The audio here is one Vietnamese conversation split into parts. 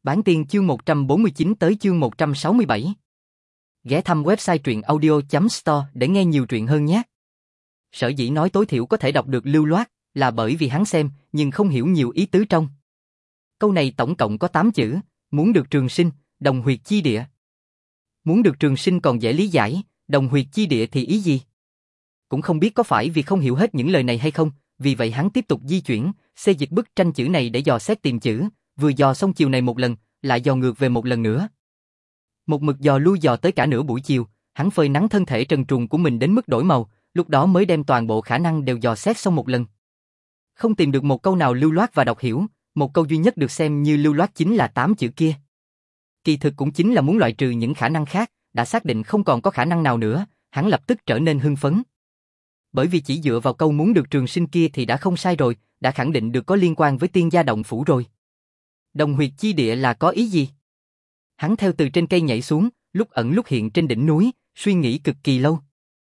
Bản tiên chương 149 tới chương 167. Ghé thăm website truyện audio.store để nghe nhiều truyện hơn nhé. Sở dĩ nói tối thiểu có thể đọc được lưu loát là bởi vì hắn xem nhưng không hiểu nhiều ý tứ trong. Câu này tổng cộng có 8 chữ, muốn được trường sinh, đồng huyệt chi địa. Muốn được trường sinh còn dễ lý giải, đồng huyệt chi địa thì ý gì? Cũng không biết có phải vì không hiểu hết những lời này hay không, vì vậy hắn tiếp tục di chuyển, xê dịch bức tranh chữ này để dò xét tìm chữ, vừa dò xong chiều này một lần, lại dò ngược về một lần nữa. Một mực dò lui dò tới cả nửa buổi chiều, hắn phơi nắng thân thể trần truồng của mình đến mức đổi màu, lúc đó mới đem toàn bộ khả năng đều dò xét xong một lần. Không tìm được một câu nào lưu loát và đọc hiểu, một câu duy nhất được xem như lưu loát chính là 8 chữ kia. Kỳ thực cũng chính là muốn loại trừ những khả năng khác, đã xác định không còn có khả năng nào nữa, hắn lập tức trở nên hưng phấn. Bởi vì chỉ dựa vào câu muốn được trường sinh kia thì đã không sai rồi, đã khẳng định được có liên quan với tiên gia động phủ rồi. Đồng huyệt chi địa là có ý gì? Hắn theo từ trên cây nhảy xuống, lúc ẩn lúc hiện trên đỉnh núi, suy nghĩ cực kỳ lâu.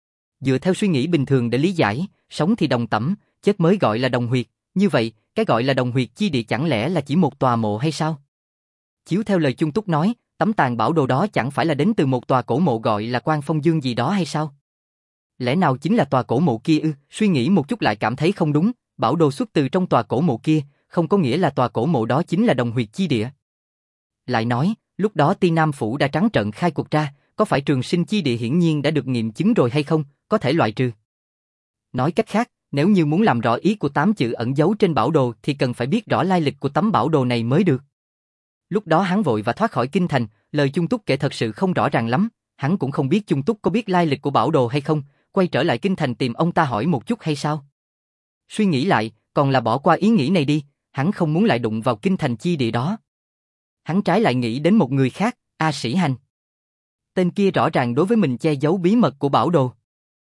Dựa theo suy nghĩ bình thường để lý giải, sống thì đồng tẩm, chết mới gọi là đồng huyệt, như vậy, cái gọi là đồng huyệt chi địa chẳng lẽ là chỉ một tòa mộ hay sao? Chiếu theo lời Chung Túc nói, tấm tàn bảo đồ đó chẳng phải là đến từ một tòa cổ mộ gọi là Quan Phong Dương gì đó hay sao? Lẽ nào chính là tòa cổ mộ kia ư? Suy nghĩ một chút lại cảm thấy không đúng, bảo đồ xuất từ trong tòa cổ mộ kia, không có nghĩa là tòa cổ mộ đó chính là đồng huyệt chi địa. Lại nói, lúc đó Ti Nam Phủ đã trắng trợn khai cuộc ra, có phải trường sinh chi địa hiển nhiên đã được nghiệm chứng rồi hay không, có thể loại trừ. Nói cách khác, nếu như muốn làm rõ ý của 8 chữ ẩn giấu trên bảo đồ thì cần phải biết rõ lai lịch của tấm bảo đồ này mới được. Lúc đó hắn vội và thoát khỏi kinh thành, lời Chung Túc kể thật sự không rõ ràng lắm, hắn cũng không biết Chung Túc có biết lai lịch của bảo đồ hay không, quay trở lại kinh thành tìm ông ta hỏi một chút hay sao. Suy nghĩ lại, còn là bỏ qua ý nghĩ này đi, hắn không muốn lại đụng vào kinh thành chi địa đó. Hắn trái lại nghĩ đến một người khác, A Sĩ Hành. Tên kia rõ ràng đối với mình che giấu bí mật của bảo đồ.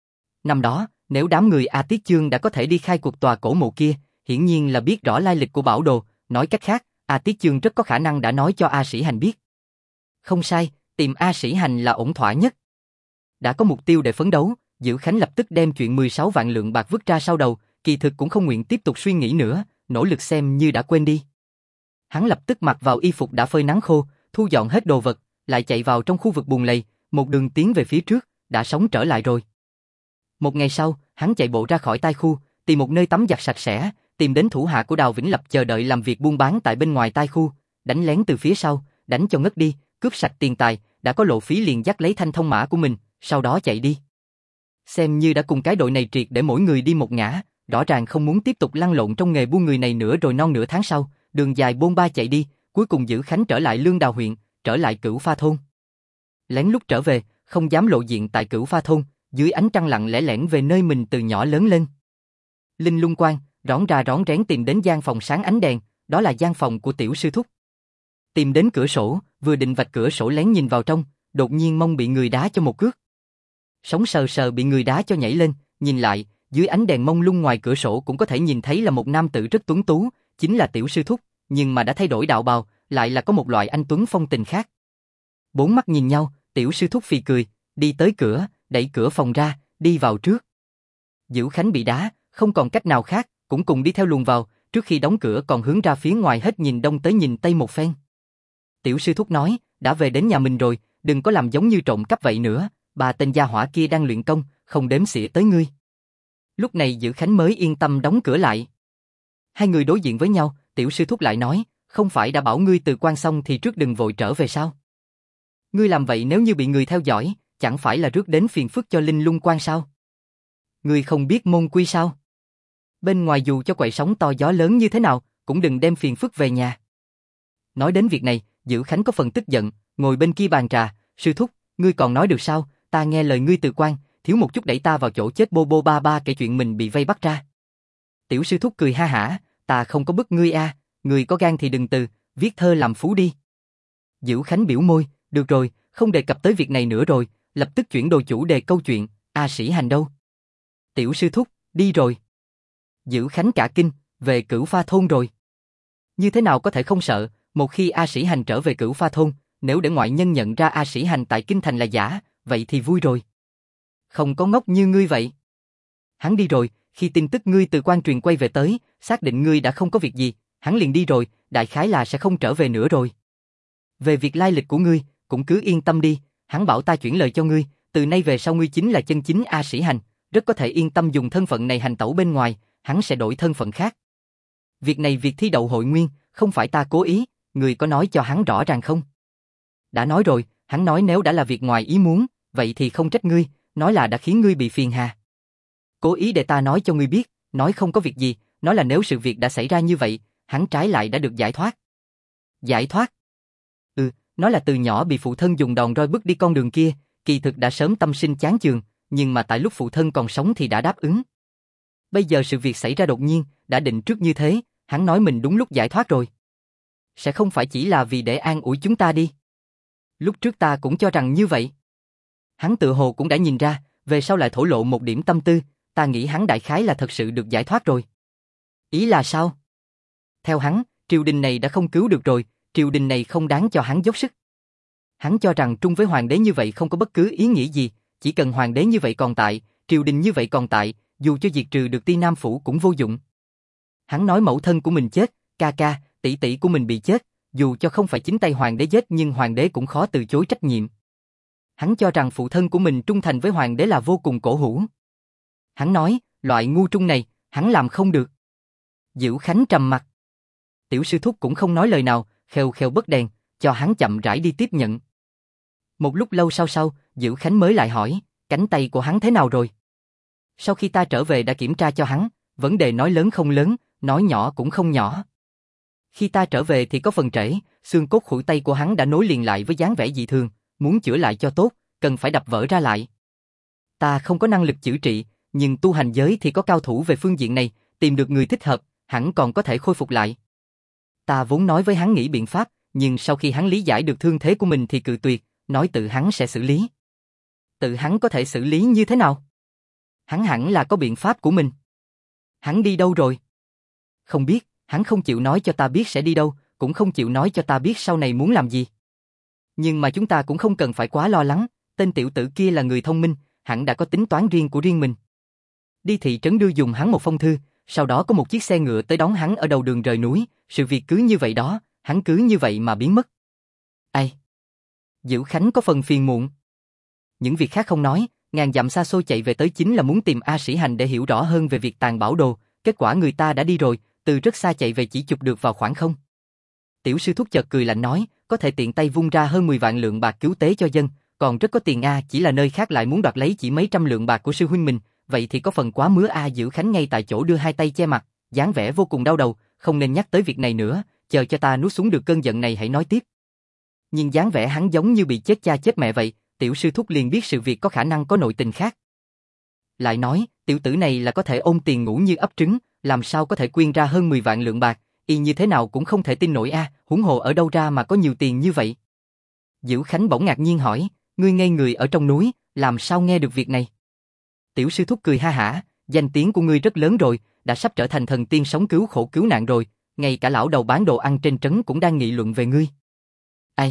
Năm đó, nếu đám người A Tiết Chương đã có thể đi khai cuộc tòa cổ mộ kia, hiển nhiên là biết rõ lai lịch của bảo đồ, nói cách khác, A Tiết Chương rất có khả năng đã nói cho A Sĩ Hành biết. Không sai, tìm A Sĩ Hành là ổn thỏa nhất. Đã có mục tiêu để phấn đấu, Dữ Khánh lập tức đem chuyện 16 vạn lượng bạc vứt ra sau đầu, kỳ thực cũng không nguyện tiếp tục suy nghĩ nữa, nỗ lực xem như đã quên đi. Hắn lập tức mặc vào y phục đã phơi nắng khô, thu dọn hết đồ vật, lại chạy vào trong khu vực bùn lầy, một đường tiến về phía trước, đã sống trở lại rồi. Một ngày sau, hắn chạy bộ ra khỏi tai khu, tìm một nơi tắm giặt sạch sẽ, tìm đến thủ hạ của Đào Vĩnh Lập chờ đợi làm việc buôn bán tại bên ngoài tai khu, đánh lén từ phía sau, đánh cho ngất đi, cướp sạch tiền tài, đã có lộ phí liền dắt lấy thanh thông mã của mình, sau đó chạy đi. Xem như đã cùng cái đội này triệt để mỗi người đi một ngã, rõ ràng không muốn tiếp tục lăn lộn trong nghề buôn người này nữa rồi. Non nửa tháng sau, đường dài bôn ba chạy đi, cuối cùng Dữ Khánh trở lại Lương Đào huyện, trở lại Cửu Pha thôn. Lén lút trở về, không dám lộ diện tại Cửu Pha thôn, dưới ánh trăng lặng lẽ lẻn về nơi mình từ nhỏ lớn lên. Linh Lung Quan, rón ra rón rén tìm đến gian phòng sáng ánh đèn, đó là gian phòng của Tiểu Sư Thúc. Tìm đến cửa sổ, vừa định vạch cửa sổ lén nhìn vào trong, đột nhiên mông bị người đá cho một cước. Sống sờ sờ bị người đá cho nhảy lên, nhìn lại, dưới ánh đèn mông lung ngoài cửa sổ cũng có thể nhìn thấy là một nam tử rất tuấn tú, chính là Tiểu Sư Thúc, nhưng mà đã thay đổi đạo bào, lại là có một loại anh tuấn phong tình khác. Bốn mắt nhìn nhau, Tiểu Sư Thúc phì cười, đi tới cửa, đẩy cửa phòng ra, đi vào trước. Dữ Khánh bị đá, không còn cách nào khác, cũng cùng đi theo luồn vào, trước khi đóng cửa còn hướng ra phía ngoài hết nhìn đông tới nhìn tây một phen. Tiểu Sư Thúc nói, đã về đến nhà mình rồi, đừng có làm giống như trộm cắp vậy nữa, bà tên gia hỏa kia đang luyện công, không đếm xỉa tới ngươi. Lúc này Dữ Khánh mới yên tâm đóng cửa lại. Hai người đối diện với nhau, Tiểu Sư Thúc lại nói, không phải đã bảo ngươi từ quan xong thì trước đừng vội trở về sao? Ngươi làm vậy nếu như bị người theo dõi, chẳng phải là rước đến phiền phức cho Linh Lung Quan sao? Ngươi không biết môn quy sao? Bên ngoài dù cho quậy sóng to gió lớn như thế nào, cũng đừng đem phiền phức về nhà. Nói đến việc này, Dữ Khánh có phần tức giận, ngồi bên kia bàn trà, Sư Thúc, ngươi còn nói được sao? Ta nghe lời ngươi từ quan, thiếu một chút đẩy ta vào chỗ chết bô bô ba ba kể chuyện mình bị vây bắt ra. Tiểu Sư Thúc cười ha hả, ta không có bức ngươi a, ngươi có gan thì đừng từ, viết thơ làm phú đi. Dữ Khánh biểu môi, được rồi, không đề cập tới việc này nữa rồi, lập tức chuyển đồ chủ đề câu chuyện, A Sĩ Hành đâu? Tiểu Sư Thúc, đi rồi. Dữ Khánh cả kinh, về Cửu Pha thôn rồi. Như thế nào có thể không sợ, một khi A Sĩ Hành trở về Cửu Pha thôn, nếu để ngoại nhân nhận ra A Sĩ Hành tại kinh thành là giả, vậy thì vui rồi. Không có ngốc như ngươi vậy. Hắn đi rồi, khi tin tức ngươi từ quan truyền quay về tới, xác định ngươi đã không có việc gì, hắn liền đi rồi, đại khái là sẽ không trở về nữa rồi. Về việc lai lịch của ngươi, cũng cứ yên tâm đi, hắn bảo ta chuyển lời cho ngươi, từ nay về sau ngươi chính là chân chính A Sĩ Hành, rất có thể yên tâm dùng thân phận này hành tẩu bên ngoài, hắn sẽ đổi thân phận khác. Việc này việc thi đậu hội nguyên, không phải ta cố ý, ngươi có nói cho hắn rõ ràng không? Đã nói rồi, hắn nói nếu đã là việc ngoài ý muốn, vậy thì không trách ngươi, nói là đã khiến ngươi bị phiền hà. Cố ý để ta nói cho ngươi biết, nói không có việc gì, nói là nếu sự việc đã xảy ra như vậy, hắn trái lại đã được giải thoát. Giải thoát? Nói là từ nhỏ bị phụ thân dùng đòn roi bước đi con đường kia, kỳ thực đã sớm tâm sinh chán chường, nhưng mà tại lúc phụ thân còn sống thì đã đáp ứng. Bây giờ sự việc xảy ra đột nhiên, đã định trước như thế, hắn nói mình đúng lúc giải thoát rồi. Sẽ không phải chỉ là vì để an ủi chúng ta đi. Lúc trước ta cũng cho rằng như vậy. Hắn tự hồ cũng đã nhìn ra, về sau lại thổ lộ một điểm tâm tư, ta nghĩ hắn đại khái là thật sự được giải thoát rồi. Ý là sao? Theo hắn, triều đình này đã không cứu được rồi, triều đình này không đáng cho hắn dốc sức. Hắn cho rằng trung với hoàng đế như vậy không có bất cứ ý nghĩa gì, chỉ cần hoàng đế như vậy còn tại, triều đình như vậy còn tại, dù cho diệt trừ được Ti Nam Phủ cũng vô dụng. Hắn nói mẫu thân của mình chết, ca ca, tỷ tỷ của mình bị chết, dù cho không phải chính tay hoàng đế giết nhưng hoàng đế cũng khó từ chối trách nhiệm. Hắn cho rằng phụ thân của mình trung thành với hoàng đế là vô cùng cổ hủ. Hắn nói, loại ngu trung này, hắn làm không được. Dữu Khánh trầm mặt. Tiểu sư thúc cũng không nói lời nào, khều khều bấc đèn, cho hắn chậm rãi đi tiếp nhận. Một lúc lâu sau, Dữu Khánh mới lại hỏi, cánh tay của hắn thế nào rồi? Sau khi ta trở về đã kiểm tra cho hắn, vấn đề nói lớn không lớn, nói nhỏ cũng không nhỏ. Khi ta trở về thì có phần trễ, xương cốt khuỷu tay của hắn đã nối liền lại với dáng vẻ dị thường, muốn chữa lại cho tốt, cần phải đập vỡ ra lại. Ta không có năng lực chữa trị, nhưng tu hành giới thì có cao thủ về phương diện này, tìm được người thích hợp, hẳn còn có thể khôi phục lại. Ta vốn nói với hắn nghĩ biện pháp, nhưng sau khi hắn lý giải được thương thế của mình thì cự tuyệt, nói tự hắn sẽ xử lý. Tự hắn có thể xử lý như thế nào? Hắn hẳn là có biện pháp của mình. Hắn đi đâu rồi? Không biết, hắn không chịu nói cho ta biết sẽ đi đâu, cũng không chịu nói cho ta biết sau này muốn làm gì. Nhưng mà chúng ta cũng không cần phải quá lo lắng, tên tiểu tử kia là người thông minh, hẳn đã có tính toán riêng của riêng mình. Đi thị trấn đưa dùng hắn một phong thư, sau đó có một chiếc xe ngựa tới đón hắn ở đầu đường rời núi, sự việc cứ như vậy đó, hắn cứ như vậy mà biến mất. Ai? Dữu Khánh có phần phiền muộn. Những việc khác không nói, ngàn dặm xa xôi chạy về tới chính là muốn tìm A Sĩ Hành để hiểu rõ hơn về việc tàn bảo đồ, kết quả người ta đã đi rồi, từ rất xa chạy về chỉ chụp được vào khoảng không. Tiểu sư thúc chợt cười lạnh nói, có thể tiện tay vung ra hơn 10 vạn lượng bạc cứu tế cho dân, còn rất có tiền a, chỉ là nơi khác lại muốn đoạt lấy chỉ mấy trăm lượng bạc của sư huynh mình, vậy thì có phần quá mứa a. Dữu Khánh ngay tại chỗ đưa hai tay che mặt, dáng vẻ vô cùng đau đầu, không nên nhắc tới việc này nữa, chờ cho ta nuốt xuống được cơn giận này hãy nói tiếp. Nhưng dáng vẻ hắn giống như bị chết cha chết mẹ vậy, tiểu sư thúc liền biết sự việc có khả năng có nội tình khác. Lại nói, tiểu tử này là có thể ôm tiền ngủ như ấp trứng, làm sao có thể quyên ra hơn 10 vạn lượng bạc, y như thế nào cũng không thể tin nổi a, huống hồ ở đâu ra mà có nhiều tiền như vậy. Dữu Khánh bỗng ngạc nhiên hỏi, ngươi ngây người ở trong núi, làm sao nghe được việc này? Tiểu sư thúc cười ha hả, danh tiếng của ngươi rất lớn rồi, đã sắp trở thành thần tiên sống cứu khổ cứu nạn rồi, ngay cả lão đầu bán đồ ăn trên trấn cũng đang nghị luận về ngươi. Ai?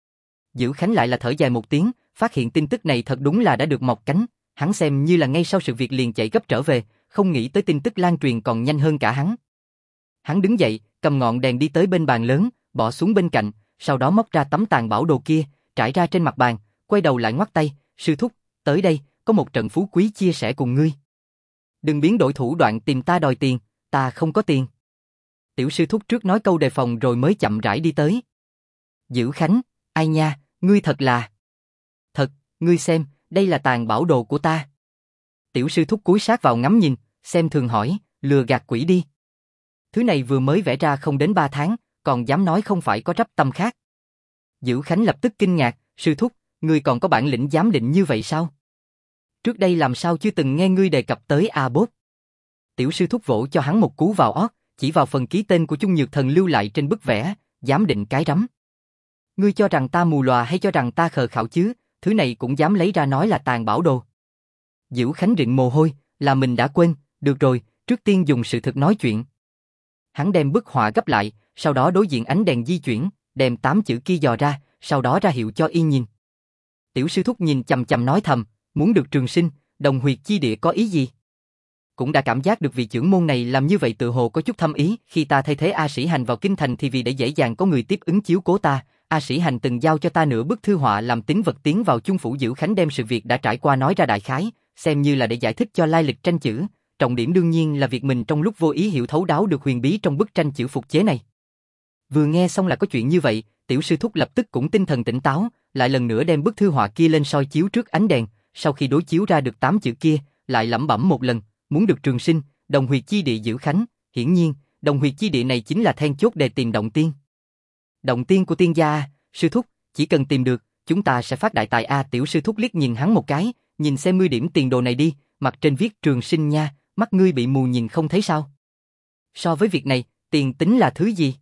Dữu Khánh lại là thở dài một tiếng, phát hiện tin tức này thật đúng là đã được mọc cánh, hắn xem như là ngay sau sự việc liền chạy gấp trở về, không nghĩ tới tin tức lan truyền còn nhanh hơn cả hắn. Hắn đứng dậy, cầm ngọn đèn đi tới bên bàn lớn, bỏ xuống bên cạnh, sau đó móc ra tấm tàn bảo đồ kia, trải ra trên mặt bàn, quay đầu lại ngoắc tay, sư thúc, tới đây, có một trận phú quý chia sẻ cùng ngươi. Đừng biến đổi thủ đoạn tìm ta đòi tiền, ta không có tiền. Tiểu sư thúc trước nói câu đề phòng rồi mới chậm rãi đi tới. Dữu Khánh, ai nha, ngươi thật là... Thật, ngươi xem, đây là tàn bảo đồ của ta. Tiểu sư thúc cúi sát vào ngắm nhìn, xem thường hỏi, lừa gạt quỷ đi. Thứ này vừa mới vẽ ra không đến 3 tháng, còn dám nói không phải có rắp tâm khác. Dữu Khánh lập tức kinh ngạc, sư thúc, ngươi còn có bản lĩnh giám định như vậy sao? Trước đây làm sao chưa từng nghe ngươi đề cập tới A Bốt. Tiểu sư thúc vỗ cho hắn một cú vào ót, chỉ vào phần ký tên của Chung Nhược Thần lưu lại trên bức vẽ, giám định cái rắm. Ngươi cho rằng ta mù lòa hay cho rằng ta khờ khạo chứ, thứ này cũng dám lấy ra nói là tàn bảo đồ. Dữu Khánh rịn mồ hôi, là mình đã quên, được rồi, trước tiên dùng sự thực nói chuyện. Hắn đem bức họa gấp lại, sau đó đối diện ánh đèn di chuyển, đem 8 chữ kia dò ra, sau đó ra hiệu cho y nhìn. Tiểu sư thúc nhìn chằm chằm nói thầm, muốn được trường sinh, đồng huyệt chi địa có ý gì? Cũng đã cảm giác được vị trưởng môn này làm như vậy tự hồ có chút thâm ý, khi ta thay thế A Sĩ Hành vào kinh thành thì vì để dễ dàng có người tiếp ứng chiếu cố ta, A Sĩ Hành từng giao cho ta nửa bức thư họa làm tín vật tiến vào Chung phủ Dữ Khánh đem sự việc đã trải qua nói ra đại khái, xem như là để giải thích cho lai lịch tranh chữ, trọng điểm đương nhiên là việc mình trong lúc vô ý hiểu thấu đáo được huyền bí trong bức tranh chữ phục chế này. Vừa nghe xong là có chuyện như vậy, tiểu sư thúc lập tức cũng tinh thần tỉnh táo, lại lần nữa đem bức thư họa kia lên soi chiếu trước ánh đèn, sau khi đối chiếu ra được 8 chữ kia, lại lẩm bẩm một lần, muốn được trường sinh, đồng huyệt chi địa Dữ Khánh, hiển nhiên, đồng huyệt chi địa này chính là then chốt để tìm động tiên. Động tiên của tiên gia, sư thúc, chỉ cần tìm được, chúng ta sẽ phát đại tài a. Tiểu sư thúc liếc nhìn hắn một cái, nhìn xem ngươi điểm tiền đồ này đi, mặt trên viết trường sinh nha, mắt ngươi bị mù nhìn không thấy sao? So với việc này, tiền tính là thứ gì?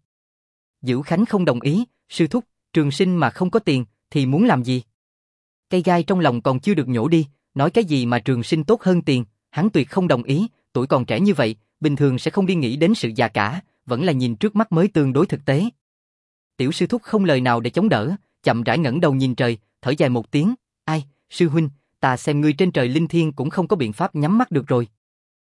Dữ Khánh không đồng ý, sư thúc, trường sinh mà không có tiền, thì muốn làm gì? Cây gai trong lòng còn chưa được nhổ đi, nói cái gì mà trường sinh tốt hơn tiền, hắn tuyệt không đồng ý, tuổi còn trẻ như vậy, bình thường sẽ không đi nghĩ đến sự già cả, vẫn là nhìn trước mắt mới tương đối thực tế. Tiểu sư thúc không lời nào để chống đỡ, chậm rãi ngẩng đầu nhìn trời, thở dài một tiếng, ai, sư huynh, ta xem ngươi trên trời linh thiên cũng không có biện pháp nhắm mắt được rồi.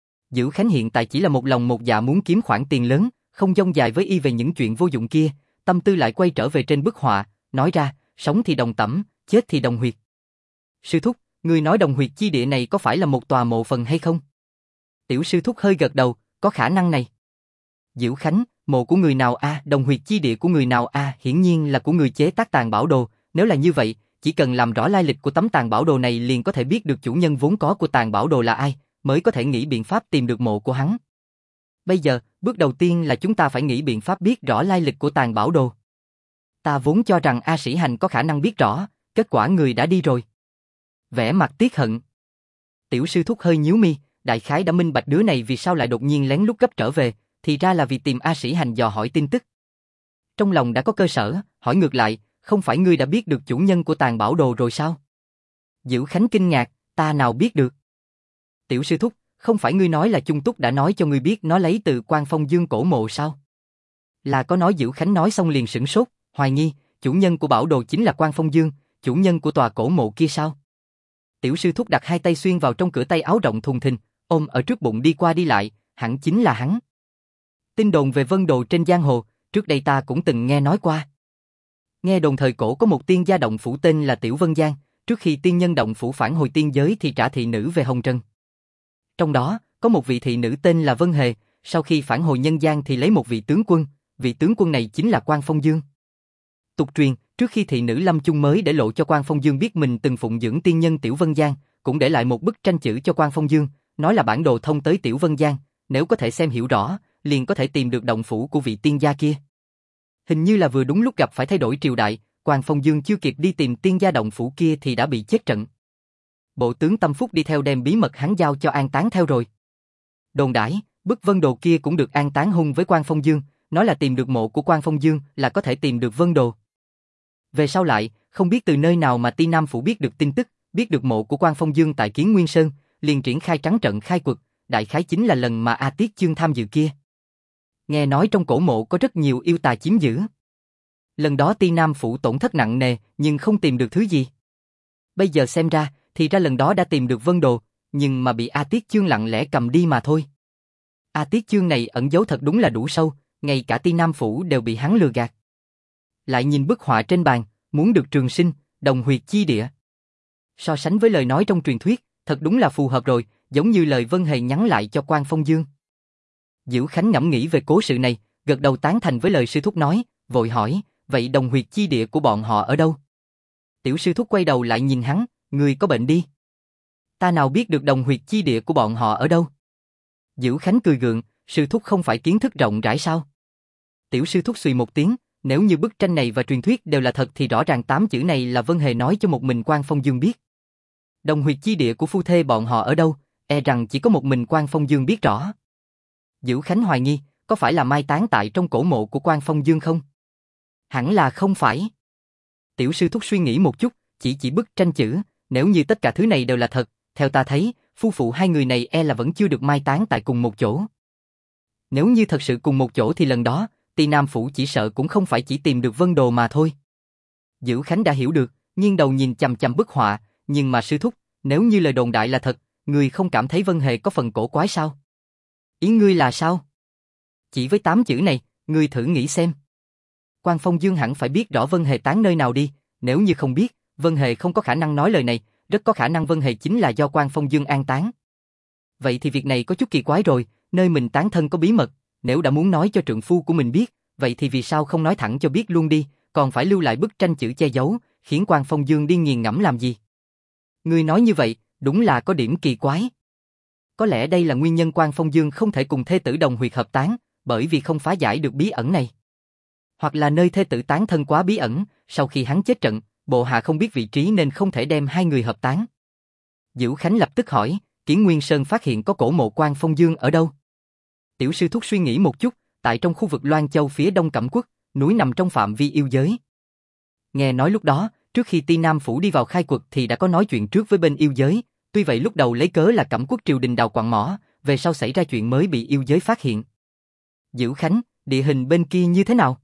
Dữ Khánh hiện tại chỉ là một lòng một dạ muốn kiếm khoản tiền lớn, không dông dài với y về những chuyện vô dụng kia, tâm tư lại quay trở về trên bức họa, nói ra, sống thì đồng tẩm, chết thì đồng huyệt. Sư thúc, ngươi nói đồng huyệt chi địa này có phải là một tòa mộ phần hay không? Tiểu sư thúc hơi gật đầu, có khả năng này. Dữ Khánh, mộ của người nào a? Đồng huyệt chi địa của người nào a? Hiển nhiên là của người chế tác tàn bảo đồ, nếu là như vậy, chỉ cần làm rõ lai lịch của tấm tàn bảo đồ này liền có thể biết được chủ nhân vốn có của tàn bảo đồ là ai, mới có thể nghĩ biện pháp tìm được mộ của hắn. Bây giờ, bước đầu tiên là chúng ta phải nghĩ biện pháp biết rõ lai lịch của tàn bảo đồ. Ta vốn cho rằng A Sĩ Hành có khả năng biết rõ, kết quả người đã đi rồi. Vẻ mặt tiếc hận. Tiểu sư thúc hơi nhíu mi, đại khái đã minh bạch đứa này vì sao lại đột nhiên lén lút gấp trở về, thì ra là vì tìm A Sĩ Hành dò hỏi tin tức. Trong lòng đã có cơ sở, hỏi ngược lại, không phải ngươi đã biết được chủ nhân của tàn bảo đồ rồi sao? Dữ Khánh kinh ngạc, ta nào biết được. Tiểu sư thúc, không phải ngươi nói là Chung Túc đã nói cho ngươi biết nó lấy từ Quan Phong Dương cổ mộ sao? Là có nói. Dữ Khánh nói xong liền sửng sốt, hoài nghi, chủ nhân của bảo đồ chính là Quan Phong Dương, chủ nhân của tòa cổ mộ kia sao? Tiểu sư thúc đặt hai tay xuyên vào trong cửa tay áo rộng thùng thình, ôm ở trước bụng đi qua đi lại, hẳn chính là hắn. Tin đồn về Vân Đồ trên giang hồ, trước đây ta cũng từng nghe nói qua. Nghe đồn thời cổ có một tiên gia động phủ tên là Tiểu Vân Giang, trước khi tiên nhân động phủ phản hồi tiên giới thì trả thị nữ về hồng trần. Trong đó, có một vị thị nữ tên là Vân Hề, sau khi phản hồi nhân gian thì lấy một vị tướng quân này chính là Quan Phong Dương. Tục truyền, trước khi thị nữ lâm chung mới để lộ cho Quan Phong Dương biết mình từng phụng dưỡng tiên nhân Tiểu Vân Giang, cũng để lại một bức tranh chữ cho Quan Phong Dương, nói là bản đồ thông tới Tiểu Vân Giang, nếu có thể xem hiểu rõ, liền có thể tìm được động phủ của vị tiên gia kia. Hình như là vừa đúng lúc gặp phải thay đổi triều đại, Quan Phong Dương chưa kịp đi tìm tiên gia động phủ kia thì đã bị chết trận. Bộ tướng Tâm Phúc đi theo đem bí mật hắn giao cho An Tán theo rồi. Đồn đãi, bức vân đồ kia cũng được An Tán hung với Quan Phong Dương, nói là tìm được mộ của Quan Phong Dương là có thể tìm được vân đồ. Về sau lại, không biết từ nơi nào mà Ti Nam Phủ biết được tin tức, biết được mộ của Quan Phong Dương tại Kiến Nguyên Sơn, liền triển khai trắng trận khai quật, đại khái chính là lần mà A Tiết Chương tham dự kia. Nghe nói trong cổ mộ có rất nhiều yêu tà chiếm giữ. Lần đó Ti Nam Phủ tổn thất nặng nề, nhưng không tìm được thứ gì. Bây giờ xem ra, thì ra lần đó đã tìm được vân đồ, nhưng mà bị A Tiết Chương lặng lẽ cầm đi mà thôi. A Tiết Chương này ẩn giấu thật đúng là đủ sâu, ngay cả Ti Nam Phủ đều bị hắn lừa gạt. Lại nhìn bức họa trên bàn, muốn được trường sinh, đồng huyệt chi địa. So sánh với lời nói trong truyền thuyết, thật đúng là phù hợp rồi, giống như lời Vân Hề nhắn lại cho Quan Phong Dương. Dữ Khánh ngẫm nghĩ về cố sự này, gật đầu tán thành với lời sư thúc nói, vội hỏi, vậy đồng huyệt chi địa của bọn họ ở đâu? Tiểu sư thúc quay đầu lại nhìn hắn, người có bệnh đi. Ta nào biết được đồng huyệt chi địa của bọn họ ở đâu? Dữ Khánh cười gượng, sư thúc không phải kiến thức rộng rãi sao? Tiểu sư thúc xùy một tiếng, nếu như bức tranh này và truyền thuyết đều là thật thì rõ ràng 8 chữ này là Vân Hề nói cho một mình Quan Phong Dương biết. Đồng huyệt chi địa của phu thê bọn họ ở đâu, e rằng chỉ có một mình Quan Phong Dương biết rõ. Dữ Khánh hoài nghi, có phải là mai táng tại trong cổ mộ của Quan Phong Dương không? Hẳn là không phải. Tiểu sư thúc suy nghĩ một chút, chỉ bức tranh chữ, nếu như tất cả thứ này đều là thật, theo ta thấy, phu phụ hai người này e là vẫn chưa được mai táng tại cùng một chỗ. Nếu như thật sự cùng một chỗ thì lần đó, Ti Nam Phủ chỉ sợ cũng không phải chỉ tìm được vân đồ mà thôi. Dữ Khánh đã hiểu được, nghiêng đầu nhìn chằm chằm bức họa, nhưng mà sư thúc, nếu như lời đồn đại là thật, người không cảm thấy Vân Hề có phần cổ quái sao? Ý ngươi là sao? Chỉ với 8 chữ này, ngươi thử nghĩ xem. Quan Phong Dương hẳn phải biết rõ Vân Hề tán nơi nào đi, nếu như không biết, Vân Hề không có khả năng nói lời này, rất có khả năng Vân Hề chính là do Quan Phong Dương an táng. Vậy thì việc này có chút kỳ quái rồi, nơi mình tán thân có bí mật, nếu đã muốn nói cho trượng phu của mình biết, vậy thì vì sao không nói thẳng cho biết luôn đi, còn phải lưu lại bức tranh chữ che giấu, khiến Quan Phong Dương đi nghiền ngẫm làm gì? Ngươi nói như vậy, đúng là có điểm kỳ quái. Có lẽ đây là nguyên nhân Quan Phong Dương không thể cùng thê tử đồng huyệt hợp táng, bởi vì không phá giải được bí ẩn này. Hoặc là nơi thê tử tán thân quá bí ẩn, sau khi hắn chết trận, bộ hạ không biết vị trí nên không thể đem hai người hợp táng. Dữu Khánh lập tức hỏi, Kiển Nguyên Sơn phát hiện có cổ mộ Quan Phong Dương ở đâu? Tiểu sư thúc suy nghĩ một chút, tại trong khu vực Loan Châu phía đông Cẩm Quốc, núi nằm trong phạm vi yêu giới. Nghe nói lúc đó, trước khi Ti Nam Phủ đi vào khai quật thì đã có nói chuyện trước với bên yêu giới, tuy vậy lúc đầu lấy cớ là Cẩm Quốc triều đình đào quặng mỏ, về sau xảy ra chuyện mới bị yêu giới phát hiện. Dữu Khánh, địa hình bên kia như thế nào?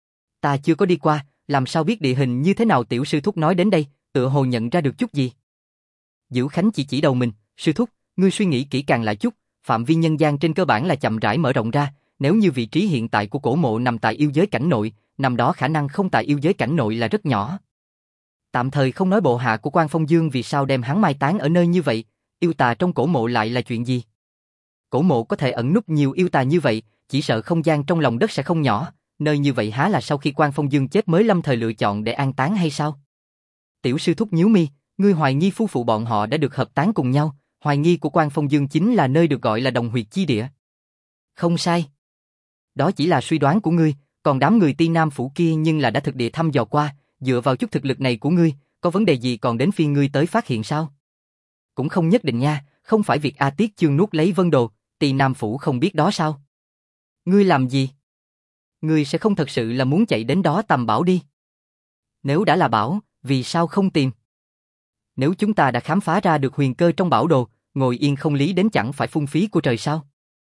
Ta chưa có đi qua, làm sao biết địa hình như thế nào? Tiểu sư thúc nói đến đây, tựa hồ nhận ra được chút gì. Dữu Khánh chỉ đầu mình, sư thúc, ngươi suy nghĩ kỹ càng lại chút, phạm vi nhân gian trên cơ bản là chậm rãi mở rộng ra, nếu như vị trí hiện tại của cổ mộ nằm tại yêu giới cảnh nội, nằm đó khả năng không tại yêu giới cảnh nội là rất nhỏ. Tạm thời không nói bộ hạ của Quan Phong Dương vì sao đem hắn mai táng ở nơi như vậy, yêu tà trong cổ mộ lại là chuyện gì? Cổ mộ có thể ẩn núp nhiều yêu tà như vậy, chỉ sợ không gian trong lòng đất sẽ không nhỏ, nơi như vậy há là sau khi Quan Phong Dương chết mới lâm thời lựa chọn để an táng hay sao? Tiểu sư thúc nhíu mi, ngươi hoài nghi phu phụ bọn họ đã được hợp táng cùng nhau, hoài nghi của Quan Phong Dương chính là nơi được gọi là đồng huyệt chi địa. Không sai. Đó chỉ là suy đoán của ngươi, còn đám người Ti Nam Phủ kia nhưng là đã thực địa thăm dò qua, dựa vào chút thực lực này của ngươi, có vấn đề gì còn đến phiên ngươi tới phát hiện sao? Cũng không nhất định nha, không phải việc A Tiết Chương nuốt lấy Vân Đồ, Ti Nam Phủ không biết đó sao? Ngươi làm gì? Ngươi sẽ không thật sự là muốn chạy đến đó tầm bảo đi. Nếu đã là bảo, vì sao không tìm? Nếu chúng ta đã khám phá ra được huyền cơ trong bảo đồ, ngồi yên không lý đến chẳng phải phung phí của trời sao?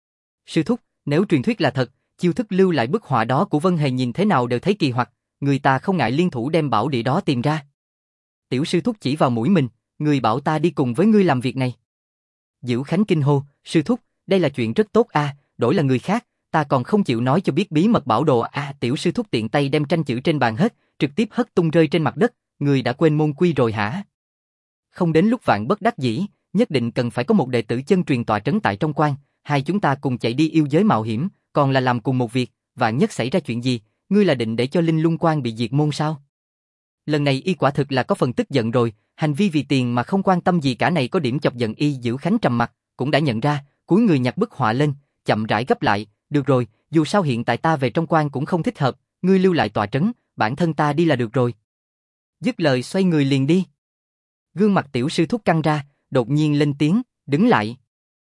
Sư thúc, nếu truyền thuyết là thật, chiêu thức lưu lại bức họa đó của Vân Hề nhìn thế nào đều thấy kỳ hoặc, người ta không ngại liên thủ đem bảo địa đó tìm ra. Tiểu sư thúc chỉ vào mũi mình, người bảo ta đi cùng với ngươi làm việc này. Dữu Khánh kinh hô, sư thúc, đây là chuyện rất tốt a, đổi là người khác, ta còn không chịu nói cho biết bí mật bảo đồ a. Tiểu sư thúc tiện tay đem tranh chữ trên bàn hết, trực tiếp hất tung rơi trên mặt đất, người đã quên môn quy rồi hả? Không đến lúc vạn bất đắc dĩ, nhất định cần phải có một đệ tử chân truyền tọa trấn tại trong quan, hai chúng ta cùng chạy đi yêu giới mạo hiểm, còn là làm cùng một việc, vạn nhất xảy ra chuyện gì, ngươi là định để cho Linh Lung Quan bị diệt môn sao? Lần này y quả thực là có phần tức giận rồi, hành vi vì tiền mà không quan tâm gì cả này có điểm chọc giận y. Dữu Khánh trầm mặt, cũng đã nhận ra, cúi người nhặt bức họa lên, chậm rãi gấp lại, được rồi, dù sao hiện tại ta về trong quan cũng không thích hợp, ngươi lưu lại tọa trấn, bản thân ta đi là được rồi. Dứt lời xoay người liền đi. Gương mặt tiểu sư thúc căng ra, đột nhiên lên tiếng, đứng lại.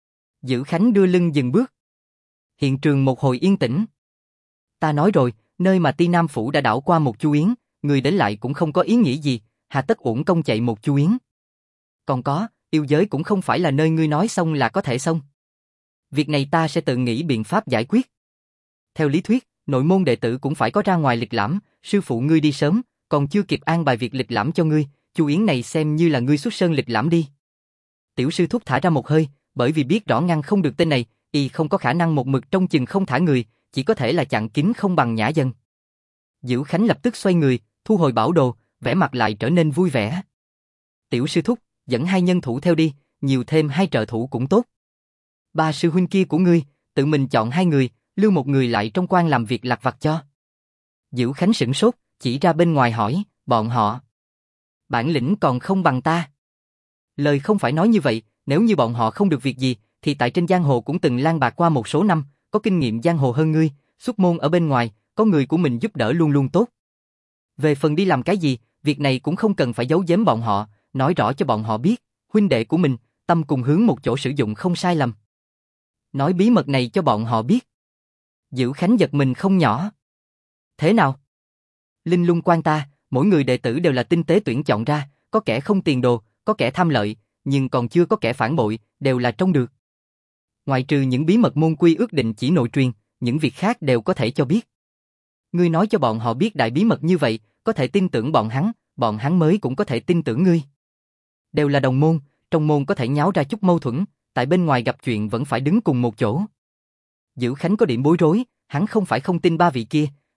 Dữu Khánh đưa lưng dừng bước. Hiện trường một hồi yên tĩnh. Ta nói rồi, nơi mà Ti Nam Phủ đã đảo qua một chu yến, người đến lại cũng không có ý nghĩ gì, hà tất uổng công chạy một chu yến. Còn có, yêu giới cũng không phải là nơi ngươi nói xong là có thể xong. Việc này ta sẽ tự nghĩ biện pháp giải quyết. Theo lý thuyết, nội môn đệ tử cũng phải có ra ngoài lịch lãm, sư phụ ngươi đi sớm, còn chưa kịp an bài việc lịch lãm cho ngươi, chu yến này xem như là ngươi xuất sơn lịch lãm đi. Tiểu sư thúc thả ra một hơi, bởi vì biết rõ ngăn không được tên này, y không có khả năng một mực trong chừng không thả người, chỉ có thể là chặn kín không bằng nhã dân. Dữu Khánh lập tức xoay người, thu hồi bảo đồ, vẻ mặt lại trở nên vui vẻ. Tiểu sư thúc, dẫn hai nhân thủ theo đi, nhiều thêm hai trợ thủ cũng tốt. Ba sư huynh kia của ngươi, tự mình chọn hai người, lưu một người lại trong quan làm việc lặt vặt cho. Dữu Khánh sửng sốt, chỉ ra bên ngoài hỏi, bọn họ. Bản lĩnh còn không bằng ta. Lời không phải nói như vậy, nếu như bọn họ không được việc gì, thì tại trên giang hồ cũng từng lang bạc qua một số năm, có kinh nghiệm giang hồ hơn ngươi, xuất môn ở bên ngoài, có người của mình giúp đỡ luôn luôn tốt. Về phần đi làm cái gì, việc này cũng không cần phải giấu giếm bọn họ, nói rõ cho bọn họ biết, huynh đệ của mình, tâm cùng hướng một chỗ sử dụng không sai lầm. Nói bí mật này cho bọn họ biết. Dữu Khánh giật mình không nhỏ. Thế nào? Linh Lung Quan ta, mỗi người đệ tử đều là tinh tế tuyển chọn ra, có kẻ không tiền đồ, có kẻ tham lợi, nhưng còn chưa có kẻ phản bội, đều là trong được. Ngoại trừ những bí mật môn quy ước định chỉ nội truyền, những việc khác đều có thể cho biết. Ngươi nói cho bọn họ biết đại bí mật như vậy, có thể tin tưởng bọn hắn mới cũng có thể tin tưởng ngươi. Đều là đồng môn, trong môn có thể nháo ra chút mâu thuẫn, tại bên ngoài gặp chuyện vẫn phải đứng cùng một chỗ. Dữu Khánh có điểm bối rối, hắn không phải không tin ba vị kia,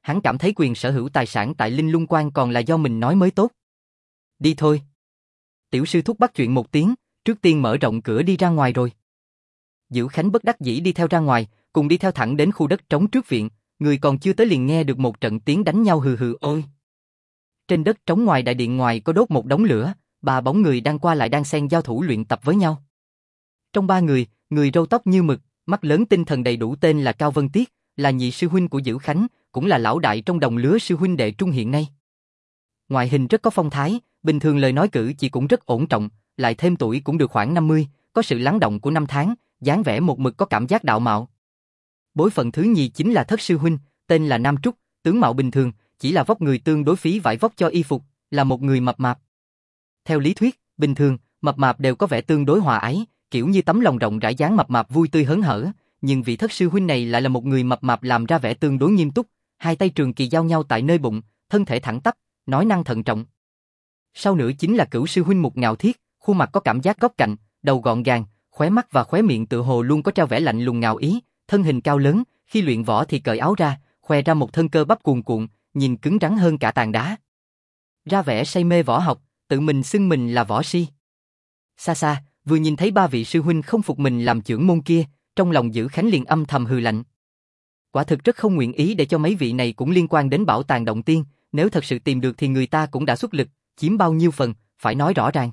hắn cảm thấy quyền sở hữu tài sản tại Linh Lung Quan còn là do mình nói mới tốt. Đi thôi. Tiểu sư thúc bắt chuyện một tiếng, trước tiên mở rộng cửa đi ra ngoài rồi. Dữ Khánh bất đắc dĩ đi theo ra ngoài, cùng đi theo thẳng đến khu đất trống trước viện, người còn chưa tới liền nghe được một trận tiếng đánh nhau hừ hừ ôi. Trên đất trống ngoài đại điện ngoài có đốt một đống lửa, ba bóng người đang qua lại đang xen giao thủ luyện tập với nhau. Trong ba người, người râu tóc như mực, mắt lớn tinh thần đầy đủ tên là Cao Vân Tiết, là nhị sư huynh của Dữ Khánh, cũng là lão đại trong đồng lứa sư huynh đệ trung hiện nay. Ngoại hình rất có phong thái, bình thường lời nói cử chỉ cũng rất ổn trọng, lại thêm tuổi cũng được khoảng 50, có sự lắng động của năm tháng, dáng vẻ một mực có cảm giác đạo mạo. Bối phận thứ nhì chính là thất sư huynh, tên là Nam Trúc, tướng mạo bình thường, chỉ là vóc người tương đối phí vải vóc cho y phục, là một người mập mạp. Theo lý thuyết, bình thường, mập mạp đều có vẻ tương đối hòa ái, kiểu như tấm lòng rộng rãi dáng mập mạp vui tươi hớn hở, nhưng vị thất sư huynh này lại là một người mập mạp làm ra vẻ tương đối nghiêm túc, hai tay trường kỳ giao nhau tại nơi bụng, thân thể thẳng tắp, nói năng thận trọng. Sau nữa chính là Cửu sư huynh Mục Ngạo Thiết, khuôn mặt có cảm giác góc cạnh, đầu gọn gàng, khóe mắt và khóe miệng tựa hồ luôn có treo vẻ lạnh lùng ngạo ý, thân hình cao lớn, khi luyện võ thì cởi áo ra, khoe ra một thân cơ bắp cuồn cuộn, nhìn cứng rắn hơn cả tảng đá. Ra vẻ say mê võ học, tự mình xưng mình là võ si. Xa xa, vừa nhìn thấy ba vị sư huynh không phục mình làm trưởng môn kia, trong lòng Dữ Khánh liền âm thầm hừ lạnh. Quả thực rất không nguyện ý để cho mấy vị này cũng liên quan đến bảo tàng động tiên, nếu thật sự tìm được thì người ta cũng đã xuất lực, chiếm bao nhiêu phần, phải nói rõ ràng.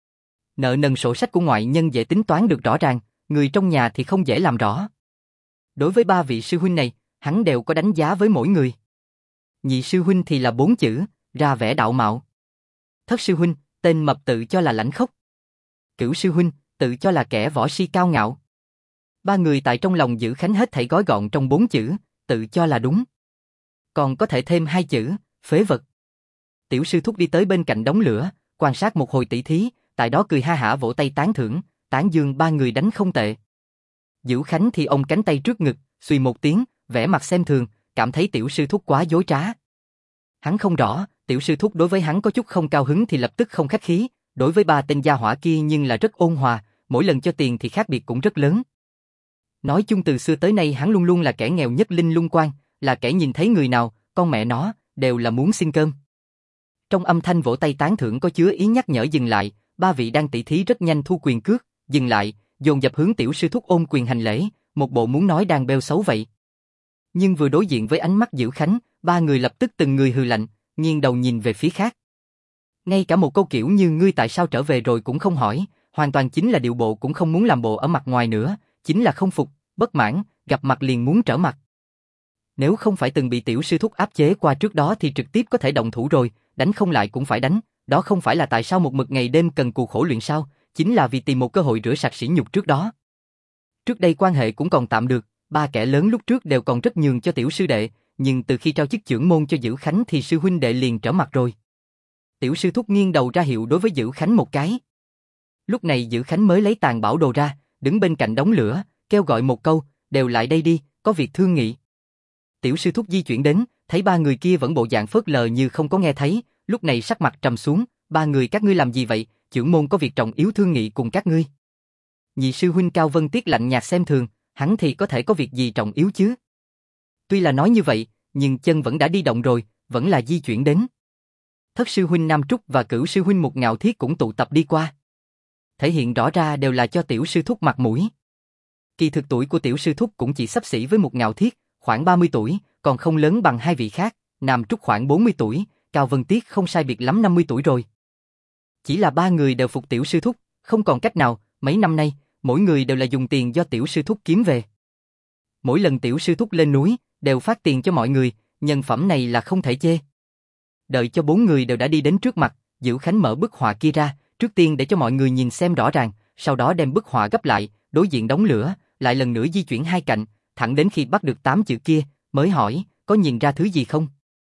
Nợ nần sổ sách của ngoại nhân dễ tính toán được rõ ràng, người trong nhà thì không dễ làm rõ. Đối với ba vị sư huynh này, hắn đều có đánh giá với mỗi người. Nhị sư huynh thì là 4 chữ, ra vẻ đạo mạo. Thất sư huynh, tên mập tự cho là lãnh khốc. Cửu sư huynh, tự cho là kẻ võ si cao ngạo. Ba người tại trong lòng Dữ Khánh hết thảy gói gọn trong 4 chữ, tự cho là đúng. Còn có thể thêm 2 chữ, phế vật. Tiểu sư thúc đi tới bên cạnh đống lửa, quan sát một hồi tỉ thí, tại đó cười ha hả vỗ tay tán thưởng, tán dương ba người đánh không tệ. Dữ Khánh thì ôm cánh tay trước ngực, suy một tiếng, vẻ mặt xem thường, cảm thấy tiểu sư thúc quá dối trá. Hắn không rõ, tiểu sư thúc đối với hắn có chút không cao hứng thì lập tức không khách khí, đối với ba tên gia hỏa kia nhưng là rất ôn hòa, mỗi lần cho tiền thì khác biệt cũng rất lớn. Nói chung từ xưa tới nay hắn luôn luôn là kẻ nghèo nhất Linh Lung Quan, là kẻ nhìn thấy người nào, con mẹ nó, đều là muốn xin cơm. Trong âm thanh vỗ tay tán thưởng có chứa ý nhắc nhở dừng lại, ba vị đang tỉ thí rất nhanh thu quyền cước, dừng lại, dồn dập hướng tiểu sư thúc ôm quyền hành lễ, một bộ muốn nói đang bêu xấu vậy. Nhưng vừa đối diện với ánh mắt Dữ Khánh, ba người lập tức từng người hừ lạnh, nghiêng đầu nhìn về phía khác. Ngay cả một câu kiểu như ngươi tại sao trở về rồi cũng không hỏi, hoàn toàn chính là điệu bộ cũng không muốn làm bộ ở mặt ngoài nữa, chính là không phục, bất mãn, gặp mặt liền muốn trở mặt. Nếu không phải từng bị tiểu sư thúc áp chế qua trước đó thì trực tiếp có thể động thủ rồi, đánh không lại cũng phải đánh, đó không phải là tại sao một mực ngày đêm cần cù khổ luyện sao, chính là vì tìm một cơ hội rửa sạch sỉ nhục trước đó. Trước đây quan hệ cũng còn tạm được, ba kẻ lớn lúc trước đều còn rất nhường cho tiểu sư đệ, nhưng từ khi trao chức trưởng môn cho Dữ Khánh thì sư huynh đệ liền trở mặt rồi. Tiểu sư thúc nghiêng đầu ra hiệu đối với Dữ Khánh một cái. Lúc này Dữ Khánh mới lấy tàn bảo đồ ra, đứng bên cạnh đống lửa, kêu gọi một câu, đều lại đây đi, có việc thương nghị. Tiểu sư thúc di chuyển đến, thấy ba người kia vẫn bộ dạng phớt lờ như không có nghe thấy, lúc này sắc mặt trầm xuống, ba người các ngươi làm gì vậy, trưởng môn có việc trọng yếu thương nghị cùng các ngươi. Nhị sư huynh Cao Vân Tiết lạnh nhạt xem thường, hắn thì có thể có việc gì trọng yếu chứ. Tuy là nói như vậy, nhưng chân vẫn đã đi động rồi, vẫn là di chuyển đến. Thất sư huynh Nam Trúc và Cửu sư huynh Mục Ngạo Thiết cũng tụ tập đi qua. Thể hiện rõ ra đều là cho tiểu sư thúc mặt mũi. Kỳ thực tuổi của tiểu sư thúc cũng chỉ xấp xỉ với Mục Ngạo Thiết, khoảng 30 tuổi, còn không lớn bằng hai vị khác, Nam Trúc khoảng 40 tuổi, Cao Vân Tiết không sai biệt lắm 50 tuổi rồi. Chỉ là ba người đều phục tiểu sư thúc, không còn cách nào, mấy năm nay, mỗi người đều là dùng tiền do tiểu sư thúc kiếm về. Mỗi lần tiểu sư thúc lên núi, đều phát tiền cho mọi người, nhân phẩm này là không thể chê. Đợi cho bốn người đều đã đi đến trước mặt, Dữ Khánh mở bức họa kia ra, trước tiên để cho mọi người nhìn xem rõ ràng, sau đó đem bức họa gấp lại, đối diện đống lửa, lại lần nữa di chuyển hai cạnh, thẳng đến khi bắt được 8 chữ kia, mới hỏi, có nhìn ra thứ gì không?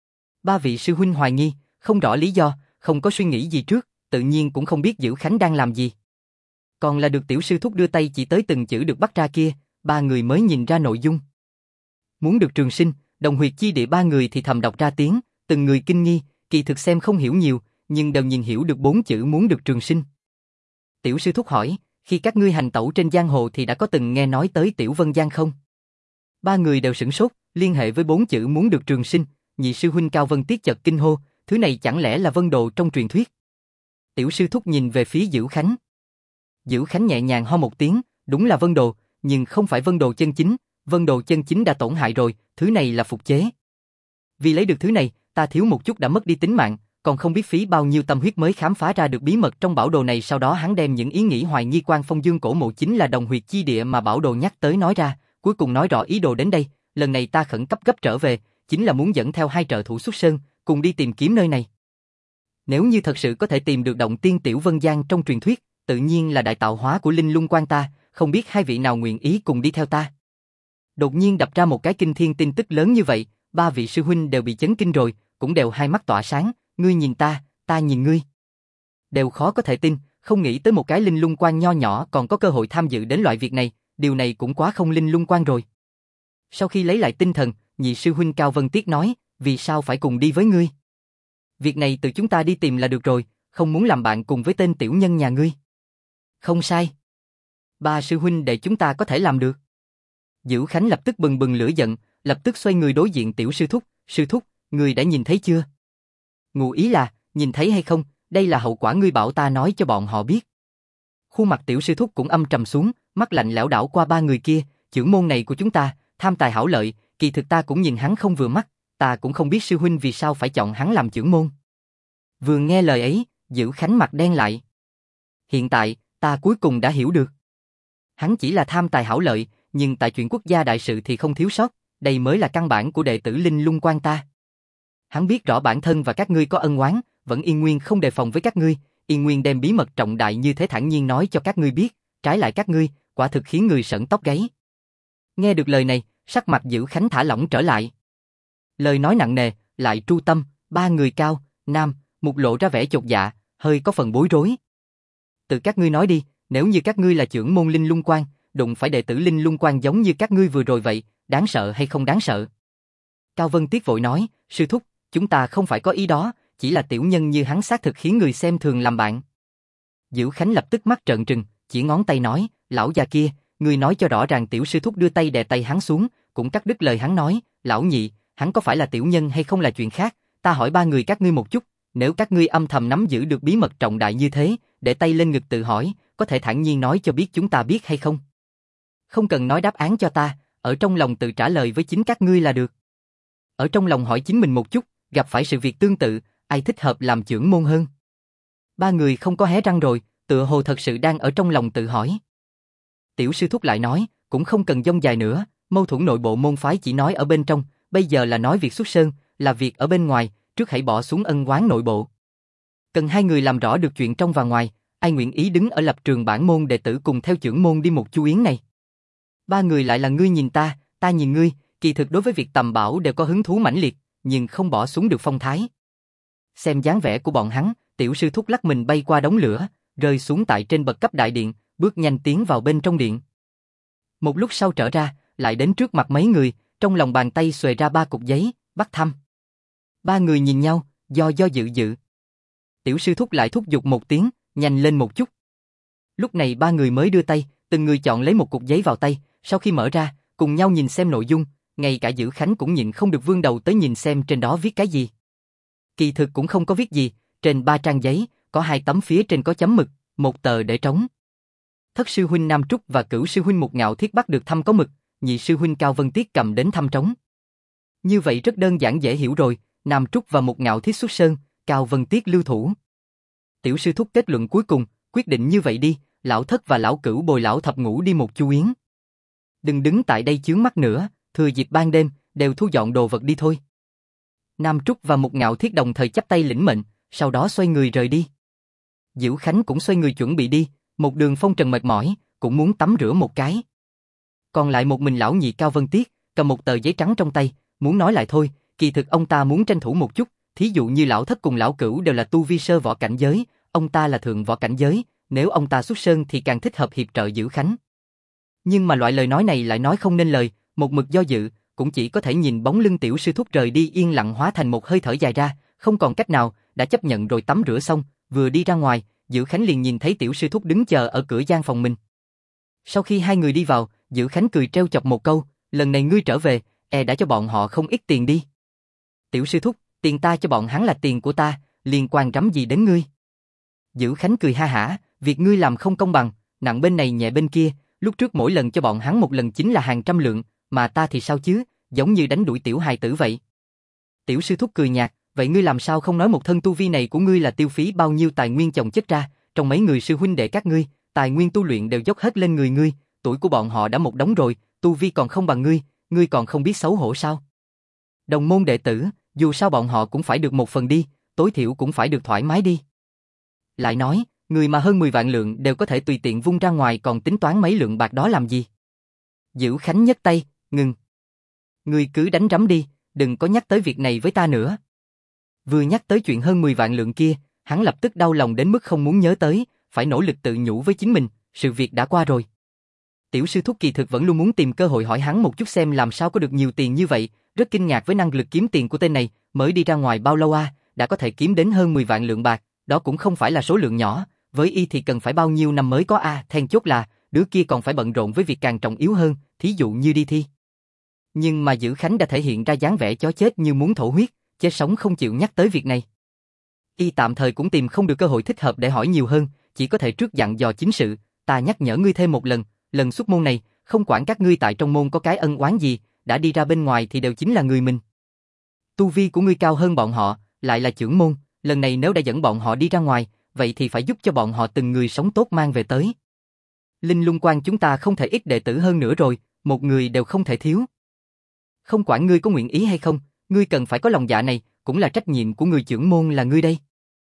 Ba vị sư huynh hoài nghi, không rõ lý do, không có suy nghĩ gì trước, tự nhiên cũng không biết Dữ Khánh đang làm gì. Còn là được tiểu sư thúc đưa tay chỉ tới từng chữ được bắt ra kia, ba người mới nhìn ra nội dung. Muốn được trường sinh, đồng huyệt chi địa ba người thì thầm đọc ra tiếng, từng người kinh nghi, kỳ thực xem không hiểu nhiều, nhưng đều nhìn hiểu được 4 chữ muốn được trường sinh. Tiểu sư thúc hỏi, khi các ngươi hành tẩu trên giang hồ thì đã có từng nghe nói tới Tiểu Vân Giang không? Ba người đều sửng sốt, liên hệ với 4 chữ muốn được trường sinh, nhị sư huynh Cao Vân Tiết chợt kinh hô, thứ này chẳng lẽ là vân đồ trong truyền thuyết? Tiểu sư thúc nhìn về phía Dữ Khánh. Dữ Khánh nhẹ nhàng ho một tiếng, đúng là vân đồ, nhưng không phải vân đồ chân chính, vân đồ chân chính đã tổn hại rồi, thứ này là phục chế. Vì lấy được thứ này, ta thiếu một chút đã mất đi tính mạng, còn không biết phí bao nhiêu tâm huyết mới khám phá ra được bí mật trong bảo đồ này. Sau đó hắn đem những ý nghĩ hoài nghi Quan Phong Dương cổ mộ chính là đồng huyệt chi địa mà bảo đồ nhắc tới nói ra, cuối cùng nói rõ ý đồ đến đây, lần này ta khẩn cấp gấp trở về, chính là muốn dẫn theo 2 trợ thủ xuất sơn, cùng đi tìm kiếm nơi này. Nếu như thật sự có thể tìm được động tiên Tiểu Vân Giang trong truyền thuyết, tự nhiên là đại tạo hóa của Linh Lung Quan ta, không biết 2 vị nào nguyện ý cùng đi theo ta. Đột nhiên đập ra một cái kinh thiên tin tức lớn như vậy, 3 vị sư huynh đều bị chấn kinh rồi, cũng đều hai mắt tỏa sáng, ngươi nhìn ta, ta nhìn ngươi. Đều khó có thể tin, không nghĩ tới một cái Linh Lung Quan nho nhỏ còn có cơ hội tham dự đến loại việc này, điều này cũng quá không Linh Lung Quan rồi. Sau khi lấy lại tinh thần, nhị sư huynh Cao Vân Tiết nói, vì sao phải cùng đi với ngươi? Việc này tự chúng ta đi tìm là được rồi, không muốn làm bạn cùng với tên tiểu nhân nhà ngươi. Không sai. 3 sư huynh đệ chúng ta có thể làm được. Dữ Khánh lập tức bừng bừng lửa giận, lập tức xoay người đối diện tiểu sư thúc, ngươi đã nhìn thấy chưa? Ngụ ý là, nhìn thấy hay không, đây là hậu quả ngươi bảo ta nói cho bọn họ biết. Khuôn mặt tiểu sư thúc cũng âm trầm xuống, mắt lạnh lẽo đảo qua 3 người kia, chưởng môn này của chúng ta, tham tài hảo lợi, kỳ thực ta cũng nhìn hắn không vừa mắt, ta cũng không biết sư huynh vì sao phải chọn hắn làm chưởng môn. Vừa nghe lời ấy, Dữ Khánh mặt đen lại. Hiện tại, ta cuối cùng đã hiểu được. Hắn chỉ là tham tài hảo lợi, nhưng tại chuyện quốc gia đại sự thì không thiếu sót, đây mới là căn bản của đệ tử Linh Lung Quan ta. Hắn biết rõ bản thân và các ngươi có ân oán, vẫn yên nguyên không đề phòng với các ngươi, yên nguyên đem bí mật trọng đại như thế thản nhiên nói cho các ngươi biết, trái lại các ngươi, quả thực khiến người sởn tóc gáy. Nghe được lời này, sắc mặt Dữ Khánh thả lỏng trở lại. Lời nói nặng nề, lại tru tâm, 3 người Cao, Nam, Mục lộ ra vẻ chột dạ, hơi có phần bối rối. Tự các ngươi nói đi, nếu như các ngươi là trưởng môn Linh Lung Quan, đụng phải đệ tử Linh Lung Quan giống như các ngươi vừa rồi vậy, đáng sợ hay không đáng sợ? Cao Vân Tiết vội nói, sư thúc, chúng ta không phải có ý đó, chỉ là tiểu nhân như hắn xác thực khiến người xem thường làm bạn. Dữ Khánh lập tức mắt trợn trừng, chỉ ngón tay nói, lão già kia, ngươi nói cho rõ ràng. Tiểu sư thúc đưa tay đè tay hắn xuống, cũng cắt đứt lời hắn nói, lão nhị, hắn có phải là tiểu nhân hay không là chuyện khác, ta hỏi 3 người các ngươi một chút, nếu các ngươi âm thầm nắm giữ được bí mật trọng đại như thế, để tay lên ngực tự hỏi, có thể thản nhiên nói cho biết chúng ta biết hay không? Không cần nói đáp án cho ta, ở trong lòng tự trả lời với chính các ngươi là được. Ở trong lòng hỏi chính mình một chút, gặp phải sự việc tương tự, ai thích hợp làm trưởng môn hơn? 3 người không có hé răng rồi, tựa hồ thật sự đang ở trong lòng tự hỏi. Tiểu sư thúc lại nói, cũng không cần dông dài nữa, mâu thuẫn nội bộ môn phái chỉ nói ở bên trong, bây giờ là nói việc xuất sơn, là việc ở bên ngoài, trước hãy bỏ xuống ân oán nội bộ. Cần 2 người làm rõ được chuyện trong và ngoài, ai nguyện ý đứng ở lập trường bản môn đệ tử cùng theo trưởng môn đi một chu yến này? 3 người lại là ngươi nhìn ta, ta nhìn ngươi, kỳ thực đối với việc tầm bảo đều có hứng thú mãnh liệt, nhưng không bỏ xuống được phong thái. Xem dáng vẻ của bọn hắn, tiểu sư thúc lắc mình bay qua đống lửa, rơi xuống tại trên bậc cấp đại điện, bước nhanh tiến vào bên trong điện. Một lúc sau trở ra, lại đến trước mặt mấy người, trong lòng bàn tay xuề ra 3 cục giấy, bắt thăm. 3 người nhìn nhau, do dự. Tiểu sư thúc lại thúc giục một tiếng, nhanh lên một chút. Lúc này 3 người mới đưa tay, từng người chọn lấy một cục giấy vào tay, sau khi mở ra, cùng nhau nhìn xem nội dung, ngay cả Dữ Khánh cũng nhịn không được vươn đầu tới nhìn xem trên đó viết cái gì. Kỳ thực cũng không có viết gì, trên 3 trang giấy, có 2 tấm phía trên có chấm mực, 1 tờ để trống. Thất sư huynh Nam Trúc và cửu sư huynh Mục Ngạo Thiết bắt được thăm có mực, nhị sư huynh Cao Vân Tiết cầm đến thăm trống. Như vậy rất đơn giản dễ hiểu rồi, Nam Trúc và Mục Ngạo Thiết xuất sơn, Cao Vân Tiết lưu thủ. Tiểu sư thúc kết luận cuối cùng, quyết định như vậy đi, lão thất và lão cửu bồi lão thập ngũ đi một chu yến. Đừng đứng tại đây chướng mắt nữa, thừa dịp ban đêm, đều thu dọn đồ vật đi thôi. Nam Trúc và Mục Ngạo Thiết đồng thời chắp tay lĩnh mệnh, sau đó xoay người rời đi. Dữ Khánh cũng xoay người chuẩn bị đi, một đường phong trần mệt mỏi, cũng muốn tắm rửa một cái. Còn lại một mình lão nhị Cao Vân Tiết, cầm một tờ giấy trắng trong tay, muốn nói lại thôi, kỳ thực ông ta muốn tranh thủ một chút, thí dụ như lão thất cùng lão cửu đều là tu vi sơ võ cảnh giới, ông ta là thượng võ cảnh giới, nếu ông ta xuất sơn thì càng thích hợp hiệp trợ Dữ Khánh. Nhưng mà loại lời nói này lại nói không nên lời, một mực do dự, cũng chỉ có thể nhìn bóng lưng tiểu sư thúc rời đi yên lặng hóa thành một hơi thở dài ra, không còn cách nào, đã chấp nhận rồi. Tắm rửa xong, vừa đi ra ngoài, Dữ Khánh liền nhìn thấy tiểu sư thúc đứng chờ ở cửa gian phòng mình. Sau khi 2 người đi vào, Dữ Khánh cười trêu chọc một câu, lần này ngươi trở về, đã cho bọn họ không ít tiền đi. Tiểu sư thúc, tiền ta cho bọn hắn là tiền của ta, liên quan rắm gì đến ngươi? Dữ Khánh cười ha hả, việc ngươi làm không công bằng, nặng bên này nhẹ bên kia, lúc trước mỗi lần cho bọn hắn một lần chính là hàng trăm lượng, mà ta thì sao chứ, giống như đánh đuổi tiểu hài tử vậy. Tiểu sư thúc cười nhạt, vậy ngươi làm sao không nói một thân tu vi này của ngươi là tiêu phí bao nhiêu tài nguyên chồng chất ra, trong mấy người sư huynh đệ các ngươi, tài nguyên tu luyện đều dốc hết lên người ngươi, tuổi của bọn họ đã một đống rồi, tu vi còn không bằng ngươi còn không biết xấu hổ sao? Đồng môn đệ tử, dù sao bọn họ cũng phải được một phần đi, tối thiểu cũng phải được thoải mái đi. Lại nói, người mà hơn 10 vạn lượng đều có thể tùy tiện vung ra ngoài còn tính toán mấy lượng bạc đó làm gì? Dữ Khánh nhấc tay, ngừng. Ngươi cứ đánh rắm đi, đừng có nhắc tới việc này với ta nữa. Vừa nhắc tới chuyện hơn 10 vạn lượng kia, hắn lập tức đau lòng đến mức không muốn nhớ tới, phải nỗ lực tự nhủ với chính mình, sự việc đã qua rồi. Tiểu sư thúc kỳ thực vẫn luôn muốn tìm cơ hội hỏi hắn một chút xem làm sao có được nhiều tiền như vậy, rất kinh ngạc với năng lực kiếm tiền của tên này, mới đi ra ngoài bao lâu đã có thể kiếm đến hơn 10 vạn lượng bạc, đó cũng không phải là số lượng nhỏ, với y thì cần phải bao nhiêu năm mới có then chốt là, đứa kia còn phải bận rộn với việc càng trọng yếu hơn, thí dụ như đi thi. Nhưng mà Dữ Khánh đã thể hiện ra dáng vẻ chó chết như muốn thổ huyết, chết sống không chịu nhắc tới việc này. Y tạm thời cũng tìm không được cơ hội thích hợp để hỏi nhiều hơn, chỉ có thể trước dặn dò chính sự, ta nhắc nhở ngươi thêm một lần, lần xuất môn này, không quản các ngươi tại trong môn có cái ân oán gì, đã đi ra bên ngoài thì đều chính là người mình. Tu vi của ngươi cao hơn bọn họ, lại là trưởng môn, lần này nếu đã dẫn bọn họ đi ra ngoài, vậy thì phải giúp cho bọn họ từng người sống tốt mang về tới. Linh Lung Quan chúng ta không thể ít đệ tử hơn nữa rồi, một người đều không thể thiếu. Không quản ngươi có nguyện ý hay không, ngươi cần phải có lòng dạ này, cũng là trách nhiệm của người trưởng môn là ngươi đây.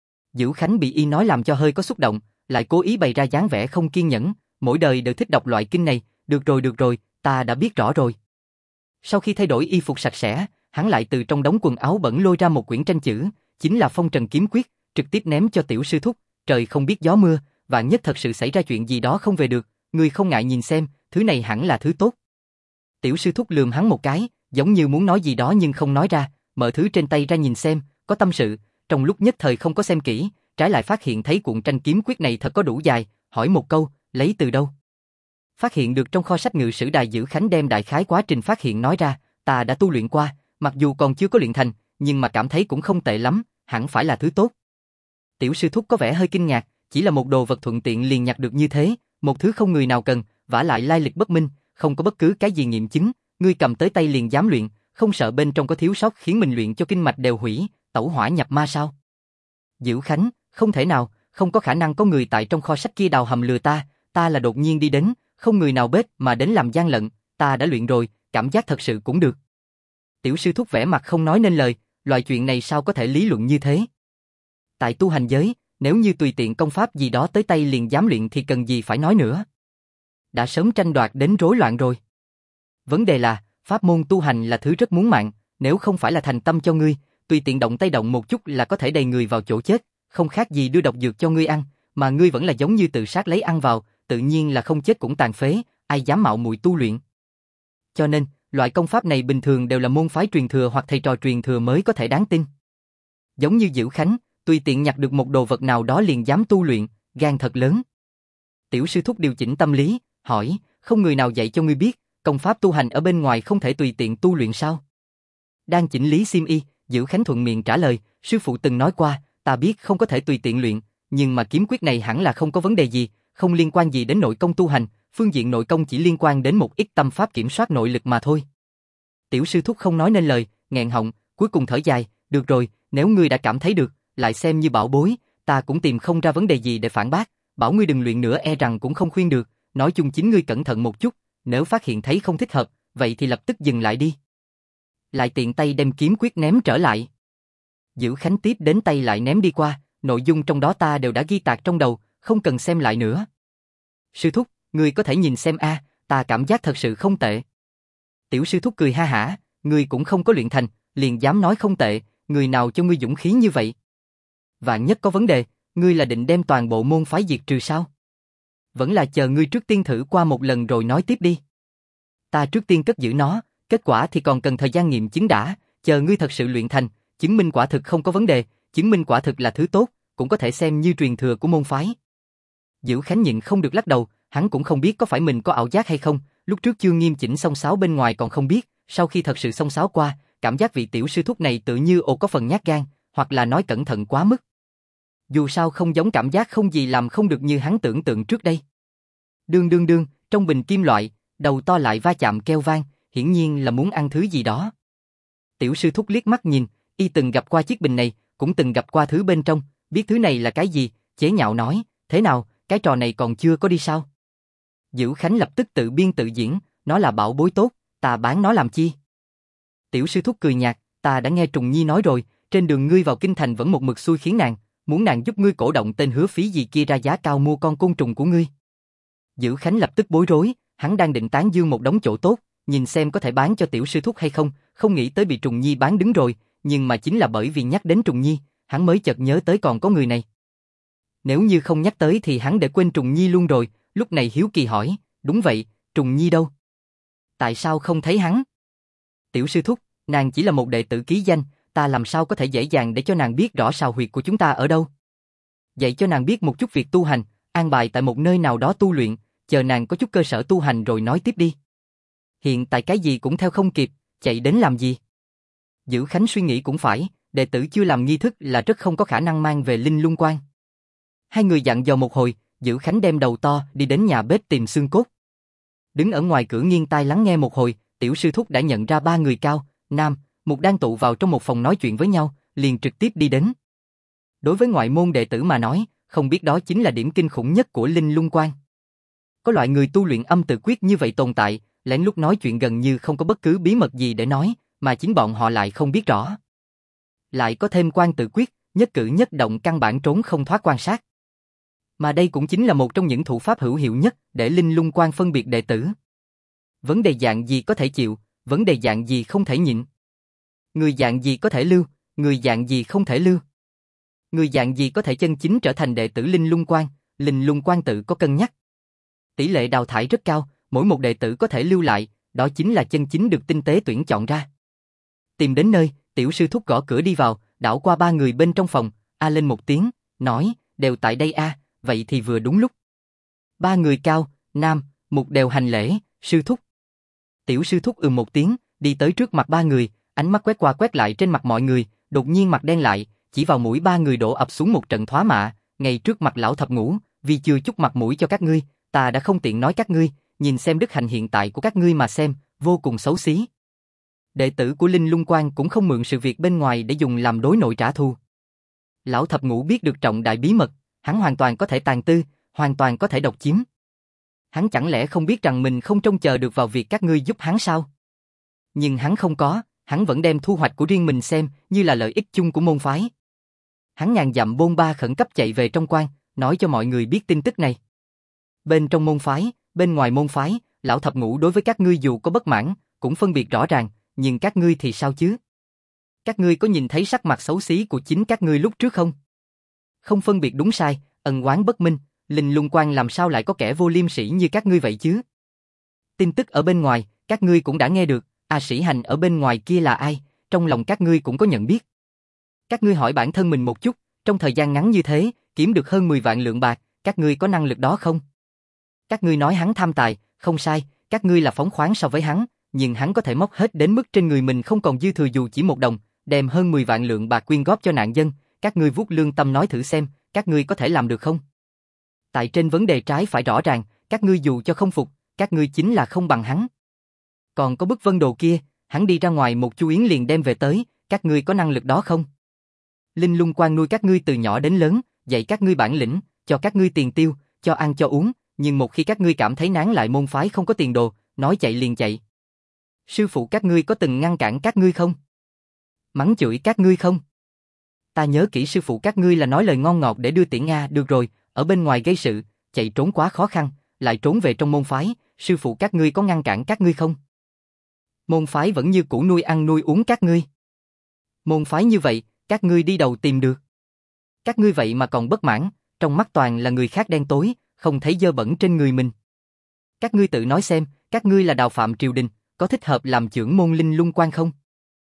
Dữ Khánh bị y nói làm cho hơi có xúc động, lại cố ý bày ra dáng vẻ không kiên nhẫn, mỗi đời đều thích đọc loại kinh này, được rồi, ta đã biết rõ rồi. Sau khi thay đổi y phục sạch sẽ, hắn lại từ trong đống quần áo bẩn lôi ra một quyển tranh chữ, chính là Phong Trần Kiếm Quyết, trực tiếp ném cho tiểu sư thúc, trời không biết gió mưa, vạn nhất thật sự xảy ra chuyện gì đó không về được, ngươi không ngại nhìn xem, thứ này hẳn là thứ tốt. Tiểu sư thúc lườm hắn một cái, giống như muốn nói gì đó nhưng không nói ra, mở thứ trên tay ra nhìn xem, có tâm sự, trong lúc nhất thời không có xem kỹ, trái lại phát hiện thấy cuộn tranh kiếm quyết này thật có đủ dài, hỏi một câu, lấy từ đâu? Phát hiện được trong kho sách Ngự Sử Đài. Dữ Khánh đem đại khái quá trình phát hiện nói ra, ta đã tu luyện qua, mặc dù còn chưa có luyện thành, nhưng mà cảm thấy cũng không tệ lắm, hẳn phải là thứ tốt. Tiểu sư thúc có vẻ hơi kinh ngạc, chỉ là một đồ vật thuận tiện liền nhặt được như thế, một thứ không người nào cần, vả lại lai lịch bất minh, không có bất cứ cái gì nghiệm chứng, ngươi cầm tới tay liền dám luyện, không sợ bên trong có thiếu sót khiến mình luyện cho kinh mạch đều hủy, tẩu hỏa nhập ma sao? Dữ Khánh, không thể nào, không có khả năng có người tại trong kho sách kia đào hầm lừa ta là đột nhiên đi đến, không người nào bếp mà đến làm gian lận, ta đã luyện rồi, cảm giác thật sự cũng được. Tiểu sư thúc vẻ mặt không nói nên lời, loại chuyện này sao có thể lý luận như thế? Tại tu hành giới, nếu như tùy tiện công pháp gì đó tới tay liền dám luyện thì cần gì phải nói nữa. Đã sớm tranh đoạt đến rối loạn rồi. Vấn đề là, pháp môn tu hành là thứ rất muốn mạng, nếu không phải là thành tâm cho ngươi, tùy tiện động tay động một chút là có thể đầy người vào chỗ chết, không khác gì đưa độc dược cho ngươi ăn, mà ngươi vẫn là giống như tự sát lấy ăn vào, tự nhiên là không chết cũng tàn phế, ai dám mạo muội tu luyện. Cho nên, loại công pháp này bình thường đều là môn phái truyền thừa hoặc thầy trò truyền thừa mới có thể đáng tin. Giống như Dữ Khánh, tùy tiện nhặt được một đồ vật nào đó liền dám tu luyện, gan thật lớn. Tiểu sư thúc điều chỉnh tâm lý, hỏi, không người nào dạy cho ngươi biết, công pháp tu hành ở bên ngoài không thể tùy tiện tu luyện sao? Đang chỉnh lý xiêm y, Dữ Khánh thuận miệng trả lời, sư phụ từng nói qua, ta biết không có thể tùy tiện luyện, nhưng mà kiếm quyết này hẳn là không có vấn đề gì, không liên quan gì đến nội công tu hành, phương diện nội công chỉ liên quan đến một ít tâm pháp kiểm soát nội lực mà thôi. Tiểu sư thúc không nói nên lời, nghẹn họng, cuối cùng thở dài, được rồi, nếu ngươi đã cảm thấy được, lại xem như bảo bối, ta cũng tìm không ra vấn đề gì để phản bác, bảo ngươi đừng luyện nữa e rằng cũng không khuyên được, nói chung chính ngươi cẩn thận một chút, nếu phát hiện thấy không thích hợp, vậy thì lập tức dừng lại đi. Lại tiện tay đem kiếm quyết ném trở lại. Dữ Khánh tiếp đến tay lại ném đi qua, nội dung trong đó ta đều đã ghi tạc trong đầu, không cần xem lại nữa. Sư thúc, ngươi có thể nhìn xem ta cảm giác thật sự không tệ. Tiểu sư thúc cười ha hả, ngươi cũng không có luyện thành, liền dám nói không tệ, người nào cho ngươi dũng khí như vậy? Vạn nhất có vấn đề, ngươi là định đem toàn bộ môn phái diệt trừ sao? Vẫn là chờ ngươi trước tiên thử qua một lần rồi nói tiếp đi. Ta trước tiên cất giữ nó, kết quả thì còn cần thời gian nghiệm chứng đã, chờ ngươi thật sự luyện thành, chứng minh quả thực không có vấn đề, chứng minh quả thực là thứ tốt, cũng có thể xem như truyền thừa của môn phái. Dữ Khánh nhịn không được lắc đầu, hắn cũng không biết có phải mình có ảo giác hay không, lúc trước chưa nghiêm chỉnh xông xáo bên ngoài còn không biết, sau khi thật sự xông xáo qua, cảm giác vị tiểu sư thúc này tự như có phần nhát gan, hoặc là nói cẩn thận quá mức. Dù sao không giống cảm giác không gì làm không được như hắn tưởng tượng trước đây. Đương đương đương, trong bình kim loại, đầu to lại va chạm keo vang, hiển nhiên là muốn ăn thứ gì đó. Tiểu sư thúc liếc mắt nhìn, y từng gặp qua chiếc bình này, cũng từng gặp qua thứ bên trong, biết thứ này là cái gì, chế nhạo nói, thế nào, cái trò này còn chưa có đi sao? Dữ Khánh lập tức tự biên tự diễn, nó là bảo bối tốt, ta bán nó làm chi? Tiểu sư thúc cười nhạt, ta đã nghe Trùng Nhi nói rồi, trên đường ngươi vào kinh thành vẫn một mực xui khiến nàng, muốn nàng giúp ngươi cổ động tên hứa phí gì kia ra giá cao mua con côn trùng của ngươi. Dữ Khánh lập tức bối rối, hắn đang định tán dương một đống chỗ tốt, nhìn xem có thể bán cho tiểu sư thúc hay không, không nghĩ tới bị Trùng Nhi bán đứng rồi, nhưng mà chính là bởi vì nhắc đến Trùng Nhi, hắn mới chợt nhớ tới còn có người này. Nếu như không nhắc tới thì hắn để quên Trùng Nhi luôn rồi, lúc này hiếu kỳ hỏi, đúng vậy, Trùng Nhi đâu? Tại sao không thấy hắn? Tiểu sư thúc, nàng chỉ là một đệ tử ký danh, ta làm sao có thể dễ dàng để cho nàng biết rõ sào huyệt của chúng ta ở đâu? Dạy cho nàng biết một chút việc tu hành, an bài tại một nơi nào đó tu luyện, chờ nàng có chút cơ sở tu hành rồi nói tiếp đi. Hiện tại cái gì cũng theo không kịp, chạy đến làm gì? Dữ Khánh suy nghĩ cũng phải, đệ tử chưa làm nghi thức là rất không có khả năng mang về Linh Lung Quan. Hai người dặn dò một hồi, Dữ Khánh đem đầu to đi đến nhà bếp tìm xương cốt. Đứng ở ngoài cửa nghiêng tai lắng nghe một hồi, tiểu sư thúc đã nhận ra ba người Cao, Nam, Mục đang tụ vào trong một phòng nói chuyện với nhau, liền trực tiếp đi đến. Đối với ngoại môn đệ tử mà nói, không biết đó chính là điểm kinh khủng nhất của Linh Lung Quan. Có loại người tu luyện âm tự quyết như vậy tồn tại, lén lút nói chuyện gần như không có bất cứ bí mật gì để nói, mà chính bọn họ lại không biết rõ. Lại có thêm quan tự quyết, nhất cử nhất động căn bản trốn không thoát quan sát. Mà đây cũng chính là một trong những thủ pháp hữu hiệu nhất để Linh Lung Quan phân biệt đệ tử. Vấn đề dạng gì có thể chịu, vấn đề dạng gì không thể nhịn. Người dạng gì có thể lưu, người dạng gì không thể lưu. Người dạng gì có thể chân chính trở thành đệ tử Linh Lung Quan, Linh Lung Quan tự có cân nhắc. Tỷ lệ đào thải rất cao, mỗi một đệ tử có thể lưu lại, đó chính là chân chính được tinh tế tuyển chọn ra. Tìm đến nơi, tiểu sư thúc gõ cửa đi vào, đảo qua ba người bên trong phòng, a lên một tiếng, nói, đều tại đây a, vậy thì vừa đúng lúc. Ba người Cao, Nam, Mục đều hành lễ, sư thúc. Tiểu sư thúc một tiếng, đi tới trước mặt ba người, ánh mắt quét qua quét lại trên mặt mọi người, đột nhiên mặt đen lại, chỉ vào mũi ba người đổ ập xuống một trận thoá mạ, ngay trước mặt lão thập ngũ, vì chưa chút mặt mũi cho các ngươi, ta đã không tiện nói các ngươi, nhìn xem đức hạnh hiện tại của các ngươi mà xem, vô cùng xấu xí. Đệ tử của Linh Lung Quan cũng không mượn sự việc bên ngoài để dùng làm đối nội trả thù. Lão thập ngũ biết được trọng đại bí mật, hắn hoàn toàn có thể tàn tư, hoàn toàn có thể độc chiếm. Hắn chẳng lẽ không biết rằng mình không trông chờ được vào việc các ngươi giúp hắn sao? Nhưng hắn không có, hắn vẫn đem thu hoạch của riêng mình xem như là lợi ích chung của môn phái. Hắn ngàn dặm bôn ba khẩn cấp chạy về trong quan, nói cho mọi người biết tin tức này. Bên trong môn phái, bên ngoài môn phái, lão thập ngũ đối với các ngươi dù có bất mãn, cũng phân biệt rõ ràng, nhưng các ngươi thì sao chứ? Các ngươi có nhìn thấy sắc mặt xấu xí của chính các ngươi lúc trước không? Không phân biệt đúng sai, ân oán bất minh, Linh Lung Quan làm sao lại có kẻ vô liêm sỉ như các ngươi vậy chứ? Tin tức ở bên ngoài, các ngươi cũng đã nghe được, Sĩ Hành ở bên ngoài kia là ai, trong lòng các ngươi cũng có nhận biết. Các ngươi hỏi bản thân mình một chút, trong thời gian ngắn như thế, kiếm được hơn 10 vạn lượng bạc, các ngươi có năng lực đó không? Các ngươi nói hắn tham tài, không sai, các ngươi là phóng khoáng so với hắn, nhưng hắn có thể móc hết đến mức trên người mình không còn dư thừa dù chỉ một đồng, đem hơn 10 vạn lượng bạc quyên góp cho nạn dân, các ngươi vuốt lương tâm nói thử xem, các ngươi có thể làm được không? Tại trên vấn đề trái phải rõ ràng, các ngươi dù cho không phục, các ngươi chính là không bằng hắn. Còn có bức vân đồ kia, hắn đi ra ngoài một chu yến liền đem về tới, các ngươi có năng lực đó không? Linh Lung Quan nuôi các ngươi từ nhỏ đến lớn, dạy các ngươi bản lĩnh, cho các ngươi tiền tiêu, cho ăn cho uống, nhưng một khi các ngươi cảm thấy nán lại môn phái không có tiền đồ, nói chạy liền chạy. Sư phụ các ngươi có từng ngăn cản các ngươi không? Mắng chửi các ngươi không? Ta nhớ kỹ sư phụ các ngươi là nói lời ngon ngọt để đưa tiễn Nga, được rồi, ở bên ngoài gây sự, chạy trốn quá khó khăn, lại trốn về trong môn phái, sư phụ các ngươi có ngăn cản các ngươi không? Môn phái vẫn như cũ nuôi ăn nuôi uống các ngươi. Môn phái như vậy, các ngươi đi đầu tìm được. Các ngươi vậy mà còn bất mãn, trong mắt toàn là người khác đen tối, không thấy dơ bẩn trên người mình. Các ngươi tự nói xem, các ngươi là đạo phạm triều đình, có thích hợp làm trưởng môn Linh Lung Quan không?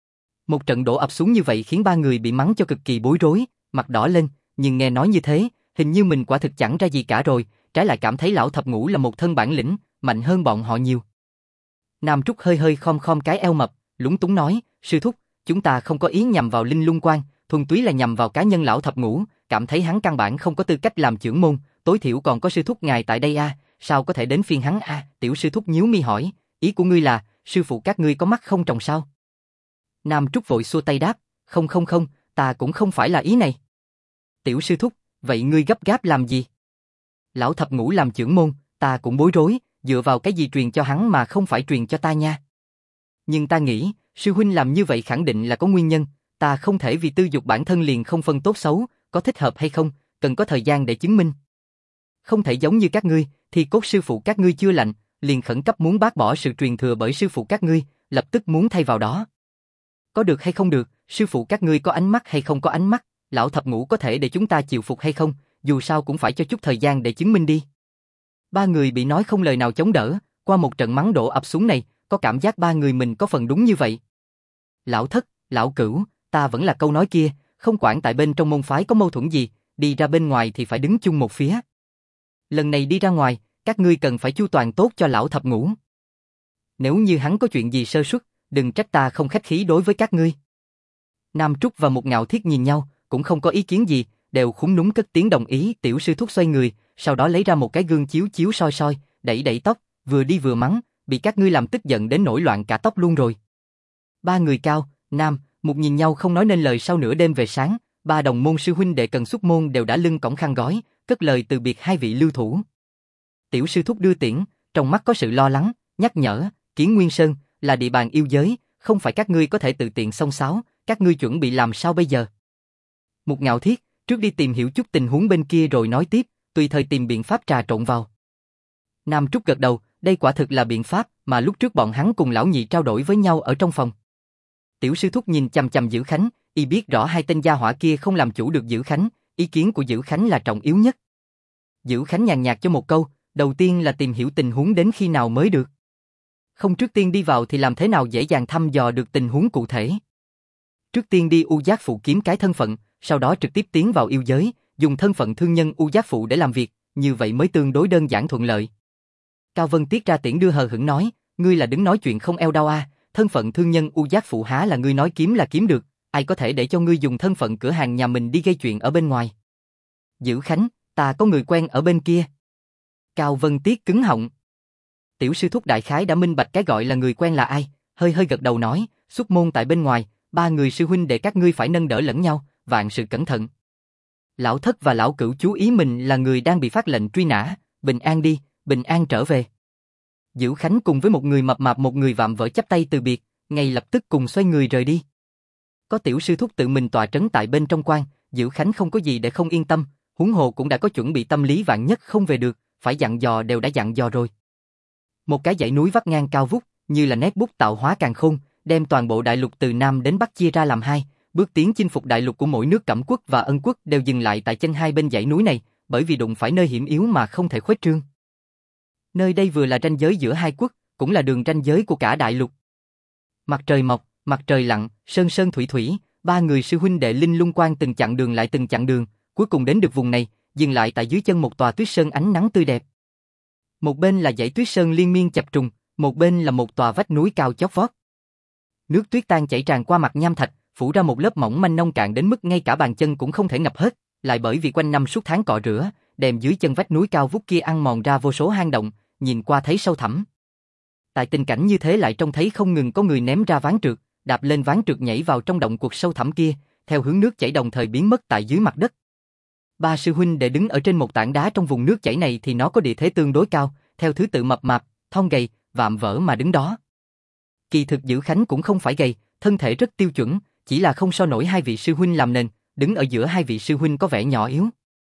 Một trận đổ ập xuống như vậy khiến ba người bị mắng cho cực kỳ bối rối, mặt đỏ lên, nhưng nghe nói như thế, hình như mình quả thực chẳng ra gì cả rồi, trái lại cảm thấy lão thập ngũ là một thân bản lĩnh, mạnh hơn bọn họ nhiều. Nam Trúc hơi hơi khom khom cái eo mập, lúng túng nói, sư thúc, chúng ta không có ý nhằm vào Linh Lung Quan, thuần túy là nhằm vào cá nhân lão thập ngũ, cảm thấy hắn căn bản không có tư cách làm trưởng môn, tối thiểu còn có sư thúc ngài tại đây a, sao có thể đến phiên hắn a? Tiểu sư thúc nhíu mi hỏi, ý của ngươi là, sư phụ các ngươi có mắt không tròng sao? Nam Trúc vội xua tay đáp, không, ta cũng không phải là ý này. Tiểu sư thúc, vậy ngươi gấp gáp làm gì? Lão thập ngũ làm trưởng môn, ta cũng bối rối, dựa vào cái gì truyền cho hắn mà không phải truyền cho ta nha. Nhưng ta nghĩ, sư huynh làm như vậy khẳng định là có nguyên nhân, ta không thể vì tư dục bản thân liền không phân tốt xấu, có thích hợp hay không, cần có thời gian để chứng minh. Không thể giống như các ngươi, thì cốt sư phụ các ngươi chưa lạnh, liền khẩn cấp muốn bác bỏ sự truyền thừa bởi sư phụ các ngươi, lập tức muốn thay vào đó. Có được hay không được, sư phụ các ngươi có ánh mắt hay không có ánh mắt, lão thập ngũ có thể để chúng ta chịu phục hay không, dù sao cũng phải cho chút thời gian để chứng minh đi. Ba người bị nói không lời nào chống đỡ, qua một trận mắng đổ ập xuống này, có cảm giác ba người mình có phần đúng như vậy. Lão thất, lão cửu, ta vẫn là câu nói kia, không quản tại bên trong môn phái có mâu thuẫn gì, đi ra bên ngoài thì phải đứng chung một phía. Lần này đi ra ngoài, các ngươi cần phải chu toàn tốt cho lão thập ngũ. Nếu như hắn có chuyện gì sơ suất, đừng trách ta không khách khí đối với các ngươi. Nam Trúc và Một Ngạo Thiết nhìn nhau, cũng không có ý kiến gì, đều khúm núm cất tiếng đồng ý. Tiểu sư thúc xoay người, sau đó lấy ra một cái gương chiếu soi, đẩy tóc, vừa đi vừa mắng, bị các ngươi làm tức giận đến nổi loạn cả tóc luôn rồi. Ba người Cao, Nam, Một nhìn nhau không nói nên lời. Sau nửa đêm về sáng, ba đồng môn sư huynh đệ cần xuất môn đều đã lưng cõng khăn gói, cất lời từ biệt hai vị lưu thủ. Tiểu sư thúc đưa tiễn, trong mắt có sự lo lắng, nhắc nhở, Kiến Nguyên Sơn là địa bàn yêu giới, không phải các ngươi có thể tự tiện xông xáo, các ngươi chuẩn bị làm sao bây giờ? Một Ngạo Thiết, trước đi tìm hiểu chút tình huống bên kia rồi nói tiếp, tùy thời tìm biện pháp trà trộn vào. Nam Trúc gật đầu, đây quả thực là biện pháp mà lúc trước bọn hắn cùng lão nhị trao đổi với nhau ở trong phòng. Tiểu sư thúc nhìn chằm chằm Dữ Khánh, y biết rõ hai tên gia hỏa kia không làm chủ được Dữ Khánh, ý kiến của Dữ Khánh là trọng yếu nhất. Dữ Khánh nhàn nhạt cho một câu, đầu tiên là tìm hiểu tình huống đến khi nào mới được. Không trước tiên đi vào thì làm thế nào dễ dàng thăm dò được tình huống cụ thể. Trước tiên đi U Giác Phụ kiếm cái thân phận, sau đó trực tiếp tiến vào yêu giới, dùng thân phận thương nhân U Giác Phụ để làm việc, như vậy mới tương đối đơn giản thuận lợi. Cao Vân Tiết ra tiễn đưa hờ hững nói, ngươi là đứng nói chuyện không eo đau a, thân phận thương nhân U Giác Phụ há là ngươi nói kiếm là kiếm được, ai có thể để cho ngươi dùng thân phận cửa hàng nhà mình đi gây chuyện ở bên ngoài. Dữ Khánh, ta có người quen ở bên kia. Cao Vân Tiết cứng họng. Tiểu sư thúc đại khái đã minh bạch cái gọi là người quen là ai, hơi gật đầu nói, xuất môn tại bên ngoài, ba người sư huynh đệ các ngươi phải nâng đỡ lẫn nhau, vạn sự cẩn thận. Lão thất và lão cửu chú ý mình là người đang bị phát lệnh truy nã, bình an đi, bình an trở về. Dữ Khánh cùng với một người mập mạp một người vạm vỡ chắp tay từ biệt, ngay lập tức cùng xoay người rời đi. Có tiểu sư thúc tự mình tọa trấn tại bên trong quan, Dữ Khánh không có gì để không yên tâm, huống hồ cũng đã có chuẩn bị tâm lý vạn nhất không về được, phải dặn dò đều đã dặn dò rồi. Một cái dãy núi vắt ngang cao vút, như là nét bút tạo hóa càn khôn, đem toàn bộ đại lục từ Nam đến Bắc chia ra làm hai, bước tiến chinh phục đại lục của mỗi nước Cẩm quốc và Ân quốc đều dừng lại tại chân hai bên dãy núi này, bởi vì đụng phải nơi hiểm yếu mà không thể khuếch trương. Nơi đây vừa là ranh giới giữa hai quốc, cũng là đường ranh giới của cả đại lục. Mặt trời mọc, mặt trời lặn, sơn sơn thủy thủy, ba người sư huynh đệ Linh Lung Quan từng chặng đường lại từng chặng đường, cuối cùng đến được vùng này, dừng lại tại dưới chân một tòa tuyết sơn ánh nắng tươi đẹp. Một bên là dãy tuyết sơn liên miên chập trùng, một bên là một tòa vách núi cao chót vót. Nước tuyết tan chảy tràn qua mặt nham thạch, phủ ra một lớp mỏng manh nông cạn đến mức ngay cả bàn chân cũng không thể ngập hết, lại bởi vì quanh năm suốt tháng cọ rửa, đem dưới chân vách núi cao vút kia ăn mòn ra vô số hang động, nhìn qua thấy sâu thẳm. Tại tình cảnh như thế lại trông thấy không ngừng có người ném ra ván trượt, đạp lên ván trượt nhảy vào trong động cuộc sâu thẳm kia, theo hướng nước chảy đồng thời biến mất tại dưới mặt đất. Ba sư huynh đệ đứng ở trên một tảng đá trong vùng nước chảy này thì nó có địa thế tương đối cao, theo thứ tự mập mạp, thon gầy, vạm vỡ mà đứng đó. Kỳ thực Dữ Khánh cũng không phải gầy, thân thể rất tiêu chuẩn, chỉ là không so nổi hai vị sư huynh làm nền, đứng ở giữa hai vị sư huynh có vẻ nhỏ yếu.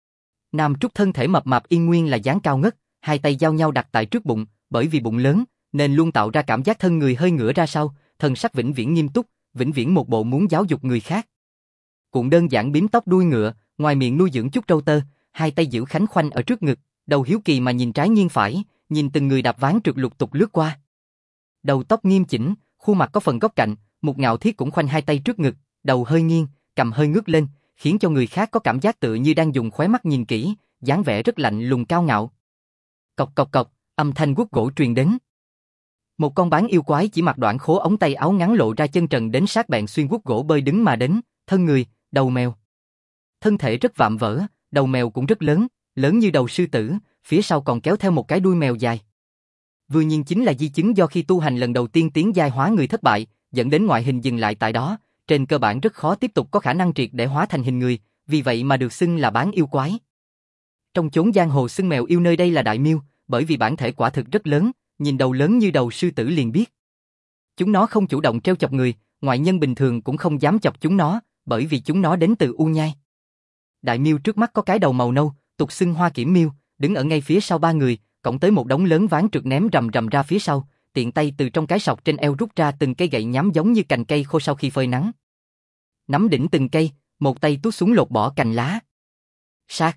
Nam Trúc thân thể mập mạp yên nguyên là dáng cao ngất, hai tay giao nhau đặt tại trước bụng, bởi vì bụng lớn, nên luôn tạo ra cảm giác thân người hơi ngửa ra sau, thần sắc vĩnh viễn nghiêm túc, vĩnh viễn một bộ muốn giáo dục người khác. Cuộn đơn giản bím tóc đuôi ngựa, ngoài miệng nuôi dưỡng chút râu tơ, hai tay Dữ Khánh khoanh ở trước ngực, đầu hiếu kỳ mà nhìn trái nghiêng phải, nhìn từng người đạp ván trượt lục tục lướt qua. Đầu tóc nghiêm chỉnh, khuôn mặt có phần góc cạnh, Một Ngạo Thiết cũng khoanh hai tay trước ngực, đầu hơi nghiêng, cằm hơi ngước lên, khiến cho người khác có cảm giác tựa như đang dùng khóe mắt nhìn kỹ, dáng vẻ rất lạnh lùng cao ngạo. Cộc cộc cộc, âm thanh guốc gỗ truyền đến. Một con bán yêu quái chỉ mặc đoạn khố ống tay áo ngắn lộ ra chân trần đến sát bẹn xuyên guốc gỗ bơi đứng mà đến, thân người, đầu mèo. Thân thể rất vạm vỡ, đầu mèo cũng rất lớn, lớn như đầu sư tử, phía sau còn kéo theo một cái đuôi mèo dài. Vừa nhìn chính là di chứng do khi tu hành lần đầu tiên tiến giai hóa người thất bại, dẫn đến ngoại hình dừng lại tại đó, trên cơ bản rất khó tiếp tục có khả năng triệt để hóa thành hình người, vì vậy mà được xưng là bán yêu quái. Trong chốn giang hồ xưng mèo yêu nơi đây là đại miêu, bởi vì bản thể quả thực rất lớn, nhìn đầu lớn như đầu sư tử liền biết. Chúng nó không chủ động trêu chọc người, ngoại nhân bình thường cũng không dám chọc chúng nó, bởi vì chúng nó đến từ U Nhai. Đại miêu trước mắt có cái đầu màu nâu, tục xưng hoa kiểm miêu, đứng ở ngay phía sau ba người, cõng tới một đống lớn ván trượt ném rầm rầm ra phía sau, tiện tay từ trong cái sọc trên eo rút ra từng cây gậy nhám giống như cành cây khô sau khi phơi nắng. Nắm đỉnh từng cây, một tay tuốt xuống lột bỏ cành lá. Sát.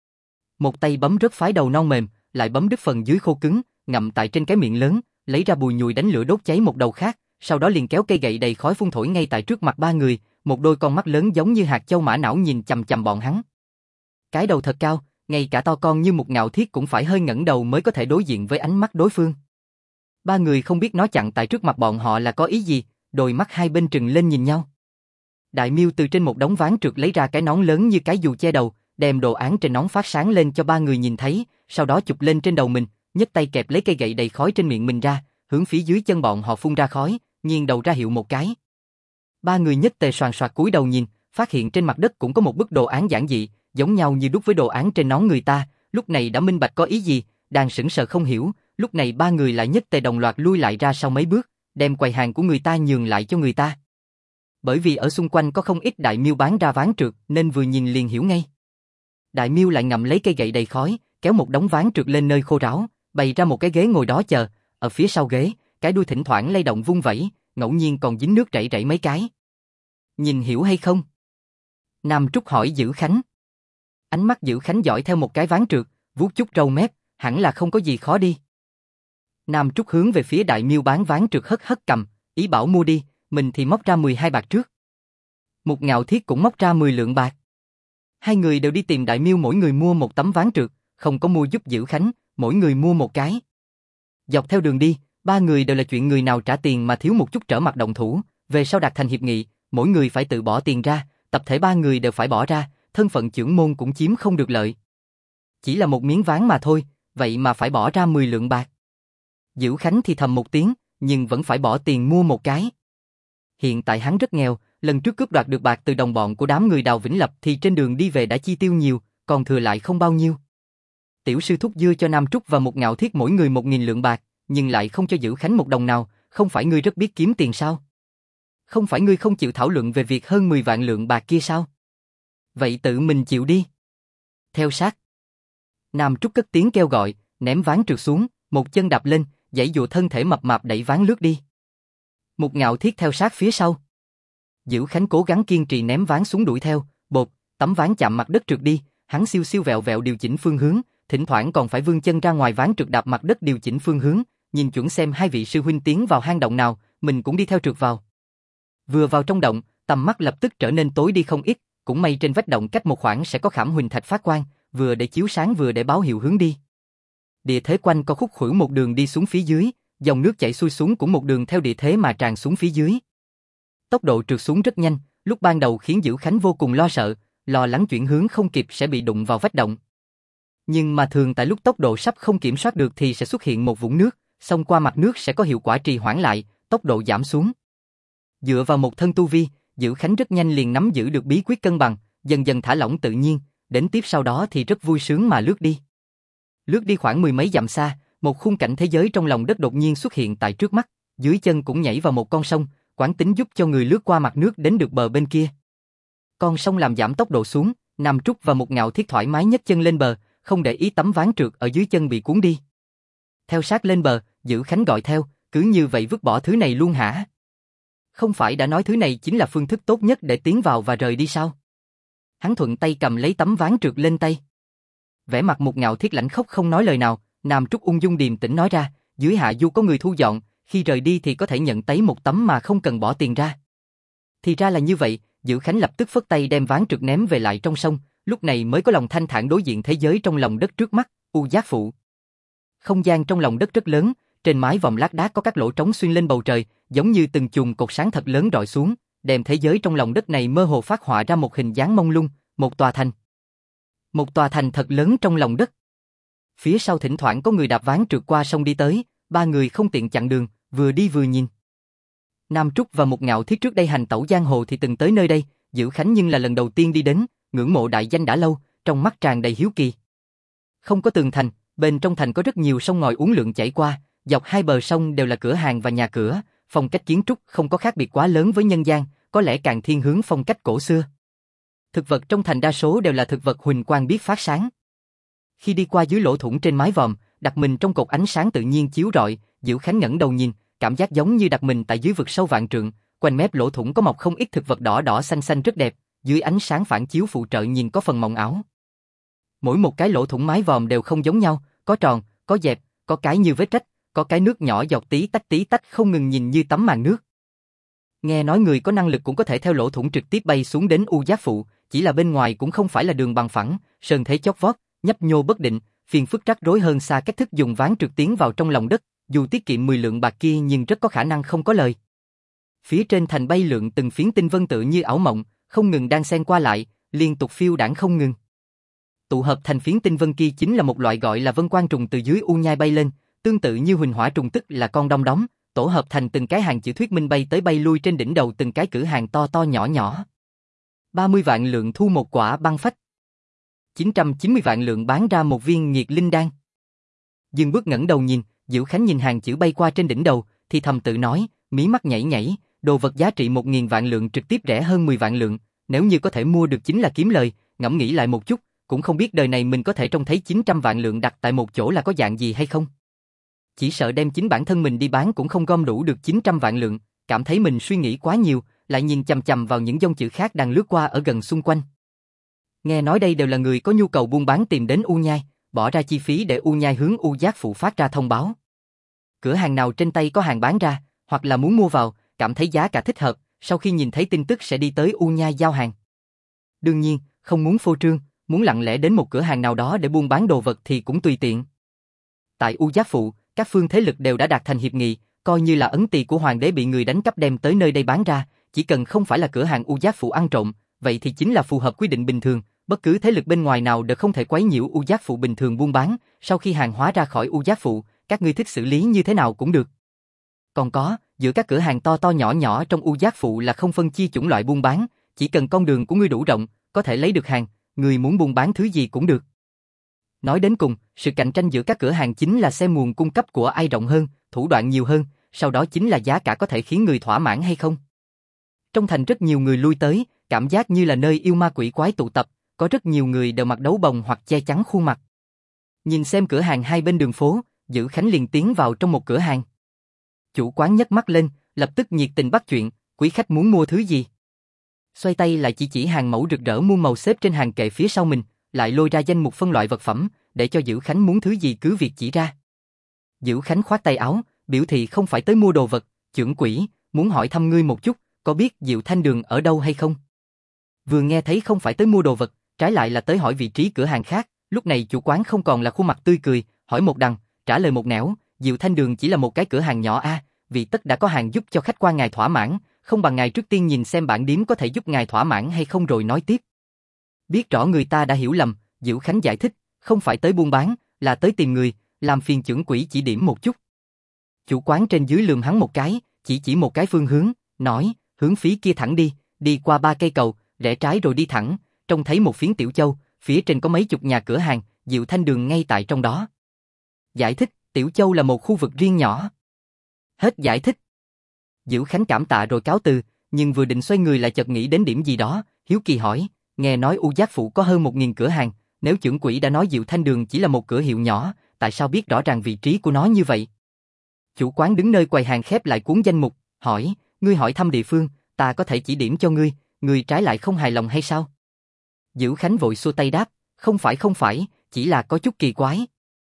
Một tay bấm rớt phái đầu non mềm, lại bấm đứt phần dưới khô cứng, ngậm tại trên cái miệng lớn, lấy ra bùi nhùi đánh lửa đốt cháy một đầu khác, sau đó liền kéo cây gậy đầy khói phun thổi ngay tại trước mặt ba người, một đôi con mắt lớn giống như hạt châu mã não nhìn chằm chằm bọn hắn. Cái đầu thật cao, ngay cả to con như một ngạo thiết cũng phải hơi ngẩng đầu mới có thể đối diện với ánh mắt đối phương. Ba người không biết nó chặn tại trước mặt bọn họ là có ý gì, đôi mắt hai bên trừng lên nhìn nhau. Đại miêu từ trên một đống ván trượt lấy ra cái nón lớn như cái dù che đầu, đem đồ án trên nón phát sáng lên cho ba người nhìn thấy, sau đó chụp lên trên đầu mình, nhấc tay kẹp lấy cây gậy đầy khói trên miệng mình ra, hướng phía dưới chân bọn họ phun ra khói, nghiêng đầu ra hiệu một cái. Ba người nhất tề soàn soạt cúi đầu nhìn, phát hiện trên mặt đất cũng có một bức đồ án giản dị, giống nhau như đúc với đồ án trên nón người ta, lúc này đã minh bạch có ý gì, đang sững sờ không hiểu, lúc này ba người lại nhất tề đồng loạt lui lại ra sau mấy bước, đem quầy hàng của người ta nhường lại cho người ta. Bởi vì ở xung quanh có không ít đại miêu bán ra ván trượt nên vừa nhìn liền hiểu ngay. Đại miêu lại ngậm lấy cây gậy đầy khói, kéo một đống ván trượt lên nơi khô ráo, bày ra một cái ghế ngồi đó chờ, ở phía sau ghế, cái đuôi thỉnh thoảng lay động vung vẩy, ngẫu nhiên còn dính nước rảy rảy mấy cái. Nhìn hiểu hay không? Nam Trúc hỏi Dữ Khánh. Ánh mắt Dữ Khánh dõi theo một cái ván trượt, vuốt chút râu mép, hẳn là không có gì khó đi. Nam Trúc hướng về phía đại miêu bán ván trượt hất hất cầm, ý bảo mua đi, mình thì móc ra 12 bạc trước. Một Ngạo Thiết cũng móc ra 10 lượng bạc. Hai người đều đi tìm đại miêu mỗi người mua một tấm ván trượt, không có mua giúp Dữ Khánh, mỗi người mua một cái. Dọc theo đường đi, ba người đều là chuyện người nào trả tiền mà thiếu một chút trở mặt động thủ, về sau đạt thành hiệp nghị, mỗi người phải tự bỏ tiền ra, tập thể ba người đều phải bỏ ra, thân phận chưởng môn cũng chiếm không được lợi. Chỉ là một miếng ván mà thôi, vậy mà phải bỏ ra 10 lượng bạc. Dữ Khánh thì thầm một tiếng, nhưng vẫn phải bỏ tiền mua một cái. Hiện tại hắn rất nghèo, lần trước cướp đoạt được bạc từ đồng bọn của đám người Đào Vĩnh Lập thì trên đường đi về đã chi tiêu nhiều, còn thừa lại không bao nhiêu. Tiểu sư thúc dưa cho Nam Trúc và một Ngạo Thiết mỗi người 1.000 lượng bạc, nhưng lại không cho Dữ Khánh một đồng nào, không phải ngươi rất biết kiếm tiền sao? Không phải ngươi không chịu thảo luận về việc hơn 10 vạn lượng bạc kia sao? Vậy tự mình chịu đi. Theo sát. Nam Trúc cất tiếng kêu gọi, ném ván trượt xuống, một chân đạp lên, giãy dụa thân thể mập mạp đẩy ván lướt đi. Một Ngạo Thiết theo sát phía sau. Dữ Khánh cố gắng kiên trì ném ván xuống đuổi theo, bột, tấm ván chạm mặt đất trượt đi, hắn siêu siêu vẹo vẹo điều chỉnh phương hướng, thỉnh thoảng còn phải vươn chân ra ngoài ván trượt đạp mặt đất điều chỉnh phương hướng, nhìn chuẩn xem hai vị sư huynh tiến vào hang động nào, mình cũng đi theo trượt vào. Vừa vào trong động, tầm mắt lập tức trở nên tối đi không ít, cũng may trên vách động cách một khoảng sẽ có khảm huỳnh thạch phát quang, vừa để chiếu sáng vừa để báo hiệu hướng đi. Địa thế quanh có khúc khuỷu một đường đi xuống phía dưới, dòng nước chảy xuôi xuống cũng một đường theo địa thế mà tràn xuống phía dưới. Tốc độ trượt xuống rất nhanh, lúc ban đầu khiến Dữ Khánh vô cùng lo sợ, lo lắng chuyển hướng không kịp sẽ bị đụng vào vách động. Nhưng mà thường tại lúc tốc độ sắp không kiểm soát được thì sẽ xuất hiện một vũng nước, xông qua mặt nước sẽ có hiệu quả trì hoãn lại, tốc độ giảm xuống. Dựa vào một thân tu vi, Dữ Khánh rất nhanh liền nắm giữ được bí quyết cân bằng, dần dần thả lỏng tự nhiên, đến tiếp sau đó thì rất vui sướng mà lướt đi. Lướt đi khoảng 10 mấy dặm xa, một khung cảnh thế giới trong lòng đất đột nhiên xuất hiện tại trước mắt, dưới chân cũng nhảy vào một con sông, quán tính giúp cho người lướt qua mặt nước đến được bờ bên kia. Con sông làm giảm tốc độ xuống, Nam Trúc và một Ngạo Thiết thoải mái nhấc chân lên bờ, không để ý tấm ván trượt ở dưới chân bị cuốn đi. Theo sát lên bờ, Dữ Khánh gọi theo, cứ như vậy vứt bỏ thứ này luôn hả? Không phải đã nói thứ này chính là phương thức tốt nhất để tiến vào và rời đi sao? Hắn thuận tay cầm lấy tấm ván trượt lên tay. Vẻ mặt một Ngạo Thiết lãnh khốc không nói lời nào, Nam Trúc ung dung điềm tĩnh nói ra, dưới hạ du có người thu dọn, khi rời đi thì có thể nhận tấy một tấm mà không cần bỏ tiền ra. Thì ra là như vậy, Dữ Khánh lập tức phất tay đem ván trượt ném về lại trong sông, lúc này mới có lòng thanh thản đối diện thế giới trong lòng đất trước mắt, U Giác Phụ. Không gian trong lòng đất rất lớn, trên mái vòm lác đác có các lỗ trống xuyên lên bầu trời, giống như từng chùm cột sáng thật lớn rọi xuống, đem thế giới trong lòng đất này mơ hồ phát họa ra một hình dáng mông lung, một tòa thành. Một tòa thành thật lớn trong lòng đất. Phía sau thỉnh thoảng có người đạp ván trượt qua sông đi tới, ba người không tiện chặn đường, vừa đi vừa nhìn. Nam Trúc và Mục Ngạo Thiết trước đây hành tẩu giang hồ thì từng tới nơi đây, Dữ Khánh nhưng là lần đầu tiên đi đến, ngưỡng mộ đại danh đã lâu, trong mắt tràn đầy hiếu kỳ. Không có tường thành, bên trong thành có rất nhiều sông ngòi uốn lượn chảy qua, dọc hai bờ sông đều là cửa hàng và nhà cửa, phong cách kiến trúc không có khác biệt quá lớn với nhân gian, có lẽ càng thiên hướng phong cách cổ xưa. Thực vật trong thành đa số đều là thực vật huỳnh quang biết phát sáng. Khi đi qua dưới lỗ thủng trên mái vòm, đặt mình trong cột ánh sáng tự nhiên chiếu rọi, Dữ Khánh ngẩng đầu nhìn, cảm giác giống như đặt mình tại dưới vực sâu vạn trượng, quanh mép lỗ thủng có mọc không ít thực vật đỏ đỏ xanh xanh rất đẹp, dưới ánh sáng phản chiếu phụ trợ nhìn có phần mộng ảo. Mỗi một cái lỗ thủng mái vòm đều không giống nhau, có tròn, có dẹp, có cái như vết rách, có cái nước nhỏ giọt tí tách không ngừng nhìn như tấm màn nước. Nghe nói người có năng lực cũng có thể theo lỗ thủng trực tiếp bay xuống đến U Giác Phụ, chỉ là bên ngoài cũng không phải là đường bằng phẳng, sơn thế chót vót, nhấp nhô bất định, phiền phức rắc rối hơn xa cách thức dùng ván trượt tiến vào trong lòng đất, dù tiết kiệm 10 lượng bạc kia nhưng rất có khả năng không có lời. Phía trên thành bay lượn từng phiến tinh vân tự như ảo mộng, không ngừng đang xen qua lại, liên tục phiêu đãng không ngừng. Tụ hợp thành phiến tinh vân kia chính là một loại gọi là vân quan trùng từ dưới u nhai bay lên, tương tự như huỳnh hỏa trùng tức là con đom đóm, tổ hợp thành từng cái hàng chữ thuyết minh bay tới bay lui trên đỉnh đầu từng cái cửa hàng to to nhỏ nhỏ. 30 vạn lượng thu một quả băng phách. 990 vạn lượng bán ra một viên nghiệt linh đan. Dừng bước ngẩng đầu nhìn, Dữ Khánh nhìn hàng chữ bay qua trên đỉnh đầu, thì thầm tự nói, mí mắt nhảy nhảy, đồ vật giá trị 1.000 vạn lượng trực tiếp rẻ hơn 10 vạn lượng, nếu như có thể mua được chính là kiếm lời, ngẫm nghĩ lại một chút, cũng không biết đời này mình có thể trông thấy 900 vạn lượng đặt tại một chỗ là có dạng gì hay không. Chỉ sợ đem chính bản thân mình đi bán cũng không gom đủ được 900 vạn lượng, cảm thấy mình suy nghĩ quá nhiều, lại nhìn chằm chằm vào những dòng chữ khác đang lướt qua ở gần xung quanh. Nghe nói đây đều là người có nhu cầu buôn bán tìm đến U Nhai, bỏ ra chi phí để U Nhai hướng U Giác Phụ phát ra thông báo. Cửa hàng nào trên tay có hàng bán ra, hoặc là muốn mua vào, cảm thấy giá cả thích hợp, sau khi nhìn thấy tin tức sẽ đi tới U Nhai giao hàng. Đương nhiên, không muốn phô trương, muốn lặng lẽ đến một cửa hàng nào đó để buôn bán đồ vật thì cũng tùy tiện. Tại U Giác Phụ, các phương thế lực đều đã đạt thành hiệp nghị, coi như là ấn tỳ của hoàng đế bị người đánh cắp đem tới nơi đây bán ra, chỉ cần không phải là cửa hàng U Giác Phụ ăn trộm, vậy thì chính là phù hợp quy định bình thường, bất cứ thế lực bên ngoài nào đều không thể quấy nhiễu U Giác Phụ bình thường buôn bán, sau khi hàng hóa ra khỏi U Giác Phụ, các ngươi thích xử lý như thế nào cũng được. Còn có, giữa các cửa hàng to to nhỏ nhỏ trong U Giác Phụ là không phân chia chủng loại buôn bán, chỉ cần con đường của ngươi đủ rộng, có thể lấy được hàng, người muốn buôn bán thứ gì cũng được. Nói đến cùng, sự cạnh tranh giữa các cửa hàng chính là xem nguồn cung cấp của ai rộng hơn, thủ đoạn nhiều hơn, sau đó chính là giá cả có thể khiến người thỏa mãn hay không. Trong thành rất nhiều người lui tới, cảm giác như là nơi yêu ma quỷ quái tụ tập, có rất nhiều người đều mặc đấu bồng hoặc che chắn khuôn mặt. Nhìn xem cửa hàng hai bên đường phố, Dữ Khánh liền tiến vào trong một cửa hàng. Chủ quán nhấc mắt lên, lập tức nhiệt tình bắt chuyện, quý khách muốn mua thứ gì? Xoay tay lại chỉ hàng mẫu rực rỡ muôn màu xếp trên hàng kệ phía sau mình, lại lôi ra danh mục phân loại vật phẩm, để cho Dữ Khánh muốn thứ gì cứ việc chỉ ra. Dữ Khánh khoát tay áo, biểu thị không phải tới mua đồ vật, chưởng quỷ, muốn hỏi thăm ngươi một chút, có biết Diệu Thanh Đường ở đâu hay không? Vừa nghe thấy không phải tới mua đồ vật, trái lại là tới hỏi vị trí cửa hàng khác, lúc này chủ quán không còn là khuôn mặt tươi cười, hỏi một đằng, trả lời một nẻo, Diệu Thanh Đường chỉ là một cái cửa hàng nhỏ a, vì tất đã có hàng giúp cho khách qua ngài thỏa mãn, không bằng ngài trước tiên nhìn xem bản điếm có thể giúp ngài thỏa mãn hay không rồi nói tiếp. Biết rõ người ta đã hiểu lầm, Dữ Khánh giải thích, không phải tới buôn bán, là tới tìm người, làm phiền chưởng quỷ chỉ điểm một chút. Chủ quán trên dưới lườm hắn một cái, chỉ một cái phương hướng, nói, hướng phía kia thẳng đi, đi qua 3 cây cầu, rẽ trái rồi đi thẳng, trông thấy một phiến Tiểu Châu, phía trên có mấy chục nhà cửa hàng, Diệu Thanh Đường ngay tại trong đó. Giải thích, Tiểu Châu là một khu vực riêng nhỏ. Hết giải thích. Dữ Khánh cảm tạ rồi cáo từ, nhưng vừa định xoay người lại chợt nghĩ đến điểm gì đó, hiếu kỳ hỏi, nghe nói U Giác Phụ có hơn 1.000 cửa hàng, nếu chưởng quỷ đã nói Diệu Thanh Đường chỉ là một cửa hiệu nhỏ, tại sao biết rõ ràng vị trí của nó như vậy? Chủ quán đứng nơi quầy hàng khép lại cuốn danh mục, hỏi, ngươi hỏi thăm địa phương, ta có thể chỉ điểm cho ngươi, ngươi trái lại không hài lòng hay sao? Dữ Khánh vội xua tay đáp, không phải, chỉ là có chút kỳ quái.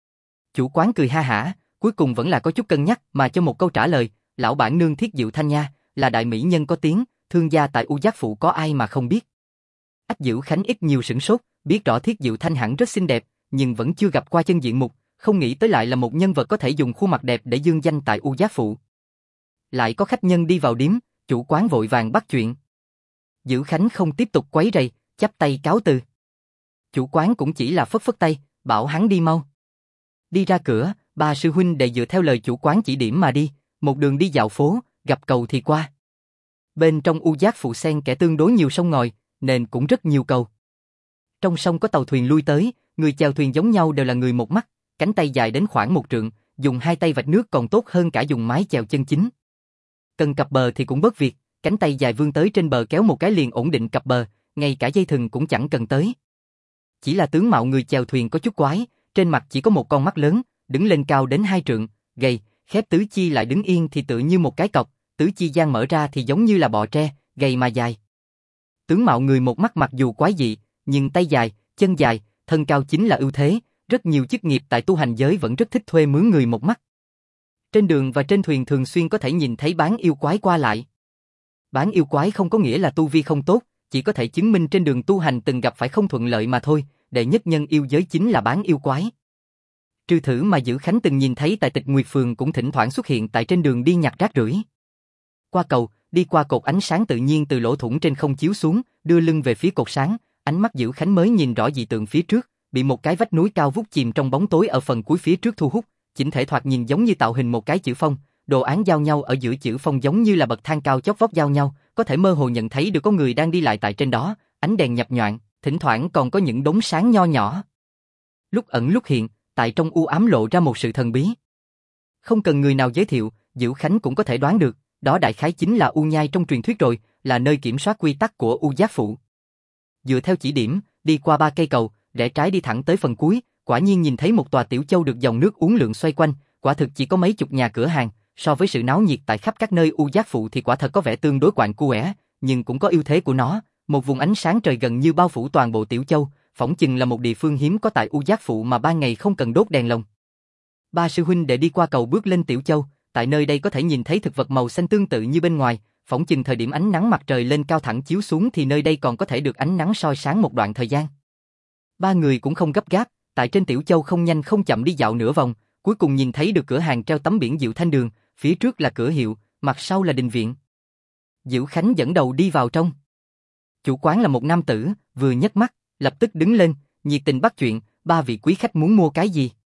Chủ quán cười ha hả, cuối cùng vẫn là có chút cân nhắc mà cho một câu trả lời, lão bản nương Thiết Diệu Thanh nha, là đại mỹ nhân có tiếng, thương gia tại U Giác Phụ có ai mà không biết. Ách Dữ Khánh ít nhiều sửng sốt, biết rõ Thiết Diệu Thanh hẳn rất xinh đẹp, nhưng vẫn chưa gặp qua chân diện mục, không nghĩ tới lại là một nhân vật có thể dùng khuôn mặt đẹp để dương danh tại U Giác Phụ. Lại có khách nhân đi vào điếm, chủ quán vội vàng bắt chuyện. Dữ Khánh không tiếp tục quấy rầy, chắp tay cáo từ. Chủ quán cũng chỉ là phất phất tay, bảo hắn đi mau. Đi ra cửa, ba sư huynh đệ dựa theo lời chủ quán chỉ điểm mà đi, một đường đi dạo phố, gặp cầu thì qua. Bên trong U Giác Phụ xen kẽ tương đối nhiều sông ngòi, nên cũng rất nhiều cầu. Trong sông có tàu thuyền lui tới, người chèo thuyền giống nhau đều là người một mắt, cánh tay dài đến khoảng 1 trượng, dùng 2 tay vạch nước còn tốt hơn cả dùng mái chèo chân chính. Cần cập bờ thì cũng bớt việc, cánh tay dài vươn tới trên bờ kéo một cái liền ổn định cập bờ, ngay cả dây thừng cũng chẳng cần tới. Chỉ là tướng mạo người chèo thuyền có chút quái, trên mặt chỉ có một con mắt lớn, đứng lên cao đến 2 trượng, gầy, khép tứ chi lại đứng yên thì tựa như một cái cọc, tứ chi giang mở ra thì giống như là bọ tre, gầy mà dài. Tướng mạo người một mắt mặc dù quái dị, nhưng tay dài, chân dài, thân cao chính là ưu thế, rất nhiều chức nghiệp tại tu hành giới vẫn rất thích thuê mướn người một mắt. Trên đường và trên thuyền thường xuyên có thể nhìn thấy bán yêu quái qua lại. Bán yêu quái không có nghĩa là tu vi không tốt, chỉ có thể chứng minh trên đường tu hành từng gặp phải không thuận lợi mà thôi, đệ nhất nhân yêu giới chính là bán yêu quái. Trừ thử mà Dữ Khánh từng nhìn thấy tại Tịch Nguyệt Phường cũng thỉnh thoảng xuất hiện tại trên đường đi nhặt rác rưởi. Qua cầu, đi qua cột ánh sáng tự nhiên từ lỗ thủng trên không chiếu xuống, đưa lưng về phía cột sáng, ánh mắt Dữ Khánh mới nhìn rõ dị tượng phía trước, bị một cái vách núi cao vút chìm trong bóng tối ở phần cuối phía trước thu hút, chỉnh thể thoạt nhìn giống như tạo hình một cái chữ phong, đồ án giao nhau ở giữa chữ phong giống như là bậc thang cao chót vót giao nhau, có thể mơ hồ nhận thấy được có người đang đi lại tại trên đó, ánh đèn nhập nhoạng, thỉnh thoảng còn có những đốm sáng nho nhỏ. Lúc ẩn lúc hiện, tại trong u ám lộ ra một sự thần bí. Không cần người nào giới thiệu, Dữ Khánh cũng có thể đoán được, đó đại khái chính là U Nhai trong truyền thuyết rồi, là nơi kiểm soát quy tắc của U Giác Phụ. Dựa theo chỉ điểm, đi qua 3 cây cầu, rẽ trái đi thẳng tới phần cuối, quả nhiên nhìn thấy một tòa tiểu châu được dòng nước uốn lượn xoay quanh, quả thực chỉ có mấy chục nhà cửa hàng, so với sự náo nhiệt tại khắp các nơi U Giác Phụ thì quả thật có vẻ tương đối quạnh quẽ, nhưng cũng có ưu thế của nó, một vùng ánh sáng trời gần như bao phủ toàn bộ tiểu châu, phỏng chừng là một địa phương hiếm có tại U Giác Phụ mà ban ngày không cần đốt đèn lồng. Ba sư huynh đệ đi qua cầu bước lên tiểu châu, tại nơi đây có thể nhìn thấy thực vật màu xanh tương tự như bên ngoài, phỏng chừng thời điểm ánh nắng mặt trời lên cao thẳng chiếu xuống thì nơi đây còn có thể được ánh nắng soi sáng một đoạn thời gian. Ba người cũng không gấp gáp, tại trên tiểu châu không nhanh không chậm đi dạo nửa vòng, cuối cùng nhìn thấy được cửa hàng treo tấm biển Diệu Thanh Đường, phía trước là cửa hiệu, mặt sau là đình viện. Dữ Khánh dẫn đầu đi vào trong. Chủ quán là một nam tử, vừa nhấc mắt, lập tức đứng lên, nhiệt tình bắt chuyện, 3 vị quý khách muốn mua cái gì?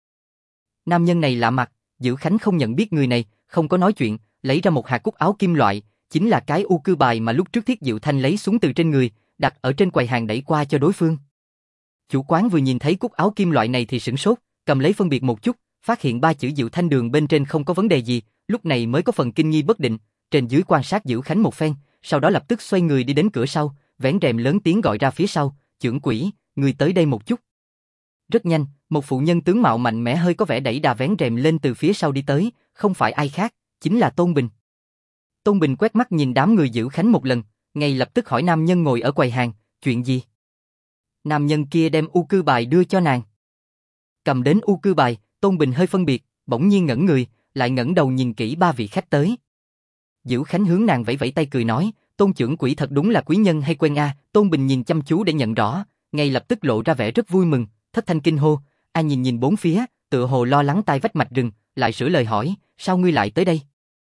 Nam nhân này lạ mặt, Dữ Khánh không nhận biết người này, không có nói chuyện, lấy ra một hạt cúc áo kim loại, chính là cái u cư bài mà lúc trước Thiết Diệu Thanh lấy xuống từ trên người, đặt ở trên quầy hàng đẩy qua cho đối phương. Chủ quán vừa nhìn thấy cúc áo kim loại này thì sửng sốt, cầm lấy phân biệt một chút, phát hiện 3 chữ Diệu Thanh Đường bên trên không có vấn đề gì, lúc này mới có phần kinh nghi bất định, trên dưới quan sát Dữ Khánh một phen, sau đó lập tức xoay người đi đến cửa sau, vén rèm lớn tiếng gọi ra phía sau, "Chưởng quỷ, người tới đây một chút." Rất nhanh, một phụ nhân tướng mạo mạnh mẽ hơi có vẻ đẩy đà vén rèm lên từ phía sau đi tới, không phải ai khác, chính là Tôn Bình. Tôn Bình quét mắt nhìn đám người Dữ Khánh một lần, ngay lập tức hỏi nam nhân ngồi ở quầy hàng, "Chuyện gì?" Nam nhân kia đem u cư bài đưa cho nàng. Cầm đến u cư bài, Tôn Bình hơi phân biệt, bỗng nhiên ngẩn người, lại ngẩng đầu nhìn kỹ 3 vị khách tới. Dữ Khánh hướng nàng vẫy vẫy tay cười nói, "Tôn trưởng quỹ thật đúng là quý nhân hay quen a?" Tôn Bình nhìn chăm chú để nhận rõ, ngay lập tức lộ ra vẻ rất vui mừng, thất thanh kinh hô, "A!" Nhìn nhìn bốn phía, tựa hồ lo lắng tai vách mạch rừng, lại sửa lời hỏi, "Sao ngươi lại tới đây?"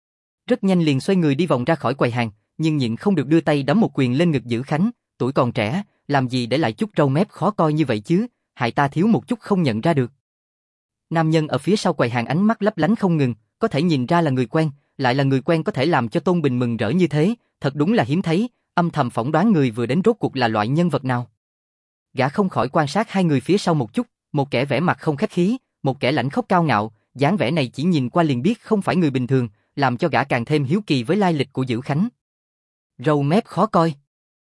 Rất nhanh liền xoay người đi vòng ra khỏi quầy hàng, nhưng nhịn không được đưa tay đấm một quyền lên ngực Dữ Khánh, "Tuổi còn trẻ, làm gì để lại chút râu mép khó coi như vậy chứ, hại ta thiếu một chút không nhận ra được." Nam nhân ở phía sau quầy hàng ánh mắt lấp lánh không ngừng, có thể nhìn ra là người quen, lại là người quen có thể làm cho Tôn Bình mừng rỡ như thế, thật đúng là hiếm thấy, âm thầm phỏng đoán người vừa đến rốt cuộc là loại nhân vật nào. Gã không khỏi quan sát 2 người phía sau một chút, một kẻ vẻ mặt không khách khí, một kẻ lãnh khốc cao ngạo, dáng vẻ này chỉ nhìn qua liền biết không phải người bình thường, làm cho gã càng thêm hiếu kỳ với lai lịch của Dữ Khánh. Râu mép khó coi.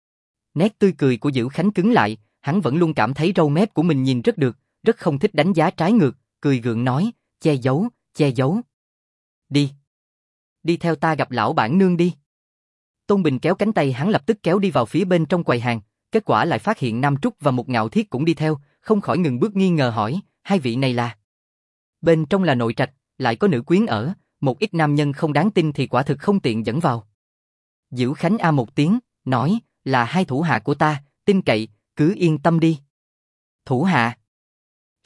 Nét tươi cười của Dữ Khánh cứng lại, hắn vẫn luôn cảm thấy râu mép của mình nhìn rất được, rất không thích đánh giá trái ngược, cười gượng nói, che giấu, che giấu. Đi. Đi theo ta gặp lão bản nương đi. Tôn Bình kéo cánh tay hắn lập tức kéo đi vào phía bên trong quầy hàng, kết quả lại phát hiện Nam Trúc và một Ngạo Thiết cũng đi theo, không khỏi ngừng bước nghi ngờ hỏi, 2 vị này là? Bên trong là nội trạch, lại có nữ quyến ở, một ít nam nhân không đáng tin thì quả thực không tiện dẫn vào. Dữ Khánh a một tiếng, nói, là 2 thủ hạ của ta, tin cậy, cứ yên tâm đi. Thủ hạ?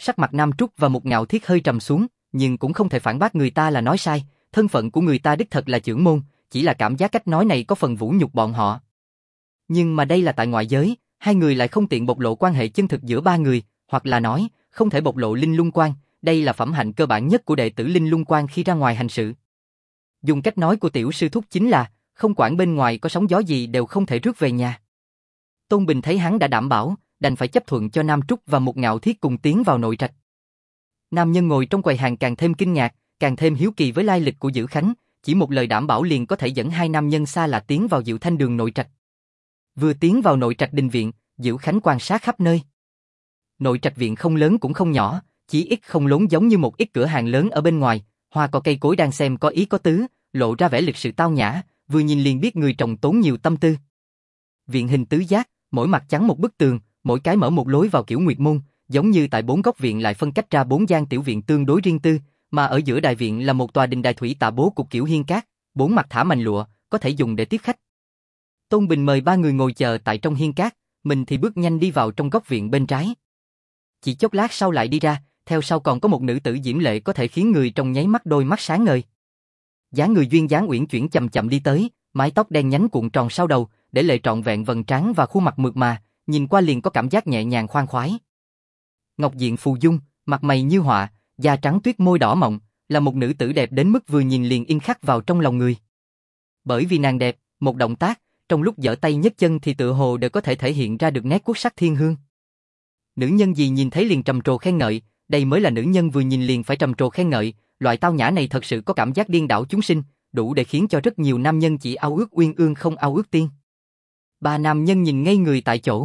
Sắc mặt Nam Trúc và Mục Ngạo Thiết hơi trầm xuống, nhưng cũng không thể phản bác người ta là nói sai, thân phận của người ta đích thật là chưởng môn, chỉ là cảm giác cách nói này có phần vũ nhục bọn họ. Nhưng mà đây là tại ngoại giới, hai người lại không tiện bộc lộ quan hệ chân thực giữa ba người, hoặc là nói, không thể bộc lộ linh lung quan, đây là phẩm hạnh cơ bản nhất của đệ tử linh lung quan khi ra ngoài hành sự. Dùng cách nói của tiểu sư thúc chính là, không quản bên ngoài có sóng gió gì đều không thể rước về nhà. Tôn Bình thấy hắn đã đảm bảo, đành phải chấp thuận cho Nam Trúc và Mục Ngạo Thiết cùng tiến vào nội trạch. Nam nhân ngồi trong quầy hàng càng thêm kinh ngạc, càng thêm hiếu kỳ với lai lịch của Dữ Khánh, chỉ một lời đảm bảo liền có thể dẫn hai nam nhân xa lạ tiến vào Diệu Thanh đường nội trạch. Vừa tiến vào nội trạch đình viện, Dữ Khánh quan sát khắp nơi. Nội trạch viện không lớn cũng không nhỏ, chỉ ít không lốn giống như một ít cửa hàng lớn ở bên ngoài, hoa cỏ cây cối đang xem có ý có tứ, lộ ra vẻ lịch sự tao nhã, vừa nhìn liền biết người trồng tốn nhiều tâm tư. Viện hình tứ giác, mỗi mặt chắn một bức tường, mỗi cái mở một lối vào kiểu nguyệt môn, giống như tại bốn góc viện lại phân cách ra bốn gian tiểu viện tương đối riêng tư, mà ở giữa đại viện là một tòa đình đài thủy tạ bố cục kiểu hiên cát, bốn mặt thả mành lụa, có thể dùng để tiếp khách. Tôn Bình mời ba người ngồi chờ tại trong hiên cát, mình thì bước nhanh đi vào trong góc viện bên trái. Chỉ chốc lát sau lại đi ra, theo sau còn có một nữ tử diễm lệ có thể khiến người trong nháy mắt đôi mắt sáng ngời. Dáng người duyên dáng uyển chuyển chậm chậm đi tới, mái tóc đen nhánh cuộn tròn sau đầu, để lệ trọn vẹn vầng trán và khuôn mặt mượt mà, nhìn qua liền có cảm giác nhẹ nhàng khoan khoái. Ngọc diện phù dung, mặt mày như họa, da trắng tuyết môi đỏ mọng, là một nữ tử đẹp đến mức vừa nhìn liền in khắc vào trong lòng người. Bởi vì nàng đẹp, một động tác, trong lúc giở tay nhấc chân thì tựa hồ đều có thể thể hiện ra được nét quốc sắc thiên hương. Nữ nhân gì nhìn thấy liền trầm trồ khen ngợi, đây mới là nữ nhân vừa nhìn liền phải trầm trồ khen ngợi, loại tao nhã này thật sự có cảm giác điên đảo chúng sinh, đủ để khiến cho rất nhiều nam nhân chỉ ao ước uyên ương không ao ước tiên. Ba nam nhân nhìn ngây người tại chỗ.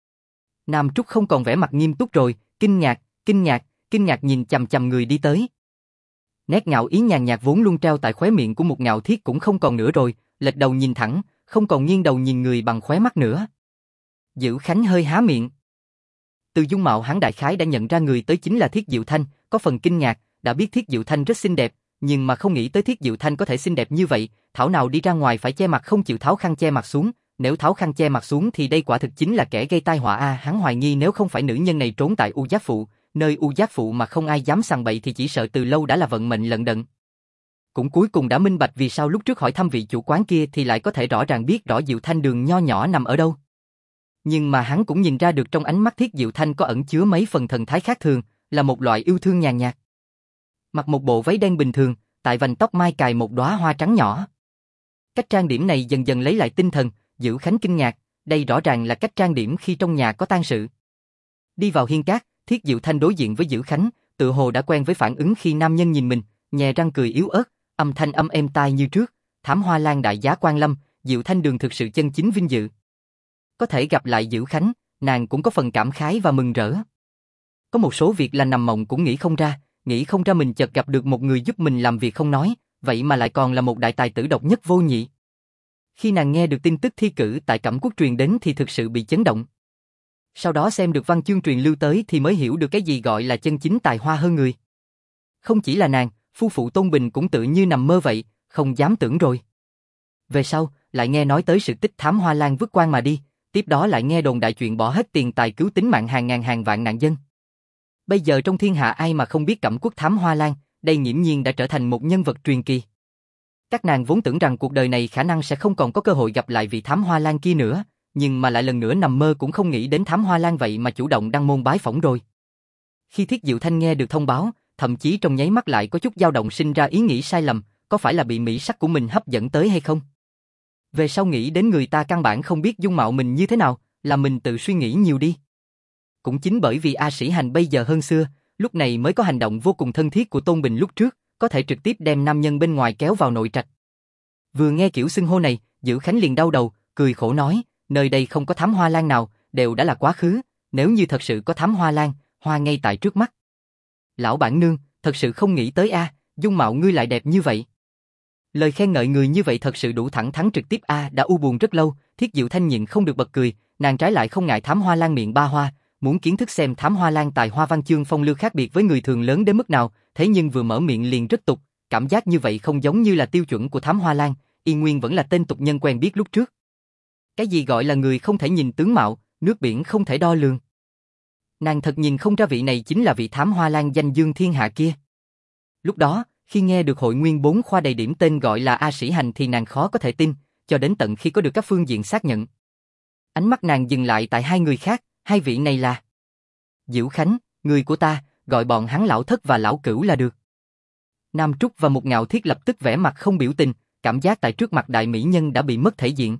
Nam Trúc không còn vẻ mặt nghiêm túc rồi, kinh ngạc nhìn chằm chằm người đi tới. Nét ngạo ý nhàn nhạt vốn luôn treo tại khóe miệng của Mục Ngạo Thiết cũng không còn nữa rồi, lệch đầu nhìn thẳng, không còn nghiêng đầu nhìn người bằng khóe mắt nữa. Dữ Khánh hơi há miệng. Từ dung mạo hắn đại khái đã nhận ra người tới chính là Thiết Diệu Thanh, có phần kinh ngạc, đã biết Thiết Diệu Thanh rất xinh đẹp, nhưng mà không nghĩ tới Thiết Diệu Thanh có thể xinh đẹp như vậy, thảo nào đi ra ngoài phải che mặt không chịu tháo khăn che mặt xuống, nếu tháo khăn che mặt xuống thì đây quả thực chính là kẻ gây tai họa a, hắn hoài nghi nếu không phải nữ nhân này trốn tại U Giác Phụ, nơi U Giác Phụ mà không ai dám sằng bậy thì chỉ sợ từ lâu đã là vận mệnh lận đận. Cũng cuối cùng đã minh bạch vì sao lúc trước hỏi thăm vị chủ quán kia thì lại có thể rõ ràng biết rõ Diệu Thanh đường nho nhỏ nằm ở đâu. Nhưng mà hắn cũng nhìn ra được trong ánh mắt Thiết Diệu Thanh có ẩn chứa mấy phần thần thái khác thường, là một loại yêu thương nhàn nhạt. Mặc một bộ váy đen bình thường, tại vành tóc mai cài một đóa hoa trắng nhỏ. Cách trang điểm này dần dần lấy lại tinh thần, Dữ Khánh kinh ngạc, đây rõ ràng là cách trang điểm khi trong nhà có tang sự. Đi vào hiên cát, Thiết Diệu Thanh đối diện với Dữ Khánh, tự hồ đã quen với phản ứng khi nam nhân nhìn mình, nhè răng cười yếu ớt, âm thanh âm êm tai như trước, Thám Hoa Lan đại giá quan lâm, Diệu Thanh đường thực sự chân chính vinh dự. Có thể gặp lại Dữ Khánh, nàng cũng có phần cảm khái và mừng rỡ. Có một số việc là nằm mộng cũng nghĩ không ra mình chợt gặp được một người giúp mình làm việc không nói, vậy mà lại còn là một đại tài tử độc nhất vô nhị. Khi nàng nghe được tin tức thi cử tại Cẩm Quốc truyền đến thì thực sự bị chấn động. Sau đó xem được văn chương truyền lưu tới thì mới hiểu được cái gì gọi là chân chính tài hoa hơn người. Không chỉ là nàng, phu phụ Tôn Bình cũng tự như nằm mơ vậy, không dám tưởng rồi. Về sau, lại nghe nói tới sự tích Thám Hoa Lan vứt quan mà đi, tiếp đó lại nghe đồn đại chuyện bỏ hết tiền tài cứu tính mạng hàng ngàn hàng vạn nạn dân. Bây giờ trong thiên hạ ai mà không biết Cẩm Quốc Thám Hoa Lan, đây nghiễm nhiên đã trở thành một nhân vật truyền kỳ. Các nàng vốn tưởng rằng cuộc đời này khả năng sẽ không còn có cơ hội gặp lại vị Thám Hoa Lan kia nữa, nhưng mà lại lần nữa nằm mơ cũng không nghĩ đến Thám Hoa Lan vậy mà chủ động đăng môn bái phỏng rồi. Khi Thiết Diệu Thanh nghe được thông báo, thậm chí trong nháy mắt lại có chút dao động sinh ra ý nghĩ sai lầm, có phải là bị mỹ sắc của mình hấp dẫn tới hay không? Về sau nghĩ đến người ta căn bản không biết dung mạo mình như thế nào, là mình tự suy nghĩ nhiều đi. Cũng chính bởi vì A Sĩ Hành bây giờ hơn xưa, lúc này mới có hành động vô cùng thân thiết của Tôn Bình lúc trước, có thể trực tiếp đem nam nhân bên ngoài kéo vào nội trạch. Vừa nghe kiểu xưng hô này, Dữ Khánh liền đau đầu, cười khổ nói, nơi đây không có Thám Hoa Lan nào, đều đã là quá khứ, nếu như thật sự có Thám Hoa Lan, hoa ngay tại trước mắt. Lão bản nương, thật sự không nghĩ tới a, dung mạo ngươi lại đẹp như vậy. Lời khen ngợi người như vậy thật sự đủ thẳng thắn trực tiếp a, đã u buồn rất lâu, Thiết Diệu Thanh nhịn không được bật cười, nàng trái lại không ngại Thám Hoa Lan miệng ba hoa, muốn kiến thức xem Thám Hoa Lan tài hoa văn chương phong lưu khác biệt với người thường lớn đến mức nào, thế nhưng vừa mở miệng liền rất tục, cảm giác như vậy không giống như là tiêu chuẩn của Thám Hoa Lan, y nguyên vẫn là tên tục nhân quen biết lúc trước. Cái gì gọi là người không thể nhìn tướng mạo, nước biển không thể đo lường. Nàng thật nhìn không ra vị này chính là vị thám hoa lan danh dương thiên hạ kia. Lúc đó, khi nghe được hội nguyên 4 khoa đầy điểm tên gọi là A Sĩ Hành thì nàng khó có thể tin, cho đến tận khi có được các phương diện xác nhận. Ánh mắt nàng dừng lại tại hai người khác, hai vị này là Diễu Khánh, người của ta, gọi bọn hắn lão thất và lão cửu là được. Nam Trúc và Một Ngạo Thiết lập tức vẻ mặt không biểu tình, cảm giác tại trước mặt đại mỹ nhân đã bị mất thể diện.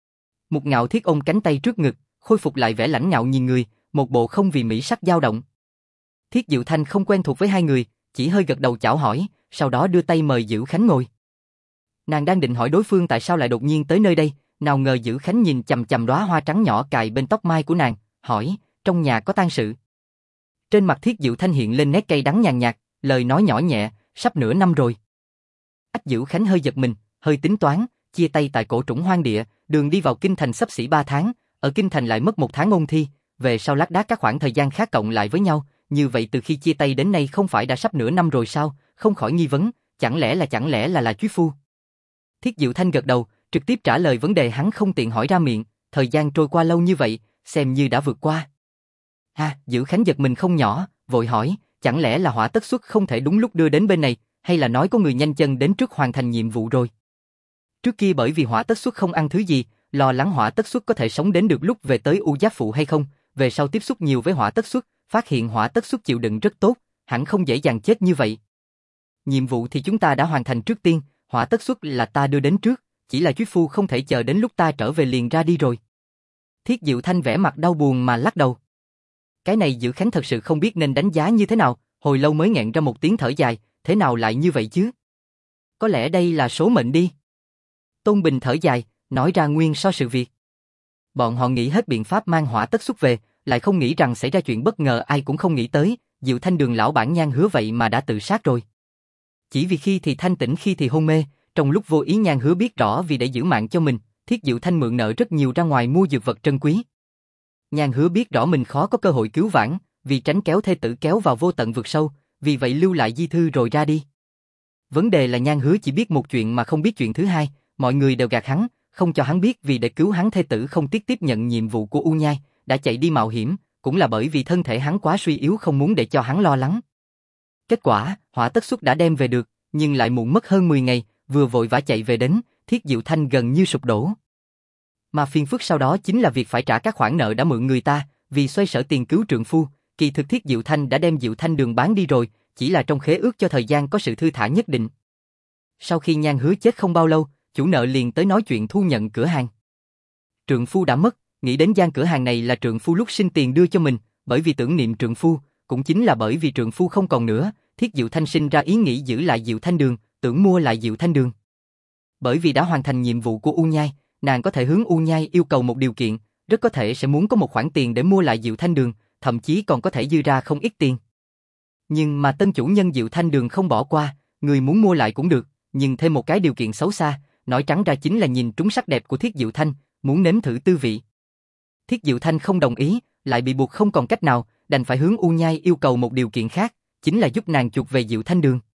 Một Ngạo Thiết ôm cánh tay trước ngực, khôi phục lại vẻ lãnh ngạo nhìn người, một bộ không vì mỹ sắc dao động. Thiết Diệu Thanh không quen thuộc với hai người, chỉ hơi gật đầu chào hỏi, sau đó đưa tay mời Diễu Khánh ngồi. Nàng đang định hỏi đối phương tại sao lại đột nhiên tới nơi đây, nào ngờ Diễu Khánh nhìn chằm chằm đóa hoa trắng nhỏ cài bên tóc mai của nàng, hỏi, trong nhà có tang sự. Trên mặt Thiết Diệu Thanh hiện lên nét cay đắng nhàn nhạt, lời nói nhỏ nhẹ, sắp nửa năm rồi. Ách Diễu Khánh hơi giật mình, hơi tính toán, chia tay tại cổ trũng hoang địa, đường đi vào kinh thành xấp xỉ 3 tháng, ở kinh thành lại mất 1 tháng ôn thi, về sau lác đác các khoảng thời gian khác cộng lại với nhau, như vậy từ khi chia tay đến nay không phải đã sắp nửa năm rồi sao, không khỏi nghi vấn, chẳng lẽ là chúa phu. Thiết Diệu Thanh gật đầu, trực tiếp trả lời vấn đề hắn không tiện hỏi ra miệng, thời gian trôi qua lâu như vậy, xem như đã vượt qua. Diễu Khánh giật mình không nhỏ, vội hỏi, chẳng lẽ là Hỏa Tất Xuất không thể đúng lúc đưa đến bên này, hay là nói có người nhanh chân đến trước hoàn thành nhiệm vụ rồi. Trước kia bởi vì Hỏa Tất Xuất không ăn thứ gì, lo lắng Hỏa Tất Xuất có thể sống đến được lúc về tới U Giáp Phụ hay không, về sau tiếp xúc nhiều với Hỏa Tất Xuất, phát hiện Hỏa Tất Xuất chịu đựng rất tốt, hẳn không dễ dàng chết như vậy. Nhiệm vụ thì chúng ta đã hoàn thành trước tiên, Hỏa Tất Xuất là ta đưa đến trước, chỉ là chúa phu không thể chờ đến lúc ta trở về liền ra đi rồi. Thiết Diệu Thanh vẻ mặt đau buồn mà lắc đầu. Cái này Diễu Khánh thật sự không biết nên đánh giá như thế nào, hồi lâu mới nghẹn ra một tiếng thở dài, thế nào lại như vậy chứ? Có lẽ đây là số mệnh đi. Tôn Bình thở dài, nói ra nguyên do sự việc. Bọn họ nghĩ hết biện pháp mang Hỏa Tất Xuất về, lại không nghĩ rằng xảy ra chuyện bất ngờ ai cũng không nghĩ tới, Diệu Thanh Đường lão bản Nhan Hứa vậy mà đã tự sát rồi. Chỉ vì khi thì thanh tỉnh khi thì hôn mê, trong lúc vô ý Nhan Hứa biết rõ vì để giữ mạng cho mình, Thiết Diệu Thanh mượn nợ rất nhiều ra ngoài mua dược vật trân quý. Nhan Hứa biết rõ mình khó có cơ hội cứu vãn, vì tránh kéo thê tử kéo vào vô tận vực sâu, vì vậy lưu lại di thư rồi ra đi. Vấn đề là Nhan Hứa chỉ biết một chuyện mà không biết chuyện thứ hai, mọi người đều gạt hắn, không cho hắn biết vì để cứu hắn thê tử không tiếc tiếp nhận nhiệm vụ của U Nhai, đã chạy đi mạo hiểm, cũng là bởi vì thân thể hắn quá suy yếu không muốn để cho hắn lo lắng. Kết quả, Hỏa Tất Xuất đã đem về được, nhưng lại muộn mất hơn 10 ngày, vừa vội vã chạy về đến, Thiết Diệu Thanh gần như sụp đổ. Mà phiền phức sau đó chính là việc phải trả các khoản nợ đã mượn người ta, vì xoay sở tiền cứu trượng phu, kỳ thực Thiết Diệu Thanh đã đem Diệu Thanh Đường bán đi rồi, chỉ là trong khế ước cho thời gian có sự thư thả nhất định. Sau khi Nhan Hứa chết không bao lâu, chủ nợ liền tới nói chuyện thu nhận cửa hàng. Trượng phu đã mất, nghĩ đến gian cửa hàng này là trượng phu lúc sinh tiền đưa cho mình, bởi vì tưởng niệm trượng phu, cũng chính là bởi vì trượng phu không còn nữa, Thiết Diệu Thanh sinh ra ý nghĩ giữ lại Diệu Thanh Đường, tưởng mua lại Diệu Thanh Đường. Bởi vì đã hoàn thành nhiệm vụ của U Nhai, nàng có thể hướng U Nhai yêu cầu một điều kiện, rất có thể sẽ muốn có một khoản tiền để mua lại Diệu Thanh Đường, thậm chí còn có thể dư ra không ít tiền. Nhưng mà tân chủ nhân Diệu Thanh Đường không bỏ qua, người muốn mua lại cũng được, nhưng thêm một cái điều kiện xấu xa, nói trắng ra chính là nhìn trúng sắc đẹp của Thiết Diệu Thanh, muốn nếm thử tư vị. Thiết Diệu Thanh không đồng ý, lại bị buộc không còn cách nào, đành phải hướng U Nhai yêu cầu một điều kiện khác, chính là giúp nàng chuộc về Diệu Thanh Đường.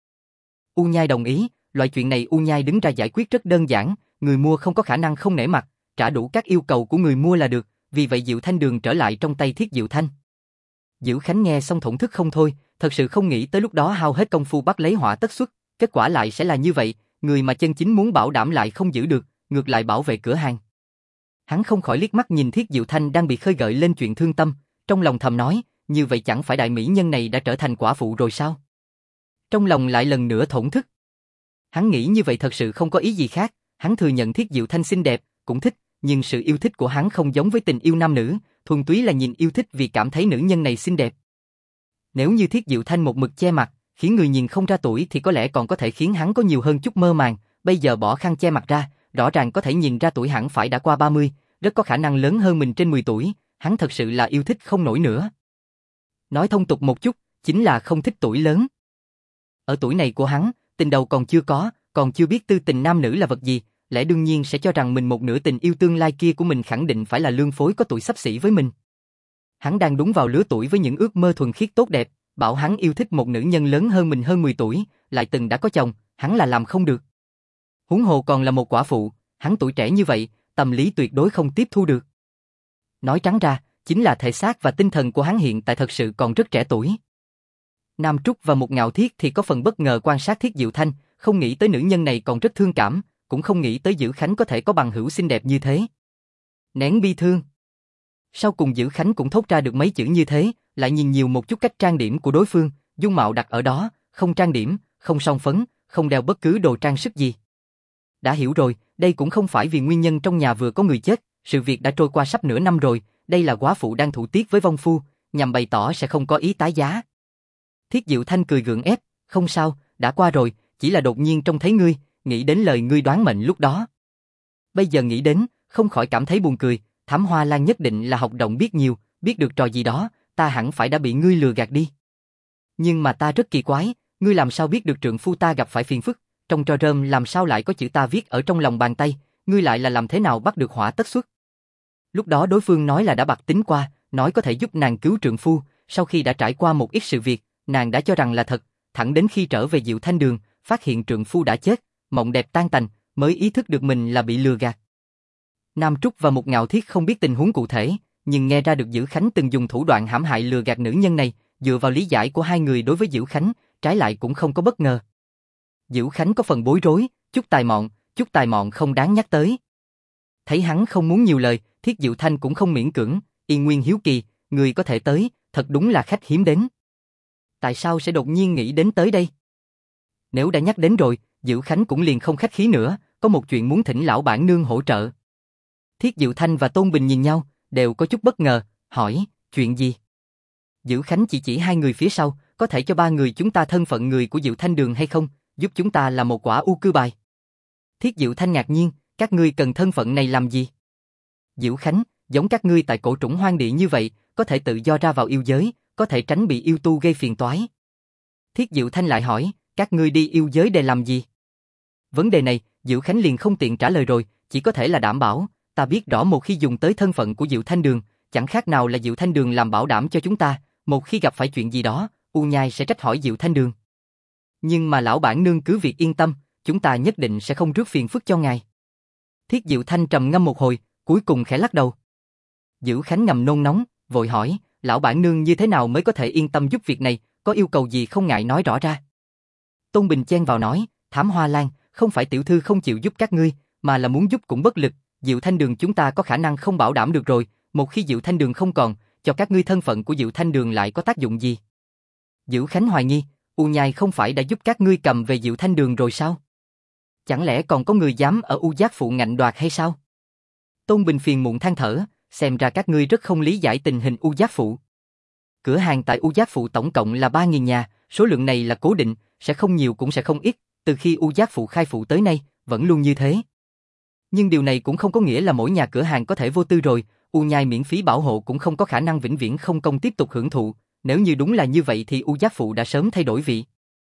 U Nhai đồng ý, loại chuyện này U Nhai đứng ra giải quyết rất đơn giản, người mua không có khả năng không nể mặt, trả đủ các yêu cầu của người mua là được, vì vậy Diệu Thanh Đường trở lại trong tay Thiết Diệu Thanh. Diễu Khánh nghe xong thổn thức không thôi, thật sự không nghĩ tới lúc đó hao hết công phu bắt lấy Hỏa Tất Xuất, kết quả lại sẽ là như vậy, người mà chân chính muốn bảo đảm lại không giữ được, ngược lại bảo vệ cửa hàng. Hắn không khỏi liếc mắt nhìn Thiết Diệu Thanh đang bị khơi gợi lên chuyện thương tâm, trong lòng thầm nói, như vậy chẳng phải đại mỹ nhân này đã trở thành quả phụ rồi sao? Trong lòng lại lần nữa thổn thức. Hắn nghĩ như vậy thật sự không có ý gì khác, hắn thừa nhận Thiết Diệu Thanh xinh đẹp, cũng thích, nhưng sự yêu thích của hắn không giống với tình yêu nam nữ, thuần túy là nhìn yêu thích vì cảm thấy nữ nhân này xinh đẹp. Nếu như Thiết Diệu Thanh một mực che mặt, khiến người nhìn không ra tuổi thì có lẽ còn có thể khiến hắn có nhiều hơn chút mơ màng, bây giờ bỏ khăn che mặt ra, rõ ràng có thể nhìn ra tuổi hẳn phải đã qua 30, rất có khả năng lớn hơn mình trên 10 tuổi, hắn thật sự là yêu thích không nổi nữa. Nói thông tục một chút, chính là không thích tuổi lớn. Ở tuổi này của hắn, tình đầu còn chưa có, còn chưa biết tư tình nam nữ là vật gì, lẽ đương nhiên sẽ cho rằng mình một nửa tình yêu tương lai kia của mình khẳng định phải là lương phối có tuổi xấp xỉ với mình. Hắn đang đúng vào lứa tuổi với những ước mơ thuần khiết tốt đẹp, bảo hắn yêu thích một nữ nhân lớn hơn mình hơn 10 tuổi, lại từng đã có chồng, hắn là làm không được. Huống hồ còn là một quả phụ, hắn tuổi trẻ như vậy, tâm lý tuyệt đối không tiếp thu được. Nói trắng ra, chính là thể xác và tinh thần của hắn hiện tại thật sự còn rất trẻ tuổi. Nam Trúc và Một Ngạo Thiết thì có phần bất ngờ quan sát Thiết Diệu Thanh, không nghĩ tới nữ nhân này còn rất thương cảm, cũng không nghĩ tới Dữ Khánh có thể có bằng hữu xinh đẹp như thế. Nén bi thương. Sau cùng Dữ Khánh cũng thốt ra được mấy chữ như thế, lại nhìn nhiều một chút cách trang điểm của đối phương, dung mạo đặt ở đó, không trang điểm, không son phấn, không đeo bất cứ đồ trang sức gì. Đã hiểu rồi, đây cũng không phải vì nguyên nhân trong nhà vừa có người chết, sự việc đã trôi qua sắp nửa năm rồi, đây là góa phụ đang thủ tiết với vong phu, nhằm bày tỏ sẽ không có ý tái giá. Thiết Diệu Thanh cười gượng ép, không sao, đã qua rồi, chỉ là đột nhiên trông thấy ngươi, nghĩ đến lời ngươi đoán mệnh lúc đó. Bây giờ nghĩ đến, không khỏi cảm thấy buồn cười, Thám Hoa Lan nhất định là học rộng biết nhiều, biết được trò gì đó, ta hẳn phải đã bị ngươi lừa gạt đi. Nhưng mà ta rất kỳ quái, ngươi làm sao biết được trượng phu ta gặp phải phiền phức, trong trò rơm làm sao lại có chữ ta viết ở trong lòng bàn tay, ngươi lại là làm thế nào bắt được hỏa tất xuất. Lúc đó đối phương nói là đã bạc tính qua, nói có thể giúp nàng cứu trượng phu, sau khi đã trải qua một ít sự việc, nàng đã cho rằng là thật, thẳng đến khi trở về Diệu Thanh Đường, phát hiện trượng phu đã chết, mộng đẹp tan tành, mới ý thức được mình là bị lừa gạt. Nam Trúc và Một Ngạo Thiết không biết tình huống cụ thể, nhưng nghe ra được Dữ Khánh từng dùng thủ đoạn hãm hại lừa gạt nữ nhân này, dựa vào lý giải của hai người đối với Dữ Khánh, trái lại cũng không có bất ngờ. Dữ Khánh có phần bối rối, chút tài mọn không đáng nhắc tới. Thấy hắn không muốn nhiều lời, Thiết Diệu Thanh cũng không miễn cưỡng, Yên Nguyên hiếu kỳ, người có thể tới, thật đúng là khách hiếm đến. Tại sao sẽ đột nhiên nghĩ đến tới đây? Nếu đã nhắc đến rồi, Dữ Khánh cũng liền không khách khí nữa, có một chuyện muốn thỉnh lão bản nương hỗ trợ. Thiết Diệu Thanh và Tôn Bình nhìn nhau, đều có chút bất ngờ, hỏi, chuyện gì? Dữ Khánh chỉ hai người phía sau, có thể cho ba người chúng ta thân phận người của Diệu Thanh Đường hay không, giúp chúng ta là một quả ưu cư bài. Thiết Diệu Thanh ngạc nhiên, các ngươi cần thân phận này làm gì? Dữ Khánh, giống các ngươi tại cổ trũng hoang địa như vậy, có thể tự do ra vào yêu giới, có thể tránh bị yêu tu gây phiền toái. Thiết Diệu Thanh lại hỏi, các ngươi đi yêu giới để làm gì? Vấn đề này, Dữ Khánh liền không tiện trả lời rồi, chỉ có thể là đảm bảo, ta biết rõ một khi dùng tới thân phận của Diệu Thanh Đường, chẳng khác nào là Diệu Thanh Đường làm bảo đảm cho chúng ta, một khi gặp phải chuyện gì đó, U Nhai sẽ trách hỏi Diệu Thanh Đường. Nhưng mà lão bản nương cứ việc yên tâm, chúng ta nhất định sẽ không rước phiền phức cho ngài. Thiết Diệu Thanh trầm ngâm một hồi, cuối cùng khẽ lắc đầu. Dữ Khánh ngầm nôn nóng, vội hỏi, lão bản nương như thế nào mới có thể yên tâm giúp việc này, có yêu cầu gì không ngại nói rõ ra. Tôn Bình chen vào nói, Thám Hoa Lan, không phải tiểu thư không chịu giúp các ngươi, mà là muốn giúp cũng bất lực, Diệu Thanh Đường chúng ta có khả năng không bảo đảm được rồi, một khi Diệu Thanh Đường không còn, cho các ngươi thân phận của Diệu Thanh Đường lại có tác dụng gì? Dữ Khánh hoài nghi, U Nhai không phải đã giúp các ngươi cầm về Diệu Thanh Đường rồi sao? Chẳng lẽ còn có người dám ở U Giác Phụ ngạnh đoạt hay sao? Tôn Bình phiền muộn than thở, xem ra các ngươi rất không lý giải tình hình U Giác Phụ. Cửa hàng tại U Giác Phụ tổng cộng là 3.000 nhà, số lượng này là cố định, sẽ không nhiều cũng sẽ không ít, từ khi U Giác Phụ khai phụ tới nay, vẫn luôn như thế. Nhưng điều này cũng không có nghĩa là mỗi nhà cửa hàng có thể vô tư rồi, U Nhai miễn phí bảo hộ cũng không có khả năng vĩnh viễn không công tiếp tục hưởng thụ, nếu như đúng là như vậy thì U Giác Phụ đã sớm thay đổi vị.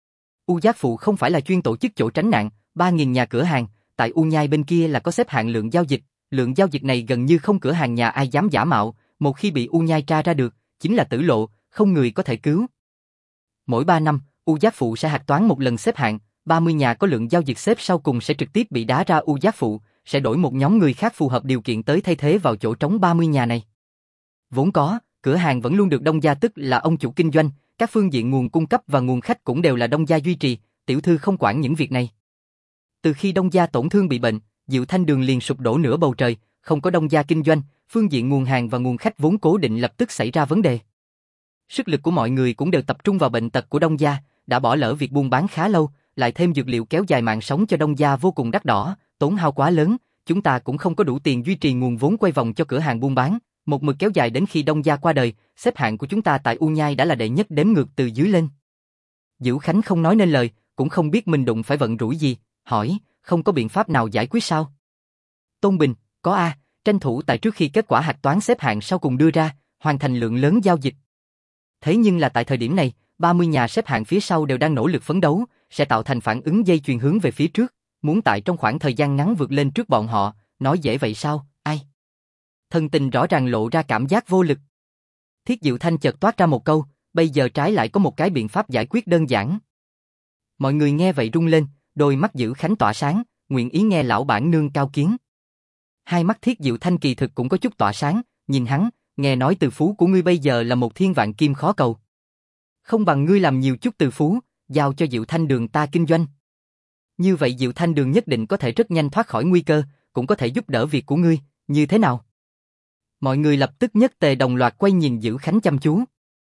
U Giác Phụ không phải là chuyên tổ chức chỗ tránh nạn, 3.000 nhà cửa hàng, tại U Nhai bên kia là có xếp hạng lượng giao dịch này gần như không cửa hàng nhà ai dám giả mạo, một khi bị U Nhai tra ra được, chính là tử lộ, không người có thể cứu. Mỗi 3 năm, U Giác Phụ sẽ hạch toán một lần xếp hạng, 30 nhà có lượng giao dịch xếp sau cùng sẽ trực tiếp bị đá ra U Giác Phụ, sẽ đổi một nhóm người khác phù hợp điều kiện tới thay thế vào chỗ trống 30 nhà này. Vốn có, cửa hàng vẫn luôn được Đông gia tức là ông chủ kinh doanh, các phương diện nguồn cung cấp và nguồn khách cũng đều là Đông gia duy trì, tiểu thư không quản những việc này. Từ khi Đông gia tổn thương bị bệnh, Diệu Thanh Đường liền sụp đổ nửa bầu trời, không có Đông gia kinh doanh, phương diện nguồn hàng và nguồn khách vốn cố định lập tức xảy ra vấn đề. Sức lực của mọi người cũng đều tập trung vào bệnh tật của Đông gia, đã bỏ lỡ việc buôn bán khá lâu, lại thêm dược liệu kéo dài mạng sống cho Đông gia vô cùng đắt đỏ, tốn hao quá lớn, chúng ta cũng không có đủ tiền duy trì nguồn vốn quay vòng cho cửa hàng buôn bán, một mực kéo dài đến khi Đông gia qua đời, xếp hạng của chúng ta tại U Nhai đã là đệ nhất đếm ngược từ dưới lên. Dữ Khánh không nói nên lời, cũng không biết mình đụng phải vận rủi gì, hỏi, không có biện pháp nào giải quyết sao? Tôn Bình, có a, tranh thủ tại trước khi kết quả hạch toán xếp hạng sau cùng đưa ra, hoàn thành lượng lớn giao dịch. Thế nhưng là tại thời điểm này, 30 nhà xếp hạng phía sau đều đang nỗ lực phấn đấu, sẽ tạo thành phản ứng dây chuyền hướng về phía trước, muốn tại trong khoảng thời gian ngắn vượt lên trước bọn họ, nói dễ vậy sao, ai? Thân tình rõ ràng lộ ra cảm giác vô lực. Thiết Diệu Thanh chợt toát ra một câu, bây giờ trái lại có một cái biện pháp giải quyết đơn giản. Mọi người nghe vậy rung lên, đôi mắt Dữ Khánh tỏa sáng, nguyện ý nghe lão bản nương cao kiến. Hai mắt Thiết Diệu Thanh kỳ thực cũng có chút tỏa sáng, nhìn hắn, nghe nói từ phú của ngươi bây giờ là một thiên vạn kim khó cầu. Không bằng ngươi làm nhiều chút từ phú, giao cho Diệu Thanh Đường ta kinh doanh. Như vậy Diệu Thanh Đường nhất định có thể rất nhanh thoát khỏi nguy cơ, cũng có thể giúp đỡ việc của ngươi, như thế nào? Mọi người lập tức nhất tề đồng loạt quay nhìn Dữ Khánh chăm chú.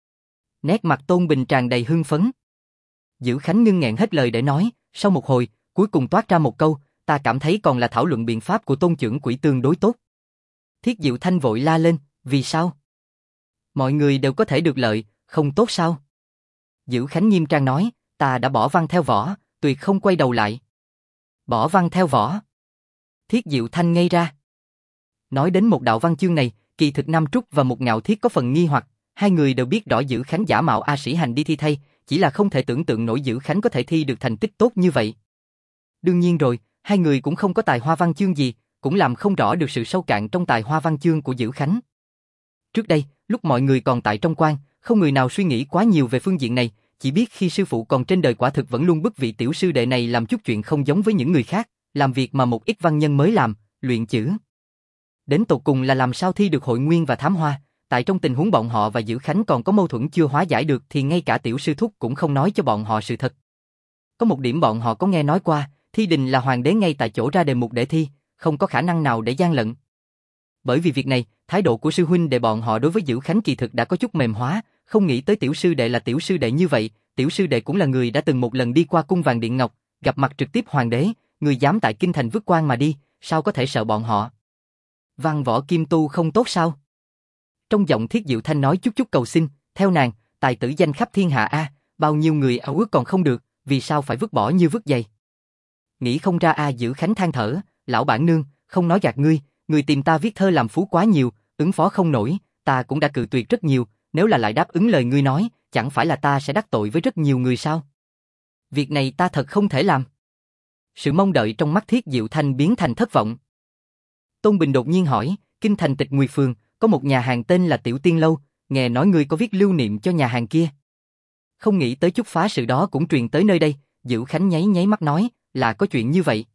Nét mặt Tôn Bình tràn đầy hưng phấn. Dữ Khánh ngưng nghẹn hết lời để nói, sau một hồi, cuối cùng toát ra một câu, ta cảm thấy còn là thảo luận biện pháp của Tôn trưởng quỹ tương đối tốt. Thiết Diệu Thanh vội la lên, vì sao? Mọi người đều có thể được lợi, không tốt sao? Dữ Khánh nghiêm trang nói, ta đã bỏ văn theo võ, tuyệt không quay đầu lại. Bỏ văn theo võ. Thiết Diệu Thanh ngây ra. Nói đến một đạo văn chương này, kỳ thực Nam Trúc và Một Ngạo Thiết có phần nghi hoặc, hai người đều biết rõ Dữ Khánh giả mạo A Sĩ Hành đi thi thay, chỉ là không thể tưởng tượng nổi Dữ Khánh có thể thi được thành tích tốt như vậy. Đương nhiên rồi, hai người cũng không có tài hoa văn chương gì, cũng làm không rõ được sự sâu cạn trong tài hoa văn chương của Dữ Khánh. Trước đây, lúc mọi người còn tại trong quan, không người nào suy nghĩ quá nhiều về phương diện này, chỉ biết khi sư phụ còn trên đời quả thực vẫn luôn bức vị tiểu sư đệ này làm chút chuyện không giống với những người khác, làm việc mà một ít văn nhân mới làm, luyện chữ. Đến tột cùng là làm sao thi được hội nguyên và thám hoa, tại trong tình huống bọn họ và Dữ Khánh còn có mâu thuẫn chưa hóa giải được thì ngay cả tiểu sư thúc cũng không nói cho bọn họ sự thật. Có một điểm bọn họ có nghe nói qua, thi đình là hoàng đế ngay tại chỗ ra đề mục để thi, không có khả năng nào để gian lận. Bởi vì việc này, thái độ của sư huynh đệ bọn họ đối với Dữ Khánh kỳ thực đã có chút mềm hóa, không nghĩ tới tiểu sư đệ là tiểu sư đệ như vậy, tiểu sư đệ cũng là người đã từng một lần đi qua cung vàng điện ngọc, gặp mặt trực tiếp hoàng đế, người dám tại kinh thành vứt quan mà đi, sao có thể sợ bọn họ. Văn võ kim tu không tốt sao? Trong giọng Thiết Diệu Thanh nói chút chút cầu xin, theo nàng, tài tử danh khắp thiên hạ a, bao nhiêu người ao ước còn không được, vì sao phải vứt bỏ như vứt giày? Nghĩ không ra a. Dữ Khánh than thở, lão bản nương, không nói gạt ngươi, người tìm ta viết thơ làm phú quá nhiều, ứng phó không nổi, ta cũng đã cự tuyệt rất nhiều, nếu là lại đáp ứng lời ngươi nói, chẳng phải là ta sẽ đắc tội với rất nhiều người sao? Việc này ta thật không thể làm. Sự mong đợi trong mắt Thiết Diệu Thanh biến thành thất vọng. Tôn Bình đột nhiên hỏi, kinh thành Tịch Nguyệt Phường, có một nhà hàng tên là Tiểu Tiên Lâu, nghe nói ngươi có viết lưu niệm cho nhà hàng kia. Không nghĩ tới chút phá sự đó cũng truyền tới nơi đây, Dữ Khánh nháy nháy mắt nói, là có chuyện như vậy.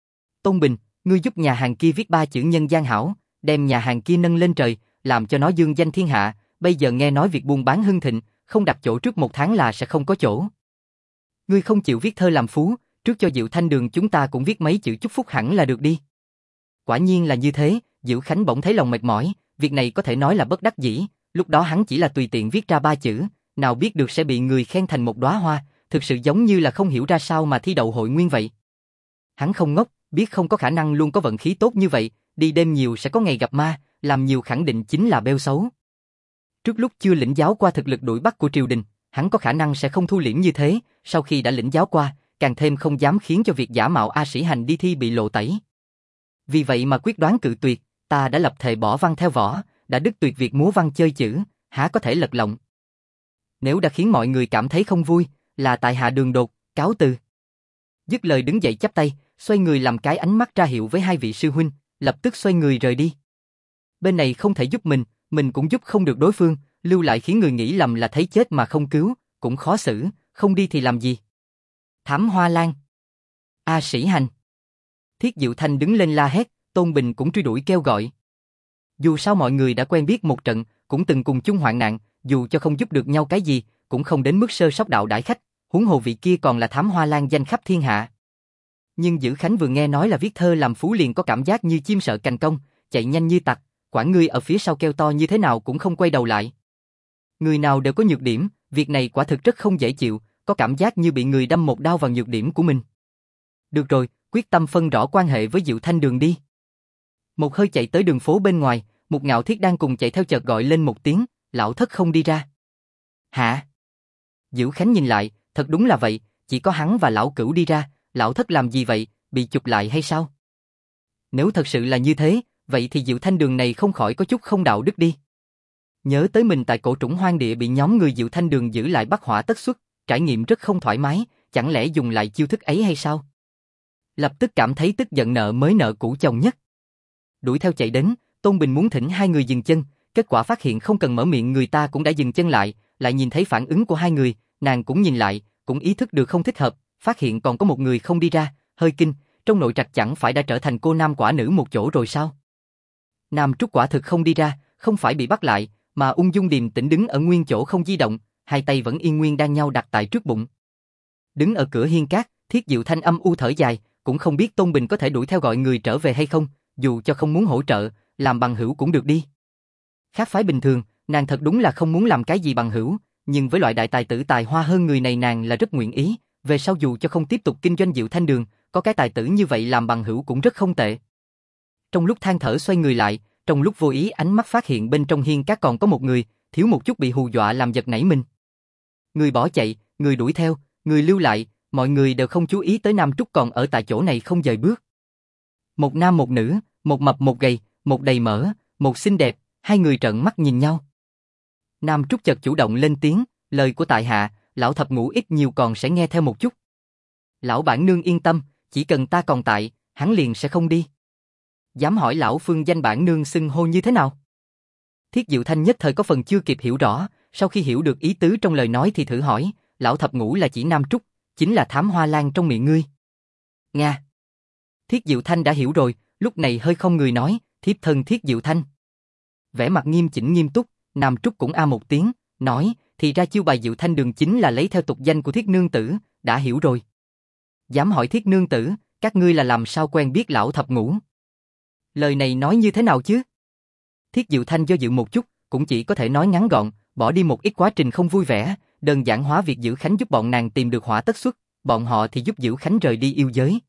Tôn Bình, ngươi giúp nhà hàng kia viết 3 chữ nhân gian hảo, đem nhà hàng kia nâng lên trời, làm cho nó dương danh thiên hạ, bây giờ nghe nói việc buôn bán hưng thịnh, không đặt chỗ trước 1 tháng là sẽ không có chỗ. Ngươi không chịu viết thơ làm phú, trước cho Diệu Thanh Đường chúng ta cũng viết mấy chữ chúc phúc hẳn là được đi. Quả nhiên là như thế, Dữ Khánh bỗng thấy lòng mệt mỏi, việc này có thể nói là bất đắc dĩ, lúc đó hắn chỉ là tùy tiện viết ra 3 chữ, nào biết được sẽ bị người khen thành một đóa hoa, thực sự giống như là không hiểu ra sao mà thi đậu hội nguyên vậy. Hắn không ngốc, biết không có khả năng luôn có vận khí tốt như vậy, đi đêm nhiều sẽ có ngày gặp ma, làm nhiều khẳng định chính là bêu xấu. Trước lúc chưa lĩnh giáo qua thực lực đuổi bắt của triều đình, hắn có khả năng sẽ không thu liễm như thế, sau khi đã lĩnh giáo qua, càng thêm không dám khiến cho việc giả mạo A Sĩ Hành đi thi bị lộ tẩy. Vì vậy mà quyết đoán cự tuyệt, ta đã lập thề bỏ văn theo võ, đã đứt tuyệt việc múa văn chơi chữ, há có thể lật lọng. Nếu đã khiến mọi người cảm thấy không vui, là tại hạ đường đột, cáo từ. Dứt lời đứng dậy chắp tay, xoay người làm cái ánh mắt ra hiệu với 2 vị sư huynh, lập tức xoay người rời đi. Bên này không thể giúp mình cũng giúp không được đối phương, lưu lại khiến người nghĩ lầm là thấy chết mà không cứu, cũng khó xử, không đi thì làm gì. Thám Hoa Lan, A Sĩ Hành. Thiết Diệu Thanh đứng lên la hét, Tôn Bình cũng truy đuổi kêu gọi. Dù sao mọi người đã quen biết một trận, cũng từng cùng chung hoạn nạn, dù cho không giúp được nhau cái gì, cũng không đến mức sơ sót đạo đãi khách, huống hồ vị kia còn là Thám Hoa Lan danh khắp thiên hạ. Nhưng Dữ Khánh vừa nghe nói là viết thơ làm phú liền có cảm giác như chim sợ cành công, chạy nhanh như tặc, quản ngươi ở phía sau kêu to như thế nào cũng không quay đầu lại. Người nào đều có nhược điểm, việc này quả thực rất không dễ chịu, có cảm giác như bị người đâm một đao vào nhược điểm của mình. Được rồi, quyết tâm phân rõ quan hệ với Diệu Thanh Đường đi. Một hơi chạy tới đường phố bên ngoài, Một Ngạo Thiết đang cùng chạy theo chợt gọi lên một tiếng, lão thất không đi ra. Hả? Dữ Khánh nhìn lại, thật đúng là vậy, chỉ có hắn và lão cửu đi ra, lão thất làm gì vậy, bị chụp lại hay sao? Nếu thật sự là như thế, vậy thì Diệu Thanh Đường này không khỏi có chút không đạo đức đi. Nhớ tới mình tại cổ trũng hoang địa bị nhóm người Diệu Thanh Đường giữ lại bắt hỏa tất xuất, trải nghiệm rất không thoải mái, chẳng lẽ dùng lại chiêu thức ấy hay sao? Lập tức cảm thấy tức giận nợ mới nợ cũ chồng nhất. Đuổi theo chạy đến, Tôn Bình muốn thỉnh 2 người dừng chân, kết quả phát hiện không cần mở miệng người ta cũng đã dừng chân lại, lại nhìn thấy phản ứng của 2 người, nàng cũng nhìn lại, cũng ý thức được không thích hợp, phát hiện còn có một người không đi ra, hơi kinh, trong nội trạch chẳng phải đã trở thành cô nam quả nữ một chỗ rồi sao? Nam Trúc quả thực không đi ra, không phải bị bắt lại, mà ung dung điềm tĩnh đứng ở nguyên chỗ không di động, hai tay vẫn yên nguyên đang nhau đặt tại trước bụng. Đứng ở cửa hiên cát, Thiết Diệu Thanh âm u thở dài, cũng không biết Tôn Bình có thể đuổi theo gọi người trở về hay không, dù cho không muốn hỗ trợ, làm bằng hữu cũng được đi. Khác phái bình thường, nàng thật đúng là không muốn làm cái gì bằng hữu, nhưng với loại đại tài tử tài hoa hơn người này nàng là rất nguyện ý, về sau dù cho không tiếp tục kinh doanh Diệu Thanh Đường, có cái tài tử như vậy làm bằng hữu cũng rất không tệ. Trong lúc than thở xoay người lại, trong lúc vô ý ánh mắt phát hiện bên trong hiên cát còn có một người, thiếu một chút bị hù dọa làm giật nảy mình. Người bỏ chạy, người đuổi theo, người lưu lại, mọi người đều không chú ý tới Nam Trúc còn ở tại chỗ này không dời bước. Một nam một nữ, một mập một gầy, một đầy mỡ, một xinh đẹp, hai người trợn mắt nhìn nhau. Nam Trúc chợt chủ động lên tiếng, lời của tại hạ, lão thập ngũ ít nhiều còn sẽ nghe theo một chút. Lão bản nương yên tâm, chỉ cần ta còn tại, hắn liền sẽ không đi. Dám hỏi lão phương danh bản nương xưng hô như thế nào? Thiết Diệu Thanh nhất thời có phần chưa kịp hiểu rõ, sau khi hiểu được ý tứ trong lời nói thì thử hỏi, lão thập ngũ là chỉ Nam Trúc, chính là Thám Hoa Lan trong miệng ngươi. Nga. Thiết Diệu Thanh đã hiểu rồi, lúc này hơi không người nói, thiếp thân Thiết Diệu Thanh. Vẻ mặt nghiêm chỉnh nghiêm túc, Nam Trúc cũng a một tiếng, nói, thì ra chiêu bài Diệu Thanh Đường chính là lấy theo tục danh của Thiết nương tử, đã hiểu rồi. Dám hỏi Thiết nương tử, các ngươi là làm sao quen biết lão thập ngũ? Lời này nói như thế nào chứ? Thiết Diệu Thanh do dự một chút, cũng chỉ có thể nói ngắn gọn, bỏ đi một ít quá trình không vui vẻ, đơn giản hóa việc Dữ Khánh giúp bọn nàng tìm được hỏa tất xuất, bọn họ thì giúp Dữ Khánh rời đi yêu giới.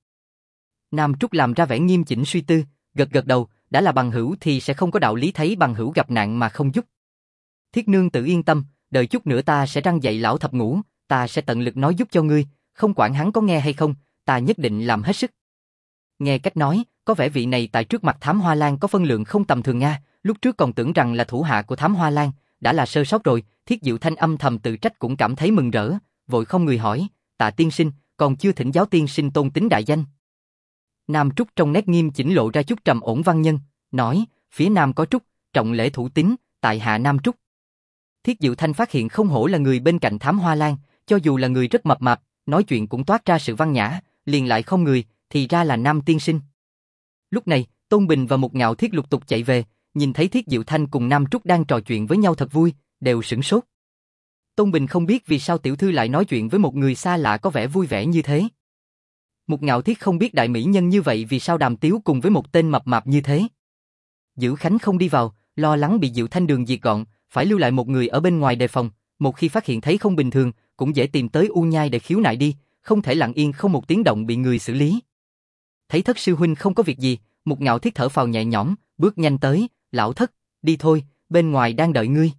Nam Trúc làm ra vẻ nghiêm chỉnh suy tư, gật gật đầu, đã là bằng hữu thì sẽ không có đạo lý thấy bằng hữu gặp nạn mà không giúp. Thiết nương tự yên tâm, đợi chút nữa ta sẽ răn dạy lão thập ngũ, ta sẽ tận lực nói giúp cho ngươi, không quản hắn có nghe hay không, ta nhất định làm hết sức. Nghe cách nói, có vẻ vị này tại trước mặt Thám Hoa Lan có phân lượng không tầm thường nga, lúc trước còn tưởng rằng là thủ hạ của Thám Hoa Lan, đã là sơ sót rồi. Thiết Diệu Thanh âm thầm tự trách cũng cảm thấy mừng rỡ, vội không người hỏi, Tạ tiên sinh, còn chưa thỉnh giáo tiên sinh tôn tính đại danh. Nam Trúc trong nét nghiêm chỉnh lộ ra chút trầm ổn văn nhân, nói, phía Nam có Trúc, trọng lễ thủ tín, tại hạ Nam Trúc. Thiết Diệu Thanh phát hiện không hổ là người bên cạnh Thám Hoa Lan, cho dù là người rất mập mạp, nói chuyện cũng toát ra sự văn nhã, liền lại không người, thì ra là Nam tiên sinh. Lúc này, Tôn Bình và Mục Ngạo Thiết lục tục chạy về, nhìn thấy Thiết Diệu Thanh cùng Nam Trúc đang trò chuyện với nhau thật vui, đều sửng sốt. Tôn Bình không biết vì sao tiểu thư lại nói chuyện với một người xa lạ có vẻ vui vẻ như thế. Mục Ngạo Thiết không biết đại mỹ nhân như vậy vì sao đàm tiếu cùng với một tên mập mạp như thế. Dữ Khánh không đi vào, lo lắng bị Diệu Thanh Đường diệt gọn, phải lưu lại một người ở bên ngoài đề phòng, một khi phát hiện thấy không bình thường, cũng dễ tìm tới U Nhai để khiếu nại đi, không thể lặng yên không một tiếng động bị người xử lý. Thấy Thất sư huynh không có việc gì, Mục Ngạo Thiết thở phào nhẹ nhõm, bước nhanh tới, lão Thất, đi thôi, bên ngoài đang đợi ngươi.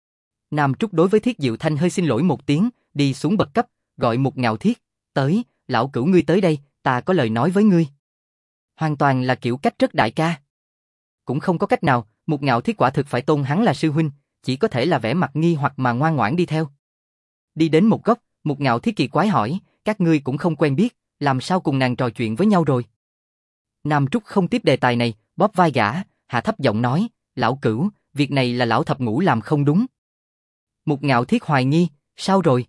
Nam Trúc đối với Thiết Diệu Thanh hơi xin lỗi một tiếng, đi xuống bậc cấp, gọi Mục Ngạo Thiết, tới, lão cửu ngươi tới đây, ta có lời nói với ngươi. Hoàn toàn là kiểu cách rất đại ca. Cũng không có cách nào, Mục Ngạo Thiết quả thực phải tôn hắn là sư huynh, chỉ có thể là vẻ mặt nghi hoặc mà ngoan ngoãn đi theo. Đi đến một góc, Mục Ngạo Thiết kỳ quái hỏi, các ngươi cũng không quen biết, làm sao cùng nàng trò chuyện với nhau rồi? Nam Trúc không tiếp đề tài này, bóp vai gã, hạ thấp giọng nói, lão cửu, việc này là lão thập ngũ làm không đúng. Mục Ngạo Thiết hoài nghi, sao rồi?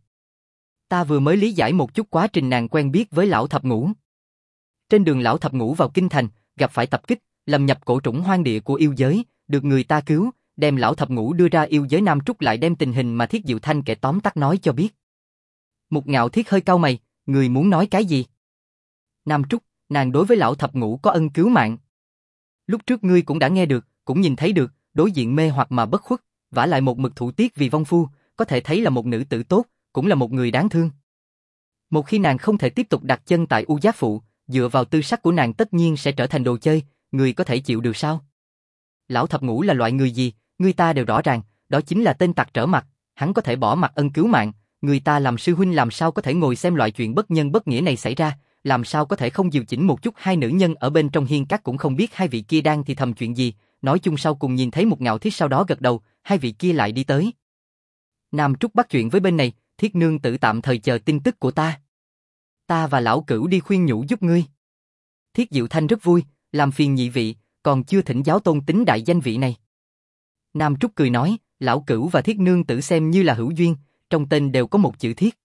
Ta vừa mới lý giải một chút quá trình nàng quen biết với lão thập ngũ. Trên đường lão thập ngũ vào kinh thành, gặp phải tập kích, lầm nhập cổ trũng hoang địa của yêu giới, được người ta cứu, đem lão thập ngũ đưa ra yêu giới. Nam Trúc lại đem tình hình mà Thiết Diệu Thanh kể tóm tắt nói cho biết. Mục Ngạo Thiết hơi cau mày, người muốn nói cái gì? Nam Trúc, nàng đối với lão thập ngũ có ân cứu mạng. Lúc trước ngươi cũng đã nghe được, cũng nhìn thấy được, đối diện mê hoặc mà bất khuất, vả lại một mực thủ tiết vì vong phu, có thể thấy là một nữ tử tốt, cũng là một người đáng thương. Một khi nàng không thể tiếp tục đặt chân tại U Giác Phụ, dựa vào tư sắc của nàng tất nhiên sẽ trở thành đồ chơi, người có thể chịu được sao? Lão thập ngũ là loại người gì, người ta đều rõ ràng, đó chính là tên tặc trở mặt, hắn có thể bỏ mặc ân cứu mạng, người ta làm sư huynh làm sao có thể ngồi xem loại chuyện bất nhân bất nghĩa này xảy ra, làm sao có thể không điều chỉnh một chút. Hai nữ nhân ở bên trong hiên cát cũng không biết hai vị kia đang thì thầm chuyện gì, nói chung sau cùng nhìn thấy Mục Ngạo Thiết sau đó gật đầu, hai vị kia lại đi tới. Nam Trúc bắt chuyện với bên này, Thiết nương tự tạm thời chờ tin tức của ta. Ta và lão cửu đi khuyên nhủ giúp ngươi. Thiết Diệu Thanh rất vui, làm phiền nhị vị, còn chưa thỉnh giáo tôn tính đại danh vị này. Nam Trúc cười nói, lão cửu và Thiết nương tự xem như là hữu duyên, trong tên đều có một chữ Thiết.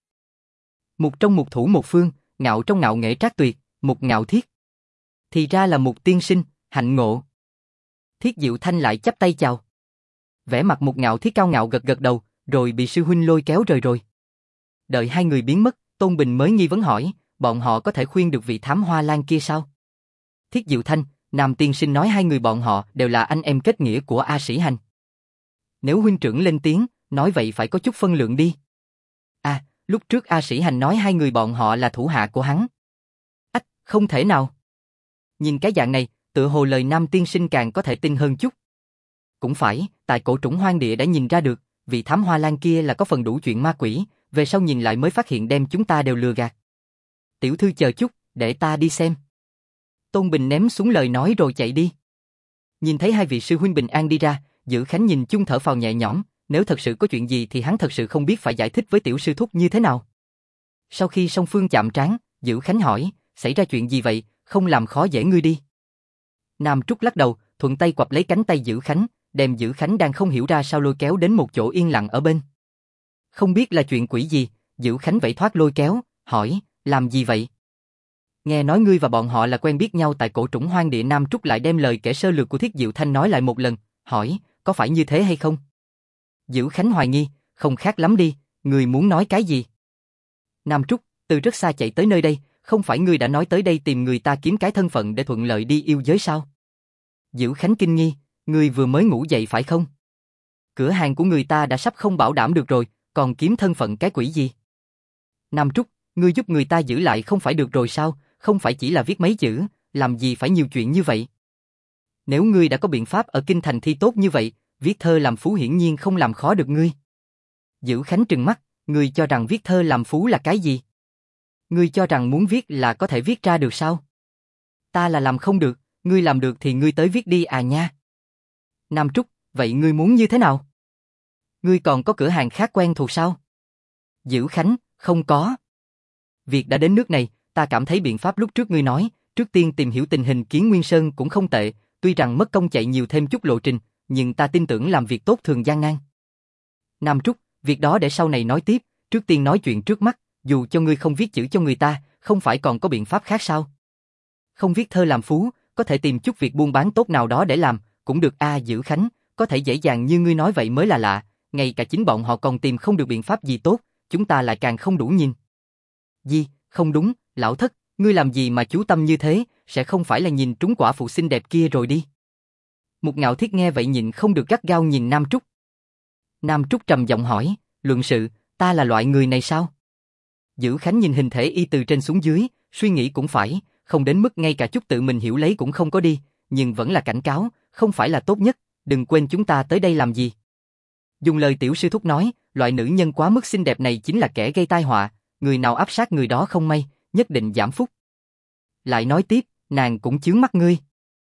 Mục trong mục thủ một phương, ngạo trong ngạo nghệ trác tuyệt, Mục Ngạo Thiết. Thì ra là Mục tiên sinh, hạnh ngộ. Thiết Diệu Thanh lại chắp tay chào. Vẻ mặt Một Ngạo Thiết cao ngạo gật gật đầu, rồi bị sư huynh lôi kéo rời rồi. Đợi hai người biến mất, Tôn Bình mới nghi vấn hỏi, bọn họ có thể khuyên được vị thám hoa lan kia sao? Thiết Diệu Thanh, Nam tiên sinh nói hai người bọn họ đều là anh em kết nghĩa của A Sĩ Hành. Nếu huynh trưởng lên tiếng, nói vậy phải có chút phân lượng đi. À, lúc trước A Sĩ Hành nói hai người bọn họ là thủ hạ của hắn. Ách, không thể nào. Nhìn cái dạng này, tựa hồ lời Nam tiên sinh càng có thể tin hơn chút. Cũng phải, tại Cổ Trũng Hoang Địa đã nhìn ra được, vị thám hoa lan kia là có phần đủ chuyện ma quỷ, về sau nhìn lại mới phát hiện đem chúng ta đều lừa gạt. Tiểu thư chờ chút, để ta đi xem. Tôn Bình ném xuống lời nói rồi chạy đi. Nhìn thấy hai vị sư huynh bình an đi ra, Dữ Khánh nhìn chung thở phào nhẹ nhõm, nếu thật sự có chuyện gì thì hắn thật sự không biết phải giải thích với tiểu sư thúc như thế nào. Sau khi song phương chạm trán, Dữ Khánh hỏi, xảy ra chuyện gì vậy, không làm khó dễ ngươi đi. Nam Trúc lắc đầu, thuận tay quặp lấy cánh tay Dữ Khánh, đem Dữ Khánh đang không hiểu ra sao lôi kéo đến một chỗ yên lặng ở bên. Không biết là chuyện quỷ gì, Dữ Khánh vẫy thoát lôi kéo, hỏi, làm gì vậy? Nghe nói ngươi và bọn họ là quen biết nhau tại Cổ Trũng Hoang Địa. Nam Trúc lại đem lời kể sơ lược của Thiết Diệu Thanh nói lại một lần, hỏi, có phải như thế hay không? Dữ Khánh hoài nghi, không khác lắm đi, ngươi muốn nói cái gì? Nam Trúc, từ rất xa chạy tới nơi đây, không phải ngươi đã nói tới đây tìm người ta kiếm cái thân phận để thuận lợi đi yêu giới sao? Dữ Khánh kinh nghi, ngươi vừa mới ngủ dậy phải không? Cửa hàng của người ta đã sắp không bảo đảm được rồi, còn kiếm thân phận cái quỷ gì? Nam Trúc, ngươi giúp người ta giữ lại không phải được rồi sao, không phải chỉ là viết mấy chữ, làm gì phải nhiều chuyện như vậy? Nếu ngươi đã có biện pháp ở kinh thành thi tốt như vậy, viết thơ làm phú hiển nhiên không làm khó được ngươi. Dữ Khánh trừng mắt, ngươi cho rằng viết thơ làm phú là cái gì? Ngươi cho rằng muốn viết là có thể viết ra được sao? Ta là làm không được, ngươi làm được thì ngươi tới viết đi à nha. Nam Trúc, vậy ngươi muốn như thế nào? Ngươi còn có cửa hàng khác quen thuộc sao? Dữ Khánh, không có. Việc đã đến nước này, ta cảm thấy biện pháp lúc trước ngươi nói, trước tiên tìm hiểu tình hình Kiến Nguyên Sơn cũng không tệ, tuy rằng mất công chạy nhiều thêm chút lộ trình, nhưng ta tin tưởng làm việc tốt thường gian nan. Nam Trúc, việc đó để sau này nói tiếp, trước tiên nói chuyện trước mắt, dù cho ngươi không viết chữ cho người ta, không phải còn có biện pháp khác sao? Không viết thơ làm phú, có thể tìm chút việc buôn bán tốt nào đó để làm, cũng được a. Dữ Khánh, có thể dễ dàng như ngươi nói vậy mới là lạ, ngay cả chính bọn họ còn tìm không được biện pháp gì tốt, chúng ta lại càng không đủ nhìn. Gì, không đúng, lão thất, ngươi làm gì mà chú tâm như thế, sẽ không phải là nhìn trúng quả phụ xinh đẹp kia rồi đi. Một Ngạo Thiết nghe vậy nhịn không được gắt gao nhìn Nam Trúc. Nam Trúc trầm giọng hỏi, luận sự, ta là loại người này sao? Dữ Khánh nhìn hình thể y từ trên xuống dưới, suy nghĩ cũng phải, không đến mức ngay cả chút tự mình hiểu lấy cũng không có đi, nhưng vẫn là cảnh cáo, không phải là tốt nhất, đừng quên chúng ta tới đây làm gì. Dùng lời tiểu sư thúc nói, loại nữ nhân quá mức xinh đẹp này chính là kẻ gây tai họa, người nào áp sát người đó không may, nhất định giảm phúc. Lại nói tiếp, nàng cũng chướng mắt ngươi.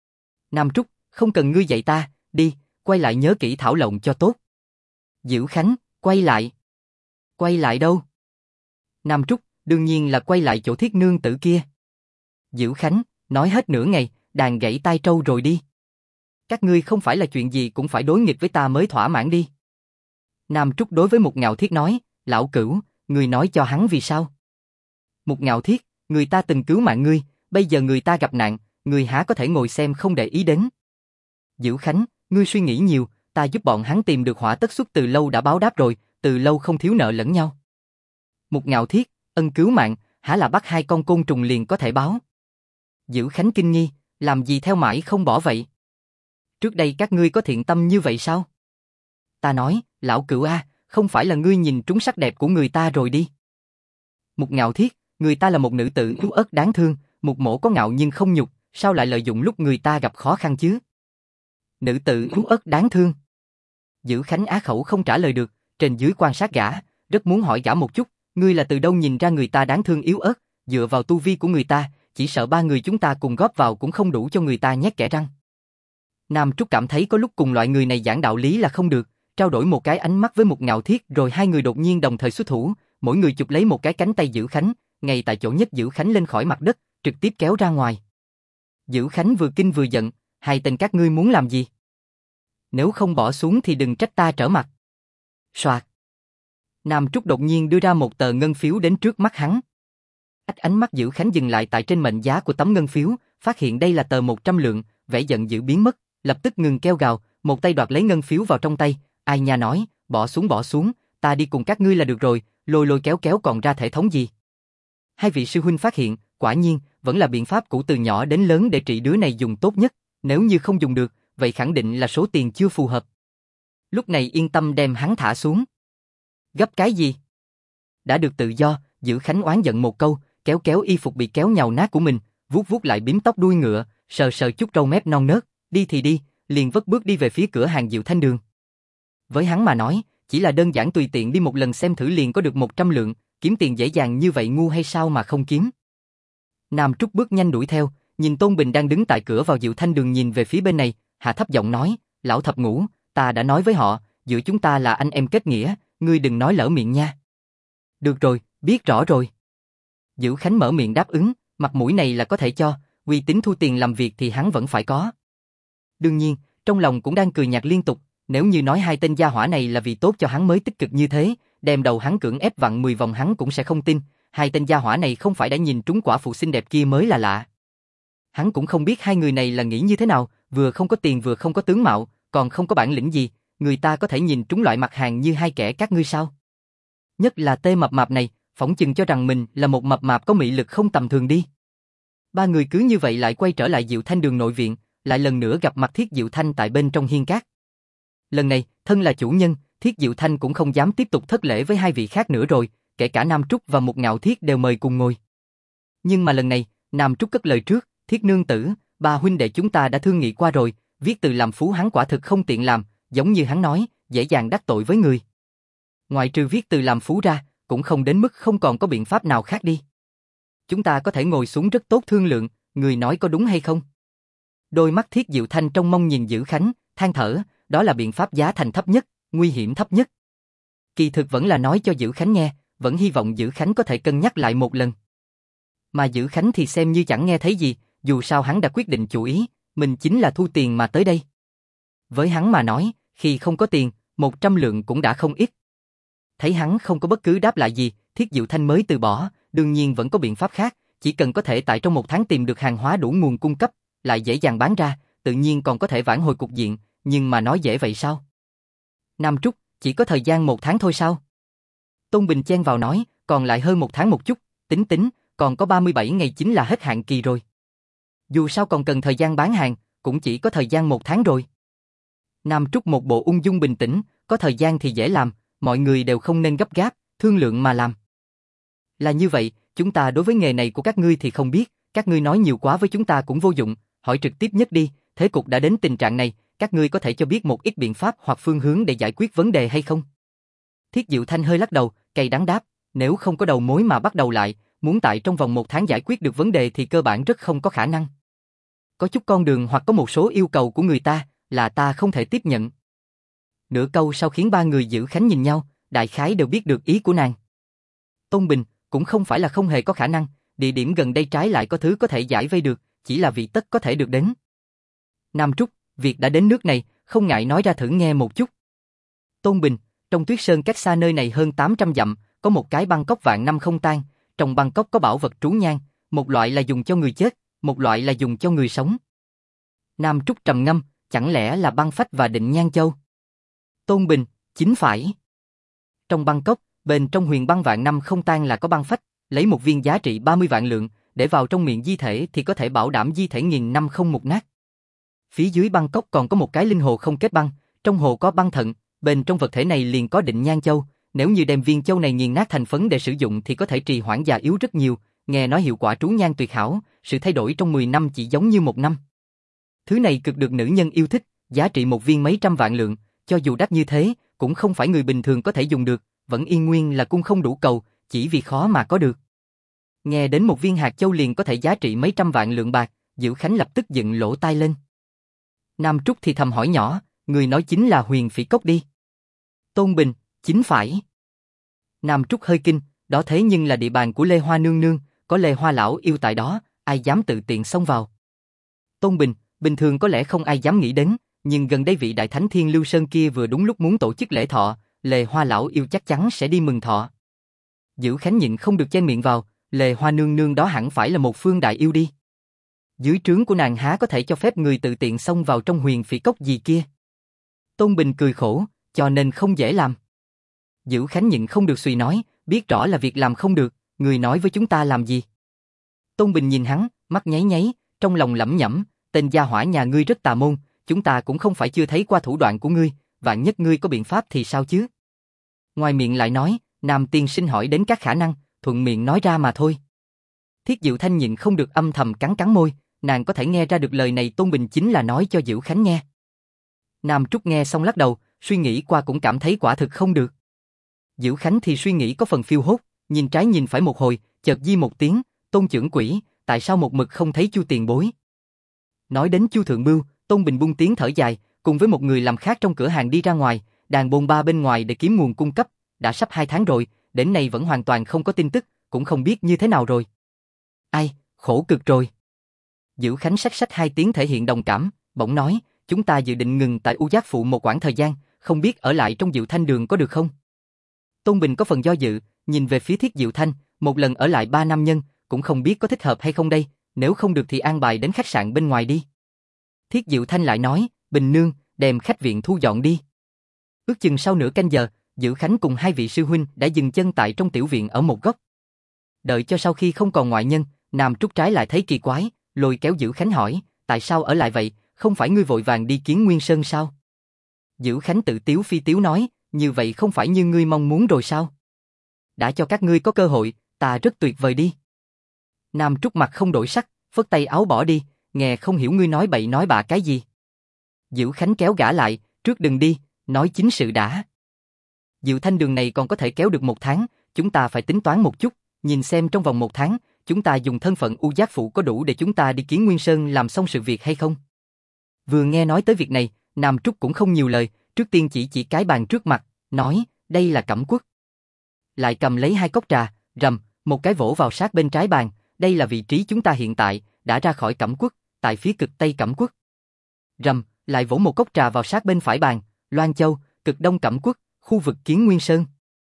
Nam Trúc, không cần ngươi dạy ta, đi, quay lại nhớ kỹ thảo luận cho tốt. Dữ Khánh, quay lại. Quay lại đâu? Nam Trúc, đương nhiên là quay lại chỗ Thiết nương tử kia. Dữ Khánh, nói hết nửa ngày, đàn gãy tai trâu rồi đi. Các ngươi không phải là chuyện gì cũng phải đối nghịch với ta mới thỏa mãn đi. Nam Trúc đối với Một Ngạo Thiết nói, lão cửu, ngươi nói cho hắn vì sao? Một Ngạo Thiết, người ta từng cứu mạng ngươi, bây giờ người ta gặp nạn, ngươi há có thể ngồi xem không để ý đến. Dữ Khánh, ngươi suy nghĩ nhiều, ta giúp bọn hắn tìm được hỏa tất xuất từ lâu đã báo đáp rồi, từ lâu không thiếu nợ lẫn nhau. Một Ngạo Thiết, ân cứu mạng, hả là bắt hai con côn trùng liền có thể báo? Dữ Khánh kinh nghi, làm gì theo mãi không bỏ vậy? Trước đây các ngươi có thiện tâm như vậy sao? Ta nói, lão cửu a, không phải là ngươi nhìn trúng sắc đẹp của người ta rồi đi. Một Ngạo Thiết, người ta là một nữ tử yếu ớt đáng thương, một mổ có ngạo nhưng không nhục, sao lại lợi dụng lúc người ta gặp khó khăn chứ? Nữ tử yếu ớt đáng thương. Dữ Khánh á khẩu không trả lời được, trên dưới quan sát gã, rất muốn hỏi gã một chút, ngươi là từ đâu nhìn ra người ta đáng thương yếu ớt, dựa vào tu vi của người ta, chỉ sợ ba người chúng ta cùng góp vào cũng không đủ cho người ta nhét kẽ răng. Nam Trúc cảm thấy có lúc cùng loại người này giảng đạo lý là không được, trao đổi một cái ánh mắt với Một Ngạo Thiết rồi hai người đột nhiên đồng thời xuất thủ, mỗi người chụp lấy một cái cánh tay Dữ Khánh, ngay tại chỗ nhấc Dữ Khánh lên khỏi mặt đất, trực tiếp kéo ra ngoài. Dữ Khánh vừa kinh vừa giận, hai tên các ngươi muốn làm gì? Nếu không bỏ xuống thì đừng trách ta trở mặt. Soạt. Nam Trúc đột nhiên đưa ra một tờ ngân phiếu đến trước mắt hắn. Ánh mắt Dữ Khánh dừng lại tại trên mệnh giá của tấm ngân phiếu, phát hiện đây là tờ 100 lượng, vẻ giận dữ biến mất, lập tức ngừng kêu gào, một tay đoạt lấy ngân phiếu vào trong tay, Ai nha nói, bỏ xuống, ta đi cùng các ngươi là được rồi, lôi lôi kéo kéo còn ra thể thống gì. Hai vị sư huynh phát hiện, quả nhiên, vẫn là biện pháp cũ từ nhỏ đến lớn để trị đứa này dùng tốt nhất, nếu như không dùng được, vậy khẳng định là số tiền chưa phù hợp. Lúc này yên tâm đem hắn thả xuống. Gấp cái gì? Đã được tự do, Dữ Khánh oán giận một câu, kéo kéo y phục bị kéo nhàu nát của mình, vuốt vuốt lại bím tóc đuôi ngựa, sờ sờ chút râu mép non nớt, đi thì đi, liền vất bước đi về phía cửa hàng Diệu Thanh Đường. Với hắn mà nói, chỉ là đơn giản tùy tiện đi một lần xem thử liền có được 100 lượng, kiếm tiền dễ dàng như vậy ngu hay sao mà không kiếm. Nam Trúc bước nhanh đuổi theo, nhìn Tôn Bình đang đứng tại cửa vào Diệu Thanh Đường nhìn về phía bên này, hạ thấp giọng nói, lão thập ngũ, ta đã nói với họ, giữa chúng ta là anh em kết nghĩa, ngươi đừng nói lỡ miệng nha. Được rồi, biết rõ rồi. Dữ Khánh mở miệng đáp ứng, mặt mũi này là có thể cho, uy tín thu tiền làm việc thì hắn vẫn phải có. Đương nhiên, trong lòng cũng đang cười nhạt liên tục, nếu như nói hai tên gia hỏa này là vì tốt cho hắn mới tích cực như thế, đem đầu hắn cưỡng ép vặn 10 vòng hắn cũng sẽ không tin, hai tên gia hỏa này không phải đã nhìn trúng quả phụ xinh đẹp kia mới là lạ. Hắn cũng không biết hai người này là nghĩ như thế nào, vừa không có tiền vừa không có tướng mạo, còn không có bản lĩnh gì, người ta có thể nhìn trúng loại mặt hàng như hai kẻ các ngươi sao? Nhất là Tê mập mạp này, phỏng chừng cho rằng mình là một mập mạp có mị lực không tầm thường đi. Ba người cứ như vậy lại quay trở lại Diệu Thanh Đường nội viện, lại lần nữa gặp mặt Thiết Diệu Thanh tại bên trong hiên cát. Lần này, thân là chủ nhân, Thiết Diệu Thanh cũng không dám tiếp tục thất lễ với hai vị khác nữa rồi, kể cả Nam Trúc và Mục Ngạo Thiết đều mời cùng ngồi. Nhưng mà lần này, Nam Trúc cất lời trước, Thiết nương tử, ba huynh đệ chúng ta đã thương nghị qua rồi, viết từ làm phú hắn quả thực không tiện làm, giống như hắn nói, dễ dàng đắc tội với người. Ngoại trừ viết từ làm phú ra, cũng không đến mức không còn có biện pháp nào khác đi. Chúng ta có thể ngồi xuống rất tốt thương lượng, người nói có đúng hay không? Đôi mắt Thiết Diệu Thanh trong mong nhìn Dữ Khánh, than thở, đó là biện pháp giá thành thấp nhất, nguy hiểm thấp nhất. Kỳ thực vẫn là nói cho Dữ Khánh nghe, vẫn hy vọng Dữ Khánh có thể cân nhắc lại một lần. Mà Dữ Khánh thì xem như chẳng nghe thấy gì, dù sao hắn đã quyết định chủ ý, mình chính là thu tiền mà tới đây. Với hắn mà nói, khi không có tiền, 100 lượng cũng đã không ít. Thấy hắn không có bất cứ đáp lại gì, Thiết Diệu Thanh mới từ bỏ, đương nhiên vẫn có biện pháp khác, chỉ cần có thể tại trong một tháng tìm được hàng hóa đủ nguồn cung cấp, lại dễ dàng bán ra, tự nhiên còn có thể vãn hồi cục diện, nhưng mà nói dễ vậy sao? Nam Trúc, chỉ có thời gian 1 tháng thôi sao? Tôn Bình chen vào nói, còn lại hơn 1 tháng một chút, tính, còn có 37 ngày chính là hết hạn kỳ rồi. Dù sao còn cần thời gian bán hàng, cũng chỉ có thời gian 1 tháng rồi. Nam Trúc một bộ ung dung bình tĩnh, có thời gian thì dễ làm, mọi người đều không nên gấp gáp, thương lượng mà làm. Là như vậy, chúng ta đối với nghề này của các ngươi thì không biết, các ngươi nói nhiều quá với chúng ta cũng vô dụng, hỏi trực tiếp nhất đi, thế cục đã đến tình trạng này, các ngươi có thể cho biết một ít biện pháp hoặc phương hướng để giải quyết vấn đề hay không? Thiết Diệu Thanh hơi lắc đầu, cay đắng đáp, nếu không có đầu mối mà bắt đầu lại, muốn tại trong vòng 1 tháng giải quyết được vấn đề thì cơ bản rất không có khả năng. Có chút con đường hoặc có một số yêu cầu của người ta, là ta không thể tiếp nhận. Nửa câu sau khiến ba người Dữ Khánh nhìn nhau, đại khái đều biết được ý của nàng. Tôn Bình, cũng không phải là không hề có khả năng, địa điểm gần đây trái lại có thứ có thể giải vây được, chỉ là vị tất có thể được đến. Nam Trúc, việc đã đến nước này, không ngại nói ra thử nghe một chút. Tôn Bình, trong Tuyết Sơn cách xa nơi này hơn 800 dặm, có một cái băng cốc vạn năm không tan, trong băng cốc có bảo vật trú nhang, một loại là dùng cho người chết, một loại là dùng cho người sống. Nam Trúc trầm ngâm, chẳng lẽ là băng phách và định nhang châu? Tôn Bình, chính phải. Trong băng cốc, bên trong huyền băng vạn năm không tan là có băng phách, lấy một viên giá trị 30 vạn lượng, để vào trong miệng di thể thì có thể bảo đảm di thể nghìn năm không mục nát. Phía dưới băng cốc còn có một cái linh hồ không kết băng, trong hồ có băng thận, bên trong vật thể này liền có định nhang châu, nếu như đem viên châu này nghiền nát thành phấn để sử dụng thì có thể trì hoãn già yếu rất nhiều, nghe nói hiệu quả trú nhang tuyệt hảo, sự thay đổi trong 10 năm chỉ giống như 1 năm. Thứ này cực được nữ nhân yêu thích, giá trị một viên mấy trăm vạn lượng, cho dù đắt như thế, cũng không phải người bình thường có thể dùng được, vẫn yên nguyên là cung không đủ cầu, chỉ vì khó mà có được. Nghe đến một viên hạt châu liền có thể giá trị mấy trăm vạn lượng bạc, Dữ Khánh lập tức dựng lỗ tai lên. Nam Trúc thì thầm hỏi nhỏ, người nói chính là Huyền Phỉ Cốc đi. Tôn Bình, chính phải. Nam Trúc hơi kinh, đó thế nhưng là địa bàn của Lê Hoa nương nương, có Lê Hoa lão yêu tại đó, ai dám tự tiện xông vào. Tôn Bình, bình thường có lẽ không ai dám nghĩ đến, nhưng gần đây vị đại thánh Thiên Lưu Sơn kia vừa đúng lúc muốn tổ chức lễ thọ, Lê Hoa lão yêu chắc chắn sẽ đi mừng thọ. Dữ Khánh nhịn không được chen miệng vào, Lê Hoa nương nương đó hẳn phải là một phương đại yêu đi. Dưới trướng của nàng há có thể cho phép người tự tiện xông vào trong Huyền Phỉ Cốc gì kia. Tôn Bình cười khổ, cho nên không dễ làm. Dữ Khánh nhịn không được suy nói, biết rõ là việc làm không được, người nói với chúng ta làm gì? Tôn Bình nhìn hắn, mắt nháy nháy, trong lòng lẩm nhẩm, tên gia hỏa nhà ngươi rất tà môn, chúng ta cũng không phải chưa thấy qua thủ đoạn của ngươi, vạn nhất ngươi có biện pháp thì sao chứ? Ngoài miệng lại nói, Nam tiên sinh hỏi đến các khả năng, thuận miệng nói ra mà thôi. Thiết Diệu Thanh nhịn không được âm thầm cắn cắn môi, nàng có thể nghe ra được lời này Tôn Bình chính là nói cho Dữ Khánh nghe. Nam Trúc nghe xong lắc đầu, suy nghĩ qua cũng cảm thấy quả thực không được. Dữ Khánh thì suy nghĩ có phần phiêu hốt, nhìn trái nhìn phải một hồi, chợt di một tiếng, Tôn trưởng quỹ, tại sao một mực không thấy Chu tiền bối? Nói đến Chu thượng bưu, Tôn Bình buông tiếng thở dài, cùng với một người làm khác trong cửa hàng đi ra ngoài, đàn bôn ba bên ngoài để kiếm nguồn cung cấp, đã sắp 2 tháng rồi, đến nay vẫn hoàn toàn không có tin tức, cũng không biết như thế nào rồi. Ai, khổ cực rồi. Dữ Khánh xách xách 2 tiếng thể hiện đồng cảm, bỗng nói, chúng ta dự định ngừng tại U Giác Phụ một quãng thời gian, không biết ở lại trong Diệu Thanh đường có được không? Tôn Bình có phần do dự, nhìn về phía Thiết Diệu Thanh, một lần ở lại 3 năm nhân, cũng không biết có thích hợp hay không đây, nếu không được thì an bài đến khách sạn bên ngoài đi. Thiết Diệu Thanh lại nói, Bình nương, đem khách viện thu dọn đi. Ước chừng sau nửa canh giờ, Dữ Khánh cùng 2 vị sư huynh đã dừng chân tại trong tiểu viện ở một góc. Đợi cho sau khi không còn ngoại nhân, Nam Trúc trái lại thấy kỳ quái, lôi kéo Dữ Khánh hỏi, tại sao ở lại vậy, không phải ngươi vội vàng đi kiến Nguyên Sơn sao? Dữ Khánh tự tiếu phi tiếu nói, như vậy không phải như ngươi mong muốn rồi sao? Đã cho các ngươi có cơ hội, ta rất tuyệt vời đi. Nam Trúc mặt không đổi sắc, phất tay áo bỏ đi, nghe không hiểu ngươi nói bậy nói bạ cái gì. Dữ Khánh kéo gã lại, trước đừng đi, nói chính sự đã. Diệu Thanh đường này còn có thể kéo được 1 tháng, chúng ta phải tính toán một chút, nhìn xem trong vòng 1 tháng, chúng ta dùng thân phận U Giác Phụ có đủ để chúng ta đi kiến Nguyên Sơn làm xong sự việc hay không? Vừa nghe nói tới việc này, Nam Trúc cũng không nhiều lời, trước tiên chỉ cái bàn trước mặt, nói, đây là Cẩm Quốc. Lại cầm lấy 2 cốc trà, rầm, một cái vỗ vào sát bên trái bàn, đây là vị trí chúng ta hiện tại, đã ra khỏi Cẩm Quốc, tại phía cực Tây Cẩm Quốc. Rầm, lại vỗ một cốc trà vào sát bên phải bàn, Loan Châu, cực Đông Cẩm Quốc, khu vực kiến Nguyên Sơn.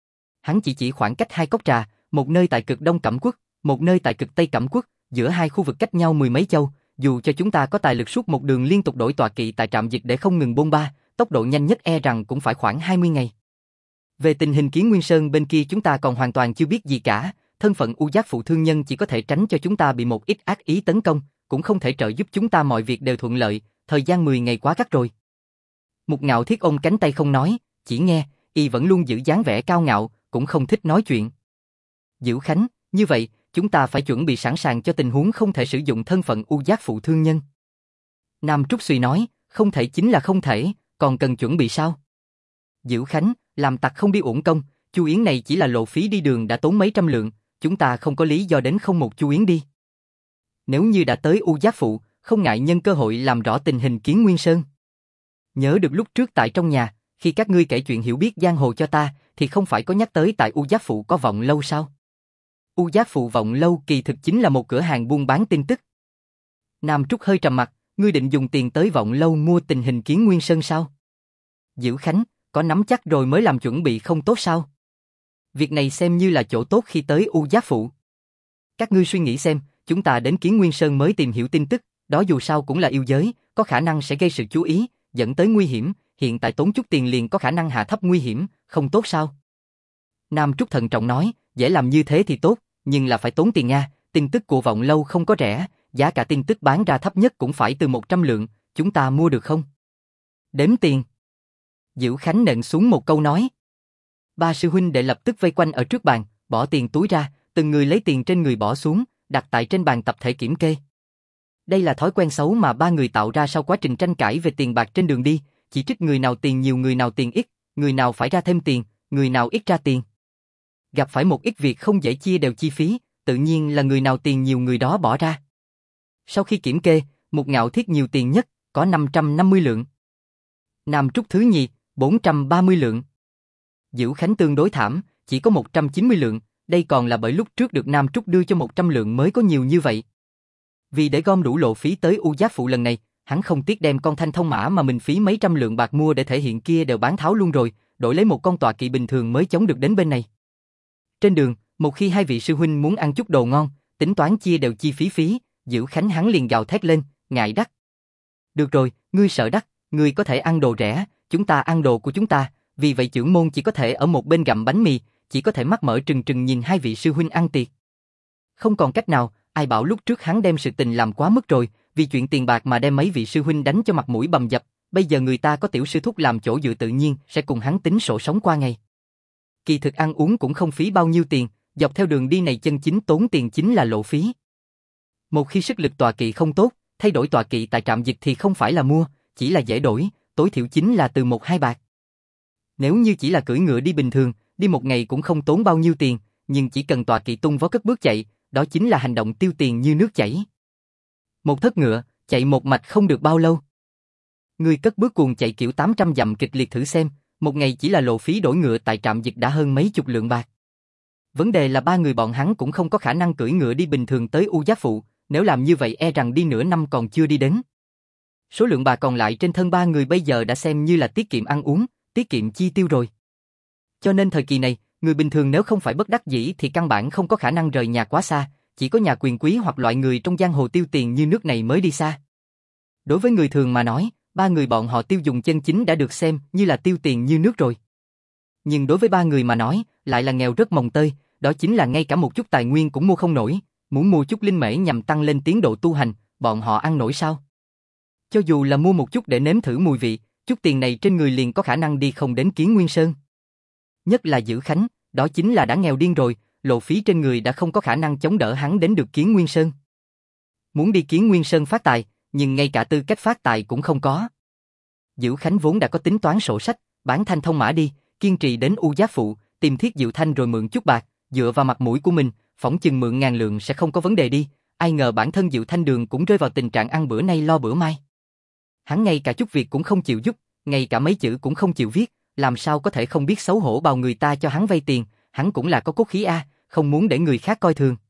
Hắn chỉ khoảng cách 2 cốc trà, một nơi tại cực Đông Cẩm Quốc, một nơi tại cực Tây Cẩm Quốc, giữa 2 khu vực cách nhau 10 mấy châu, dù cho chúng ta có tài lực suốt một đường liên tục đổi tọa kỵ tại trạm dịch để không ngừng bôn ba, tốc độ nhanh nhất e rằng cũng phải khoảng 20 ngày. Về tình hình kiến Nguyên Sơn bên kia chúng ta còn hoàn toàn chưa biết gì cả, thân phận U Giác Phụ thương nhân chỉ có thể tránh cho chúng ta bị một ít ác ý tấn công, cũng không thể trợ giúp chúng ta mọi việc đều thuận lợi, thời gian 10 ngày quá gắt rồi. Mục Ngạo Thiết ôm cánh tay không nói, chỉ nghe, y vẫn luôn giữ dáng vẻ cao ngạo, cũng không thích nói chuyện. Dữ Khánh, như vậy, chúng ta phải chuẩn bị sẵn sàng cho tình huống không thể sử dụng thân phận U Giác Phụ thương nhân. Nam Trúc Suy nói, không thể chính là không thể, còn cần chuẩn bị sao? Dữ Khánh, làm tặc không đi uổng công, Chu Yến này chỉ là lộ phí đi đường đã tốn mấy trăm lượng, chúng ta không có lý do đến không một Chu Yến đi. Nếu như đã tới U Giác Phụ, không ngại nhân cơ hội làm rõ tình hình kiến Nguyên Sơn. Nhớ được lúc trước tại trong nhà, khi các ngươi kể chuyện hiểu biết giang hồ cho ta, thì không phải có nhắc tới tại U Giác Phụ có Vọng Lâu sao? U Giác Phụ Vọng Lâu kỳ thực chính là một cửa hàng buôn bán tin tức. Nam Trúc hơi trầm mặt, ngươi định dùng tiền tới Vọng Lâu mua tình hình kiến Nguyên Sơn sao? Dữ Khánh, có nắm chắc rồi mới làm chuẩn bị không tốt sao? Việc này xem như là chỗ tốt khi tới U Giác Phụ. Các ngươi suy nghĩ xem, chúng ta đến kiến Nguyên Sơn mới tìm hiểu tin tức, đó dù sao cũng là yêu giới, có khả năng sẽ gây sự chú ý, dẫn tới nguy hiểm, hiện tại tốn chút tiền liền có khả năng hạ thấp nguy hiểm, không tốt sao? Nam Trúc thận trọng nói, dễ làm như thế thì tốt, nhưng là phải tốn tiền nha, tin tức của Vọng Lâu không có rẻ, giá cả tin tức bán ra thấp nhất cũng phải từ 100 lượng, chúng ta mua được không? Đếm tiền. Dữ Khánh nện xuống một câu nói. 3 sư huynh đệ lập tức vây quanh ở trước bàn, bỏ tiền túi ra, từng người lấy tiền trên người bỏ xuống, đặt tại trên bàn tập thể kiểm kê. Đây là thói quen xấu mà 3 người tạo ra sau quá trình tranh cãi về tiền bạc trên đường đi, chỉ trích người nào tiền nhiều người nào tiền ít, người nào phải ra thêm tiền, người nào ít ra tiền. Gặp phải một ít việc không dễ chia đều chi phí, tự nhiên là người nào tiền nhiều người đó bỏ ra. Sau khi kiểm kê, Mục Ngạo Thiết nhiều tiền nhất, có 550 lượng. Nam Trúc thứ nhì, 430 lượng. Dữ Khánh tương đối thảm, chỉ có 190 lượng, đây còn là bởi lúc trước được Nam Trúc đưa cho 100 lượng mới có nhiều như vậy. Vì để gom đủ lộ phí tới U Giác Phụ lần này, hắn không tiếc đem con thanh thông mã mà mình phí mấy trăm lượng bạc mua để thể hiện kia đều bán tháo luôn rồi, đổi lấy một con tọa kỵ bình thường mới chống được đến bên này. Trên đường, một khi 2 vị sư huynh muốn ăn chút đồ ngon, tính toán chia đều chi phí, Dữ Khánh hắn liền gào thét lên, ngại đắt. Được rồi, ngươi sợ đắt, ngươi có thể ăn đồ rẻ, chúng ta ăn đồ của chúng ta, Vì vậy chưởng môn chỉ có thể ở một bên gặm bánh mì, chỉ có thể mắt mở trừng trừng nhìn hai vị sư huynh ăn tiệc. Không còn cách nào, ai bảo lúc trước hắn đem sự tình làm quá mức rồi, vì chuyện tiền bạc mà đem mấy vị sư huynh đánh cho mặt mũi bầm dập, bây giờ người ta có tiểu sư thúc làm chỗ dựa tự nhiên sẽ cùng hắn tính sổ sống qua ngày. Kỳ thực ăn uống cũng không phí bao nhiêu tiền, dọc theo đường đi này chân chính tốn tiền chính là lộ phí. Một khi sức lực tọa kỵ không tốt, thay đổi tọa kỵ tại trạm dịch thì không phải là mua, chỉ là dễ đổi, tối thiểu chính là từ 1-2 bạc. Nếu như chỉ là cưỡi ngựa đi bình thường, đi một ngày cũng không tốn bao nhiêu tiền, nhưng chỉ cần tọa kỵ tung vó cất bước chạy, đó chính là hành động tiêu tiền như nước chảy. Một thất ngựa, chạy một mạch không được bao lâu. Người cất bước cuồng chạy kiểu 800 dặm kịch liệt thử xem, một ngày chỉ là lộ phí đổi ngựa tại trạm dịch đã hơn mấy chục lượng bạc. Vấn đề là ba người bọn hắn cũng không có khả năng cưỡi ngựa đi bình thường tới U Giác Phụ, nếu làm như vậy e rằng đi nửa năm còn chưa đi đến. Số lượng bạc còn lại trên thân ba người bây giờ đã xem như là tiết kiệm ăn uống, tiết kiệm chi tiêu rồi. Cho nên thời kỳ này, người bình thường nếu không phải bất đắc dĩ thì căn bản không có khả năng rời nhà quá xa, chỉ có nhà quyền quý hoặc loại người trong giang hồ tiêu tiền như nước này mới đi xa. Đối với người thường mà nói, ba người bọn họ tiêu dùng chân chính đã được xem như là tiêu tiền như nước rồi. Nhưng đối với ba người mà nói, lại là nghèo rất mồng tơi, đó chính là ngay cả một chút tài nguyên cũng mua không nổi, muốn mua chút linh mễ nhằm tăng lên tiến độ tu hành, bọn họ ăn nổi sao? Cho dù là mua một chút để nếm thử mùi vị, chút tiền này trên người liền có khả năng đi không đến Kiến Nguyên Sơn. Nhất là Dữ Khánh, đó chính là đã nghèo điên rồi, lộ phí trên người đã không có khả năng chống đỡ hắn đến được Kiến Nguyên Sơn. Muốn đi Kiến Nguyên Sơn phát tài, nhưng ngay cả tư cách phát tài cũng không có. Dữ Khánh vốn đã có tính toán sổ sách, bán thanh thông mã đi, kiên trì đến U Giác Phụ, tìm Thiết Diệu Thanh rồi mượn chút bạc, dựa vào mặt mũi của mình, phỏng chừng mượn 1000 lượng sẽ không có vấn đề đi, ai ngờ bản thân Diệu Thanh Đường cũng rơi vào tình trạng ăn bữa nay lo bữa mai. Hắn ngay cả chút việc cũng không chịu giúp, ngay cả mấy chữ cũng không chịu viết, làm sao có thể không biết xấu hổ bào người ta cho hắn vay tiền, hắn cũng là có cốt khí a, không muốn để người khác coi thường.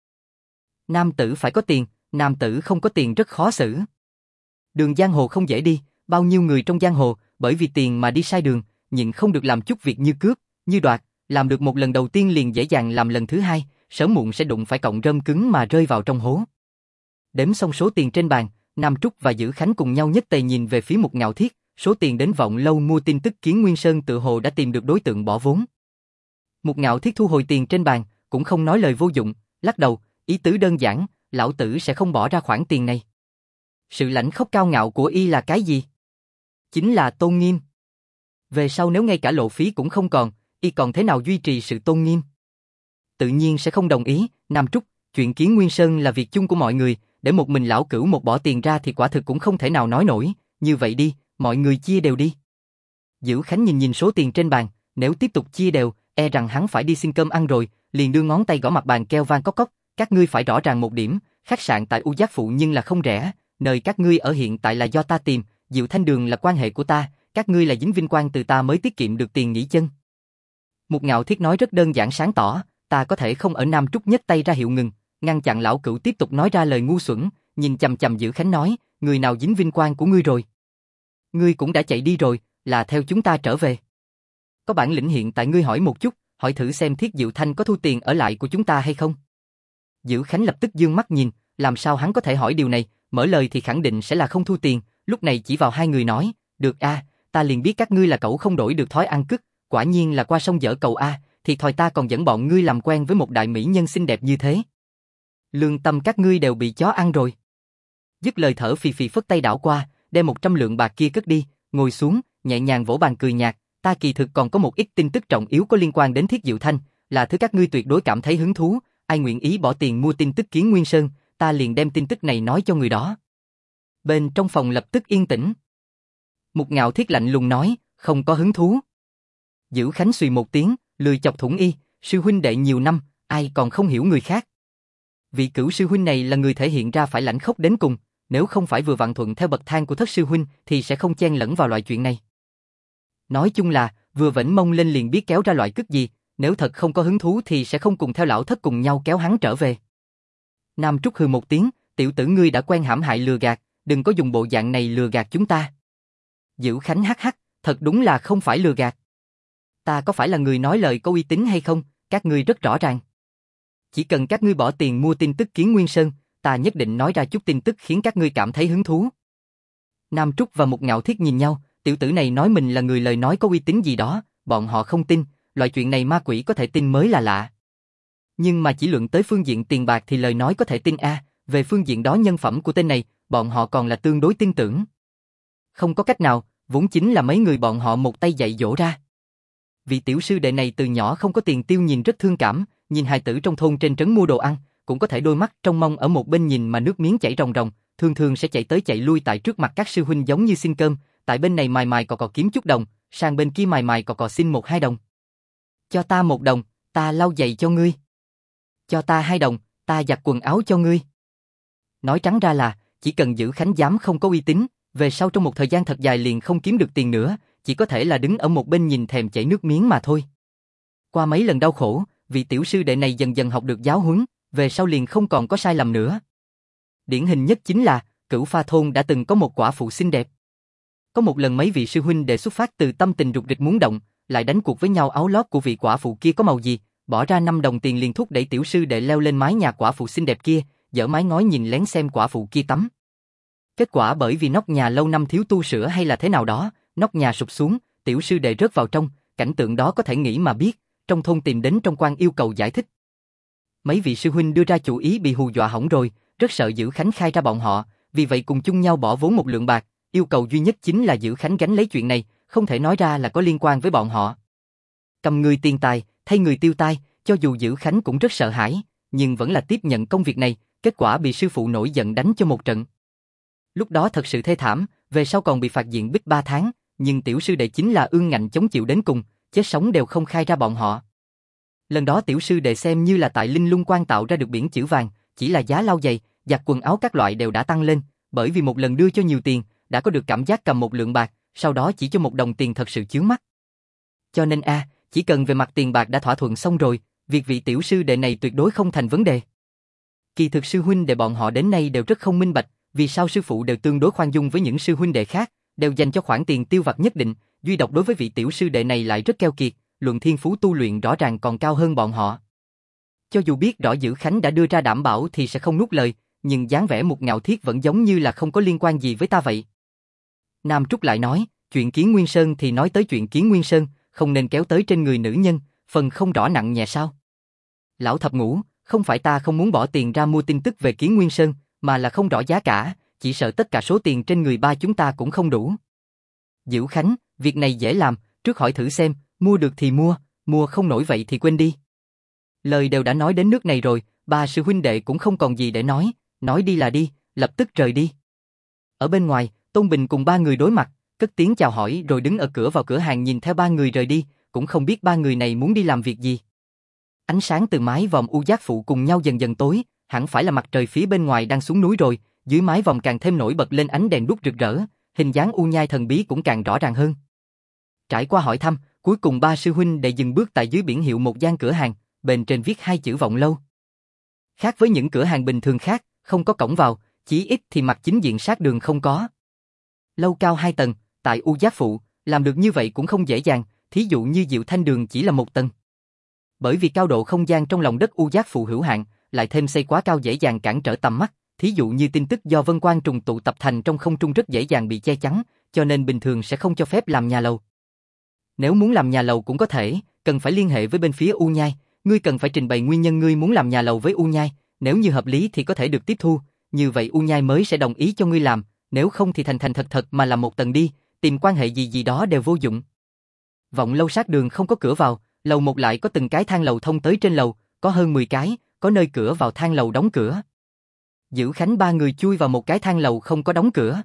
Nam tử phải có tiền, nam tử không có tiền rất khó xử. Đường giang hồ không dễ đi, bao nhiêu người trong giang hồ, bởi vì tiền mà đi sai đường, nhịn không được làm chút việc như cướp, như đoạt, làm được một lần đầu tiên liền dễ dàng làm lần thứ hai, sớm muộn sẽ đụng phải cọng rơm cứng mà rơi vào trong hố. Đếm xong số tiền trên bàn, Nam Trúc và Dữ Khánh cùng nhau nhất tề nhìn về phía Mục Ngạo Thiết, số tiền đến Vọng Lâu mua tin tức Kiến Nguyên Sơn tự hồ đã tìm được đối tượng bỏ vốn. Mục Ngạo Thiết thu hồi tiền trên bàn, cũng không nói lời vô dụng, lắc đầu, ý tứ đơn giản, lão tử sẽ không bỏ ra khoản tiền này. Sự lãnh khốc cao ngạo của y là cái gì? Chính là tôn nghiêm. Về sau nếu ngay cả lộ phí cũng không còn, y còn thế nào duy trì sự tôn nghiêm? Tự nhiên sẽ không đồng ý, Nam Trúc, chuyện Kiến Nguyên Sơn là việc chung của mọi người, để một mình lão cửu một bỏ tiền ra thì quả thực cũng không thể nào nói nổi, như vậy đi, mọi người chia đều đi. Dữ Khánh nhìn nhìn số tiền trên bàn, nếu tiếp tục chia đều, e rằng hắn phải đi xin cơm ăn rồi, liền đưa ngón tay gõ mặt bàn kêu vang cốc cốc, các ngươi phải rõ ràng một điểm, khách sạn tại U Giác Phụ nhưng là không rẻ, nơi các ngươi ở hiện tại là do ta tìm, Diệu Thanh Đường là quan hệ của ta, các ngươi là dính vinh quang từ ta mới tiết kiệm được tiền nghỉ chân. Mục Ngạo Thiết nói rất đơn giản sáng tỏ, ta có thể không ở Nam Trúc nhất tay ra hiệu ngừng, ngăn chặn lão cửu tiếp tục nói ra lời ngu xuẩn, nhìn chằm chằm Dữ Khánh nói, người nào dính vinh quang của ngươi rồi? Ngươi cũng đã chạy đi rồi, là theo chúng ta trở về. Có bản lĩnh hiện tại ngươi hỏi một chút, hỏi thử xem Thiết Diệu Thanh có thu tiền ở lại của chúng ta hay không? Dữ Khánh lập tức dương mắt nhìn, làm sao hắn có thể hỏi điều này, mở lời thì khẳng định sẽ là không thu tiền, lúc này chỉ vào hai người nói, được a, ta liền biết các ngươi là cậu không đổi được thói ăn cứt, quả nhiên là qua sông dở cầu a, thì thòi ta còn dẫn bọn ngươi làm quen với một đại mỹ nhân xinh đẹp như thế. Lương tâm các ngươi đều bị chó ăn rồi. Dứt lời thở phì phì phất tay đảo qua, đem 100 lượng bạc kia cất đi, ngồi xuống, nhẹ nhàng vỗ bàn cười nhạt, ta kỳ thực còn có một ít tin tức trọng yếu có liên quan đến Thiết Diệu Thanh, là thứ các ngươi tuyệt đối cảm thấy hứng thú, ai nguyện ý bỏ tiền mua tin tức Kiến Nguyên Sơn, ta liền đem tin tức này nói cho người đó. Bên trong phòng lập tức yên tĩnh. Mục Ngạo Thiết lạnh lùng nói, không có hứng thú. Dữ Khánh xùy một tiếng, lười chọc thủng y, sư huynh đệ nhiều năm, ai còn không hiểu người khác. Vị cửu sư huynh này là người thể hiện ra phải lãnh khốc đến cùng, nếu không phải vừa vặn thuận theo bậc thang của thất sư huynh thì sẽ không chen lẫn vào loại chuyện này. Nói chung là, vừa vểnh mông lên liền biết kéo ra loại cứt gì, nếu thật không có hứng thú thì sẽ không cùng theo lão thất cùng nhau kéo hắn trở về. Nam Trúc hừ một tiếng, tiểu tử ngươi đã quen hãm hại lừa gạt, đừng có dùng bộ dạng này lừa gạt chúng ta. Dữ Khánh hắc hắc, thật đúng là không phải lừa gạt. Ta có phải là người nói lời có uy tín hay không, các ngươi rất rõ ràng. Chỉ cần các ngươi bỏ tiền mua tin tức Kiến Nguyên Sơn, ta nhất định nói ra chút tin tức khiến các ngươi cảm thấy hứng thú. Nam Trúc và Mục Ngạo Thiết nhìn nhau, tiểu tử này nói mình là người lời nói có uy tín gì đó, bọn họ không tin, loại chuyện này ma quỷ có thể tin mới là lạ. Nhưng mà chỉ luận tới phương diện tiền bạc thì lời nói có thể tin về phương diện đó nhân phẩm của tên này, bọn họ còn là tương đối tin tưởng. Không có cách nào, vốn chính là mấy người bọn họ một tay dạy dỗ ra. Vị tiểu sư đệ này từ nhỏ không có tiền tiêu nhìn rất thương cảm, nhìn hài tử trong thôn trên trấn mua đồ ăn, cũng có thể đôi mắt trong mong ở một bên nhìn mà nước miếng chảy ròng ròng, thường thường sẽ chạy tới chạy lui tại trước mặt các sư huynh giống như xin cơm, tại bên này mài mài cò cò kiếm chút đồng, sang bên kia mài mài cò cò xin 1-2 đồng. Cho ta 1 đồng, ta lau giày cho ngươi. Cho ta 2 đồng, ta giặt quần áo cho ngươi. Nói trắng ra là, chỉ cần giữ Khánh giám không có uy tín, về sau trong một thời gian thật dài liền không kiếm được tiền nữa, chỉ có thể là đứng ở một bên nhìn thèm chảy nước miếng mà thôi. Qua mấy lần đau khổ, vị tiểu sư đệ này dần dần học được giáo huấn, về sau liền không còn có sai lầm nữa. Điển hình nhất chính là, Cửu Pha thôn đã từng có một quả phụ xinh đẹp. Có một lần mấy vị sư huynh đệ xuất phát từ tâm tình rục rịch muốn động, lại đánh cuộc với nhau áo lót của vị quả phụ kia có màu gì, bỏ ra 5 đồng tiền liền thúc đẩy tiểu sư đệ leo lên mái nhà quả phụ xinh đẹp kia, dỡ mái ngói nhìn lén xem quả phụ kia tắm. Kết quả bởi vì nóc nhà lâu năm thiếu tu sửa hay là thế nào đó, nóc nhà sụp xuống, tiểu sư đệ rớt vào trong, cảnh tượng đó có thể nghĩ mà biết, trong thôn tìm đến trong quan yêu cầu giải thích. Mấy vị sư huynh đưa ra chủ ý bị hù dọa hỏng rồi, rất sợ Dữ Khánh khai ra bọn họ, vì vậy cùng chung nhau bỏ vốn 1 lượng bạc, yêu cầu duy nhất chính là Dữ Khánh gánh lấy chuyện này, không thể nói ra là có liên quan với bọn họ. Cầm người tiền tài, thay người tiêu tai, cho dù Dữ Khánh cũng rất sợ hãi, nhưng vẫn là tiếp nhận công việc này, kết quả bị sư phụ nổi giận đánh cho một trận. Lúc đó thật sự thê thảm, về sau còn bị phạt diện bích 3 tháng, nhưng tiểu sư đệ chính là ương ngạnh chống chịu đến cùng, chết sống đều không khai ra bọn họ. Lần đó tiểu sư đệ xem như là tại Linh Lung Quan tạo ra được biển chữ vàng, chỉ là giá lau giày, giặt quần áo các loại đều đã tăng lên, bởi vì một lần đưa cho nhiều tiền, đã có được cảm giác cầm 1 lượng bạc, sau đó chỉ cho 1 đồng tiền thật sự chướng mắt. Cho nên chỉ cần về mặt tiền bạc đã thỏa thuận xong rồi, việc vị tiểu sư đệ này tuyệt đối không thành vấn đề. Kỳ thực sư huynh đệ bọn họ đến nay đều rất không minh bạch, vì sao sư phụ đều tương đối khoan dung với những sư huynh đệ khác, đều dành cho khoản tiền tiêu vặt nhất định, duy độc đối với vị tiểu sư đệ này lại rất keo kiệt, luận thiên phú tu luyện rõ ràng còn cao hơn bọn họ. Cho dù biết rõ Dữ Khánh đã đưa ra đảm bảo thì sẽ không nuốt lời, nhưng dáng vẻ một ngạo thiết vẫn giống như là không có liên quan gì với ta vậy. Nam Trúc lại nói, chuyện Kiến Nguyên Sơn thì nói tới chuyện Kiến Nguyên Sơn, không nên kéo tới trên người nữ nhân, phần không rõ nặng nhẹ sao? Lão Thập Ngũ, không phải ta không muốn bỏ tiền ra mua tin tức về Kiến Nguyên Sơn, mà là không rõ giá cả, chỉ sợ tất cả số tiền trên người ba chúng ta cũng không đủ. Dữ Khánh, việc này dễ làm, trước hỏi thử xem, mua được thì mua không nổi vậy thì quên đi. Lời đều đã nói đến nước này rồi, ba sư huynh đệ cũng không còn gì để nói đi là đi, lập tức rời đi. Ở bên ngoài, Tôn Bình cùng 3 người đối mặt, cất tiếng chào hỏi rồi đứng ở cửa vào cửa hàng nhìn theo 3 người rời đi, cũng không biết 3 người này muốn đi làm việc gì. Ánh sáng từ mái vòm U Giác Phụ cùng nhau dần dần tối, hẳn phải là mặt trời phía bên ngoài đang xuống núi rồi, dưới mái vòm càng thêm nổi bật lên ánh đèn đuốc rực rỡ, hình dáng U Nhai thần bí cũng càng rõ ràng hơn. Trải qua hỏi thăm, cuối cùng 3 sư huynh đệ dừng bước tại dưới biển hiệu một gian cửa hàng, bên trên viết 2 chữ Vọng Lâu. Khác với những cửa hàng bình thường khác, không có cổng vào, chí ít thì mặt chính diện sát đường không có. Lâu cao 2 tầng, tại U Giác Phụ, làm được như vậy cũng không dễ dàng, thí dụ như Diệu Thanh Đường chỉ là 1 tầng. Bởi vì cao độ không gian trong lòng đất U Giác Phụ hữu hạn, lại thêm xây quá cao dễ dàng cản trở tầm mắt, thí dụ như tin tức do vân quang trùng tụ tập thành trong không trung rất dễ dàng bị che chắn, cho nên bình thường sẽ không cho phép làm nhà lầu. Nếu muốn làm nhà lầu cũng có thể, cần phải liên hệ với bên phía U Nhai, ngươi cần phải trình bày nguyên nhân ngươi muốn làm nhà lầu với U Nhai, nếu như hợp lý thì có thể được tiếp thu, như vậy U Nhai mới sẽ đồng ý cho ngươi làm, nếu không thì thành thật mà làm 1 tầng đi, tìm quan hệ gì đó đều vô dụng. Vọng Lâu sát đường không có cửa vào, lầu 1 lại có từng cái thang lầu thông tới trên lầu, có hơn 10 cái, có nơi cửa vào thang lầu đóng cửa. Dữ Khánh 3 người chui vào một cái thang lầu không có đóng cửa.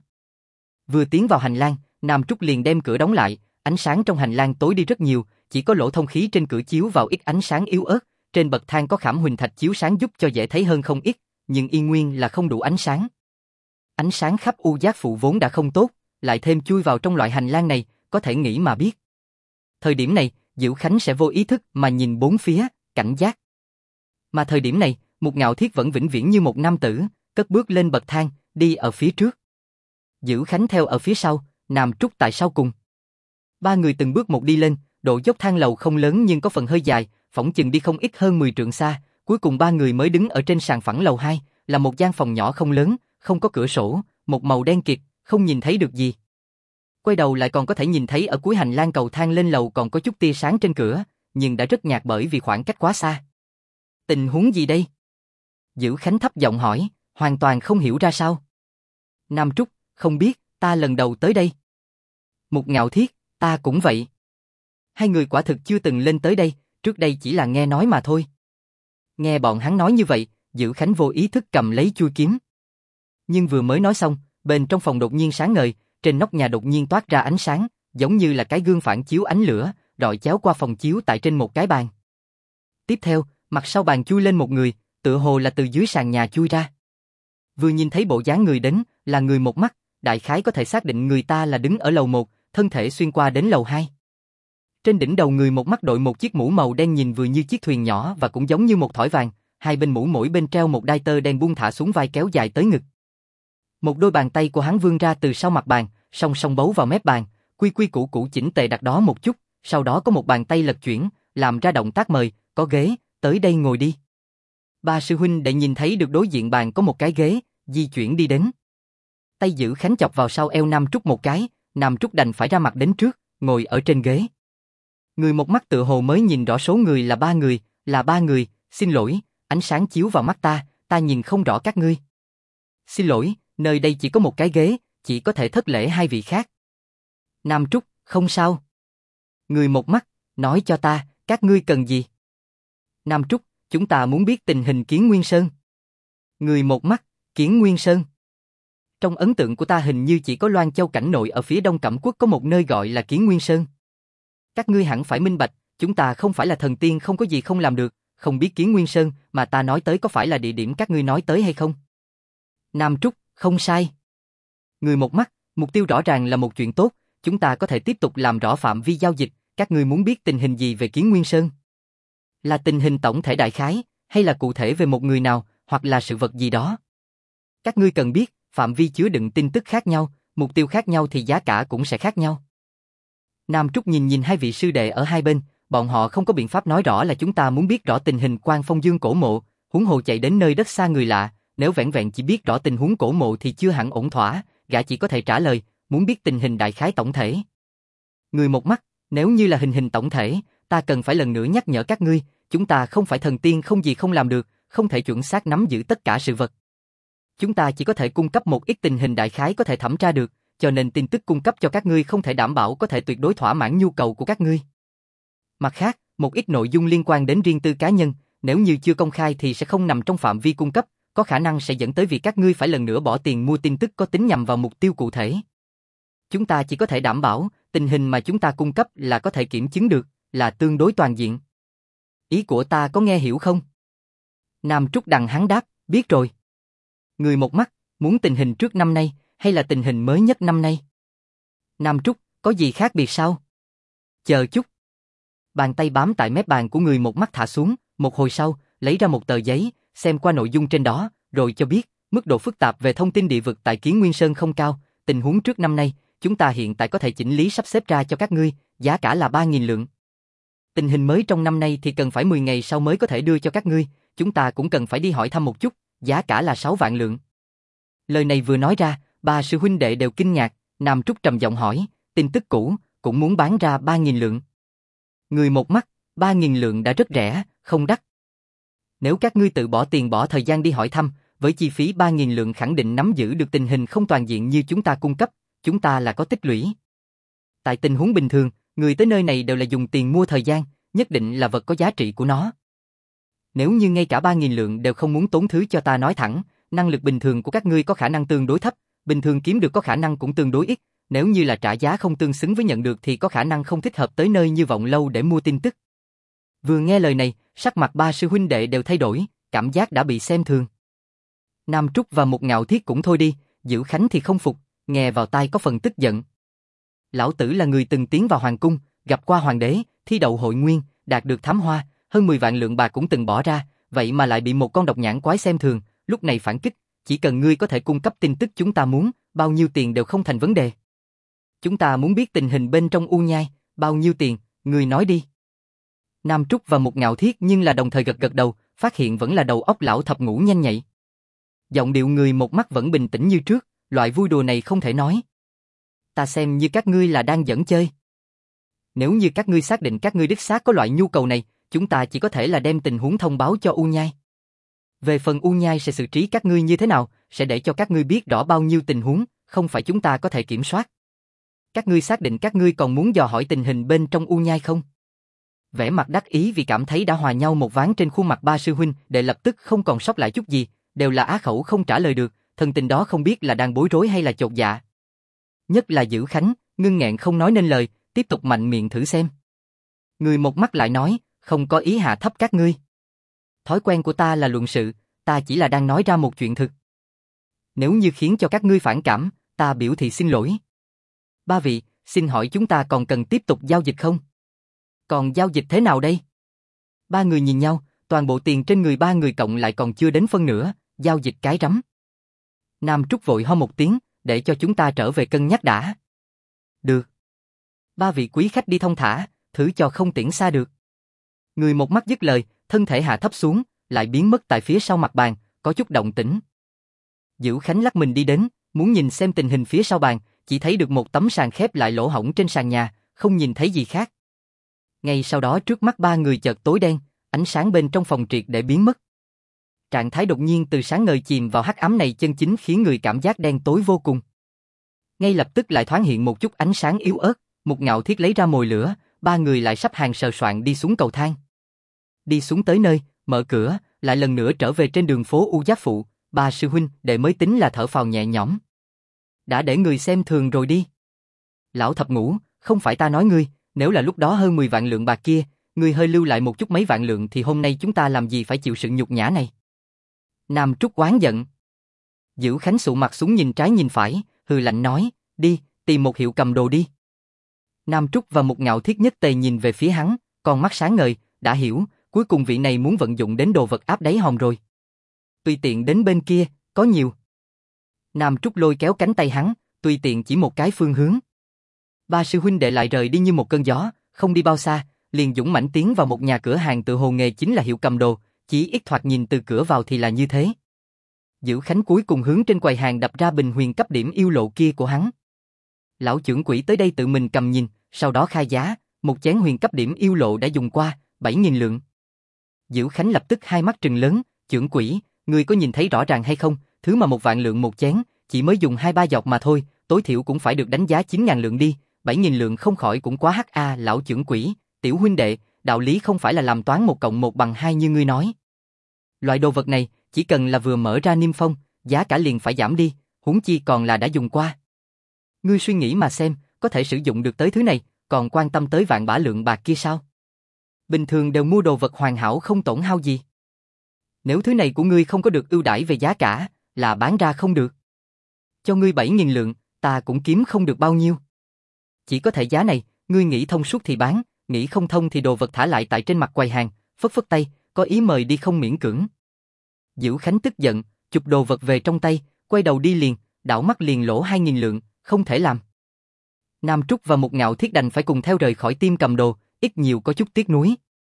Vừa tiến vào hành lang, Nam Trúc liền đem cửa đóng lại, ánh sáng trong hành lang tối đi rất nhiều, chỉ có lỗ thông khí trên cửa chiếu vào ít ánh sáng yếu ớt, trên bậc thang có khảm huỳnh thạch chiếu sáng giúp cho dễ thấy hơn không ít, nhưng y nguyên là không đủ ánh sáng. Ánh sáng khắp U Giác Phụ vốn đã không tốt, lại thêm chui vào trong loại hành lang này, có thể nghĩ mà biết. Thời điểm này, Dữ Khánh sẽ vô ý thức mà nhìn bốn phía, cảnh giác. Mà thời điểm này, Mục Ngạo Thiết vẫn vĩnh viễn như một nam tử, cất bước lên bậc thang, đi ở phía trước. Dữ Khánh theo ở phía sau, Nam Trúc tại sau cùng. 3 người từng bước một đi lên, độ dốc thang lầu không lớn nhưng có phần hơi dài, phỏng chừng đi không ít hơn 10 trượng xa, cuối cùng 3 người mới đứng ở trên sàn phẳng lầu 2, là một gian phòng nhỏ không lớn, không có cửa sổ, một màu đen kịt, không nhìn thấy được gì. Quay đầu lại còn có thể nhìn thấy ở cuối hành lang cầu thang lên lầu còn có chút tia sáng trên cửa, nhưng đã rất nhạt bởi vì khoảng cách quá xa. Tình huống gì đây? Dữ Khánh thấp giọng hỏi, hoàn toàn không hiểu ra sao. Nam Trúc, không biết, ta lần đầu tới đây. Mục Ngạo Thiết, ta cũng vậy. Hai người quả thực chưa từng lên tới đây, trước đây chỉ là nghe nói mà thôi. Nghe bọn hắn nói như vậy, Dữ Khánh vô ý thức cầm lấy chuôi kiếm. Nhưng vừa mới nói xong, bên trong phòng đột nhiên sáng ngời, trên nóc nhà đột nhiên toát ra ánh sáng, giống như là cái gương phản chiếu ánh lửa, rọi chéo qua phòng chiếu tại trên một cái bàn. Tiếp theo, mặt sau bàn chui lên một người, tựa hồ là từ dưới sàn nhà chui ra. Vừa nhìn thấy bộ dáng người đến, là người một mắt, đại khái có thể xác định người ta là đứng ở lầu 1, thân thể xuyên qua đến lầu 2. Trên đỉnh đầu người một mắt đội một chiếc mũ màu đen nhìn vừa như chiếc thuyền nhỏ và cũng giống như một thỏi vàng, hai bên mũ mỗi bên treo một đai tơ đen buông thả xuống vai kéo dài tới ngực. Một đôi bàn tay của hắn vươn ra từ sau mặt bàn, song song bấu vào mép bàn, quy quy củ củ chỉnh tề đặt đó một chút, sau đó có một bàn tay lật chuyển, làm ra động tác mời, có ghế, tới đây ngồi đi. Ba sư huynh đệ nhìn thấy được đối diện bàn có một cái ghế, di chuyển đi đến. Tay Dữ Khánh chọc vào sau eo Nam Trúc một cái, Nam Trúc đành phải ra mặt đến trước, ngồi ở trên ghế. Người một mắt tựa hồ mới nhìn rõ số người là ba người, xin lỗi, ánh sáng chiếu vào mắt ta nhìn không rõ các ngươi. Xin lỗi, nơi đây chỉ có một cái ghế, chỉ có thể thất lễ hai vị khác. Nam Trúc, không sao. Người một mắt, nói cho ta, các ngươi cần gì? Nam Trúc, chúng ta muốn biết tình hình Kiến Nguyên Sơn. Người một mắt, Kiến Nguyên Sơn. Trong ấn tượng của ta hình như chỉ có Loan Châu cảnh nội ở phía đông Cẩm Quốc có một nơi gọi là Kiến Nguyên Sơn. Các ngươi hẳn phải minh bạch, chúng ta không phải là thần tiên không có gì không làm được, không biết Kiến Nguyên Sơn mà ta nói tới có phải là địa điểm các ngươi nói tới hay không? Nam Trúc, không sai. Người một mắt, mục tiêu rõ ràng là một chuyện tốt, chúng ta có thể tiếp tục làm rõ phạm vi giao dịch, các ngươi muốn biết tình hình gì về Kiến Nguyên Sơn? Là tình hình tổng thể đại khái, hay là cụ thể về một người nào, hoặc là sự vật gì đó? Các ngươi cần biết, phạm vi chứa đựng tin tức khác nhau, mục tiêu khác nhau thì giá cả cũng sẽ khác nhau. Nam Trúc nhìn hai vị sư đệ ở hai bên, bọn họ không có biện pháp nói rõ là chúng ta muốn biết rõ tình hình Quan Phong Dương cổ mộ, huống hồ chạy đến nơi đất xa người lạ, nếu vẻn vẹn chỉ biết rõ tình huống cổ mộ thì chưa hẳn ổn thỏa, gã chỉ có thể trả lời, muốn biết tình hình đại khái tổng thể. Người một mắt, nếu như là hình tổng thể, ta cần phải lần nữa nhắc nhở các ngươi, chúng ta không phải thần tiên không gì không làm được, không thể chuẩn xác nắm giữ tất cả sự vật. Chúng ta chỉ có thể cung cấp một ít tình hình đại khái có thể thẩm tra được, cho nên tin tức cung cấp cho các ngươi không thể đảm bảo có thể tuyệt đối thỏa mãn nhu cầu của các ngươi. Mặt khác, một ít nội dung liên quan đến riêng tư cá nhân, nếu như chưa công khai thì sẽ không nằm trong phạm vi cung cấp, có khả năng sẽ dẫn tới việc các ngươi phải lần nữa bỏ tiền mua tin tức có tính nhằm vào mục tiêu cụ thể. Chúng ta chỉ có thể đảm bảo, tình hình mà chúng ta cung cấp là có thể kiểm chứng được, là tương đối toàn diện. Ý của ta có nghe hiểu không? Nam Trúc đằng hắn đáp, biết rồi. Người một mắt, muốn tình hình trước năm nay, hay là tình hình mới nhất năm nay? Nam Trúc, có gì khác biệt sao? Chờ chút. Bàn tay bám tại mép bàn của người một mắt thả xuống, một hồi sau, lấy ra một tờ giấy, xem qua nội dung trên đó, rồi cho biết, mức độ phức tạp về thông tin địa vực tại Kiến Nguyên Sơn không cao, tình huống trước năm nay, chúng ta hiện tại có thể chỉnh lý sắp xếp ra cho các ngươi, giá cả là 3.000 lượng. Tình hình mới trong năm nay thì cần phải 10 ngày sau mới có thể đưa cho các ngươi, chúng ta cũng cần phải đi hỏi thăm một chút, giá cả là 6 vạn lượng. Lời này vừa nói ra, ba sư huynh đệ đều kinh ngạc, Nam Trúc trầm giọng hỏi, tin tức cũ, cũng muốn bán ra 3.000 lượng. Người một mắt, 3.000 lượng đã rất rẻ, không đắt. Nếu các ngươi tự bỏ tiền bỏ thời gian đi hỏi thăm, với chi phí 3.000 lượng khẳng định nắm giữ được tình hình không toàn diện như chúng ta cung cấp, chúng ta là có tích lũy. Tại tình huống bình thường, người tới nơi này đều là dùng tiền mua thời gian, nhất định là vật có giá trị của nó. Nếu như ngay cả 3.000 lượng đều không muốn tốn thứ cho ta nói thẳng, năng lực bình thường của các ngươi có khả năng tương đối thấp, bình thường kiếm được có khả năng cũng tương đối ít, nếu như là trả giá không tương xứng với nhận được thì có khả năng không thích hợp tới nơi như Vọng Lâu để mua tin tức. Vừa nghe lời này, sắc mặt ba sư huynh đệ đều thay đổi, cảm giác đã bị xem thường. Nam Trúc và Mục Ngạo Thiết cũng thôi đi, Dữ Khánh thì không phục, nghe vào tai có phần tức giận. Lão tử là người từng tiến vào hoàng cung, gặp qua hoàng đế, thi đậu hội nguyên, đạt được thám hoa, hơn 10 vạn lượng bạc cũng từng bỏ ra, vậy mà lại bị một con độc nhãn quái xem thường, lúc này phản kích, chỉ cần ngươi có thể cung cấp tin tức chúng ta muốn, bao nhiêu tiền đều không thành vấn đề. Chúng ta muốn biết tình hình bên trong U Nhai, bao nhiêu tiền, ngươi nói đi. Nam Trúc và Mục Ngạo Thiết nhưng là đồng thời gật gật đầu, phát hiện vẫn là đầu óc lão thập ngũ nhanh nhạy. Giọng điệu người một mắt vẫn bình tĩnh như trước, loại vui đùa này không thể nói. ta xem như các ngươi là đang giỡn chơi. Nếu như các ngươi xác định các ngươi đích xác có loại nhu cầu này, chúng ta chỉ có thể là đem tình huống thông báo cho U Nhai. Về phần U Nhai sẽ xử trí các ngươi như thế nào, sẽ để cho các ngươi biết rõ bao nhiêu tình huống, không phải chúng ta có thể kiểm soát. Các ngươi xác định các ngươi còn muốn dò hỏi tình hình bên trong U Nhai không? Vẻ mặt đắc ý vì cảm thấy đã hòa nhau một ván trên khuôn mặt ba sư huynh để lập tức không còn sót lại chút gì, đều là á khẩu không trả lời được, thần tình đó không biết là đang bối rối hay là chột dạ. Nhất là Dữ Khánh, ngưng nghẹn không nói nên lời, tiếp tục mạnh miệng thử xem. Người một mắt lại nói, không có ý hạ thấp các ngươi. Thói quen của ta là luận sự, ta chỉ là đang nói ra một chuyện thực. Nếu như khiến cho các ngươi phản cảm, ta biểu thị xin lỗi. Ba vị, xin hỏi chúng ta còn cần tiếp tục giao dịch không? Còn giao dịch thế nào đây? Ba người nhìn nhau, toàn bộ tiền trên người ba người cộng lại còn chưa đến phân nửa, giao dịch cái rắm. Nam Trúc vội ho một tiếng, để cho chúng ta trở về cân nhắc đã. Được. Ba vị quý khách đi thông thả, thử cho không tiễn xa được. Người một mắt dứt lời, thân thể hạ thấp xuống, lại biến mất tại phía sau mặt bàn, có chút động tĩnh. Dữ Khánh lắc mình đi đến, muốn nhìn xem tình hình phía sau bàn, chỉ thấy được một tấm sàn khép lại lỗ hổng trên sàn nhà, không nhìn thấy gì khác. Ngay sau đó trước mắt ba người chợt tối đen, ánh sáng bên trong phòng triệt để biến mất. Trạng thái đột nhiên từ sáng ngời chìm vào hắc ám này chân chính khiến người cảm giác đen tối vô cùng. Ngay lập tức lại thoáng hiện một chút ánh sáng yếu ớt, một Ngạo Thiết lấy ra mồi lửa, ba người lại sắp hàng sờ soạn đi xuống cầu thang. Đi xuống tới nơi, mở cửa, lại lần nữa trở về trên đường phố U Giác Phụ, ba sư huynh đệ mới tính là thở phào nhẹ nhõm. Đã để người xem thường rồi đi. Lão thập ngũ, không phải ta nói ngươi, nếu là lúc đó hơn 10 vạn lượng bạc kia, ngươi hơi lưu lại một chút mấy vạn lượng thì hôm nay chúng ta làm gì phải chịu sự nhục nhã này. Nam Trúc oán giận. Dữ Khánh sụ mặt xuống nhìn trái nhìn phải, hừ lạnh nói, đi, tìm một hiệu cầm đồ đi. Nam Trúc và một Ngạo Thiết nhất tề nhìn về phía hắn, con mắt sáng ngời, đã hiểu, cuối cùng vị này muốn vận dụng đến đồ vật áp đáy hòm rồi. Tùy tiện đến bên kia, có nhiều. Nam Trúc lôi kéo cánh tay hắn, tùy tiện chỉ một cái phương hướng. Ba sư huynh đệ lại rời đi như một cơn gió, không đi bao xa, liền dũng mãnh tiến vào một nhà cửa hàng tự hồ nghề chính là hiệu cầm đồ, chỉ ít thoạt nhìn từ cửa vào thì là như thế. Dữ Khánh cuối cùng hướng trên quầy hàng đập ra bình huyền cấp điểm yêu lộ kia của hắn. Lão trưởng quỹ tới đây tự mình cầm nhìn, sau đó khai giá, một chén huyền cấp điểm yêu lộ đã dùng qua, 7.000 lượng. Dữ Khánh lập tức hai mắt trừng lớn, trưởng quỹ, ngươi có nhìn thấy rõ ràng hay không, thứ mà 1 vạn lượng một chén, chỉ mới dùng 2-3 giọt mà thôi, tối thiểu cũng phải được đánh giá 9.000 lượng đi, 7.000 lượng không khỏi cũng quá hắc a. Lão trưởng quỹ, tiểu huynh đệ, đạo lý không phải là làm toán 1 cộng 1 bằng 2 như ngươi nói. Loại đồ vật này, chỉ cần là vừa mở ra niêm phong, giá cả liền phải giảm đi, huống chi còn là đã dùng qua. Ngươi suy nghĩ mà xem, có thể sử dụng được tới thứ này, còn quan tâm tới vạn bả lượng bạc kia sao? Bình thường đều mua đồ vật hoàn hảo không tổn hao gì. Nếu thứ này của ngươi không có được ưu đãi về giá cả, là bán ra không được. Cho ngươi 7.000 lượng, ta cũng kiếm không được bao nhiêu. Chỉ có thể giá này, ngươi nghĩ thông suốt thì bán, nghĩ không thông thì đồ vật thả lại tại trên mặt quầy hàng, phất phất tay, có ý mời đi không miễn cưỡng. Dữ Khánh tức giận, chụp đồ vật về trong tay, quay đầu đi liền, đảo mắt liền lỗ 2.000 lượng, không thể làm. Nam Trúc và một Ngạo Thiết đành phải cùng theo rời khỏi tiệm cầm đồ, ít nhiều có chút tiếc nuối.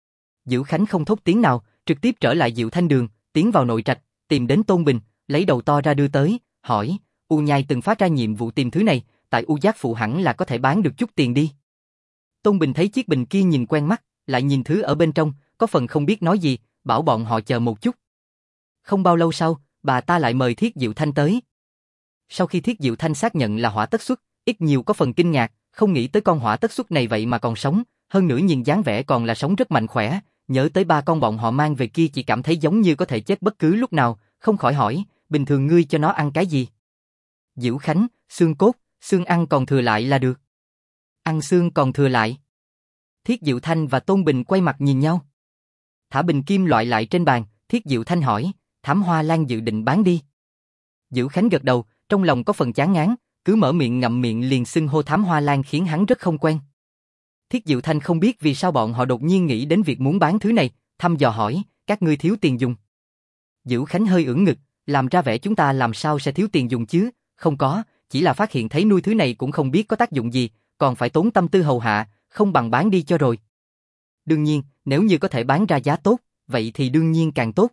Dữ Khánh không thốt tiếng nào, trực tiếp trở lại Diệu Thanh Đường, tiến vào nội trạch, tìm đến Tôn Bình, lấy đầu to ra đưa tới, hỏi, U Nhai từng phát ra nhiệm vụ tìm thứ này, tại U Giác Phụ hẳn là có thể bán được chút tiền đi. Tôn Bình thấy chiếc bình kia nhìn quen mắt, lại nhìn thứ ở bên trong, có phần không biết nói gì, bảo bọn họ chờ một chút. Không bao lâu sau, bà ta lại mời Thiết Diệu Thanh tới. Sau khi Thiết Diệu Thanh xác nhận là Hỏa Tất Xuất, ít nhiều có phần kinh ngạc, không nghĩ tới con Hỏa Tất Xuất này vậy mà còn sống, hơn nữa nhìn dáng vẻ còn là sống rất mạnh khỏe, nhớ tới 3 con bọn họ mang về kia chỉ cảm thấy giống như có thể chết bất cứ lúc nào, không khỏi hỏi, bình thường ngươi cho nó ăn cái gì? Dữ Khánh, xương cốt, xương ăn còn thừa lại là được. Ăn xương còn thừa lại. Thiết Diệu Thanh và Tôn Bình quay mặt nhìn nhau. Thả bình kim loại lại trên bàn, Thiết Diệu Thanh hỏi, Thám Hoa Lan dự định bán đi. Dữ Khánh gật đầu, trong lòng có phần chán ngán, cứ mở miệng ngậm miệng liền xưng hô Thám Hoa Lan khiến hắn rất không quen. Thiết Diệu Thanh không biết vì sao bọn họ đột nhiên nghĩ đến việc muốn bán thứ này, thăm dò hỏi, các ngươi thiếu tiền dùng. Dữ Khánh hơi ưỡn ngực, làm ra vẻ chúng ta làm sao sẽ thiếu tiền dùng chứ, không có, chỉ là phát hiện thấy nuôi thứ này cũng không biết có tác dụng gì, còn phải tốn tâm tư hầu hạ, không bằng bán đi cho rồi. Đương nhiên, nếu như có thể bán ra giá tốt, vậy thì đương nhiên càng tốt.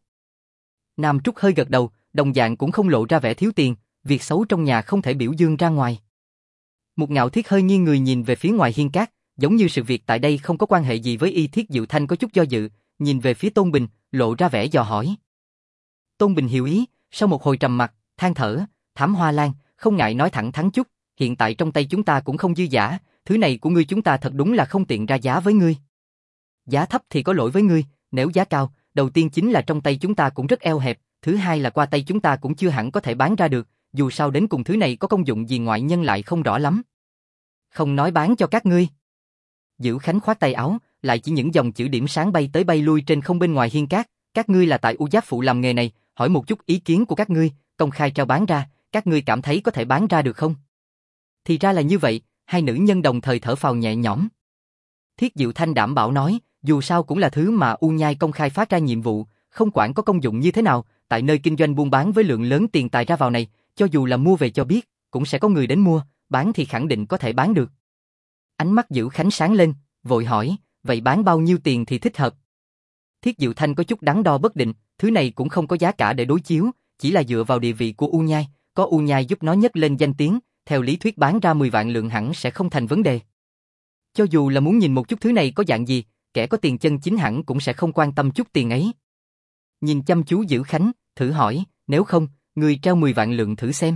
Nam Trúc hơi gật đầu, đồng dạng cũng không lộ ra vẻ thiếu tiền, việc xấu trong nhà không thể biểu dương ra ngoài. Một Ngạo Thiết hơi nghiêng người nhìn về phía ngoài hiên cát, giống như sự việc tại đây không có quan hệ gì với y. Thiết Diệu Thanh có chút do dự, nhìn về phía Tôn Bình, lộ ra vẻ dò hỏi. Tôn Bình hiểu ý, sau một hồi trầm mặc, than thở, Thảm Hoa Lan, không ngại nói thẳng thắn chút, hiện tại trong tay chúng ta cũng không dư giả, thứ này của ngươi chúng ta thật đúng là không tiện ra giá với ngươi. Giá thấp thì có lỗi với ngươi, nếu giá cao, đầu tiên chính là trong tay chúng ta cũng rất eo hẹp, thứ hai là qua tay chúng ta cũng chưa hẳn có thể bán ra được, dù sao đến cùng thứ này có công dụng gì ngoại nhân lại không rõ lắm. Không nói bán cho các ngươi. Dữ Khánh khoát tay áo, lại chỉ những dòng chữ điểm sáng bay tới bay lui trên không bên ngoài hiên cát, các ngươi là tại U Giáp Phụ làm nghề này, hỏi một chút ý kiến của các ngươi, công khai trao bán ra, các ngươi cảm thấy có thể bán ra được không? Thì ra là như vậy, hai nữ nhân đồng thời thở phào nhẹ nhõm. Thiết Diệu Thanh đảm bảo nói, dù sao cũng là thứ mà U Nhai công khai phát ra nhiệm vụ, không quản có công dụng như thế nào, tại nơi kinh doanh buôn bán với lượng lớn tiền tài ra vào này, cho dù là mua về cho biết, cũng sẽ có người đến mua, bán thì khẳng định có thể bán được. Ánh mắt Dữ Khánh sáng lên, vội hỏi, vậy bán bao nhiêu tiền thì thích hợp? Thiết Diệu Thanh có chút đắn đo bất định, thứ này cũng không có giá cả để đối chiếu, chỉ là dựa vào địa vị của U Nhai, có U Nhai giúp nó nhấc lên danh tiếng, theo lý thuyết bán ra 10 vạn lượng hẳn sẽ không thành vấn đề. Cho dù là muốn nhìn một chút thứ này có dạng gì, kẻ có tiền chân chính hẳn cũng sẽ không quan tâm chút tiền ấy. Nhìn chăm chú Dữ Khánh, thử hỏi, nếu không, người treo 10 vạn lượng thử xem.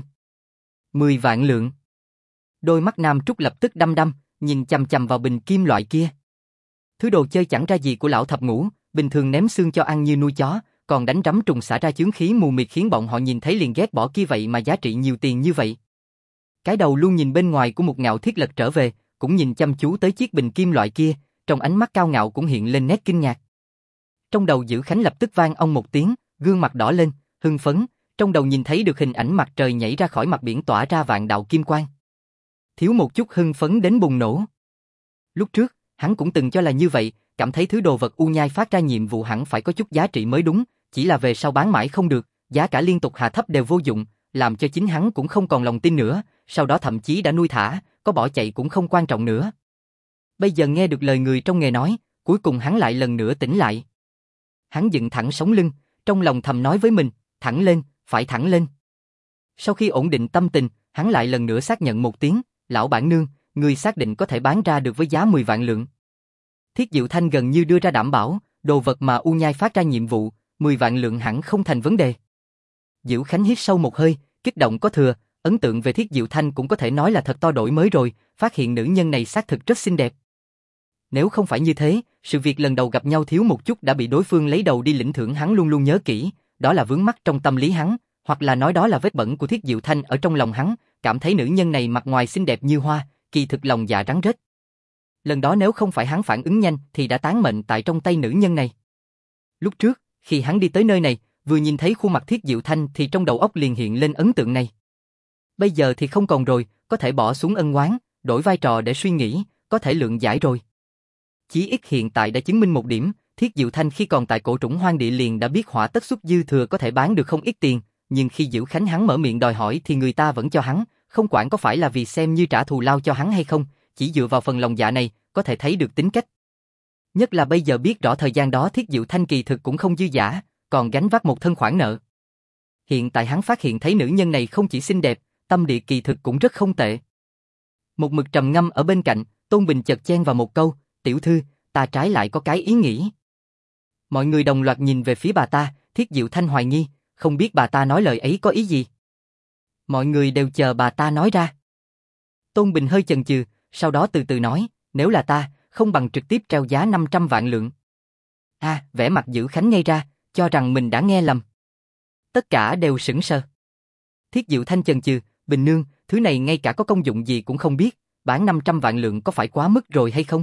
10 vạn lượng. Đôi mắt Nam Trúc lập tức đăm đăm, nhìn chằm chằm vào bình kim loại kia. Thứ đồ chơi chẳng ra gì của lão thập ngũ, bình thường ném xương cho ăn như nuôi chó, còn đánh rắm trùng xả ra chướng khí mù mịt khiến bọn họ nhìn thấy liền ghét bỏ kia vậy mà giá trị nhiều tiền như vậy. Cái đầu luôn nhìn bên ngoài của một Ngạo Thiết lật trở về, cũng nhìn chăm chú tới chiếc bình kim loại kia, trong ánh mắt cao ngạo cũng hiện lên nét kinh ngạc. Trong đầu Dữ Khánh lập tức vang ông một tiếng, gương mặt đỏ lên, hưng phấn, trong đầu nhìn thấy được hình ảnh mặt trời nhảy ra khỏi mặt biển tỏa ra vạn đạo kim quang. Thiếu một chút hưng phấn đến bùng nổ. Lúc trước, hắn cũng từng cho là như vậy, cảm thấy thứ đồ vật U Nhai phát ra nhiệm vụ hẳn phải có chút giá trị mới đúng, chỉ là về sau bán mãi không được, giá cả liên tục hạ thấp đều vô dụng, làm cho chính hắn cũng không còn lòng tin nữa, sau đó thậm chí đã nuôi thả, có bỏ chạy cũng không quan trọng nữa. Bây giờ nghe được lời người trong nghề nói, cuối cùng hắn lại lần nữa tỉnh lại. Hắn dựng thẳng sống lưng, trong lòng thầm nói với mình, thẳng lên, phải thẳng lên. Sau khi ổn định tâm tình, hắn lại lần nữa xác nhận một tiếng, lão bản nương, người xác định có thể bán ra được với giá 10 vạn lượng. Thiết Diệu Thanh gần như đưa ra đảm bảo, đồ vật mà U Nhai phát ra nhiệm vụ, 10 vạn lượng hẳn không thành vấn đề. Dữ Khánh hít sâu một hơi, kích động có thừa, ấn tượng về Thiết Diệu Thanh cũng có thể nói là thật to đổi mới rồi, phát hiện nữ nhân này xác thực rất xinh đẹp. Nếu không phải như thế, sự việc lần đầu gặp nhau thiếu một chút đã bị đối phương lấy đầu đi lĩnh thưởng hắn luôn luôn nhớ kỹ, đó là vướng mắc trong tâm lý hắn, hoặc là nói đó là vết bẩn của Thiết Diệu Thanh ở trong lòng hắn, cảm thấy nữ nhân này mặt ngoài xinh đẹp như hoa, kỳ thực lòng dạ rắn rết. Lần đó nếu không phải hắn phản ứng nhanh thì đã tán mệnh tại trong tay nữ nhân này. Lúc trước, khi hắn đi tới nơi này, vừa nhìn thấy khuôn mặt Thiết Diệu Thanh thì trong đầu óc liền hiện lên ấn tượng này. Bây giờ thì không còn rồi, có thể bỏ xuống ân oán, đổi vai trò để suy nghĩ, có thể lượng giải rồi. Chí ít hiện tại đã chứng minh một điểm, Thiết Diệu Thanh khi còn tại Cổ Trũng Hoang Địa liền đã biết hỏa tất xuất dư thừa có thể bán được không ít tiền, nhưng khi Dữ Khánh hắn mở miệng đòi hỏi thì người ta vẫn cho hắn, không quản có phải là vì xem như trả thù lao cho hắn hay không, chỉ dựa vào phần lòng dạ này, có thể thấy được tính cách. Nhất là bây giờ biết rõ thời gian đó Thiết Diệu Thanh kỳ thực cũng không dư giả, còn gánh vác một thân khoản nợ. Hiện tại hắn phát hiện thấy nữ nhân này không chỉ xinh đẹp, tâm địa kỳ thực cũng rất không tệ. Một mực trầm ngâm ở bên cạnh, Tôn Bình chợt chen vào một câu, tiểu thư, ta trái lại có cái ý nghĩ. Mọi người đồng loạt nhìn về phía bà ta, Thiết Diệu Thanh hoài nghi, không biết bà ta nói lời ấy có ý gì. Mọi người đều chờ bà ta nói ra. Tôn Bình hơi chần chừ, sau đó từ từ nói, nếu là ta, không bằng trực tiếp treo giá 500 vạn lượng. Vẻ mặt Dữ Khánh ngây ra, cho rằng mình đã nghe lầm. Tất cả đều sững sờ. Thiết Diệu Thanh chần chừ, Bình nương, thứ này ngay cả có công dụng gì cũng không biết, bán 500 vạn lượng có phải quá mức rồi hay không?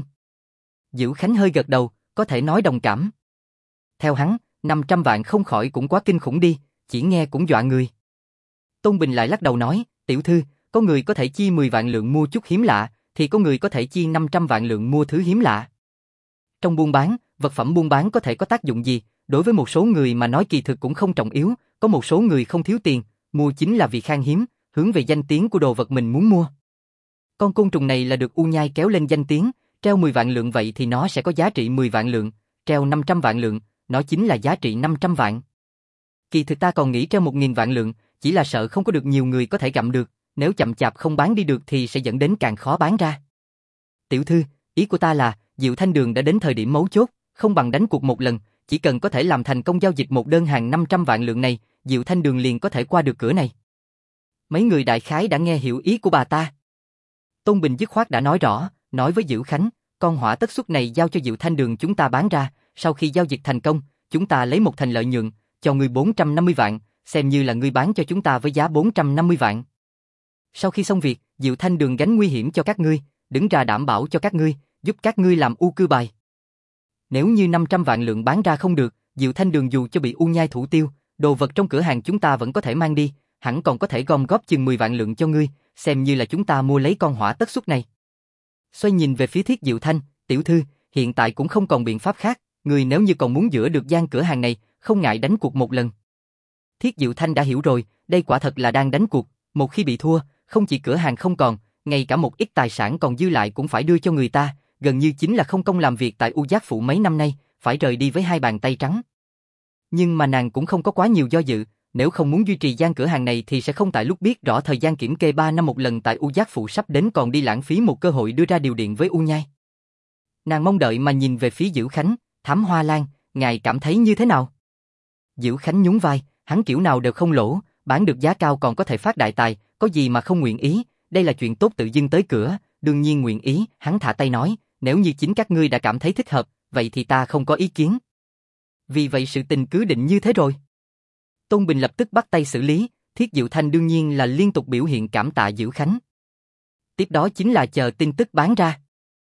Dữ Khánh hơi gật đầu, có thể nói đồng cảm. Theo hắn, 500 vạn không khỏi cũng quá kinh khủng đi, chỉ nghe cũng dọa người. Tôn Bình lại lắc đầu nói, tiểu thư, có người có thể chi 10 vạn lượng mua chút hiếm lạ, thì có người có thể chi 500 vạn lượng mua thứ hiếm lạ. Trong buôn bán, vật phẩm buôn bán có thể có tác dụng gì, đối với một số người mà nói kỳ thực cũng không trọng yếu, có một số người không thiếu tiền, mua chính là vì khan hiếm, hướng về danh tiếng của đồ vật mình muốn mua. Con côn trùng này là được U Nhai kéo lên danh tiếng, treo 10 vạn lượng vậy thì nó sẽ có giá trị 10 vạn lượng, treo 500 vạn lượng, nó chính là giá trị 500 vạn. Kỳ thực ta còn nghĩ treo 1.000 vạn lượng, chỉ là sợ không có được nhiều người có thể gặm được, nếu chậm chạp không bán đi được thì sẽ dẫn đến càng khó bán ra. Tiểu thư, ý của ta là, Diệu Thanh Đường đã đến thời điểm mấu chốt, không bằng đánh cuộc một lần, chỉ cần có thể làm thành công giao dịch một đơn hàng 500 vạn lượng này, Diệu Thanh Đường liền có thể qua được cửa này. Mấy người đại khái đã nghe hiểu ý của bà ta. Tôn Bình dứt khoát đã nói rõ, nói với Diệu Khánh, con hỏa tất xuất này giao cho Diệu Thanh Đường chúng ta bán ra, sau khi giao dịch thành công, chúng ta lấy một thành lợi nhuận, cho ngươi 450 vạn, xem như là ngươi bán cho chúng ta với giá 450 vạn. Sau khi xong việc, Diệu Thanh Đường gánh nguy hiểm cho các ngươi, đứng ra đảm bảo cho các ngươi, giúp các ngươi làm u cư bài. Nếu như 500 vạn lượng bán ra không được, Diệu Thanh Đường dù cho bị u nhai thủ tiêu, đồ vật trong cửa hàng chúng ta vẫn có thể mang đi, hẳn còn có thể gom góp chừng 10 vạn lượng cho ngươi, xem như là chúng ta mua lấy con hỏa tất xuất này. Xoay nhìn về phía Thiết Diệu Thanh, tiểu thư, hiện tại cũng không còn biện pháp khác, ngươi nếu như còn muốn giữ được gian cửa hàng này, không ngại đánh cuộc một lần. Thiết Diệu Thanh đã hiểu rồi, đây quả thật là đang đánh cuộc, một khi bị thua, không chỉ cửa hàng không còn, ngay cả một ít tài sản còn dư lại cũng phải đưa cho người ta, gần như chính là không công làm việc tại U Giác Phủ mấy năm nay, phải rời đi với hai bàn tay trắng. Nhưng mà nàng cũng không có quá nhiều do dự, nếu không muốn duy trì gian cửa hàng này thì sẽ không tại lúc biết rõ thời gian kiểm kê 3 năm một lần tại U Giác Phủ sắp đến còn đi lãng phí một cơ hội đưa ra điều điện với U Nhai. Nàng mong đợi mà nhìn về phía Diệu Khánh, Thám Hoa Lan, ngài cảm thấy như thế nào? Diệu Khánh nhún vai, hắn kiểu nào đều không lỗ, bán được giá cao còn có thể phát đại tài, có gì mà không nguyện ý, đây là chuyện tốt tự dưng tới cửa, đương nhiên nguyện ý, hắn thả tay nói, nếu như chính các ngươi đã cảm thấy thích hợp, vậy thì ta không có ý kiến. Vì vậy sự tình cứ định như thế rồi. Tôn Bình lập tức bắt tay xử lý, Thiết Diệu Thanh đương nhiên là liên tục biểu hiện cảm tạ Diệu Khánh. Tiếp đó chính là chờ tin tức bán ra.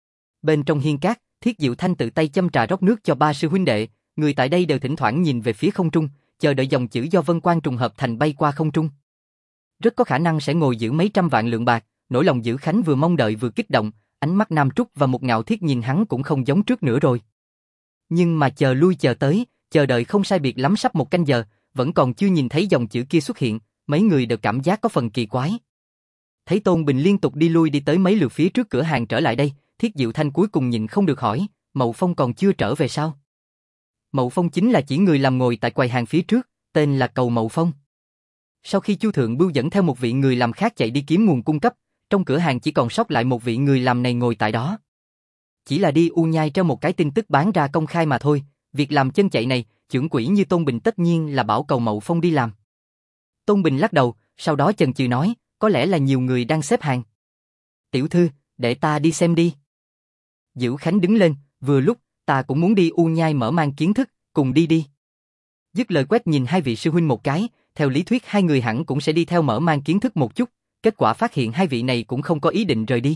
Bên trong hiên cát, Thiết Diệu Thanh tự tay châm trà rót nước cho ba sư huynh đệ, người tại đây đều thỉnh thoảng nhìn về phía không trung, chờ đợi dòng chữ do Vân Quan trùng hợp thành bay qua không trung. Rất có khả năng sẽ ngồi giữ mấy trăm vạn lượng bạc, nỗi lòng Diệu Khánh vừa mong đợi vừa kích động, ánh mắt Nam Trúc và một Ngạo Thiết nhìn hắn cũng không giống trước nữa rồi. Nhưng mà chờ lui chờ tới, chờ đợi không sai biệt lắm sắp một canh giờ, vẫn còn chưa nhìn thấy dòng chữ kia xuất hiện, mấy người đều cảm giác có phần kỳ quái. Thấy Tôn Bình liên tục đi lui đi tới mấy lượt phía trước cửa hàng trở lại đây, Thiết Diệu Thanh cuối cùng nhịn không được hỏi, Mậu Phong còn chưa trở về sao? Mậu Phong chính là chỉ người làm ngồi tại quầy hàng phía trước, tên là Cầu Mậu Phong. Sau khi Chu Thượng Bưu dẫn theo một vị người làm khác chạy đi kiếm nguồn cung cấp, trong cửa hàng chỉ còn sót lại một vị người làm này ngồi tại đó. Chỉ là đi U Nhai cho một cái tin tức bán ra công khai mà thôi, việc làm chân chạy này, chưởng quỷ như Tôn Bình tất nhiên là bảo Cầu Mậu Phong đi làm. Tôn Bình lắc đầu, sau đó chần chừ nói, có lẽ là nhiều người đang xếp hàng. Tiểu thư, để ta đi xem đi. Diệu Khánh đứng lên, vừa lúc, ta cũng muốn đi U Nhai mở mang kiến thức, cùng đi đi. Dứt lời quét nhìn hai vị sư huynh một cái, theo lý thuyết hai người hẳn cũng sẽ đi theo mở mang kiến thức một chút, kết quả phát hiện hai vị này cũng không có ý định rời đi.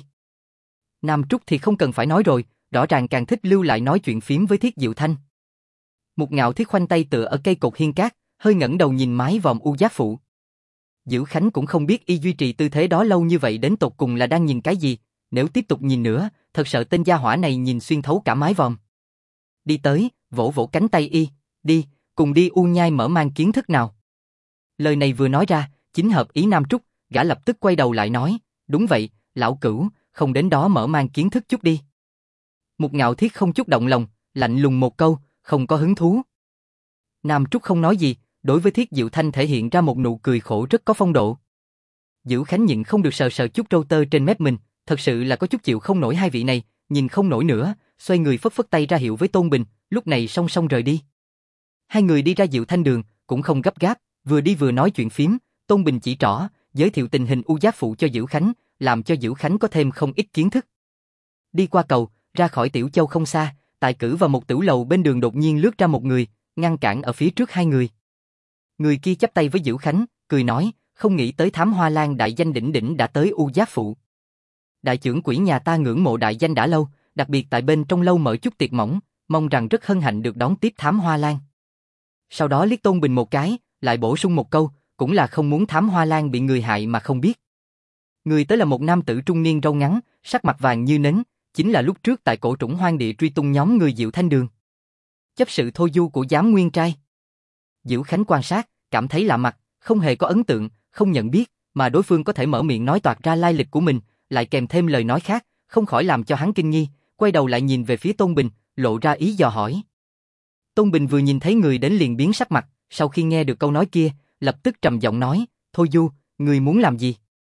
Nam Trúc thì không cần phải nói rồi, rõ ràng càng thích lưu lại nói chuyện phím với Thiết Diệu Thanh. Một Ngạo Thiết khoanh tay tựa ở cây cột hiên cát, hơi ngẩng đầu nhìn mái vòm U Giác Phủ. Diệu Khánh cũng không biết y duy trì tư thế đó lâu như vậy đến tột cùng là đang nhìn cái gì, nếu tiếp tục nhìn nữa, thật sợ tên gia hỏa này nhìn xuyên thấu cả mái vòm. Đi tới, vỗ vỗ cánh tay y, đi, cùng đi U Nhai mở mang kiến thức nào. Lời này vừa nói ra, chính hợp ý Nam Trúc, gã lập tức quay đầu lại nói, đúng vậy, lão cửu, không đến đó mở mang kiến thức chút đi. Một Ngạo Thiết không chút động lòng, lạnh lùng một câu, không có hứng thú. Nam Trúc không nói gì, đối với Thiết Diệu Thanh thể hiện ra một nụ cười khổ rất có phong độ. Diệu Khánh nhịn không được sờ sờ chút râu tơ trên mép mình, thật sự là có chút chịu không nổi hai vị này, nhìn không nổi nữa, xoay người phất phất tay ra hiệu với Tôn Bình, lúc này song song rời đi. Hai người đi ra Diệu Thanh đường, cũng không gấp gáp, vừa đi vừa nói chuyện phím, Tôn Bình chỉ trỏ, giới thiệu tình hình U Giác Phụ cho Diệu Khánh, làm cho Diệu Khánh có thêm không ít kiến thức. Đi qua cầu, ra khỏi Tiểu Châu không xa, Tài Cử và một tiểu lầu bên đường đột nhiên lướt ra một người, ngăn cản ở phía trước hai người. Người kia chắp tay với Diệu Khánh, cười nói, không nghĩ tới Thám Hoa Lan đại danh đỉnh đỉnh đã tới U Giác Phụ. Đại trưởng quỹ nhà ta ngưỡng mộ đại danh đã lâu, đặc biệt tại bên trong lâu mở chút tiệc mỏng, mong rằng rất hân hạnh được đón tiếp Thám Hoa Lan. Sau đó liếc Tôn Bình một cái, lại bổ sung một câu, cũng là không muốn Thám Hoa Lan bị người hại mà không biết. Người tới là một nam tử trung niên râu ngắn, sắc mặt vàng như nến, chính là lúc trước tại cổ trũng hoang địa truy tung nhóm người Diệu Thanh Đường. Chấp sự thôi du của giám nguyên trai. Diệu Khánh quan sát, cảm thấy lạ mặt, không hề có ấn tượng, không nhận biết, mà đối phương có thể mở miệng nói toạc ra lai lịch của mình, lại kèm thêm lời nói khác, không khỏi làm cho hắn kinh nghi, quay đầu lại nhìn về phía Tôn Bình, lộ ra ý dò hỏi. Tôn Bình vừa nhìn thấy người đến liền biến sắc mặt, sau khi nghe được câu nói kia, lập tức trầm giọng nói, thôi du, người muốn làm gì?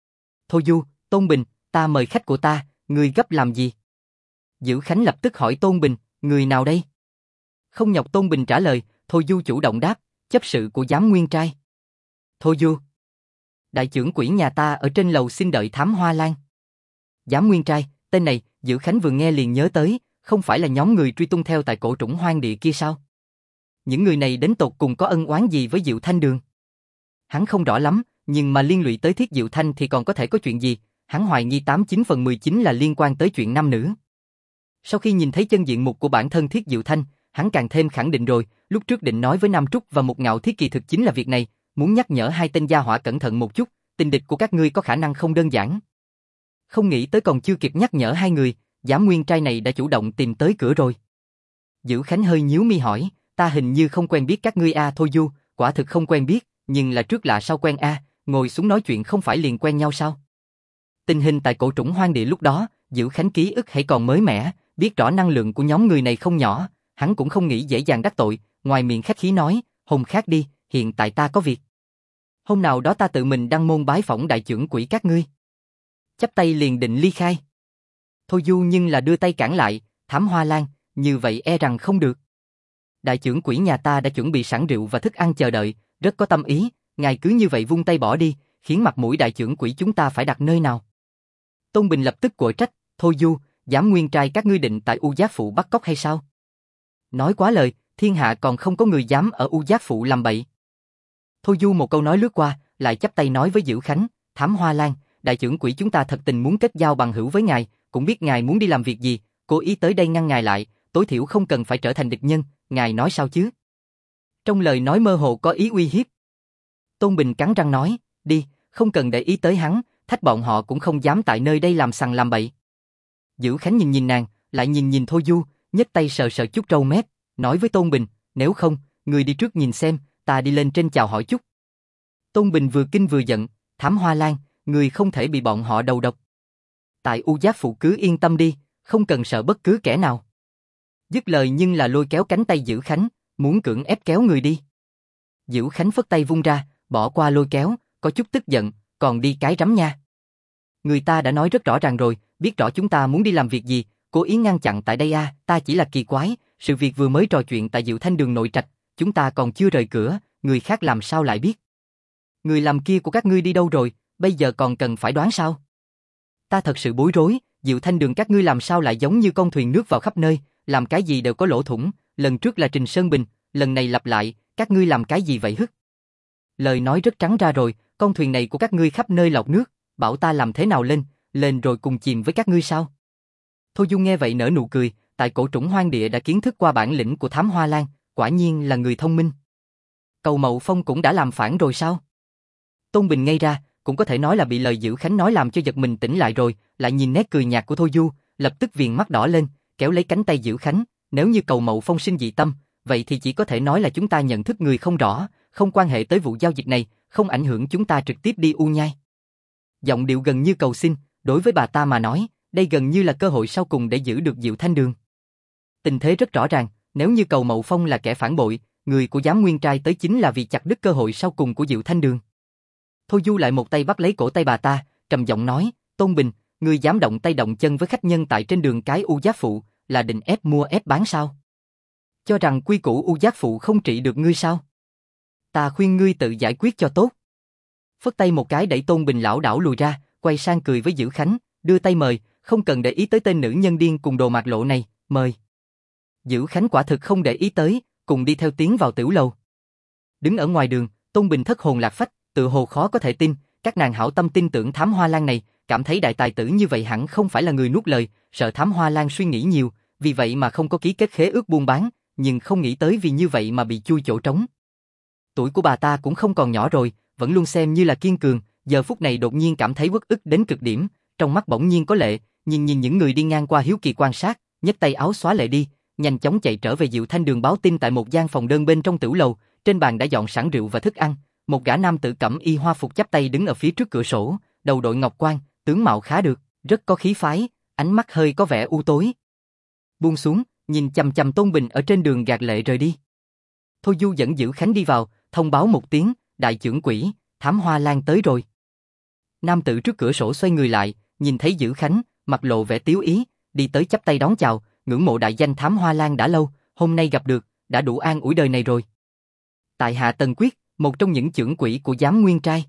Thôi Du, Tôn Bình, ta mời khách của ta, ngươi gấp làm gì? Dữ Khánh lập tức hỏi Tôn Bình, người nào đây? Không nhọc Tôn Bình trả lời, Thôi Du chủ động đáp, chấp sự của Giám Nguyên trai. Thôi Du. Đại trưởng quỹ nhà ta ở trên lầu xin đợi Thám Hoa Lan. Giám Nguyên trai, tên này, Dữ Khánh vừa nghe liền nhớ tới, không phải là nhóm người truy tung theo tại cổ trũng hoang địa kia sao? Những người này đến tột cùng có ân oán gì với Diệu Thanh Đường? Hắn không rõ lắm, nhưng mà liên lụy tới Thiết Diệu Thanh thì còn có thể có chuyện gì, hắn hoài nghi 89/19 là liên quan tới chuyện nam nữ. Sau khi nhìn thấy chân diện mục của bản thân Thiết Diệu Thanh, hắn càng thêm khẳng định rồi, lúc trước định nói với Nam Trúc và Một Ngạo Thiết kỳ thực chính là việc này, muốn nhắc nhở hai tên gia hỏa cẩn thận một chút, tình địch của các ngươi có khả năng không đơn giản. Không nghĩ tới còn chưa kịp nhắc nhở hai người, Giám Nguyên trai này đã chủ động tìm tới cửa rồi. Dữ Khánh hơi nhíu mi hỏi, ta hình như không quen biết các ngươi a. Thôi Du, quả thực không quen biết, nhưng là trước lạ sau quen a, ngồi xuống nói chuyện không phải liền quen nhau sao? Tình hình tại cổ trũng hoang địa lúc đó, Dữ Khánh ký ức hãy còn mới mẻ, biết rõ năng lượng của nhóm người này không nhỏ, hắn cũng không nghĩ dễ dàng đắc tội, ngoài miệng khách khí nói, hôm khác đi, hiện tại ta có việc. Hôm nào đó ta tự mình đăng môn bái phỏng đại trưởng quỹ các ngươi. Chắp tay liền định ly khai. Thôi Du nhưng là đưa tay cản lại, Thám Hoa Lan, như vậy e rằng không được. Đại trưởng quỹ nhà ta đã chuẩn bị sẵn rượu và thức ăn chờ đợi, rất có tâm ý, ngài cứ như vậy vung tay bỏ đi, khiến mặt mũi đại trưởng quỹ chúng ta phải đặt nơi nào. Tôn Bình lập tức quở trách, Thôi Du, Giám Nguyên trai các ngươi định tại U Giác Phụ bắt cóc hay sao? Nói quá lời, thiên hạ còn không có người dám ở U Giác Phụ làm bậy. Thôi Du một câu nói lướt qua, lại chắp tay nói với Dữ Khánh, Thám Hoa Lan, đại trưởng quỹ chúng ta thật tình muốn kết giao bằng hữu với ngài, cũng biết ngài muốn đi làm việc gì, cố ý tới đây ngăn ngài lại, tối thiểu không cần phải trở thành địch nhân, ngài nói sao chứ? Trong lời nói mơ hồ có ý uy hiếp. Tôn Bình cắn răng nói, đi, không cần để ý tới hắn, thách bọn họ cũng không dám tại nơi đây làm sằng làm bậy. Dữ Khánh nhìn nhìn nàng, lại nhìn nhìn Thôi Du, nhấc tay sờ sờ chút râu mép, nói với Tôn Bình, nếu không, người đi trước nhìn xem, ta đi lên trên chào hỏi chút. Tôn Bình vừa kinh vừa giận, Thám Hoa Lan, người không thể bị bọn họ đầu độc. Tại U Giác Phụ cứ yên tâm đi, không cần sợ bất cứ kẻ nào. Dứt lời nhưng là lôi kéo cánh tay Dữ Khánh, muốn cưỡng ép kéo người đi. Dữ Khánh phất tay vung ra, bỏ qua lôi kéo, có chút tức giận, còn đi cái rắm nha. Người ta đã nói rất rõ ràng rồi, biết rõ chúng ta muốn đi làm việc gì, cố ý ngăn chặn tại đây a, ta chỉ là kỳ quái, sự việc vừa mới trò chuyện tại Diệu Thanh Đường nội trạch, chúng ta còn chưa rời cửa, người khác làm sao lại biết? Người làm kia của các ngươi đi đâu rồi, bây giờ còn cần phải đoán sao? Ta thật sự bối rối, Diệu Thanh Đường các ngươi làm sao lại giống như con thuyền nước vào khắp nơi, làm cái gì đều có lỗ thủng, lần trước là Trình Sơn Bình, lần này lặp lại, các ngươi làm cái gì vậy hức? Lời nói rất trắng ra rồi, con thuyền này của các ngươi khắp nơi lọc nước, bảo ta làm thế nào lên rồi cùng chìm với các ngươi sao? Thôi Du nghe vậy nở nụ cười, tại cổ trũng hoang địa đã kiến thức qua bản lĩnh của Thám Hoa Lan, quả nhiên là người thông minh. Cầu Mậu Phong cũng đã làm phản rồi sao? Tôn Bình ngây ra, cũng có thể nói là bị lời Dữ Khánh nói làm cho giật mình tỉnh lại rồi, lại nhìn nét cười nhạt của Thôi Du, lập tức viền mắt đỏ lên, kéo lấy cánh tay Dữ Khánh, nếu như Cầu Mậu Phong sinh dị tâm, vậy thì chỉ có thể nói là chúng ta nhận thức người không rõ, không quan hệ tới vụ giao dịch này, không ảnh hưởng chúng ta trực tiếp đi U Nhai. Giọng điệu gần như cầu xin, đối với bà ta mà nói, đây gần như là cơ hội sau cùng để giữ được Diệu Thanh Đường. Tình thế rất rõ ràng, nếu như Cầu Mậu Phong là kẻ phản bội, người của Giám Nguyên trai tới chính là vì chặt đứt cơ hội sau cùng của Diệu Thanh Đường. Thôi Du lại một tay bắt lấy cổ tay bà ta, trầm giọng nói, Tôn Bình, ngươi dám động tay động chân với khách nhân tại trên đường cái U Giác Phụ, là định ép mua ép bán sao? Cho rằng quy củ U Giác Phụ không trị được ngươi sao? Ta khuyên ngươi tự giải quyết cho tốt. Phất tay một cái đẩy Tôn Bình lảo đảo lùi ra, quay sang cười với Dữ Khánh, đưa tay mời, không cần để ý tới tên nữ nhân điên cùng đồ mạt lộ này, mời. Dữ Khánh quả thực không để ý tới, cùng đi theo tiến vào tiểu lầu. Đứng ở ngoài đường, Tôn Bình thất hồn lạc phách, tự hồ khó có thể tin, các nàng hảo tâm tin tưởng Thám Hoa Lan này, cảm thấy đại tài tử như vậy hẳn không phải là người nuốt lời, sợ Thám Hoa Lan suy nghĩ nhiều, vì vậy mà không có ký kết khế ước buôn bán, nhưng không nghĩ tới vì như vậy mà bị chui chỗ trống. Tuổi của bà ta cũng không còn nhỏ rồi, vẫn luôn xem như là kiên cường, giờ phút này đột nhiên cảm thấy uất ức đến cực điểm, trong mắt bỗng nhiên có lệ, nhìn những người đi ngang qua hiếu kỳ quan sát, nhấc tay áo xóa lệ đi, nhanh chóng chạy trở về Diệu Thanh Đường báo tin tại một gian phòng đơn bên trong tiểu lầu, trên bàn đã dọn sẵn rượu và thức ăn, một gã nam tử cẩm y hoa phục chắp tay đứng ở phía trước cửa sổ, đầu đội ngọc quan, tướng mạo khá được, rất có khí phái, ánh mắt hơi có vẻ u tối. Buông xuống, nhìn chằm chằm Tôn Bình ở trên đường gạt lệ rời đi. Thôi Du dẫn Dữ Khánh đi vào, thông báo một tiếng, đại trưởng quỹ, Thám Hoa Lan tới rồi. Nam tử trước cửa sổ xoay người lại, nhìn thấy Dữ Khánh, mặt lộ vẻ tiếu ý, đi tới chắp tay đón chào, ngưỡng mộ đại danh Thám Hoa Lan đã lâu, hôm nay gặp được, đã đủ an ủi đời này rồi. Tại hạ Tần Quyết, một trong những chưởng quỷ của Giám Nguyên Trai.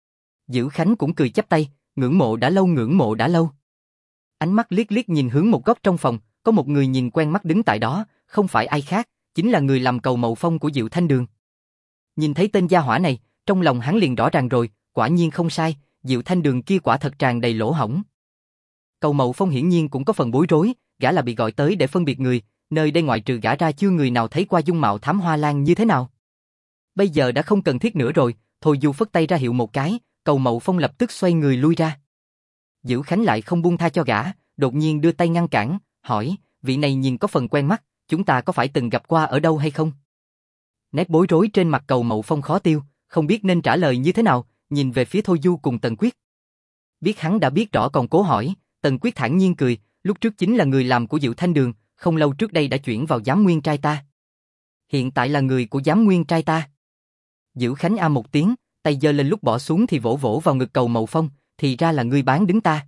Dữ Khánh cũng cười chắp tay, ngưỡng mộ đã lâu, ngưỡng mộ đã lâu. Ánh mắt liếc liếc nhìn hướng một góc trong phòng, có một người nhìn quen mắt đứng tại đó, không phải ai khác, chính là người làm cầu Mậu Phong của Diệu Thanh Đường. Nhìn thấy tên gia hỏa này, trong lòng hắn liền rõ ràng rồi, quả nhiên không sai, Diệu Thanh Đường kia quả thật tràn đầy lỗ hổng. Cầu Mậu Phong hiển nhiên cũng có phần bối rối, gã là bị gọi tới để phân biệt người, nơi đây ngoại trừ gã ra chưa người nào thấy qua dung mạo Thám Hoa Lan như thế nào. Bây giờ đã không cần thiết nữa rồi, thôi dù phất tay ra hiệu một cái, Cầu Mậu Phong lập tức xoay người lui ra. Dữ Khánh lại không buông tha cho gã, đột nhiên đưa tay ngăn cản, hỏi, vị này nhìn có phần quen mắt, chúng ta có phải từng gặp qua ở đâu hay không? Nét bối rối trên mặt Cầu Mậu Phong khó tiêu, không biết nên trả lời như thế nào, nhìn về phía Thôi Du cùng Tần Quyết. Biết hắn đã biết rõ còn cố hỏi, Tần Quyết thản nhiên cười, lúc trước chính là người làm của Diệu Thanh Đường, không lâu trước đây đã chuyển vào Giám Nguyên Trai ta. Hiện tại là người của Giám Nguyên Trai ta. Dữ Khánh a một tiếng, tay giơ lên lúc bỏ xuống thì vỗ vỗ vào ngực Cầu Mậu Phong, thì ra là ngươi bán đứng ta.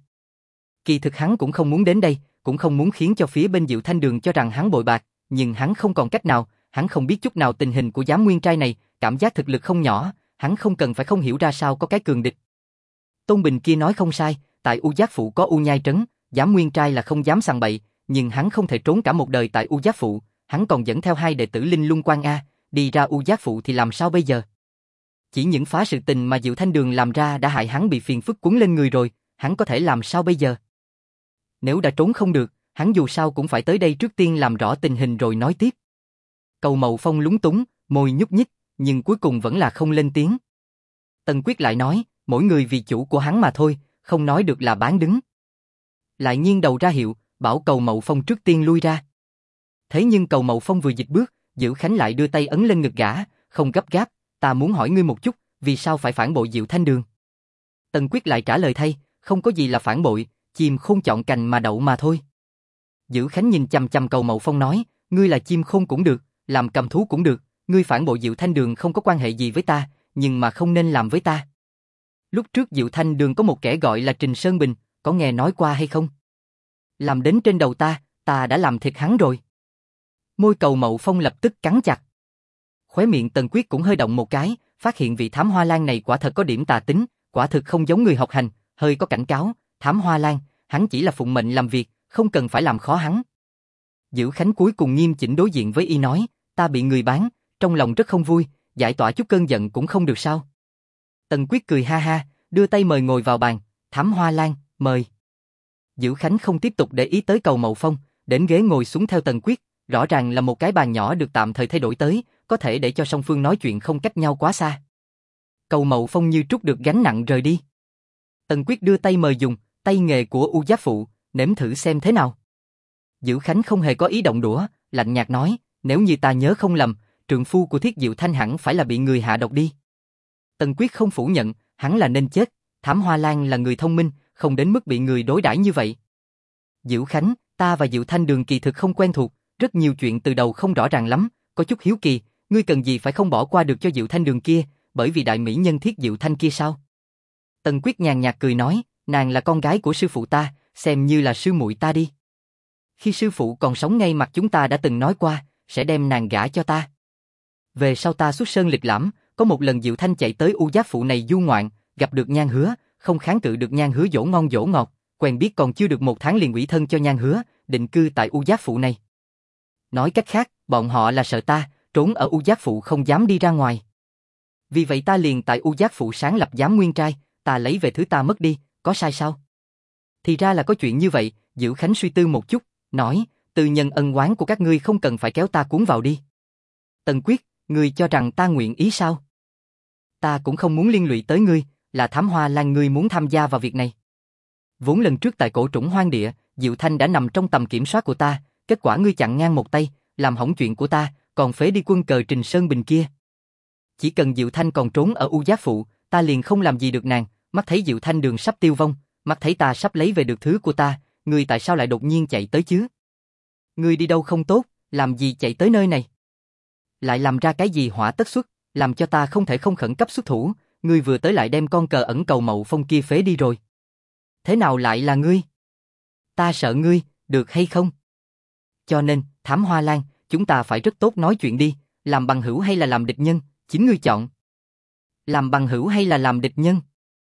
Kỳ thực hắn cũng không muốn đến đây, cũng không muốn khiến cho phía bên Diệu Thanh Đường cho rằng hắn bội bạc, nhưng hắn không còn cách nào, hắn không biết chút nào tình hình của Giám Nguyên Trai này, cảm giác thực lực không nhỏ, hắn không cần phải không hiểu ra sao có cái cường địch. Tôn Bình kia nói không sai, tại U Giác Phụ có U Nhai Trấn, Giám Nguyên Trai là không dám sằng bậy, nhưng hắn không thể trốn cả một đời tại U Giác Phụ, hắn còn dẫn theo 2 đệ tử Linh Lung Quan A, đi ra U Giác Phụ thì làm sao bây giờ? Chỉ những phá sự tình mà Diệu Thanh Đường làm ra đã hại hắn bị phiền phức cuốn lên người rồi, hắn có thể làm sao bây giờ? Nếu đã trốn không được, hắn dù sao cũng phải tới đây trước tiên làm rõ tình hình rồi nói tiếp. Cầu Mậu Phong lúng túng, môi nhúc nhích, nhưng cuối cùng vẫn là không lên tiếng. Tần Quyết lại nói, mỗi người vì chủ của hắn mà thôi, không nói được là bán đứng. Lại nghiêng đầu ra hiệu, bảo Cầu Mậu Phong trước tiên lui ra. Thế nhưng Cầu Mậu Phong vừa dịch bước, Dữ Khánh lại đưa tay ấn lên ngực gã, không gấp gáp, ta muốn hỏi ngươi một chút, vì sao phải phản bội Diệu Thanh Đường? Tần Quyết lại trả lời thay, không có gì là phản bội, chim khôn chọn cành mà đậu mà thôi. Dữ Khánh nhìn chằm chằm Cầu Mậu Phong nói, ngươi là chim khôn cũng được, làm cầm thú cũng được, ngươi phản bội Diệu Thanh Đường không có quan hệ gì với ta, nhưng mà không nên làm với ta. Lúc trước Diệu Thanh Đường có một kẻ gọi là Trình Sơn Bình, có nghe nói qua hay không? Làm đến trên đầu ta đã làm thịt hắn rồi. Môi Cầu Mậu Phong lập tức cắn chặt. Khóe miệng Tần Quyết cũng hơi động một cái, phát hiện vị Thám Hoa Lan này quả thật có điểm tà tính, quả thực không giống người học hành, hơi có cảnh cáo, Thám Hoa Lan, hắn chỉ là phụng mệnh làm việc, không cần phải làm khó hắn. Dữ Khánh cuối cùng nghiêm chỉnh đối diện với y nói, ta bị người bán, trong lòng rất không vui, giải tỏa chút cơn giận cũng không được sao? Tần Quyết cười ha ha, đưa tay mời ngồi vào bàn, Thám Hoa Lan, mời. Dữ Khánh không tiếp tục để ý tới Cầu Mậu Phong, đến ghế ngồi xuống theo Tần Quyết, rõ ràng là một cái bàn nhỏ được tạm thời thay đổi tới, có thể để cho song phương nói chuyện không cách nhau quá xa. Cầu Mậu Phong như trút được gánh nặng rời đi. Tần Quyết đưa tay mời dùng, tay nghề của U Giác Phụ, nếm thử xem thế nào. Dữ Khánh không hề có ý động đũa, lạnh nhạt nói, nếu như ta nhớ không lầm, trượng phu của Thiết Diệu Thanh hẳn phải là bị người hạ độc đi. Tần Quyết không phủ nhận, hắn là nên chết, Thám Hoa Lan là người thông minh, không đến mức bị người đối đãi như vậy. Dữ Khánh, ta và Diệu Thanh Đường kỳ thực không quen thuộc, rất nhiều chuyện từ đầu không rõ ràng lắm, có chút hiếu kỳ, ngươi cần gì phải không bỏ qua được cho Diệu Thanh Đường kia, bởi vì đại mỹ nhân Thiết Diệu Thanh kia sao? Tần Quyết nhàn nhạt cười nói, nàng là con gái của sư phụ ta, xem như là sư muội ta đi. Khi sư phụ còn sống ngay mặt chúng ta đã từng nói qua, sẽ đem nàng gả cho ta. Về sau ta xuất sơn lịch lãm, có một lần Diệu Thanh chạy tới U Giác Phụ này du ngoạn, gặp được Nhan Hứa, không kháng cự được Nhan Hứa dỗ ngon dỗ ngọt, quen biết còn chưa được 1 tháng liền ủy thân cho Nhan Hứa, định cư tại U Giác Phụ này. Nói cách khác, bọn họ là sợ ta, trốn ở U Giác Phụ không dám đi ra ngoài. Vì vậy ta liền tại U Giác Phụ sáng lập Giám Nguyên Trai, ta lấy về thứ ta mất đi, có sai sao? Thì ra là có chuyện như vậy, Dữ Khánh suy tư một chút, nói, từ nhân ân oán của các ngươi không cần phải kéo ta cuốn vào đi. Tần Quyết, ngươi cho rằng ta nguyện ý sao? Ta cũng không muốn liên lụy tới ngươi, là Thám Hoa Lan ngươi muốn tham gia vào việc này. Vốn lần trước tại Cổ Trũng Hoang Địa, Diệu Thanh đã nằm trong tầm kiểm soát của ta, kết quả ngươi chặn ngang một tay, làm hỏng chuyện của ta, còn phế đi quân cờ Trình Sơn Bình kia. Chỉ cần Diệu Thanh còn trốn ở U Giác Phụ, ta liền không làm gì được nàng, mắt thấy Diệu Thanh Đường sắp tiêu vong, mắt thấy ta sắp lấy về được thứ của ta, ngươi tại sao lại đột nhiên chạy tới chứ? Ngươi đi đâu không tốt, làm gì chạy tới nơi này? Lại làm ra cái gì hỏa tất xuất, làm cho ta không thể không khẩn cấp xuất thủ, ngươi vừa tới lại đem con cờ ẩn cầu Mậu Phong kia phế đi rồi. Thế nào lại là ngươi? Ta sợ ngươi, được hay không? Cho nên, Thám Hoa Lan, chúng ta phải rất tốt nói chuyện đi, làm bằng hữu hay là làm địch nhân, chính ngươi chọn. Làm bằng hữu hay là làm địch nhân?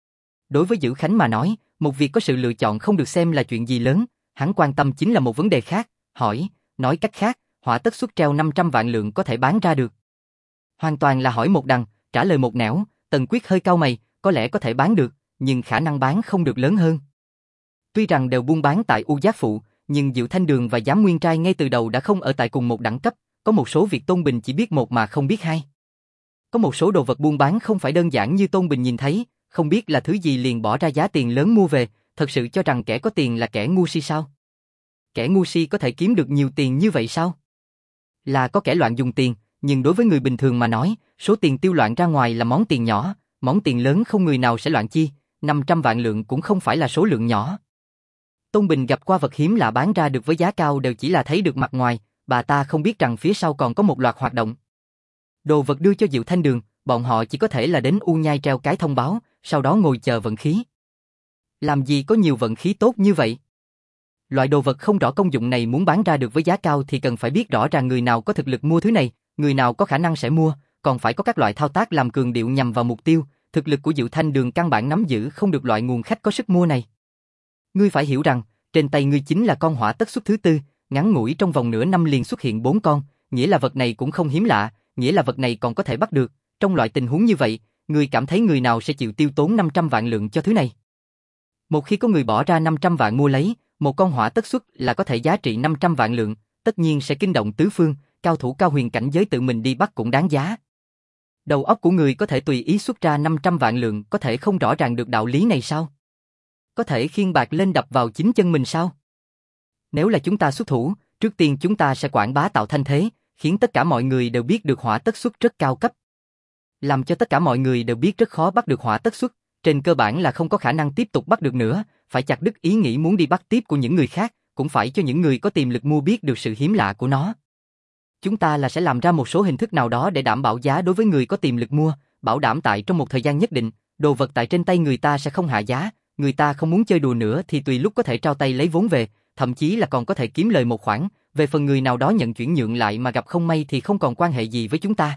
Đối với Dữ Khánh mà nói, một việc có sự lựa chọn không được xem là chuyện gì lớn, hắn quan tâm chính là một vấn đề khác, hỏi, nói cách khác, hỏa tất suất treo 500 vạn lượng có thể bán ra được. Hoàn toàn là hỏi một đằng, trả lời một nẻo, Tần Quyết hơi cau mày, có lẽ có thể bán được, nhưng khả năng bán không được lớn hơn. Tuy rằng đều buôn bán tại U Giác Phụ, nhưng Diệu Thanh Đường và Giám Nguyên Trai ngay từ đầu đã không ở tại cùng một đẳng cấp, có một số việc Tôn Bình chỉ biết một mà không biết hai. Có một số đồ vật buôn bán không phải đơn giản như Tôn Bình nhìn thấy, không biết là thứ gì liền bỏ ra giá tiền lớn mua về, thật sự cho rằng kẻ có tiền là kẻ ngu si sao? Kẻ ngu si có thể kiếm được nhiều tiền như vậy sao? Là có kẻ loạn dùng tiền, nhưng đối với người bình thường mà nói, số tiền tiêu loạn ra ngoài là món tiền nhỏ, món tiền lớn không người nào sẽ loạn chi, 500 vạn lượng cũng không phải là số lượng nhỏ. Tôn Bình gặp qua vật hiếm lạ bán ra được với giá cao đều chỉ là thấy được mặt ngoài, bà ta không biết rằng phía sau còn có một loạt hoạt động. Đồ vật đưa cho Diệu Thanh Đường, bọn họ chỉ có thể là đến U Nhai treo cái thông báo, sau đó ngồi chờ vận khí. Làm gì có nhiều vận khí tốt như vậy? Loại đồ vật không rõ công dụng này muốn bán ra được với giá cao thì cần phải biết rõ ràng người nào có thực lực mua thứ này, người nào có khả năng sẽ mua, còn phải có các loại thao tác làm cường điệu nhằm vào mục tiêu, thực lực của Diệu Thanh Đường căn bản nắm giữ không được loại nguồn khách có sức mua này. Ngươi phải hiểu rằng, trên tay ngươi chính là con hỏa tất suất thứ tư, ngắn ngủi trong vòng nửa năm liền xuất hiện 4 con, nghĩa là vật này cũng không hiếm lạ, nghĩa là vật này còn có thể bắt được, trong loại tình huống như vậy, ngươi cảm thấy người nào sẽ chịu tiêu tốn 500 vạn lượng cho thứ này? Một khi có người bỏ ra 500 vạn mua lấy, một con hỏa tất suất là có thể giá trị 500 vạn lượng, tất nhiên sẽ kinh động tứ phương, cao thủ cao huyền cảnh giới tự mình đi bắt cũng đáng giá. Đầu óc của người có thể tùy ý xuất ra 500 vạn lượng, có thể không rõ ràng được đạo lý này sao? Có thể khiêng bạc lên đập vào chính chân mình sao? Nếu là chúng ta xuất thủ, trước tiên chúng ta sẽ quảng bá tạo thanh thế, khiến tất cả mọi người đều biết được hỏa tất suất rất cao cấp. Làm cho tất cả mọi người đều biết rất khó bắt được hỏa tất suất, trên cơ bản là không có khả năng tiếp tục bắt được nữa, phải chặt đứt ý nghĩ muốn đi bắt tiếp của những người khác, cũng phải cho những người có tiềm lực mua biết được sự hiếm lạ của nó. Chúng ta là sẽ làm ra một số hình thức nào đó để đảm bảo giá đối với người có tiềm lực mua, bảo đảm tại trong một thời gian nhất định, đồ vật tại trên tay người ta sẽ không hạ giá, người ta không muốn chơi đùa nữa thì tùy lúc có thể trao tay lấy vốn về, thậm chí là còn có thể kiếm lời một khoản, về phần người nào đó nhận chuyển nhượng lại mà gặp không may thì không còn quan hệ gì với chúng ta.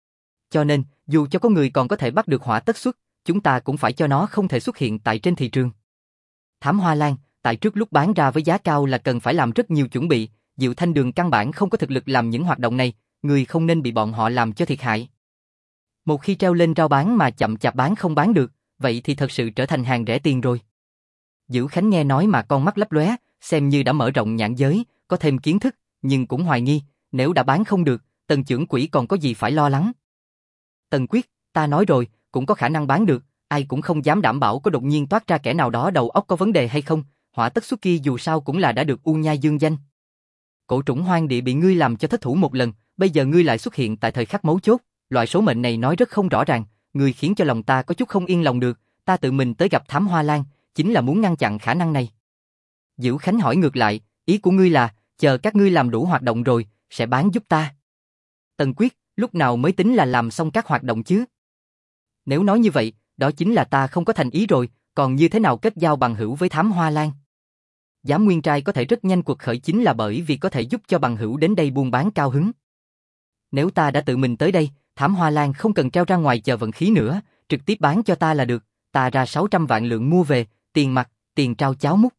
Cho nên, dù cho có người còn có thể bắt được hỏa tất suất, chúng ta cũng phải cho nó không thể xuất hiện tại trên thị trường. Thám Hoa Lan, tại trước lúc bán ra với giá cao là cần phải làm rất nhiều chuẩn bị, Diệu Thanh Đường căn bản không có thực lực làm những hoạt động này, người không nên bị bọn họ làm cho thiệt hại. Một khi treo lên rao bán mà chậm chạp bán không bán được, vậy thì thật sự trở thành hàng rẻ tiền rồi. Dữ Khánh nghe nói mà con mắt lấp lóe, xem như đã mở rộng nhãn giới, có thêm kiến thức, nhưng cũng hoài nghi, nếu đã bán không được, Tần trưởng quỹ còn có gì phải lo lắng. Tần Quyết, ta nói rồi, cũng có khả năng bán được, ai cũng không dám đảm bảo có đột nhiên toát ra kẻ nào đó đầu óc có vấn đề hay không, hỏa tất suất kia dù sao cũng là đã được U Nhai dương danh. Cổ trũng hoang địa bị ngươi làm cho thất thủ một lần, bây giờ ngươi lại xuất hiện tại thời khắc mấu chốt, loại số mệnh này nói rất không rõ ràng, ngươi khiến cho lòng ta có chút không yên lòng được, ta tự mình tới gặp Thám Hoa Lan, chính là muốn ngăn chặn khả năng này. Dữ Khánh hỏi ngược lại, ý của ngươi là, chờ các ngươi làm đủ hoạt động rồi, sẽ bán giúp ta. Tần Quyết, lúc nào mới tính là làm xong các hoạt động chứ? Nếu nói như vậy, đó chính là ta không có thành ý rồi, còn như thế nào kết giao bằng hữu với Thám Hoa Lan? Giám Nguyên Trai có thể rất nhanh cuộc khởi chính là bởi vì có thể giúp cho bằng hữu đến đây buôn bán cao hứng. Nếu ta đã tự mình tới đây, Thám Hoa Lan không cần treo ra ngoài chờ vận khí nữa, trực tiếp bán cho ta là được, ta ra 600 vạn lượng mua về, tiền mặt, tiền trao cháo múc.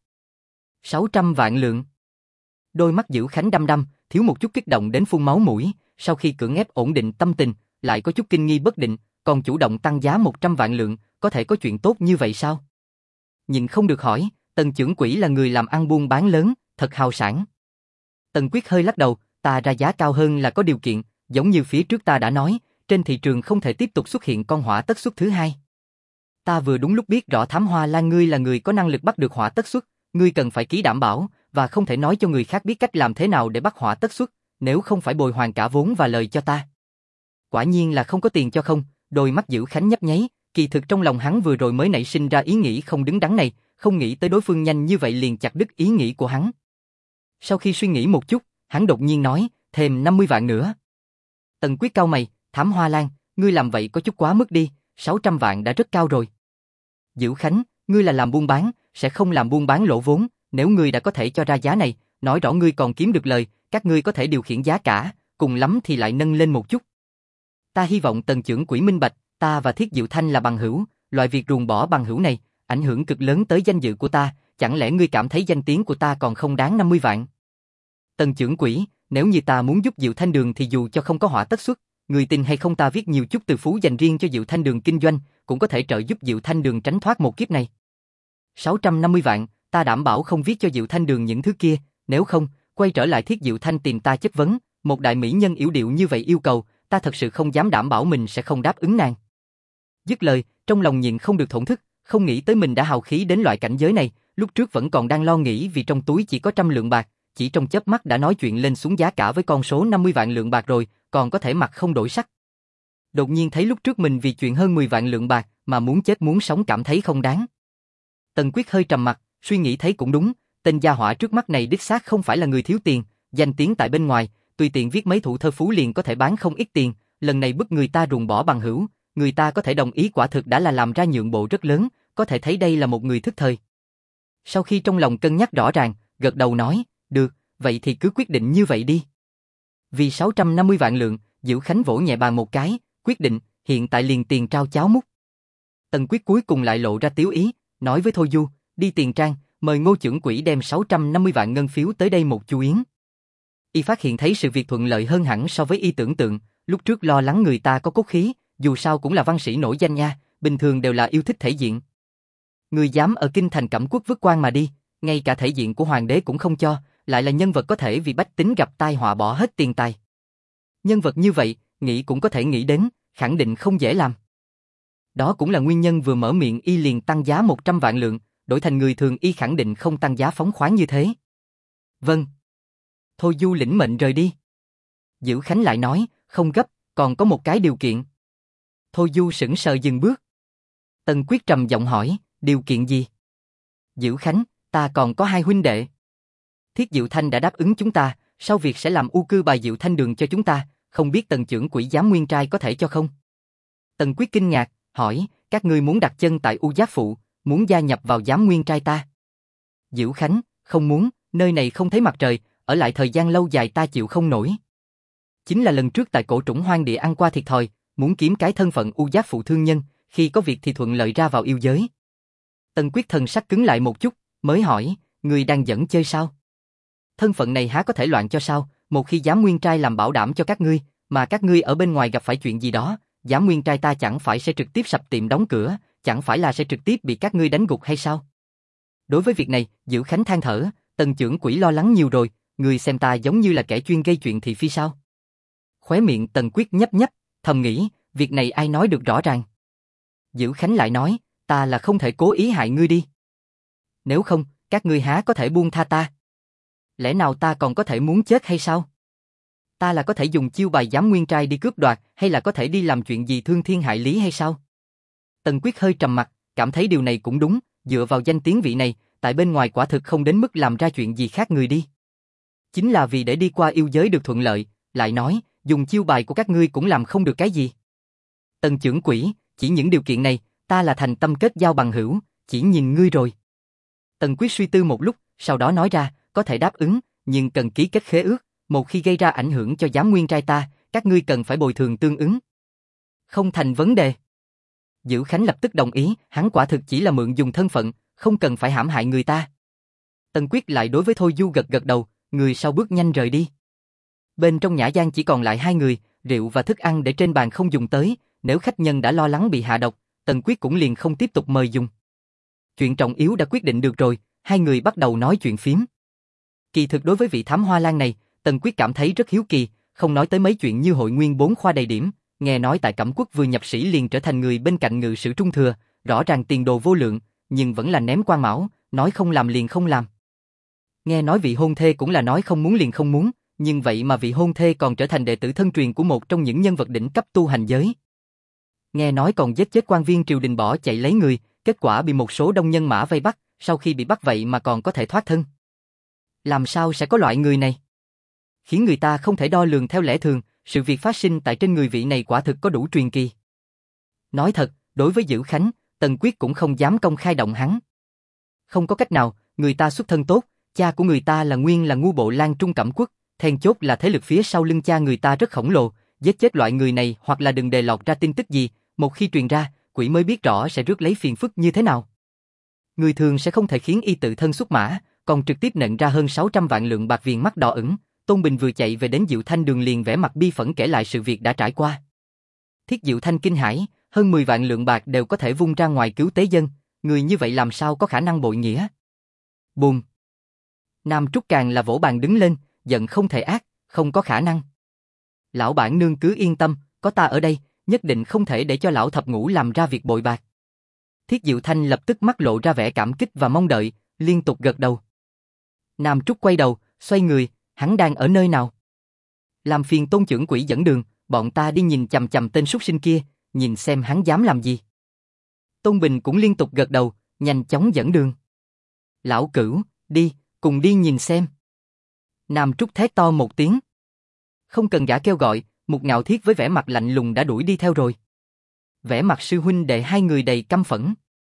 600 vạn lượng. Đôi mắt Dữ Khánh đăm đăm, thiếu một chút kích động đến phun máu mũi, sau khi cưỡng ép ổn định tâm tình, lại có chút kinh nghi bất định, còn chủ động tăng giá 100 vạn lượng, có thể có chuyện tốt như vậy sao? Nhìn không được hỏi, Tần trưởng quỹ là người làm ăn buôn bán lớn, thật hào sản. Tần Quyết hơi lắc đầu, ta ra giá cao hơn là có điều kiện, giống như phía trước ta đã nói, trên thị trường không thể tiếp tục xuất hiện con hỏa tất suất thứ hai. Ta vừa đúng lúc biết rõ Thám Hoa Lan ngươi là người có năng lực bắt được hỏa tất suất, ngươi cần phải ký đảm bảo, và không thể nói cho người khác biết cách làm thế nào để bắt hỏa tất suất, nếu không phải bồi hoàn cả vốn và lời cho ta. Quả nhiên là không có tiền cho không, đôi mắt Dữ Khánh nhấp nháy, kỳ thực trong lòng hắn vừa rồi mới nảy sinh ra ý nghĩ không đứng đắn này, không nghĩ tới đối phương nhanh như vậy liền chặt đứt ý nghĩ của hắn. Sau khi suy nghĩ một chút, hắn đột nhiên nói, thêm 50 vạn nữa. Tần Quyết cau mày, Thám Hoa Lan, ngươi làm vậy có chút quá mức đi, 600 vạn đã rất cao rồi. Dữ Khánh, ngươi là làm buôn bán, sẽ không làm buôn bán lỗ vốn, nếu ngươi đã có thể cho ra giá này, nói rõ ngươi còn kiếm được lời, các ngươi có thể điều khiển giá cả, cùng lắm thì lại nâng lên một chút. Ta hy vọng Tần trưởng quỹ minh bạch, ta và Thiết Diệu Thanh là bằng hữu, loại việc ruồng bỏ bằng hữu này, ảnh hưởng cực lớn tới danh dự của ta, chẳng lẽ ngươi cảm thấy danh tiếng của ta còn không đáng 50 vạn? Tần trưởng quỹ, nếu như ta muốn giúp Diệu Thanh Đường thì dù cho không có họa tất xuất, người tin hay không ta viết nhiều chút từ phú dành riêng cho Diệu Thanh Đường kinh doanh, cũng có thể trợ giúp Diệu Thanh Đường tránh thoát một kiếp này. 650 vạn, ta đảm bảo không viết cho Diệu Thanh Đường những thứ kia, nếu không, quay trở lại Thiết Diệu Thanh tìm ta chất vấn, một đại mỹ nhân yểu điệu như vậy yêu cầu, ta thật sự không dám đảm bảo mình sẽ không đáp ứng nàng. Dứt lời, trong lòng nhịn không được thổn thức, không nghĩ tới mình đã hào khí đến loại cảnh giới này, lúc trước vẫn còn đang lo nghĩ vì trong túi chỉ có 100 lượng bạc, chỉ trong chớp mắt đã nói chuyện lên xuống giá cả với con số 50 vạn lượng bạc rồi, còn có thể mặt không đổi sắc. Đột nhiên thấy lúc trước mình vì chuyện hơn 10 vạn lượng bạc mà muốn chết muốn sống cảm thấy không đáng. Tần Quyết hơi trầm mặt, suy nghĩ thấy cũng đúng, tên gia hỏa trước mắt này đích xác không phải là người thiếu tiền, danh tiếng tại bên ngoài, tùy tiện viết mấy thủ thơ phú liền có thể bán không ít tiền, lần này bức người ta ruồng bỏ bằng hữu, người ta có thể đồng ý quả thực đã là làm ra nhượng bộ rất lớn, có thể thấy đây là một người thức thời. Sau khi trong lòng cân nhắc rõ ràng, gật đầu nói, được, vậy thì cứ quyết định như vậy đi. Vì 650 vạn lượng, Diệu Khánh vỗ nhẹ bàn một cái, quyết định, hiện tại liền tiền trao cháo múc. Tần Quyết cuối cùng lại lộ ra tiếu ý, nói với Thôi Du, đi tiền trang, mời Ngô trưởng quỹ đem 650 vạn ngân phiếu tới đây một chu yến. Y phát hiện thấy sự việc thuận lợi hơn hẳn so với y tưởng tượng, lúc trước lo lắng người ta có cốt khí, dù sao cũng là văn sĩ nổi danh nha, bình thường đều là yêu thích thể diện. Người dám ở kinh thành Cẩm Quốc vứt quan mà đi, ngay cả thể diện của hoàng đế cũng không cho, lại là nhân vật có thể vì bách tính gặp tai họa bỏ hết tiền tài. Nhân vật như vậy, nghĩ cũng có thể nghĩ đến, khẳng định không dễ làm. Đó cũng là nguyên nhân vừa mở miệng y liền tăng giá 100 vạn lượng, đổi thành người thường y khẳng định không tăng giá phóng khoáng như thế. Vâng. Thôi Du lĩnh mệnh rời đi. Dữ Khánh lại nói, không gấp, còn có một cái điều kiện. Thôi Du sững sờ dừng bước. Tần Quyết trầm giọng hỏi, điều kiện gì? Dữ Khánh, ta còn có hai huynh đệ. Thiết Diệu Thanh đã đáp ứng chúng ta, sau việc sẽ làm u cư bài Diệu Thanh Đường cho chúng ta, không biết Tần trưởng quỹ giám nguyên trai có thể cho không? Tần Quyết kinh ngạc, hỏi, các ngươi muốn đặt chân tại U Giác Phụ, muốn gia nhập vào giám nguyên trai ta? Dữ Khánh, không muốn, nơi này không thấy mặt trời, ở lại thời gian lâu dài ta chịu không nổi. Chính là lần trước tại cổ trũng hoang địa ăn qua thiệt thòi, muốn kiếm cái thân phận U Giác Phụ thương nhân, khi có việc thì thuận lợi ra vào yêu giới. Tần Quyết thần sắc cứng lại một chút, mới hỏi, ngươi đang giỡn chơi sao? Thân phận này há có thể loạn cho sao, một khi giám nguyên trai làm bảo đảm cho các ngươi, mà các ngươi ở bên ngoài gặp phải chuyện gì đó, giám nguyên trai ta chẳng phải sẽ trực tiếp sập tiệm đóng cửa, chẳng phải là sẽ trực tiếp bị các ngươi đánh gục hay sao? Đối với việc này, Dữ Khánh than thở, Tần trưởng quỹ lo lắng nhiều rồi, ngươi xem ta giống như là kẻ chuyên gây chuyện thị phi sao? Khóe miệng Tần Quyết nhấp nhấp, thầm nghĩ, việc này ai nói được rõ ràng. Dữ Khánh lại nói, ta là không thể cố ý hại ngươi đi. Nếu không, các ngươi há có thể buông tha ta? Lẽ nào ta còn có thể muốn chết hay sao? Ta là có thể dùng chiêu bài giám nguyên trai đi cướp đoạt, hay là có thể đi làm chuyện gì thương thiên hại lý hay sao? Tần Quyết hơi trầm mặt, cảm thấy điều này cũng đúng, dựa vào danh tiếng vị này, tại bên ngoài quả thực không đến mức làm ra chuyện gì khác người đi. Chính là vì để đi qua yêu giới được thuận lợi, lại nói, dùng chiêu bài của các ngươi cũng làm không được cái gì. Tần trưởng quỹ, chỉ những điều kiện này, ta là thành tâm kết giao bằng hữu, chỉ nhìn ngươi rồi. Tần Quyết suy tư một lúc, sau đó nói ra, có thể đáp ứng, nhưng cần ký kết khế ước, một khi gây ra ảnh hưởng cho giám nguyên trai ta, các ngươi cần phải bồi thường tương ứng. Không thành vấn đề. Dữ Khánh lập tức đồng ý, hắn quả thực chỉ là mượn dùng thân phận, không cần phải hãm hại người ta. Tần Quyết lại đối với Thôi Du gật gật đầu, người sau bước nhanh rời đi. Bên trong nhã gian chỉ còn lại hai người, rượu và thức ăn để trên bàn không dùng tới, nếu khách nhân đã lo lắng bị hạ độc, Tần Quyết cũng liền không tiếp tục mời dùng. Chuyện trọng yếu đã quyết định được rồi, hai người bắt đầu nói chuyện phiếm. Kỳ thực đối với vị thám hoa lang này, Tần Quyết cảm thấy rất hiếu kỳ, không nói tới mấy chuyện như hội nguyên 4 khoa đầy điểm, nghe nói tại Cẩm Quốc vừa nhập sĩ liền trở thành người bên cạnh ngự sử trung thừa, rõ ràng tiền đồ vô lượng, nhưng vẫn là ném quan mão, nói không làm liền không làm. Nghe nói vị hôn thê cũng là nói không muốn liền không muốn, nhưng vậy mà vị hôn thê còn trở thành đệ tử thân truyền của một trong những nhân vật đỉnh cấp tu hành giới. Nghe nói còn giết chết quan viên triều đình bỏ chạy lấy người, kết quả bị một số đông nhân mã vây bắt, sau khi bị bắt vậy mà còn có thể thoát thân. Làm sao sẽ có loại người này? Khiến người ta không thể đo lường theo lẽ thường, sự việc phát sinh tại trên người vị này quả thực có đủ truyền kỳ. Nói thật, Đối với Dữ Khánh, Tần Quyết cũng không dám công khai động hắn. Không có cách nào, người ta xuất thân tốt, cha của người ta là nguyên là ngu bộ Lan Trung Cẩm Quốc, then chốt là thế lực phía sau lưng cha người ta rất khổng lồ, giết chết loại người này hoặc là đừng đề lọt ra tin tức gì, một khi truyền ra, quỷ mới biết rõ sẽ rước lấy phiền phức như thế nào. Người thường sẽ không thể khiến y tự thân xuất mã, còn trực tiếp nện ra hơn 600 vạn lượng bạc viền mắt đỏ ửng. Tôn Bình vừa chạy về đến Diệu Thanh đường liền vẻ mặt bi phẫn kể lại sự việc đã trải qua. Thiết Diệu Thanh kinh hãi, hơn 10 vạn lượng bạc đều có thể vung ra ngoài cứu tế dân, người như vậy làm sao có khả năng bội nghĩa. Bùm. Nam Trúc càng là vỗ bàn đứng lên, giận không thể ác, không có khả năng. Lão bản nương cứ yên tâm, có ta ở đây, nhất định không thể để cho lão thập ngũ làm ra việc bội bạc. Thiết Diệu Thanh lập tức mắt lộ ra vẻ cảm kích và mong đợi, liên tục gật đầu. Nam Trúc quay đầu, xoay người, hắn đang ở nơi nào? Làm phiền Tôn trưởng quỹ dẫn đường, bọn ta đi nhìn chằm chằm tên súc sinh kia, nhìn xem hắn dám làm gì. Tôn Bình cũng liên tục gật đầu, nhanh chóng dẫn đường. Lão Cửu, đi, cùng đi nhìn xem. Nam Trúc thét to một tiếng. Không cần gã kêu gọi, Mục Ngạo Thiết với vẻ mặt lạnh lùng đã đuổi đi theo rồi. Vẻ mặt sư huynh đệ hai người đầy căm phẫn.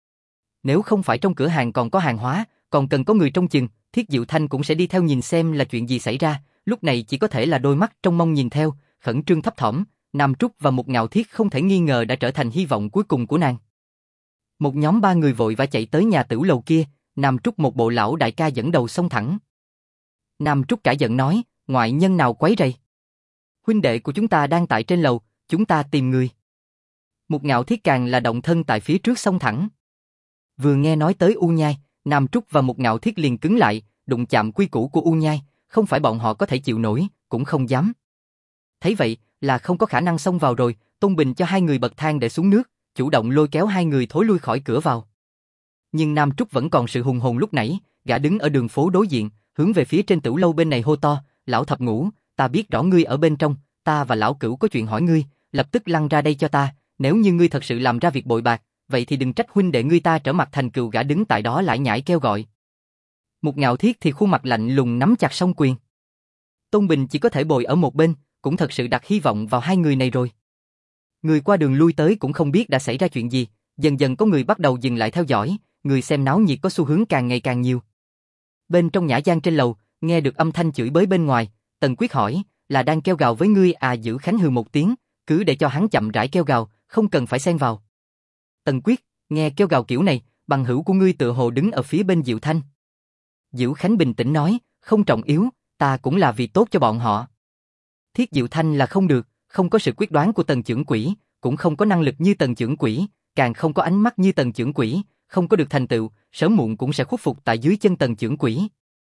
Nếu không phải trong cửa hàng còn có hàng hóa, còn cần có người trông chừng, Thiết Diệu Thanh cũng sẽ đi theo nhìn xem là chuyện gì xảy ra, lúc này chỉ có thể là đôi mắt trông mong nhìn theo, khẩn trương thấp thỏm, Nam Trúc và Mục Ngạo Thiết không thể nghi ngờ đã trở thành hy vọng cuối cùng của nàng. Một nhóm ba người vội vã chạy tới nhà tửu lầu kia, Nam Trúc một bộ lão đại ca dẫn đầu xông thẳng. Nam Trúc cả giận nói, ngoại nhân nào quấy rầy? Huynh đệ của chúng ta đang tại trên lầu, chúng ta tìm người. Mục Ngạo Thiết càng là động thân tại phía trước xông thẳng. Vừa nghe nói tới U Nhai, Nam Trúc và Mục Ngạo Thiết liền cứng lại, đụng chạm quy củ của U Nhai, không phải bọn họ có thể chịu nổi, cũng không dám. Thấy vậy, là không có khả năng xông vào rồi, Tôn Bình cho hai người bậc thang để xuống nước, chủ động lôi kéo hai người thối lui khỏi cửa vào. Nhưng Nam Trúc vẫn còn sự hùng hồn lúc nãy, gã đứng ở đường phố đối diện, hướng về phía trên tửu lâu bên này hô to, lão thập ngũ, ta biết rõ ngươi ở bên trong, ta và lão Cửu có chuyện hỏi ngươi, lập tức lăn ra đây cho ta, nếu như ngươi thật sự làm ra việc bội bạc, vậy thì đừng trách huynh đệ ngươi ta trở mặt thành cừu. Gã đứng tại đó lải nhải kêu gọi. Mục Ngạo Thiết thì khuôn mặt lạnh lùng nắm chặt song quyền. Tôn Bình chỉ có thể bồi ở một bên, cũng thật sự đặt hy vọng vào hai người này rồi. Người qua đường lui tới cũng không biết đã xảy ra chuyện gì, dần dần có người bắt đầu dừng lại theo dõi, người xem náo nhiệt có xu hướng càng ngày càng nhiều. Bên trong nhã gian trên lầu, nghe được âm thanh chửi bới bên ngoài, Tần Quyết hỏi, là đang kêu gào với ngươi à? Dữ Khánh hừ một tiếng, cứ để cho hắn chậm rãi kêu gào, không cần phải xen vào. Tần Quyết, nghe kêu gào kiểu này, bằng hữu của ngươi tựa hồ đứng ở phía bên Diệu Thanh. Dữ Khánh bình tĩnh nói, không trọng yếu, ta cũng là vì tốt cho bọn họ. Thiết Diệu Thanh là không được, không có sự quyết đoán của Tần trưởng quỹ, cũng không có năng lực như Tần trưởng quỹ, càng không có ánh mắt như Tần trưởng quỹ, không có được thành tựu, sớm muộn cũng sẽ khuất phục tại dưới chân Tần trưởng quỹ.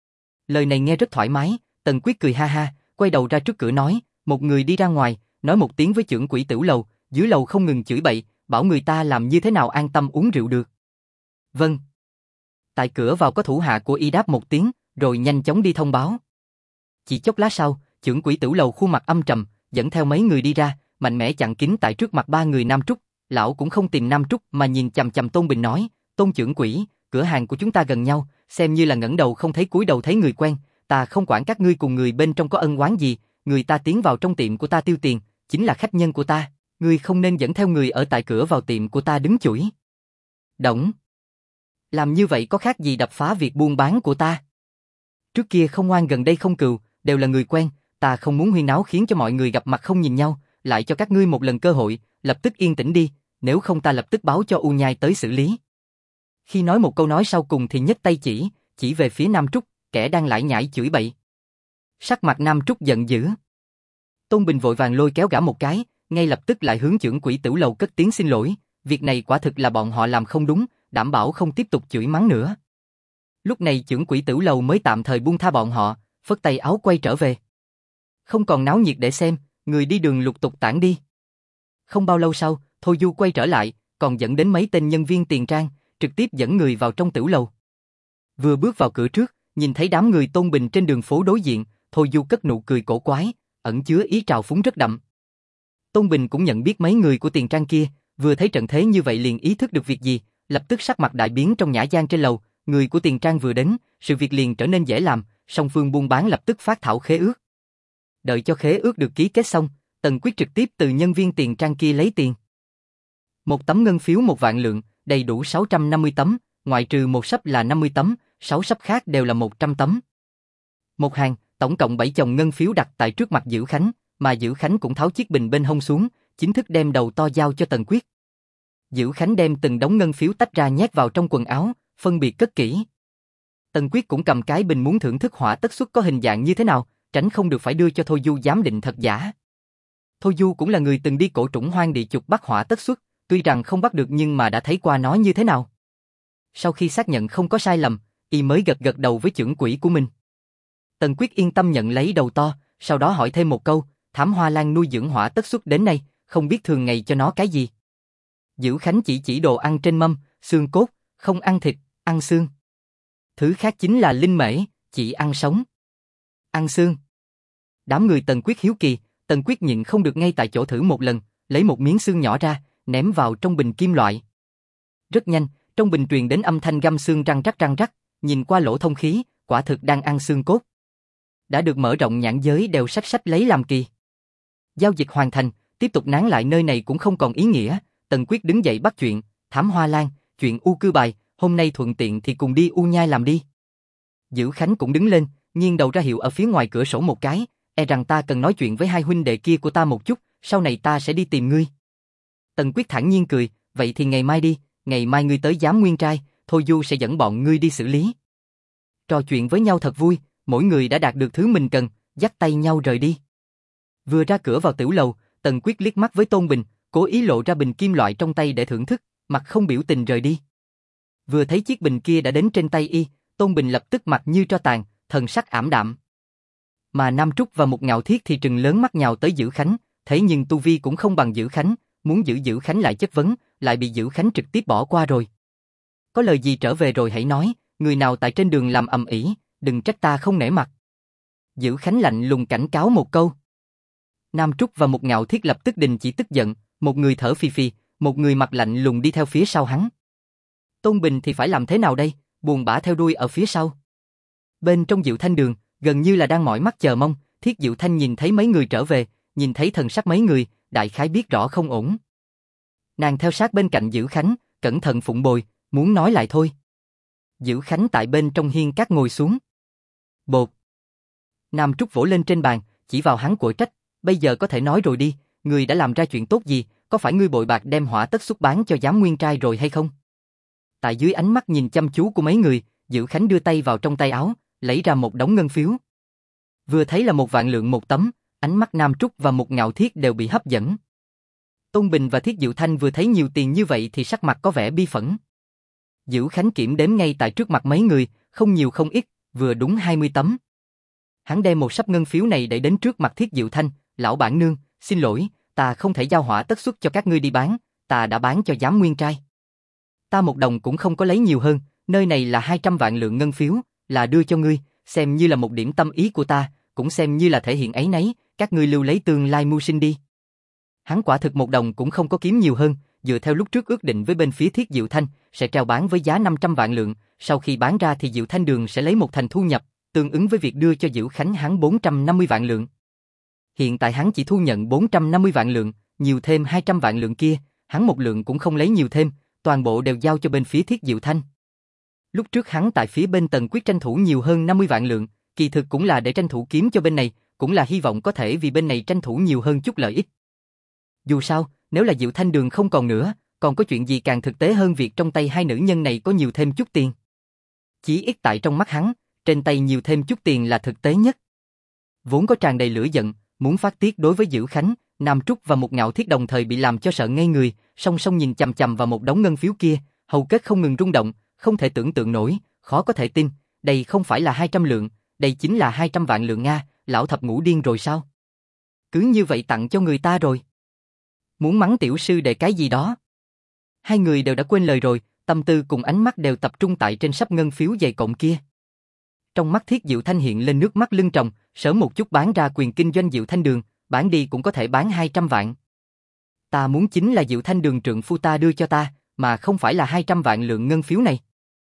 Lời này nghe rất thoải mái, Tần Quyết cười ha ha, quay đầu ra trước cửa nói, một người đi ra ngoài, nói một tiếng với trưởng quỹ tửu lầu, dưới lầu không ngừng chửi bậy, bảo người ta làm như thế nào an tâm uống rượu được. Vâng. Tại cửa vào có thủ hạ của y đáp một tiếng, rồi nhanh chóng đi thông báo. Chỉ chốc lát sau, trưởng quỹ tửu lầu khuôn mặt âm trầm, dẫn theo mấy người đi ra, mạnh mẽ chặn kín tại trước mặt ba người Nam Trúc. Lão cũng không tìm Nam Trúc mà nhìn chằm chằm Tôn Bình nói, Tôn trưởng quỹ, cửa hàng của chúng ta gần nhau, xem như là ngẩng đầu không thấy cúi đầu thấy người quen, ta không quản các ngươi cùng người bên trong có ân oán gì, người ta tiến vào trong tiệm của ta tiêu tiền, chính là khách nhân của ta, ngươi không nên dẫn theo người ở tại cửa vào tiệm của ta đứng chửi. Động. Làm như vậy có khác gì đập phá việc buôn bán của ta. Trước kia không ngoan gần đây không cừu, đều là người quen, ta không muốn huyên náo khiến cho mọi người gặp mặt không nhìn nhau, lại cho các ngươi một lần cơ hội, lập tức yên tĩnh đi, nếu không ta lập tức báo cho U Nhai tới xử lý. Khi nói một câu nói sau cùng thì nhấc tay chỉ về phía Nam Trúc, kẻ đang lải nhải chửi bậy. Sắc mặt Nam Trúc giận dữ. Tôn Bình vội vàng lôi kéo gã một cái, ngay lập tức lại hướng trưởng quỹ tửu lầu cất tiếng xin lỗi, việc này quả thực là bọn họ làm không đúng, đảm bảo không tiếp tục chửi mắng nữa. Lúc này trưởng quỹ tửu lầu mới tạm thời buông tha bọn họ, phất tay áo quay trở về. Không còn náo nhiệt để xem, người đi đường lục tục tản đi. Không bao lâu sau, Thôi Du quay trở lại, còn dẫn đến mấy tên nhân viên tiền trang, trực tiếp dẫn người vào trong tửu lầu. Vừa bước vào cửa trước, nhìn thấy đám người Tôn Bình trên đường phố đối diện, Thôi Du cất nụ cười cổ quái, ẩn chứa ý trào phúng rất đậm. Tôn Bình cũng nhận biết mấy người của tiền trang kia, vừa thấy trận thế như vậy liền ý thức được việc gì, lập tức sắc mặt đại biến trong nhã gian trên lầu, người của tiền trang vừa đến, sự việc liền trở nên dễ làm, song phương buôn bán lập tức phát thảo khế ước. Đợi cho khế ước được ký kết xong, Tần Quyết trực tiếp từ nhân viên tiền trang kia lấy tiền. Một tấm ngân phiếu 1.000.000, đầy đủ 650 tấm, ngoại trừ một sấp là 50 tấm, 6 sấp khác đều là 100 tấm. Một hàng, tổng cộng 7 chồng ngân phiếu đặt tại trước mặt Dữ Khánh, mà Dữ Khánh cũng tháo chiếc bình bên hông xuống, chính thức đem đầu to giao cho Tần Quyết. Dữ Khánh đem từng đống ngân phiếu tách ra nhét vào trong quần áo, phân biệt cất kỹ. Tần Quyết cũng cầm cái bình muốn thưởng thức hỏa tất xuất có hình dạng như thế nào, tránh không được phải đưa cho Thôi Du giám định thật giả. Thôi Du cũng là người từng đi cổ trũng hoang địa chục bắt hỏa tất xuất, tuy rằng không bắt được nhưng mà đã thấy qua nó như thế nào. Sau khi xác nhận không có sai lầm, y mới gật gật đầu với chưởng quỹ của mình. Tần Quyết yên tâm nhận lấy đầu to, sau đó hỏi thêm một câu, Thảm Hoa Lan nuôi dưỡng hỏa tất xuất đến nay, không biết thường ngày cho nó cái gì. Dữ Khánh chỉ đồ ăn trên mâm, xương cốt, không ăn thịt, ăn xương. Thứ khác chính là linh mễ, chỉ ăn sống. Ăn xương. Đám người Tần Quyết hiếu kỳ, Tần Quyết nhịn không được ngay tại chỗ thử một lần, lấy một miếng xương nhỏ ra, ném vào trong bình kim loại. Rất nhanh, trong bình truyền đến âm thanh găm xương răng rắc, nhìn qua lỗ thông khí, quả thực đang ăn xương cốt. Đã được mở rộng nhãn giới đều sách lấy làm kỳ. Giao dịch hoàn thành, tiếp tục nán lại nơi này cũng không còn ý nghĩa, Tần Quyết đứng dậy bắt chuyện, Thảm Hoa Lan, chuyện U Cư Bài, hôm nay thuận tiện thì cùng đi U Nhai làm đi. Dữ Khánh cũng đứng lên, nghiêng đầu ra hiệu ở phía ngoài cửa sổ một cái, e rằng ta cần nói chuyện với hai huynh đệ kia của ta một chút, sau này ta sẽ đi tìm ngươi. Tần Quyết thản nhiên cười, vậy thì ngày mai đi, ngày mai ngươi tới Giám Nguyên Trai, Thôi Du sẽ dẫn bọn ngươi đi xử lý. Trò chuyện với nhau thật vui, mỗi người đã đạt được thứ mình cần, dắt tay nhau rời đi. Vừa ra cửa vào tiểu lầu, Tần Quyết liếc mắt với Tôn Bình, cố ý lộ ra bình kim loại trong tay để thưởng thức, mặt không biểu tình rời đi. Vừa thấy chiếc bình kia đã đến trên tay y, Tôn Bình lập tức mặt như tro tàn, thần sắc ảm đạm. Mà Nam Trúc và Mục Ngạo Thiết thì trừng lớn mắt nhào tới Dữ Khánh, thế nhưng tu vi cũng không bằng Dữ Khánh, muốn giữ Dữ Khánh lại chất vấn, lại bị Dữ Khánh trực tiếp bỏ qua rồi. Có lời gì trở về rồi hãy nói, người nào tại trên đường làm ầm ĩ, đừng trách ta không nể mặt. Dữ Khánh lạnh lùng cảnh cáo một câu. Nam Trúc và Mục Ngạo Thiết lập tức đình chỉ tức giận, một người thở phì phì, một người mặt lạnh lùng đi theo phía sau hắn. Tôn Bình thì phải làm thế nào đây, buồn bã theo đuôi ở phía sau. Bên trong Diệu Thanh đường, gần như là đang mỏi mắt chờ mong, Thiết Diệu Thanh nhìn thấy mấy người trở về, nhìn thấy thần sắc mấy người, đại khái biết rõ không ổn. Nàng theo sát bên cạnh Dữ Khánh, cẩn thận phụng bồi, muốn nói lại thôi. Dữ Khánh tại bên trong hiên cát ngồi xuống. Bột. Nam Trúc vỗ lên trên bàn, chỉ vào hắn của trách, bây giờ có thể nói rồi đi, người đã làm ra chuyện tốt gì, có phải ngươi bội bạc đem hỏa tất xuất bán cho Giám Nguyên Trai rồi hay không? Tại dưới ánh mắt nhìn chăm chú của mấy người, Dữ Khánh đưa tay vào trong tay áo, lấy ra một đống ngân phiếu. Vừa thấy là 1.000.000 một tấm, ánh mắt Nam Trúc và Mục Ngạo Thiết đều bị hấp dẫn. Tôn Bình và Thiết Diệu Thanh vừa thấy nhiều tiền như vậy thì sắc mặt có vẻ bi phẫn. Dữ Khánh kiểm đếm ngay tại trước mặt mấy người, không nhiều không ít, vừa đúng 20 tấm. Hắn đem một sấp ngân phiếu này đẩy đến trước mặt Thiết Diệu Thanh, lão bản nương, xin lỗi, ta không thể giao hỏa tất xuất cho các ngươi đi bán, ta đã bán cho Giám Nguyên Trai. Ta một đồng cũng không có lấy nhiều hơn, nơi này là 200 vạn lượng ngân phiếu, là đưa cho ngươi, xem như là một điểm tâm ý của ta, cũng xem như là thể hiện ấy nấy, các ngươi lưu lấy tương lai mưu sinh đi. Hắn quả thực một đồng cũng không có kiếm nhiều hơn, dựa theo lúc trước ước định với bên phía Thiết Diệu Thanh, sẽ treo bán với giá 500 vạn lượng, sau khi bán ra thì Diệu Thanh Đường sẽ lấy một thành thu nhập, tương ứng với việc đưa cho Dữ Khánh hắn 450 vạn lượng. Hiện tại hắn chỉ thu nhận 450 vạn lượng, nhiều thêm 200 vạn lượng kia, hắn một lượng cũng không lấy nhiều thêm, toàn bộ đều giao cho bên phía Thiết Diệu Thanh. Lúc trước hắn tại phía bên Tần Quyết tranh thủ nhiều hơn 50 vạn lượng, kỳ thực cũng là để tranh thủ kiếm cho bên này, cũng là hy vọng có thể vì bên này tranh thủ nhiều hơn chút lợi ích. Dù sao, nếu là Diệu Thanh Đường không còn nữa, còn có chuyện gì càng thực tế hơn việc trong tay hai nữ nhân này có nhiều thêm chút tiền. Chỉ ít tại trong mắt hắn, trên tay nhiều thêm chút tiền là thực tế nhất. Vốn có tràn đầy lửa giận, muốn phát tiết đối với Dữ Khánh, Nam Trúc và Mục Ngạo Thiết đồng thời bị làm cho sợ ngây người, song song nhìn chằm chằm vào một đống ngân phiếu kia, hầu kết không ngừng rung động, không thể tưởng tượng nổi, khó có thể tin, đây không phải là 200 lượng, đây chính là 200 vạn lượng Nga, lão thập ngũ điên rồi sao? Cứ như vậy tặng cho người ta rồi. Muốn mắng tiểu sư để cái gì đó. Hai người đều đã quên lời rồi, tâm tư cùng ánh mắt đều tập trung tại trên sắp ngân phiếu dày cộm kia. Trong mắt Thiết Diệu Thanh hiện lên nước mắt lưng tròng, sớm một chút bán ra quyền kinh doanh Diệu Thanh Đường, bán đi cũng có thể bán 200 vạn. Ta muốn chính là Diệu Thanh Đường trượng phu ta đưa cho ta, mà không phải là 200 vạn lượng ngân phiếu này.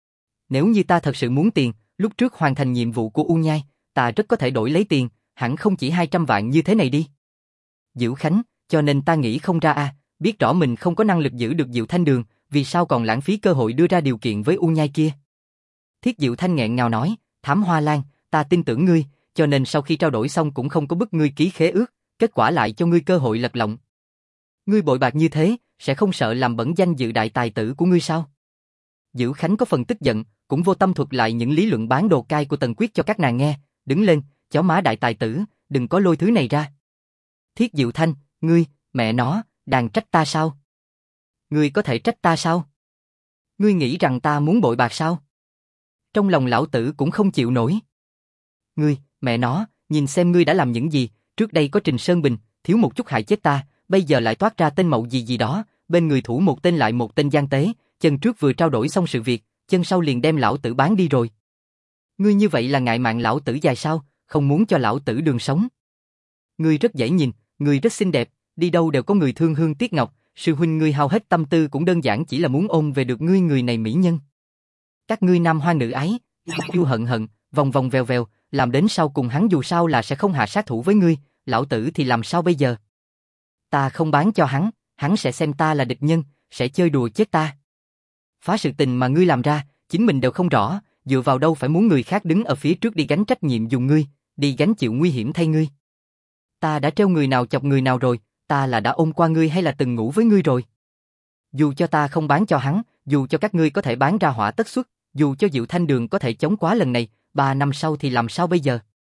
Nếu như ta thật sự muốn tiền, lúc trước hoàn thành nhiệm vụ của U Nhai, ta rất có thể đổi lấy tiền, hẳn không chỉ 200 vạn như thế này đi. Dữ Khánh, cho nên ta nghĩ không ra biết rõ mình không có năng lực giữ được Diệu Thanh Đường, vì sao còn lãng phí cơ hội đưa ra điều kiện với U Nhai kia. Thiết Diệu Thanh nghẹn ngào nói, Thám Hoa Lan, ta tin tưởng ngươi, cho nên sau khi trao đổi xong cũng không có bức ngươi ký khế ước, kết quả lại cho ngươi cơ hội lật lọng. Ngươi bội bạc như thế, sẽ không sợ làm bẩn danh dự đại tài tử của ngươi sao? Dữ Khánh có phần tức giận, cũng vô tâm thuật lại những lý luận bán đồ cai của Tần Quyết cho các nàng nghe, đứng lên, chó má đại tài tử, đừng có lôi thứ này ra. Thiết Diệu Thanh, ngươi, mẹ nó, đàn trách ta sao? Ngươi có thể trách ta sao? Ngươi nghĩ rằng ta muốn bội bạc sao? Trong lòng lão tử cũng không chịu nổi. Ngươi, mẹ nó, nhìn xem ngươi đã làm những gì, trước đây có Trình Sơn Bình, thiếu một chút hại chết ta, bây giờ lại toát ra tên mậu gì gì đó, bên người thủ một tên lại một tên gian tế, chân trước vừa trao đổi xong sự việc, chân sau liền đem lão tử bán đi rồi. Ngươi như vậy là ngại mạng lão tử dài sao, không muốn cho lão tử đường sống. Ngươi rất dễ nhìn, ngươi rất xinh đẹp, đi đâu đều có người thương hương tiếc ngọc, sư huynh ngươi hao hết tâm tư cũng đơn giản chỉ là muốn ôm về được ngươi người này mỹ nhân. Các ngươi nam hoa nữ ái, yêu hận hận, vòng vòng vèo vèo, làm đến sau cùng hắn dù sao là sẽ không hạ sát thủ với ngươi, lão tử thì làm sao bây giờ? Ta không bán cho hắn sẽ xem ta là địch nhân, sẽ chơi đùa chết ta. Phá sự tình mà ngươi làm ra, chính mình đều không rõ, dựa vào đâu phải muốn người khác đứng ở phía trước đi gánh trách nhiệm dùng ngươi, đi gánh chịu nguy hiểm thay ngươi. Ta đã treo người nào chọc người nào rồi, ta là đã ôm qua ngươi hay là từng ngủ với ngươi rồi? Dù cho ta không bán cho hắn, dù cho các ngươi có thể bán ra hỏa tất xuất, dù cho Diệu Thanh Đường có thể chống quá lần này, 3 năm sau thì làm sao bây giờ?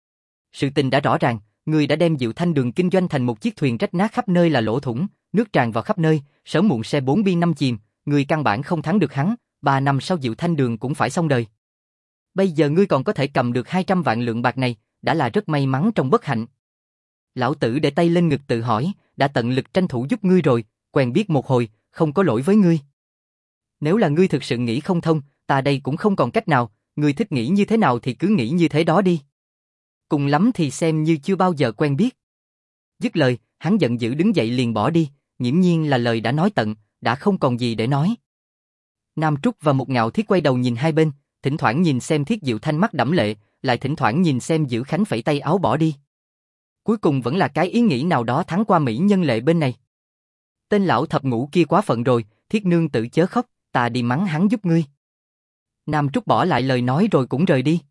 Sự tình đã rõ ràng, ngươi đã đem Diệu Thanh Đường kinh doanh thành một chiếc thuyền rách nát khắp nơi là lỗ thủng, nước tràn vào khắp nơi, sớm muộn xe 4 bi 5 chìm, ngươi căn bản không thắng được hắn, 3 năm sau Diệu Thanh Đường cũng phải xong đời. Bây giờ ngươi còn có thể cầm được 200 vạn lượng bạc này, đã là rất may mắn trong bất hạnh. Lão tử để tay lên ngực tự hỏi, đã tận lực tranh thủ giúp ngươi rồi, quen biết một hồi, không có lỗi với ngươi. Nếu là ngươi thực sự nghĩ không thông, ta đây cũng không còn cách nào, ngươi thích nghĩ như thế nào thì cứ nghĩ như thế đó đi. Cùng lắm thì xem như chưa bao giờ quen biết. Dứt lời, hắn giận dữ đứng dậy liền bỏ đi, nghiễm nhiên là lời đã nói tận, đã không còn gì để nói. Nam Trúc và Một Ngạo Thiết quay đầu nhìn hai bên, thỉnh thoảng nhìn xem Thiết Diệu Thanh mắt đẫm lệ, lại thỉnh thoảng nhìn xem Dữ Khánh phẩy tay áo bỏ đi. Cuối cùng vẫn là cái ý nghĩ nào đó thắng qua mỹ nhân lệ bên này. Tên lão thập ngũ kia quá phận rồi, Thiết nương tự chớ khóc, ta đi mắng hắn giúp ngươi. Nam Trúc bỏ lại lời nói rồi cũng rời đi.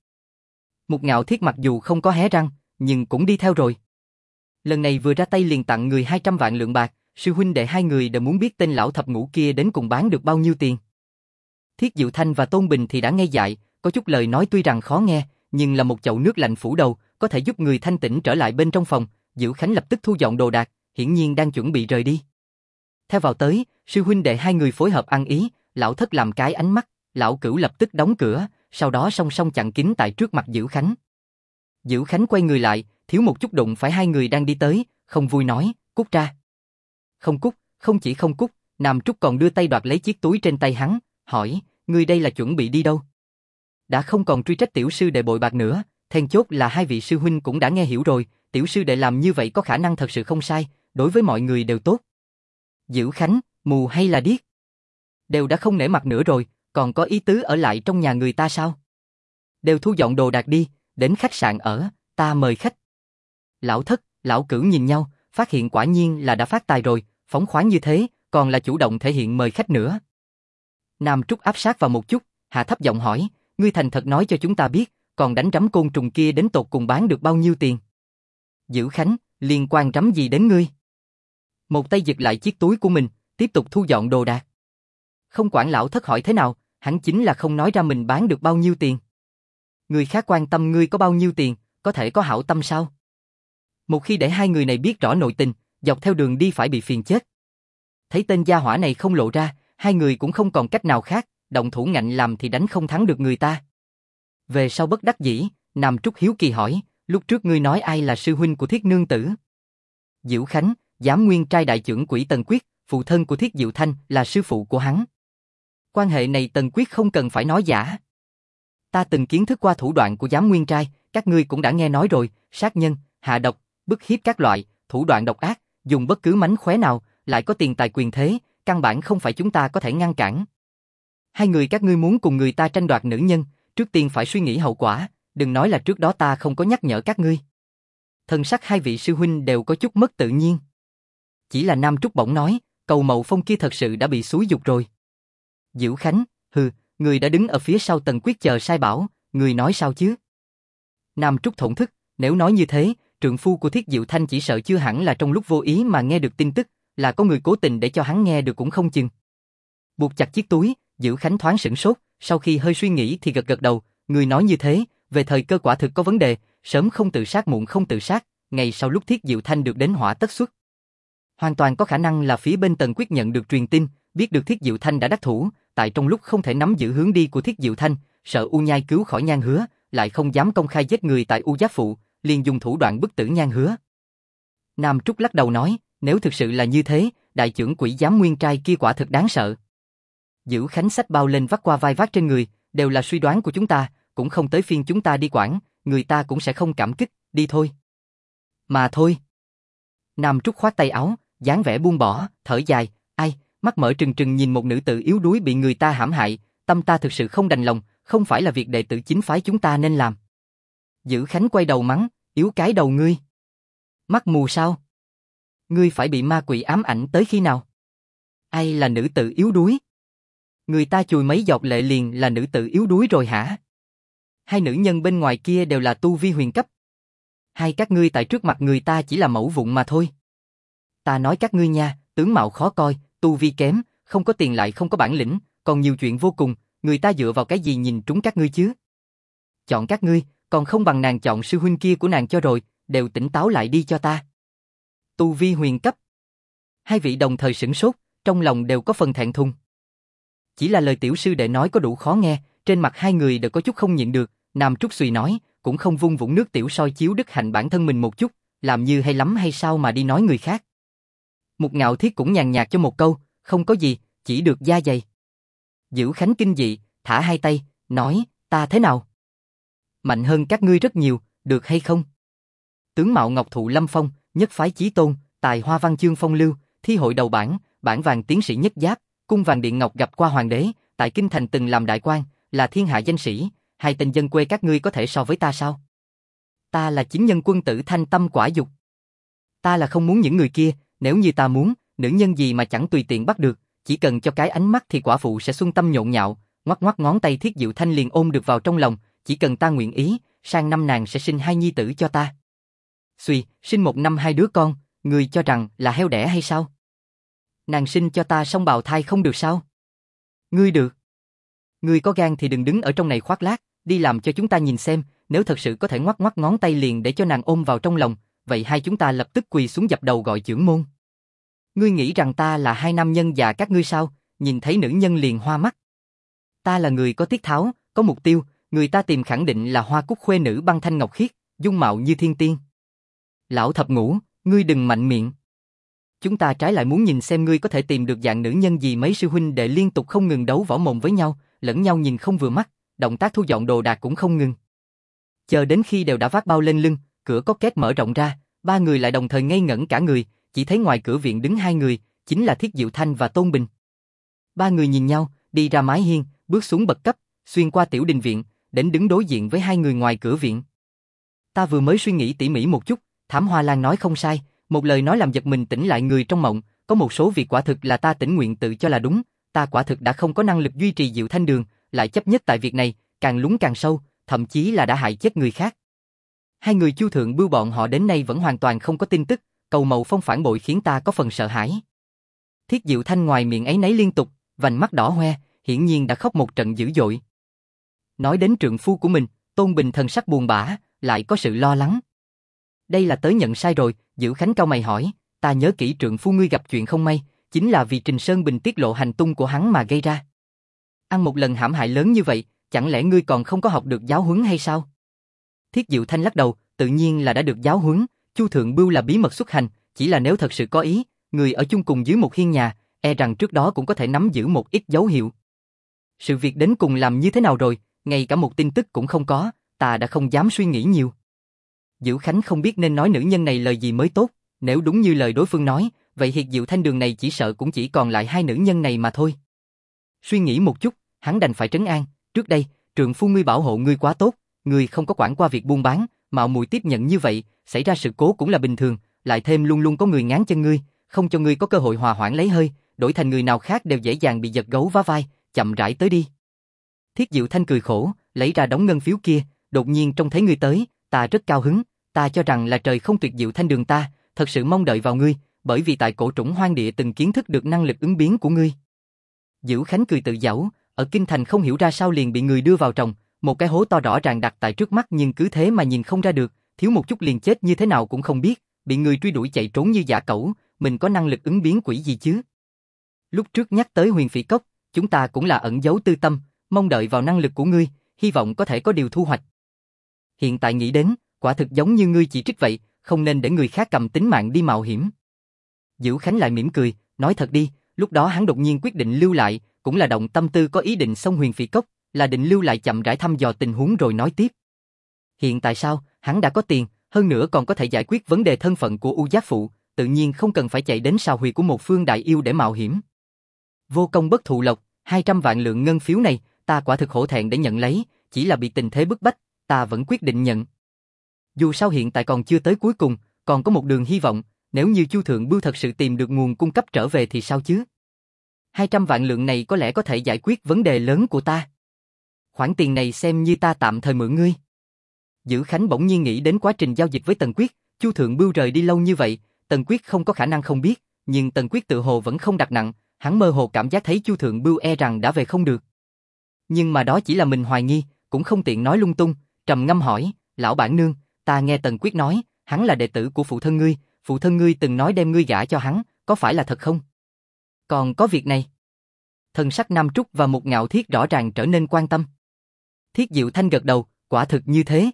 Một Ngạo Thiết mặc dù không có hé răng, nhưng cũng đi theo rồi. Lần này vừa ra tay liền tặng người 200 vạn lượng bạc, sư huynh đệ hai người đều muốn biết tên lão thập ngũ kia đến cùng bán được bao nhiêu tiền. Thiết Diệu Thanh và Tôn Bình thì đã ngây dại, có chút lời nói tuy rằng khó nghe, nhưng là một chậu nước lạnh phủ đầu, có thể giúp người thanh tĩnh trở lại bên trong phòng. Dữ Khánh lập tức thu dọn đồ đạc, hiển nhiên đang chuẩn bị rời đi. Theo vào tới, sư huynh đệ hai người phối hợp ăn ý, lão thất làm cái ánh mắt, lão cửu lập tức đóng cửa, sau đó song song chặn kín tại trước mặt Dữ Khánh. Dữ Khánh quay người lại, thiếu một chút đụng phải hai người đang đi tới, không vui nói, cút ra. Không cút, không chỉ không cút, Nam Trúc còn đưa tay đoạt lấy chiếc túi trên tay hắn, hỏi, ngươi đây là chuẩn bị đi đâu? Đã không còn truy trách tiểu sư đệ bội bạc nữa, then chốt là hai vị sư huynh cũng đã nghe hiểu rồi, tiểu sư đệ làm như vậy có khả năng thật sự không sai, đối với mọi người đều tốt. Dữ Khánh, mù hay là điếc? Đều đã không nể mặt nữa rồi, còn có ý tứ ở lại trong nhà người ta sao? Đều thu dọn đồ đạc đi, đến khách sạn ở, ta mời khách. Lão thất, lão cửu nhìn nhau, phát hiện quả nhiên là đã phát tài rồi, phóng khoáng như thế, còn là chủ động thể hiện mời khách nữa. Nam Trúc áp sát vào một chút, hạ thấp giọng hỏi, ngươi thành thật nói cho chúng ta biết, còn đánh rắm côn trùng kia đến tột cùng bán được bao nhiêu tiền? Dữ Khánh, liên quan rắm gì đến ngươi? Một tay giật lại chiếc túi của mình, tiếp tục thu dọn đồ đạc. Không quản lão thất hỏi thế nào, hắn chính là không nói ra mình bán được bao nhiêu tiền. Người khác quan tâm ngươi có bao nhiêu tiền, có thể có hảo tâm sao? Một khi để hai người này biết rõ nội tình, dọc theo đường đi phải bị phiền chết. Thấy tên gia hỏa này không lộ ra, hai người cũng không còn cách nào khác, động thủ ngạnh làm thì đánh không thắng được người ta. Về sau bất đắc dĩ, Nam Trúc hiếu kỳ hỏi, lúc trước ngươi nói ai là sư huynh của Thiết nương tử? Dữ Khánh, Giám nguyên trai đại trưởng quỹ Tần Quyết, phụ thân của Thiết Diệu Thanh là sư phụ của hắn. Quan hệ này Tần Quyết không cần phải nói giả. Ta từng kiến thức qua thủ đoạn của Giám nguyên trai, các ngươi cũng đã nghe nói rồi, sát nhân, hạ độc, bức hiếp các loại, thủ đoạn độc ác, dùng bất cứ mánh khóe nào, lại có tiền tài quyền thế, căn bản không phải chúng ta có thể ngăn cản. Hai người các ngươi muốn cùng người ta tranh đoạt nữ nhân, trước tiên phải suy nghĩ hậu quả, đừng nói là trước đó ta không có nhắc nhở các ngươi. Thần sắc hai vị sư huynh đều có chút mất tự nhiên. Chỉ là Nam Trúc bỗng nói, Cầu Mậu Phong kia thật sự đã bị xúi giục rồi. Diễu Khánh, hừ, người đã đứng ở phía sau Tần Quyết chờ sai bảo, người nói sao chứ? Nam Trúc thổn thức, nếu nói như thế, trượng phu của Thiết Diệu Thanh chỉ sợ chưa hẳn là trong lúc vô ý mà nghe được tin tức, là có người cố tình để cho hắn nghe được cũng không chừng. Buộc chặt chiếc túi, Diễu Khánh thoáng sửng sốt, sau khi hơi suy nghĩ thì gật gật đầu, người nói như thế, về thời cơ quả thực có vấn đề, sớm không tự sát muộn không tự sát, ngày sau lúc Thiết Diệu Thanh được đến hỏa tất xuất. Hoàn toàn có khả năng là phía bên Tần Quyết nhận được truyền tin, biết được Thiết Diệu Thanh đã đắc thủ, tại trong lúc không thể nắm giữ hướng đi của Thiết Diệu Thanh, sợ U Nhai cứu khỏi Nhan Hứa, lại không dám công khai giết người tại U Giáp Phụ, liền dùng thủ đoạn bức tử Nhan Hứa. Nam Trúc lắc đầu nói, nếu thực sự là như thế, đại trưởng quỷ giám nguyên trai kia quả thực đáng sợ. Diễu Khánh xách bao lên vắt qua vai vác trên người, đều là suy đoán của chúng ta, cũng không tới phiên chúng ta đi quản, người ta cũng sẽ không cảm kích, đi thôi. Mà thôi. Nam Trúc khoát tay áo, dáng vẻ buông bỏ, thở dài, ai, mắt mở trừng trừng nhìn một nữ tử yếu đuối bị người ta hãm hại, tâm ta thực sự không đành lòng, không phải là việc đệ tử chính phái chúng ta nên làm. Diễu Khánh quay đầu mắng, yếu cái đầu ngươi. Mắt mù sao? Ngươi phải bị ma quỷ ám ảnh tới khi nào? Ai là nữ tử yếu đuối? Người ta chùi mấy giọt lệ liền là nữ tử yếu đuối rồi hả? Hai nữ nhân bên ngoài kia đều là tu vi huyền cấp. Hai các ngươi tại trước mặt người ta chỉ là mẫu vụn mà thôi. Ta nói các ngươi nha, tướng mạo khó coi, tu vi kém, không có tiền lại không có bản lĩnh, còn nhiều chuyện vô cùng, người ta dựa vào cái gì nhìn trúng các ngươi chứ? Chọn các ngươi, còn không bằng nàng chọn sư huynh kia của nàng cho rồi, đều tỉnh táo lại đi cho ta. Tu vi huyền cấp. Hai vị đồng thời sửng sốt, trong lòng đều có phần thẹn thùng. Chỉ là lời tiểu sư đệ nói có đủ khó nghe, trên mặt hai người đều có chút không nhịn được, Nam Trúc suy nói, cũng không vung vũng nước tiểu soi chiếu đức hạnh bản thân mình một chút, làm như hay lắm hay sao mà đi nói người khác. Mục Ngạo Thiết cũng nhàn nhạt cho một câu, không có gì, chỉ được da dày. Diễu Khánh kinh dị, thả hai tay, nói, ta thế nào? Mạnh hơn các ngươi rất nhiều, được hay không? Tướng mạo ngọc thụ lâm phong, nhất phái chí tôn, tài hoa văn chương phong lưu, thi hội đầu bảng, bản vàng tiến sĩ nhất giáp, cung vàng điện ngọc gặp qua hoàng đế, tại kinh thành từng làm đại quan, là thiên hạ danh sĩ, hai tên dân quê các ngươi có thể so với ta sao? Ta là chính nhân quân tử thanh tâm quả dục. Ta là không muốn những người kia, nếu như ta muốn, nữ nhân gì mà chẳng tùy tiện bắt được, chỉ cần cho cái ánh mắt thì quả phụ sẽ xuân tâm nhộn nhạo, ngoắc ngoắc ngón tay Thiết Diệu Thanh liền ôm được vào trong lòng, chỉ cần ta nguyện ý, sang năm nàng sẽ sinh hai nhi tử cho ta. Xuy, sinh một năm hai đứa con, ngươi cho rằng là heo đẻ hay sao? Nàng sinh cho ta xong bào thai không được sao? Ngươi được. Ngươi có gan thì đừng đứng ở trong này khoác lác, đi làm cho chúng ta nhìn xem, nếu thật sự có thể ngoắc ngoắc ngón tay liền để cho nàng ôm vào trong lòng, vậy hai chúng ta lập tức quỳ xuống dập đầu gọi chưởng môn. Ngươi nghĩ rằng ta là hai nam nhân già các ngươi sao, nhìn thấy nữ nhân liền hoa mắt. Ta là người có tiết tháo, có mục tiêu, người ta tìm khẳng định là hoa cúc khuê nữ băng thanh ngọc khiết, dung mạo như thiên tiên. Lão thập ngũ, ngươi đừng mạnh miệng. Chúng ta trái lại muốn nhìn xem ngươi có thể tìm được dạng nữ nhân gì. Mấy sư huynh đệ liên tục không ngừng đấu võ mồm với nhau, lẫn nhau nhìn không vừa mắt, động tác thu dọn đồ đạc cũng không ngừng. Chờ đến khi đều đã vác bao lên lưng, cửa có két mở rộng ra, ba người lại đồng thời ngây ngẩn cả người, chỉ thấy ngoài cửa viện đứng hai người, chính là Thiết Diệu Thanh và Tôn Bình. Ba người nhìn nhau, đi ra mái hiên, bước xuống bậc cấp, xuyên qua tiểu đình viện, đến đứng đối diện với hai người ngoài cửa viện. Ta vừa mới suy nghĩ tỉ mỉ một chút, Thảm Hoa Lan nói không sai, một lời nói làm giật mình tỉnh lại người trong mộng, có một số việc quả thực là ta tình nguyện tự cho là đúng, ta quả thực đã không có năng lực duy trì Diệu Thanh Đường, lại chấp nhất tại việc này, càng lún càng sâu, thậm chí là đã hại chết người khác. Hai người Chu thượng bưu bọn họ đến nay vẫn hoàn toàn không có tin tức, Cầu Mậu Phong phản bội khiến ta có phần sợ hãi. Thiết Diệu Thanh ngoài miệng ấy nấy liên tục, vành mắt đỏ hoe, hiển nhiên đã khóc một trận dữ dội. Nói đến trượng phu của mình, Tôn Bình thần sắc buồn bã, lại có sự lo lắng. Đây là tới nhận sai rồi, Diễu Khánh cau mày hỏi, ta nhớ kỹ trượng phu ngươi gặp chuyện không may, chính là vì Trình Sơn Bình tiết lộ hành tung của hắn mà gây ra. Ăn một lần hãm hại lớn như vậy, chẳng lẽ ngươi còn không có học được giáo huấn hay sao? Thiết Diệu Thanh lắc đầu, tự nhiên là đã được giáo huấn, Chu thượng bưu là bí mật xuất hành, chỉ là nếu thật sự có ý, người ở chung cùng dưới một hiên nhà, e rằng trước đó cũng có thể nắm giữ một ít dấu hiệu. Sự việc đến cùng làm như thế nào rồi, ngay cả một tin tức cũng không có, ta đã không dám suy nghĩ nhiều. Diễu Khánh không biết nên nói nữ nhân này lời gì mới tốt, nếu đúng như lời đối phương nói, vậy Hiệt Diệu Thanh Đường này chỉ sợ cũng chỉ còn lại hai nữ nhân này mà thôi. Suy nghĩ một chút, hắn đành phải trấn an, trước đây, trượng phu ngươi bảo hộ ngươi quá tốt, ngươi không có quản qua việc buôn bán, mạo muội tiếp nhận như vậy, xảy ra sự cố cũng là bình thường, lại thêm luôn luôn có người ngáng chân ngươi, không cho ngươi có cơ hội hòa hoãn lấy hơi, đổi thành người nào khác đều dễ dàng bị giật gấu vá vai, chậm rãi tới đi. Thiết Diệu Thanh cười khổ, lấy ra đống ngân phiếu kia, đột nhiên trông thấy ngươi tới, ta rất cao hứng, ta cho rằng là trời không tuyệt diệu thanh đường ta, thật sự mong đợi vào ngươi, bởi vì tại cổ trũng hoang địa từng kiến thức được năng lực ứng biến của ngươi. Dữ Khánh cười tự giễu, ở kinh thành không hiểu ra sao liền bị người đưa vào trồng, một cái hố to rõ ràng đặt tại trước mắt nhưng cứ thế mà nhìn không ra được, thiếu một chút liền chết như thế nào cũng không biết, bị người truy đuổi chạy trốn như dã cẩu, mình có năng lực ứng biến quỷ gì chứ? Lúc trước nhắc tới Huyền Phỉ Cốc, chúng ta cũng là ẩn giấu tư tâm, mong đợi vào năng lực của ngươi, hy vọng có thể có điều thu hoạch. Hiện tại nghĩ đến, quả thực giống như ngươi chỉ trích vậy, không nên để người khác cầm tính mạng đi mạo hiểm. Dữ Khánh lại mỉm cười, nói thật đi, lúc đó hắn đột nhiên quyết định lưu lại, cũng là động tâm tư có ý định xông Huyền Phỉ Cốc, là định lưu lại chậm rãi thăm dò tình huống rồi nói tiếp. Hiện tại sao, hắn đã có tiền, hơn nữa còn có thể giải quyết vấn đề thân phận của U Giác Phụ, tự nhiên không cần phải chạy đến sào huyệt của một phương đại yêu để mạo hiểm. Vô công bất thụ lộc, 200 vạn lượng ngân phiếu này, ta quả thực hổ thẹn để nhận lấy, chỉ là bị tình thế bức bách, ta vẫn quyết định nhận. Dù sao hiện tại còn chưa tới cuối cùng, còn có một đường hy vọng, nếu như Chu Thượng Bưu thật sự tìm được nguồn cung cấp trở về thì sao chứ? 200 vạn lượng này có lẽ có thể giải quyết vấn đề lớn của ta. Khoản tiền này xem như ta tạm thời mượn ngươi. Dữ Khánh bỗng nhiên nghĩ đến quá trình giao dịch với Tần Quyết, Chu Thượng Bưu rời đi lâu như vậy, Tần Quyết không có khả năng không biết, nhưng Tần Quyết tự hồ vẫn không đặt nặng, hắn mơ hồ cảm giác thấy Chu Thượng Bưu e rằng đã về không được. Nhưng mà đó chỉ là mình hoài nghi, cũng không tiện nói lung tung, trầm ngâm hỏi, lão bản nương, ta nghe Tần Quyết nói, hắn là đệ tử của phụ thân ngươi từng nói đem ngươi gả cho hắn, có phải là thật không? Còn có việc này. Thần sắc Nam Trúc và Mục Ngạo Thiết rõ ràng trở nên quan tâm. Thiết Diệu Thanh gật đầu, quả thực như thế.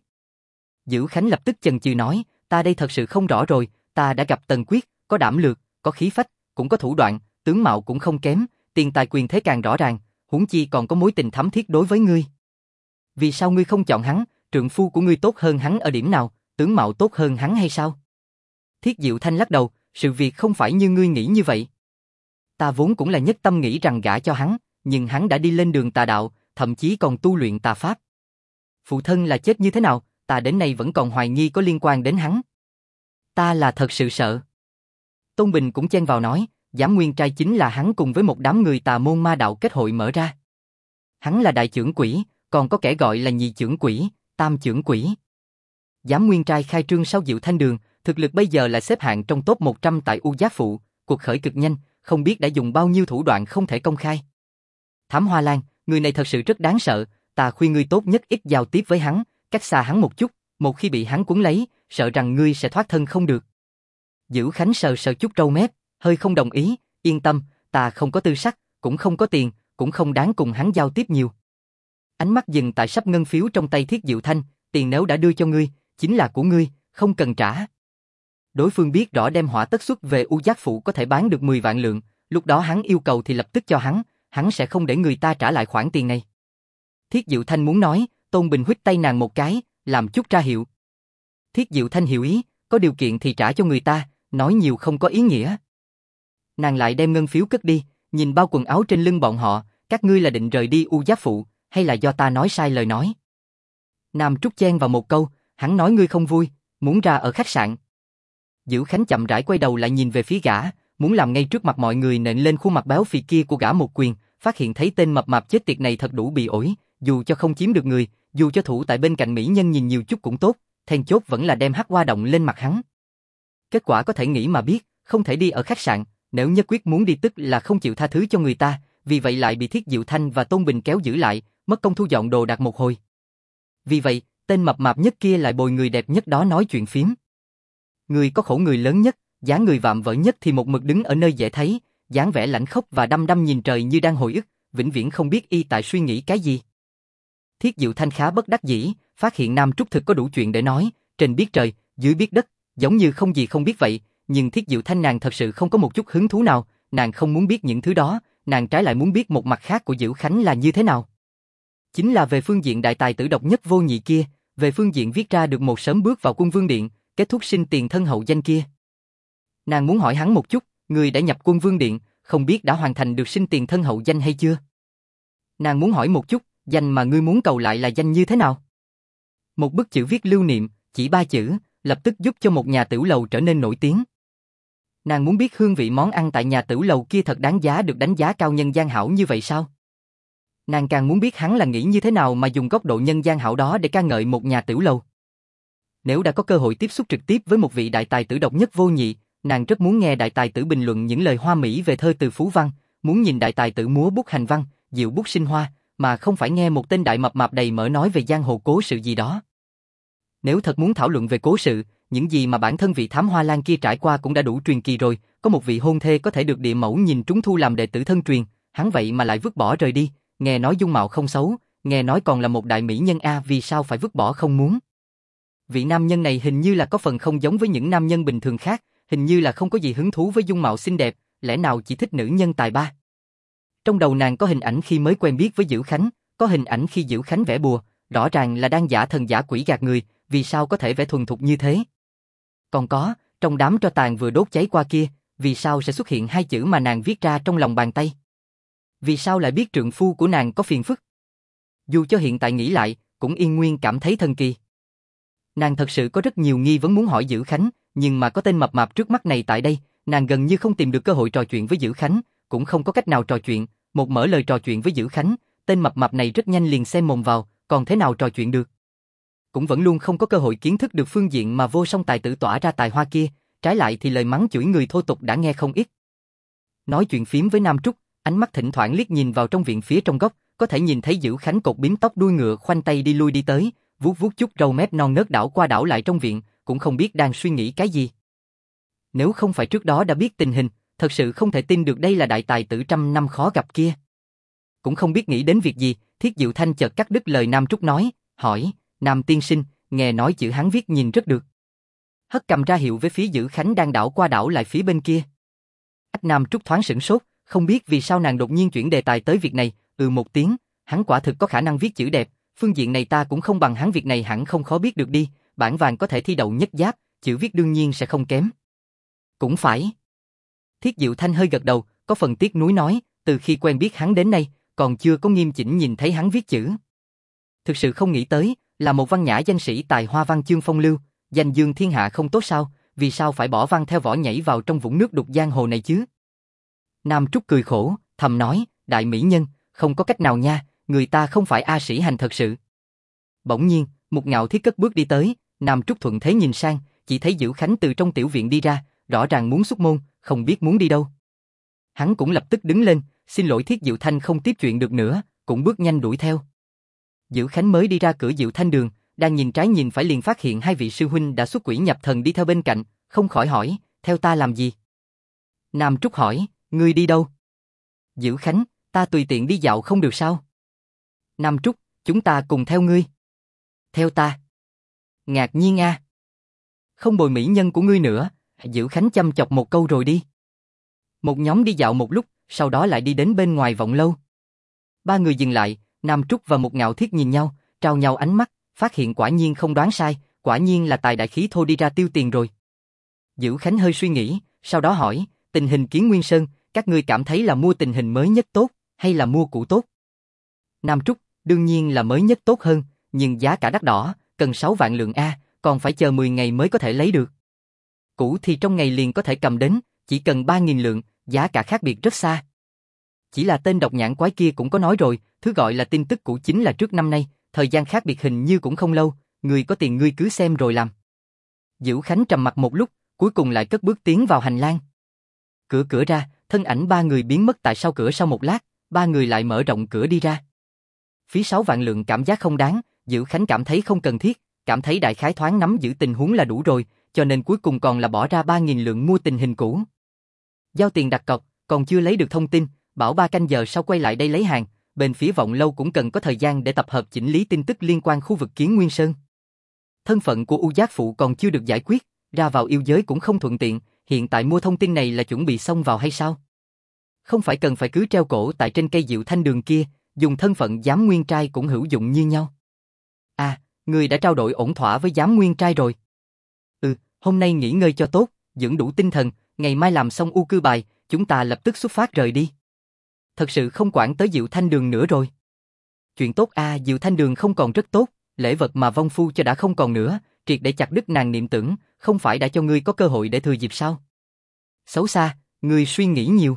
Dữ Khánh lập tức chần chừ nói, ta đây thật sự không rõ rồi, ta đã gặp Tần Quyết, có đảm lược, có khí phách, cũng có thủ đoạn, tướng mạo cũng không kém, tiền tài quyền thế càng rõ ràng, huống chi còn có mối tình thắm thiết đối với ngươi. Vì sao ngươi không chọn hắn, trượng phu của ngươi tốt hơn hắn ở điểm nào, tướng mạo tốt hơn hắn hay sao? Thiết Diệu Thanh lắc đầu, sự việc không phải như ngươi nghĩ như vậy. Ta vốn cũng là nhất tâm nghĩ rằng gả cho hắn, nhưng hắn đã đi lên đường tà đạo, thậm chí còn tu luyện tà pháp. Phụ thân là chết như thế nào, ta đến nay vẫn còn hoài nghi có liên quan đến hắn. Ta là thật sự sợ. Tôn Bình cũng chen vào nói, Giám Nguyên Trai chính là hắn cùng với một đám người tà môn ma đạo kết hội mở ra. Hắn là đại chưởng quỷ, còn có kẻ gọi là nhị chưởng quỷ, tam chưởng quỷ. Giám Nguyên Trai khai trương sau Diệu Thanh Đường, thực lực bây giờ là xếp hạng trong top 100 tại U Giác Phụ, cuộc khởi cực nhanh, không biết đã dùng bao nhiêu thủ đoạn không thể công khai. Thám Hoa Lan, người này thật sự rất đáng sợ, ta khuyên ngươi tốt nhất ít giao tiếp với hắn, cách xa hắn một chút, một khi bị hắn cuốn lấy, sợ rằng ngươi sẽ thoát thân không được. Dữ Khánh sờ sờ chút râu mép, hơi không đồng ý, yên tâm, ta không có tư sắc, cũng không có tiền, cũng không đáng cùng hắn giao tiếp nhiều. Ánh mắt dừng tại sắp ngân phiếu trong tay Thiết Diệu Thanh, tiền nếu đã đưa cho ngươi, chính là của ngươi, không cần trả. Đối phương biết rõ đem hỏa tất xuất về U Giác Phụ có thể bán được 10 vạn lượng, lúc đó hắn yêu cầu thì lập tức cho hắn sẽ không để người ta trả lại khoản tiền này. Thiết Diệu Thanh muốn nói, Tôn Bình huýt tay nàng một cái, làm chút ra hiệu. Thiết Diệu Thanh hiểu ý, có điều kiện thì trả cho người ta, nói nhiều không có ý nghĩa. Nàng lại đem ngân phiếu cất đi, nhìn bao quần áo trên lưng bọn họ, các ngươi là định rời đi U Giác Phụ, hay là do ta nói sai lời nói? Nam Trúc chen vào một câu, hắn nói ngươi không vui, muốn ra ở khách sạn. Dữ Khánh chậm rãi quay đầu lại nhìn về phía gã, muốn làm ngay trước mặt mọi người nện lên khuôn mặt béo phì kia của gã một quyền, phát hiện thấy tên mập mạp chết tiệt này thật đủ bị ổi, dù cho không chiếm được người, dù cho thủ tại bên cạnh mỹ nhân nhìn nhiều chút cũng tốt, then chốt vẫn là đem hắc hoa động lên mặt hắn. Kết quả có thể nghĩ mà biết, không thể đi ở khách sạn, nếu nhất quyết muốn đi tức là không chịu tha thứ cho người ta, vì vậy lại bị Thiết Diệu Thanh và Tôn Bình kéo giữ lại, mất công thu dọn đồ đạc một hồi. Vì vậy, tên mập mạp nhất kia lại bồi người đẹp nhất đó nói chuyện phiếm. Người có khổ người lớn nhất, dáng người vạm vỡ nhất thì một mực đứng ở nơi dễ thấy, dáng vẻ lãnh khốc và đăm đăm nhìn trời như đang hồi ức, vĩnh viễn không biết y tại suy nghĩ cái gì. Thiết Diệu Thanh khá bất đắc dĩ, phát hiện Nam Trúc thực có đủ chuyện để nói, trên biết trời, dưới biết đất, giống như không gì không biết vậy, nhưng Thiết Diệu Thanh nàng thật sự không có một chút hứng thú nào, nàng không muốn biết những thứ đó, nàng trái lại muốn biết một mặt khác của Dữ Khánh là như thế nào. Chính là về phương diện đại tài tử độc nhất vô nhị kia, về phương diện viết ra được một sớm bước vào Quân Vương Điện, kết thúc sinh tiền thân hậu danh kia. Nàng muốn hỏi hắn một chút, người đã nhập Quân Vương Điện, không biết đã hoàn thành được sinh tiền thân hậu danh hay chưa? Nàng muốn hỏi một chút, danh mà ngươi muốn cầu lại là danh như thế nào? Một bức chữ viết lưu niệm, chỉ 3 chữ, lập tức giúp cho một nhà tiểu lầu trở nên nổi tiếng. Nàng muốn biết hương vị món ăn tại nhà tửu lầu kia thật đáng giá được đánh giá cao nhân gian hảo như vậy sao? Nàng càng muốn biết hắn là nghĩ như thế nào mà dùng góc độ nhân gian hảo đó để ca ngợi một nhà tửu lầu. Nếu đã có cơ hội tiếp xúc trực tiếp với một vị đại tài tử độc nhất vô nhị, nàng rất muốn nghe đại tài tử bình luận những lời hoa mỹ về thơ từ phú văn, muốn nhìn đại tài tử múa bút hành văn, diệu bút sinh hoa, mà không phải nghe một tên đại mập mạp đầy mỡ nói về giang hồ cố sự gì đó. Nếu thật muốn thảo luận về cố sự, những gì mà bản thân vị thám hoa lang kia trải qua cũng đã đủ truyền kỳ rồi, có một vị hôn thê có thể được địa mẫu nhìn trúng thu làm đệ tử thân truyền, hắn vậy mà lại vứt bỏ rời đi, nghe nói dung mạo không xấu, nghe nói còn là một đại mỹ nhân vì sao phải vứt bỏ không muốn. Vị nam nhân này hình như là có phần không giống với những nam nhân bình thường khác, hình như là không có gì hứng thú với dung mạo xinh đẹp, lẽ nào chỉ thích nữ nhân tài ba. Trong đầu nàng có hình ảnh khi mới quen biết với Dữ Khánh, có hình ảnh khi Dữ Khánh vẽ bùa, rõ ràng là đang giả thần giả quỷ gạt người, vì sao có thể vẽ thuần thục như thế. Còn có, trong đám tro tàn vừa đốt cháy qua kia, vì sao sẽ xuất hiện hai chữ mà nàng viết ra trong lòng bàn tay? Vì sao lại biết trượng phu của nàng có phiền phức? Dù cho hiện tại nghĩ lại, cũng yên nguyên cảm thấy thần kỳ. Nàng thật sự có rất nhiều nghi vấn muốn hỏi Dữ Khánh, nhưng mà có tên mập mạp trước mắt này tại đây, nàng gần như không tìm được cơ hội trò chuyện với Dữ Khánh, cũng không có cách nào trò chuyện, một mở lời trò chuyện với Dữ Khánh, tên mập mạp này rất nhanh liền xem mồm vào, còn thế nào trò chuyện được. Cũng vẫn luôn không có cơ hội kiến thức được phương diện mà vô song tài tử tỏa ra tài hoa kia, trái lại thì lời mắng chửi người thô tục đã nghe không ít. Nói chuyện phím với Nam Trúc, ánh mắt thỉnh thoảng liếc nhìn vào trong viện phía trong góc, có thể nhìn thấy Dữ Khánh cột bím tóc đuôi ngựa khoanh tay đi lui đi tới, vuốt vuốt chút râu mép non nớt đảo qua đảo lại trong viện, cũng không biết đang suy nghĩ cái gì. Nếu không phải trước đó đã biết tình hình, thật sự không thể tin được đây là đại tài tử trăm năm khó gặp kia. Cũng không biết nghĩ đến việc gì, Thiết Diệu Thanh chợt cắt đứt lời Nam Trúc nói, hỏi, Nam tiên sinh, nghe nói chữ hắn viết nhìn rất được. Hất cầm ra hiệu với phía Dữ Khánh đang đảo qua đảo lại phía bên kia. Nam Trúc thoáng sửng sốt, không biết vì sao nàng đột nhiên chuyển đề tài tới việc này, một tiếng, hắn quả thực có khả năng viết chữ đẹp, phương diện này ta cũng không bằng hắn, việc này hẳn không khó biết được đi, bản vàng có thể thi đậu nhất giáp, chữ viết đương nhiên sẽ không kém. Cũng phải. Thiết Diệu Thanh hơi gật đầu, có phần tiếc nuối nói, từ khi quen biết hắn đến nay, còn chưa có nghiêm chỉnh nhìn thấy hắn viết chữ. Thực sự không nghĩ tới, là một văn nhã danh sĩ tài hoa văn chương phong lưu, danh dương thiên hạ không tốt sao, vì sao phải bỏ văn theo vỏ nhảy vào trong vũng nước đục giang hồ này chứ? Nam Trúc cười khổ, thầm nói, đại mỹ nhân, không có cách nào nha, người ta không phải A Sĩ Hành thật sự. Bỗng nhiên, một Ngạo Thiết cất bước đi tới, Nam Trúc thuận thế nhìn sang, chỉ thấy Dữ Khánh từ trong tiểu viện đi ra, rõ ràng muốn xuất môn, không biết muốn đi đâu. Hắn cũng lập tức đứng lên, xin lỗi Thiết Diệu Thanh không tiếp chuyện được nữa, cũng bước nhanh đuổi theo. Dữ Khánh mới đi ra cửa Diệu Thanh đường, đang nhìn trái nhìn phải liền phát hiện hai vị sư huynh đã xuất quỷ nhập thần đi theo bên cạnh, không khỏi hỏi, theo ta làm gì? Nam Trúc hỏi, ngươi đi đâu? Dữ Khánh, ta tùy tiện đi dạo không được sao? Nam Trúc, chúng ta cùng theo ngươi. Theo ta? Ngạc nhiên a. Không bồi mỹ nhân của ngươi nữa, Dữ Khánh chăm chọc một câu rồi đi. Một nhóm đi dạo một lúc, sau đó lại đi đến bên ngoài vọng lâu. Ba người dừng lại, Nam Trúc và một Ngạo Thiết nhìn nhau, trao nhau ánh mắt, phát hiện quả nhiên không đoán sai, quả nhiên là tài đại khí thô đi ra tiêu tiền rồi. Dữ Khánh hơi suy nghĩ, sau đó hỏi, tình hình Kiến Nguyên Sơn, các ngươi cảm thấy là mua tình hình mới nhất tốt, hay là mua cũ tốt? Nam Trúc, đương nhiên là mới nhất tốt hơn, nhưng giá cả đắt đỏ, cần 6 vạn lượng A, còn phải chờ 10 ngày mới có thể lấy được. Cũ thì trong ngày liền có thể cầm đến, chỉ cần 3.000 lượng, giá cả khác biệt rất xa. Chỉ là tên độc nhãn quái kia cũng có nói rồi, thứ gọi là tin tức cũ chính là trước năm nay, thời gian khác biệt hình như cũng không lâu, người có tiền ngươi cứ xem rồi làm. Dữ Khánh trầm mặt một lúc, cuối cùng lại cất bước tiến vào hành lang. Cửa ra, thân ảnh ba người biến mất tại sau cửa sau một lát, ba người lại mở rộng cửa đi ra. Phí 6 vạn lượng cảm giác không đáng, Dữ Khánh cảm thấy không cần thiết, cảm thấy đại khái thoáng nắm giữ tình huống là đủ rồi, cho nên cuối cùng còn là bỏ ra 3.000 lượng mua tình hình cũ. Giao tiền đặt cọc, còn chưa lấy được thông tin, bảo 3 canh giờ sau quay lại đây lấy hàng, bên phía vọng lâu cũng cần có thời gian để tập hợp chỉnh lý tin tức liên quan khu vực Kiến Nguyên Sơn. Thân phận của U Giác Phụ còn chưa được giải quyết, ra vào yêu giới cũng không thuận tiện, hiện tại mua thông tin này là chuẩn bị xông vào hay sao? Không phải cần phải cứ treo cổ tại trên cây Diệu Thanh đường kia, dùng thân phận giám nguyên trai cũng hữu dụng như nhau. À, người đã trao đổi ổn thỏa với giám nguyên trai rồi. Hôm nay nghỉ ngơi cho tốt, dưỡng đủ tinh thần, ngày mai làm xong U Cư bài, chúng ta lập tức xuất phát rời đi. Thật sự không quản tới Diệu Thanh đường nữa rồi. Chuyện tốt Diệu Thanh đường không còn rất tốt, lễ vật mà vong phu cho đã không còn nữa, triệt để chặt đứt nàng niệm tưởng, không phải đã cho ngươi có cơ hội để thừa dịp sao? Xấu xa, ngươi suy nghĩ nhiều.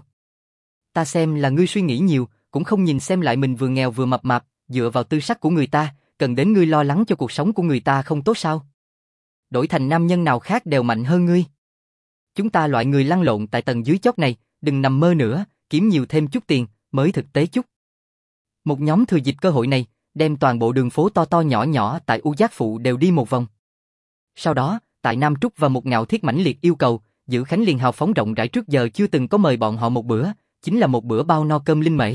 Ta xem là ngươi suy nghĩ nhiều, cũng không nhìn xem lại mình vừa nghèo vừa mập mạp, dựa vào tư sắc của người ta, cần đến ngươi lo lắng cho cuộc sống của người ta không tốt sao? Đổi thành nam nhân nào khác đều mạnh hơn ngươi. Chúng ta loại người lăn lộn tại tầng dưới chót này, đừng nằm mơ nữa, kiếm nhiều thêm chút tiền, mới thực tế chút. Một nhóm thừa dịp cơ hội này, đem toàn bộ đường phố to to nhỏ nhỏ tại U Giác Phụ đều đi một vòng. Sau đó, tại Nam Trúc và một Ngạo Thiết mãnh liệt yêu cầu, Dữ Khánh liền hào phóng rộng rãi trước giờ chưa từng có mời bọn họ một bữa, chính là một bữa bao no cơm linh mễ.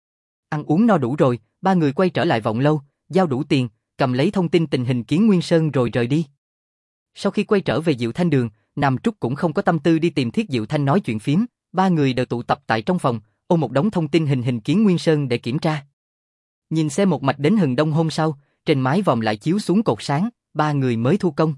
Ăn uống no đủ rồi, ba người quay trở lại vọng lâu, giao đủ tiền, cầm lấy thông tin tình hình Kiến Nguyên Sơn rồi rời đi. Sau khi quay trở về Diệu Thanh Đường, Nam Trúc cũng không có tâm tư đi tìm Thiết Diệu Thanh nói chuyện phiếm, ba người đều tụ tập tại trong phòng, ôm một đống thông tin hình Kiến Nguyên Sơn để kiểm tra. Nhìn xe một mạch đến hừng đông hôm sau, trên mái vòm lại chiếu xuống cột sáng, ba người mới thu công.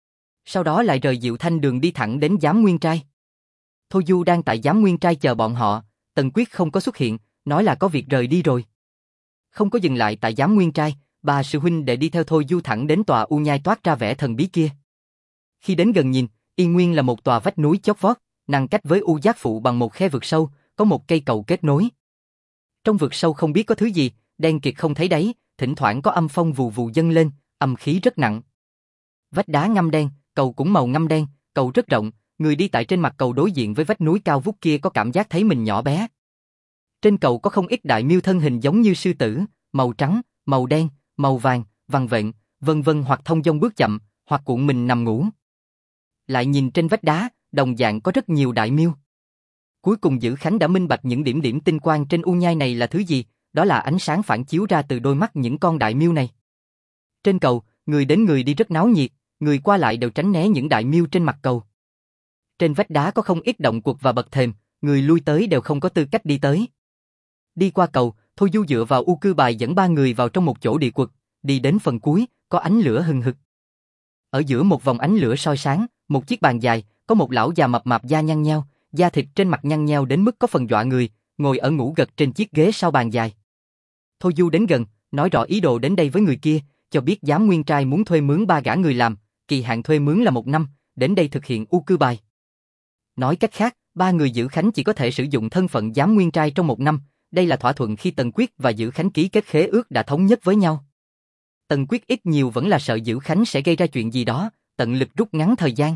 Sau đó lại rời Diệu Thanh Đường đi thẳng đến Giám Nguyên Trai. Thôi Du đang tại Giám Nguyên Trai chờ bọn họ, Tần Quyết không có xuất hiện, nói là có việc rời đi rồi. Không có dừng lại tại Giám Nguyên Trai, ba sư huynh đệ đi theo Thôi Du thẳng đến tòa U Nhai toát ra vẻ thần bí kia. Khi đến gần nhìn, Yên Nguyên là một tòa vách núi chót vót, ngăn cách với U Giác Phụ bằng một khe vực sâu, có một cây cầu kết nối. Trong vực sâu không biết có thứ gì, đen kịt không thấy đáy, thỉnh thoảng có âm phong vù vù dâng lên, âm khí rất nặng. Vách đá ngăm đen, cầu cũng màu ngăm đen, cầu rất rộng, người đi tại trên mặt cầu đối diện với vách núi cao vút kia có cảm giác thấy mình nhỏ bé. Trên cầu có không ít đại miêu thân hình giống như sư tử, màu trắng, màu đen, màu vàng, vằn vện, vân vân, hoặc thông dong bước chậm, hoặc cuộn mình nằm ngủ. Lại nhìn trên vách đá, đồng dạng có rất nhiều đại miêu. Cuối cùng Dữ Khánh đã minh bạch những điểm điểm tinh quang trên u nhai này là thứ gì, đó là ánh sáng phản chiếu ra từ đôi mắt những con đại miêu này. Trên cầu, người đến người đi rất náo nhiệt, người qua lại đều tránh né những đại miêu trên mặt cầu. Trên vách đá có không ít động quật và bậc thềm, người lui tới đều không có tư cách đi tới. Đi qua cầu, Thôi Du dựa vào u cư bài dẫn ba người vào trong một chỗ địa quật, đi đến phần cuối, có ánh lửa hừng hực. Ở giữa một vòng ánh lửa soi sáng, một chiếc bàn dài, có một lão già mập mạp da nhăn nheo, da thịt trên mặt nhăn nheo đến mức có phần dọa người, ngồi ở ngủ gật trên chiếc ghế sau bàn dài. Thôi Du đến gần, nói rõ ý đồ đến đây với người kia, cho biết Giám Nguyên Trai muốn thuê mướn ba gã người làm, kỳ hạn thuê mướn là 1 năm, đến đây thực hiện u cư bài. Nói cách khác, ba người Dữ Khánh chỉ có thể sử dụng thân phận Giám Nguyên Trai trong 1 năm, đây là thỏa thuận khi Tần Quyết và Dữ Khánh ký kết khế ước đã thống nhất với nhau. Tần Quyết ít nhiều vẫn là sợ Dữ Khánh sẽ gây ra chuyện gì đó, tận lực rút ngắn thời gian.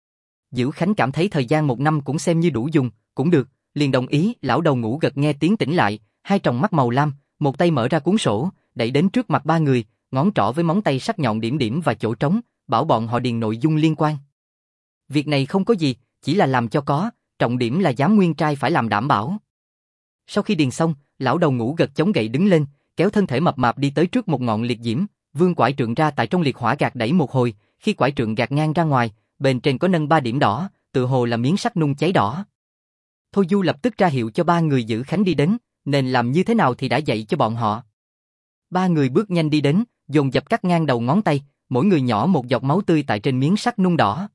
Dữ Khánh cảm thấy thời gian 1 năm cũng xem như đủ dùng, cũng được, liền đồng ý. Lão đầu ngủ gật nghe tiếng tỉnh lại, hai tròng mắt màu lam, một tay mở ra cuốn sổ, đẩy đến trước mặt ba người, ngón trỏ với móng tay sắc nhọn điểm điểm và chỗ trống, bảo bọn họ điền nội dung liên quan. Việc này không có gì, chỉ là làm cho có, trọng điểm là Giám Nguyên Trai phải làm đảm bảo. Sau khi điền xong, lão đầu ngủ gật chống gậy đứng lên, kéo thân thể mập mạp đi tới trước một ngọn liệt diễm, vươn quải trượng ra tại trong liệt hỏa gạt đẩy một hồi, khi quải trượng gạt ngang ra ngoài, bên trên có nâng 3 điểm đỏ, tự hồ là miếng sắt nung cháy đỏ. Thôi Du lập tức ra hiệu cho ba người Dữ Khánh đi đến, nên làm như thế nào thì đã dạy cho bọn họ. Ba người bước nhanh đi đến, dồn dập cắt ngang đầu ngón tay, mỗi người nhỏ một giọt máu tươi tại trên miếng sắt nung đỏ.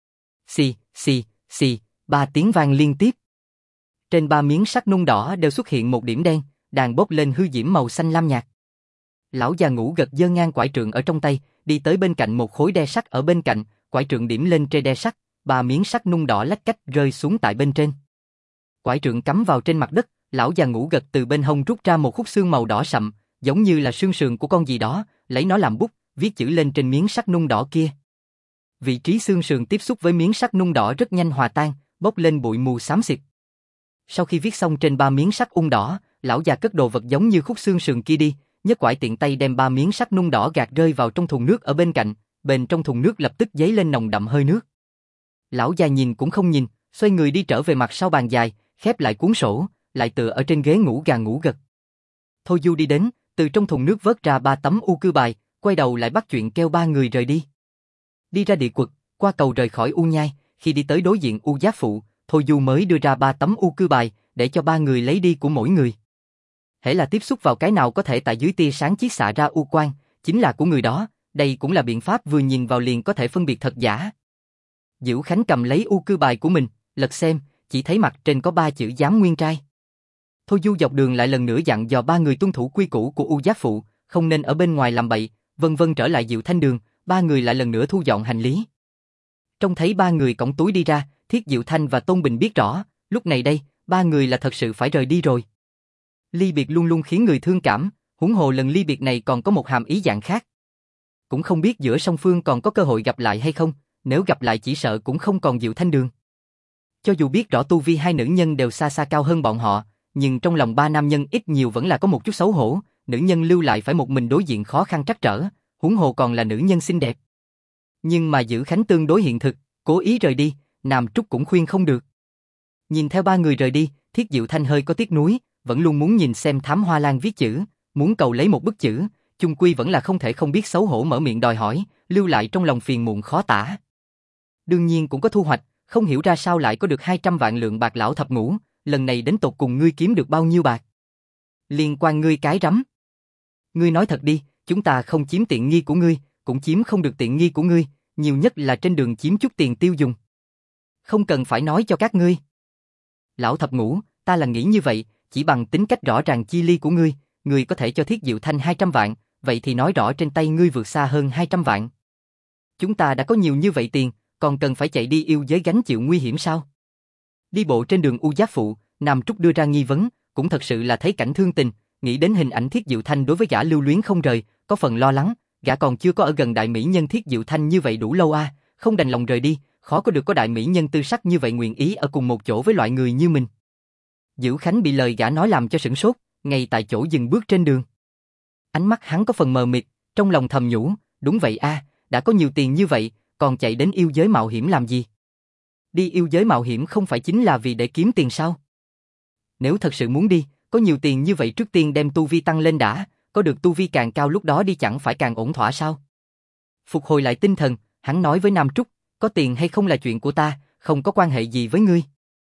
Xì, xì, xì, 3 tiếng vang liên tiếp. Trên 3 miếng sắt nung đỏ đều xuất hiện một điểm đen, đàn bốc lên hư diễm màu xanh lam nhạt. Lão già ngủ gật giơ ngang quải trượng ở trong tay, đi tới bên cạnh một khối đe sắt ở bên cạnh, quải trượng điểm lên trên đe sắt, 3 miếng sắt nung đỏ lách cách rơi xuống tại bên trên. Quải trượng cắm vào trên mặt đất, lão già ngủ gật từ bên hông rút ra một khúc xương màu đỏ sậm, giống như là xương sườn của con gì đó, lấy nó làm bút, viết chữ lên trên miếng sắt nung đỏ kia. Vị trí xương sườn tiếp xúc với miếng sắt nung đỏ rất nhanh hòa tan, bốc lên bụi mù xám xịt. Sau khi viết xong trên 3 miếng sắt đỏ, lão già cất đồ vật giống như khúc xương sườn kia đi, nhấc quải tiện tay đem 3 miếng sắt nung đỏ gạt rơi vào trong thùng nước ở bên cạnh, bên trong thùng nước lập tức dấy lên nồng đậm hơi nước. Lão già nhìn cũng không nhìn, xoay người đi trở về mặt sau bàn dài, khép lại cuốn sổ, lại tựa ở trên ghế ngủ gà ngủ gật. Thôi Du đi đến, từ trong thùng nước vớt ra 3 tấm u cư bài, quay đầu lại bắt chuyện kêu ba người rời đi. Đi ra địa quật, qua cầu rời khỏi u nhai, khi đi tới đối diện U Giác Phụ, Thôi Du mới đưa ra 3 tấm u cư bài, để cho ba người lấy đi của mỗi người. Hễ là tiếp xúc vào cái nào có thể tại dưới tia sáng chiết xạ ra u quang, chính là của người đó, đây cũng là biện pháp vừa nhìn vào liền có thể phân biệt thật giả. Dữ Khánh cầm lấy u cư bài của mình, lật xem, chỉ thấy mặt trên có 3 chữ Giám Nguyên Trai. Thôi Du dọc đường lại lần nữa dặn dò ba người tuân thủ quy củ của U Giác Phụ, không nên ở bên ngoài làm bậy, vân vân. Trở lại Diệu Thanh Đường, ba người lại lần nữa thu dọn hành lý. Trông thấy ba người cõng túi đi ra, Thiết Diệu Thanh và Tôn Bình biết rõ, lúc này đây, ba người là thật sự phải rời đi rồi. Ly biệt luôn luôn khiến người thương cảm, huống hồ lần ly biệt này còn có một hàm ý dạng khác. Cũng không biết giữa song phương còn có cơ hội gặp lại hay không, nếu gặp lại chỉ sợ cũng không còn Diệu Thanh đường. Cho dù biết rõ tu vi hai nữ nhân đều xa xa cao hơn bọn họ, nhưng trong lòng ba nam nhân ít nhiều vẫn là có một chút xấu hổ, nữ nhân lưu lại phải một mình đối diện khó khăn trắc trở, huống hồ còn là nữ nhân xinh đẹp. Nhưng mà Dữ Khánh tương đối hiện thực, cố ý rời đi, Nam Trúc cũng khuyên không được. Nhìn theo ba người rời đi, Thiết Diệu Thanh hơi có tiếc nuối, vẫn luôn muốn nhìn xem Thám Hoa Lan viết chữ, muốn cầu lấy một bức chữ, chung quy vẫn là không thể không biết xấu hổ mở miệng đòi hỏi, lưu lại trong lòng phiền muộn khó tả. Đương nhiên cũng có thu hoạch, không hiểu ra sao lại có được 200 vạn lượng bạc lão thập ngũ, lần này đến tột cùng ngươi kiếm được bao nhiêu bạc? Liên quan ngươi cái rắm. Ngươi nói thật đi, chúng ta không chiếm tiện nghi của ngươi, cũng chiếm không được tiện nghi của ngươi, nhiều nhất là trên đường chiếm chút tiền tiêu dùng. Không cần phải nói cho các ngươi. Lão thập ngũ, ta là nghĩ như vậy, chỉ bằng tính cách rõ ràng chi ly của ngươi có thể cho Thiết Diệu Thanh 200 vạn, vậy thì nói rõ trên tay ngươi vượt xa hơn 200 vạn. Chúng ta đã có nhiều như vậy tiền, còn cần phải chạy đi yêu giới gánh chịu nguy hiểm sao? Đi bộ trên đường U Giác Phụ, Nam Trúc đưa ra nghi vấn, cũng thật sự là thấy cảnh thương tình, nghĩ đến hình ảnh Thiết Diệu Thanh đối với gã lưu luyến không rời, có phần lo lắng, gã còn chưa có ở gần đại mỹ nhân Thiết Diệu Thanh như vậy đủ lâu à, không đành lòng rời đi, khó có được có đại mỹ nhân tư sắc như vậy nguyện ý ở cùng một chỗ với loại người như mình. Dữ Khánh bị lời gã nói làm cho sửng sốt, ngay tại chỗ dừng bước trên đường. Ánh mắt hắn có phần mờ mịt, trong lòng thầm nhủ, đúng vậy a, đã có nhiều tiền như vậy, còn chạy đến yêu giới mạo hiểm làm gì? Đi yêu giới mạo hiểm không phải chính là vì để kiếm tiền sao? Nếu thật sự muốn đi, có nhiều tiền như vậy trước tiên đem tu vi tăng lên đã, có được tu vi càng cao lúc đó đi chẳng phải càng ổn thỏa sao? Phục hồi lại tinh thần, hắn nói với Nam Trúc, có tiền hay không là chuyện của ta, không có quan hệ gì với ngươi.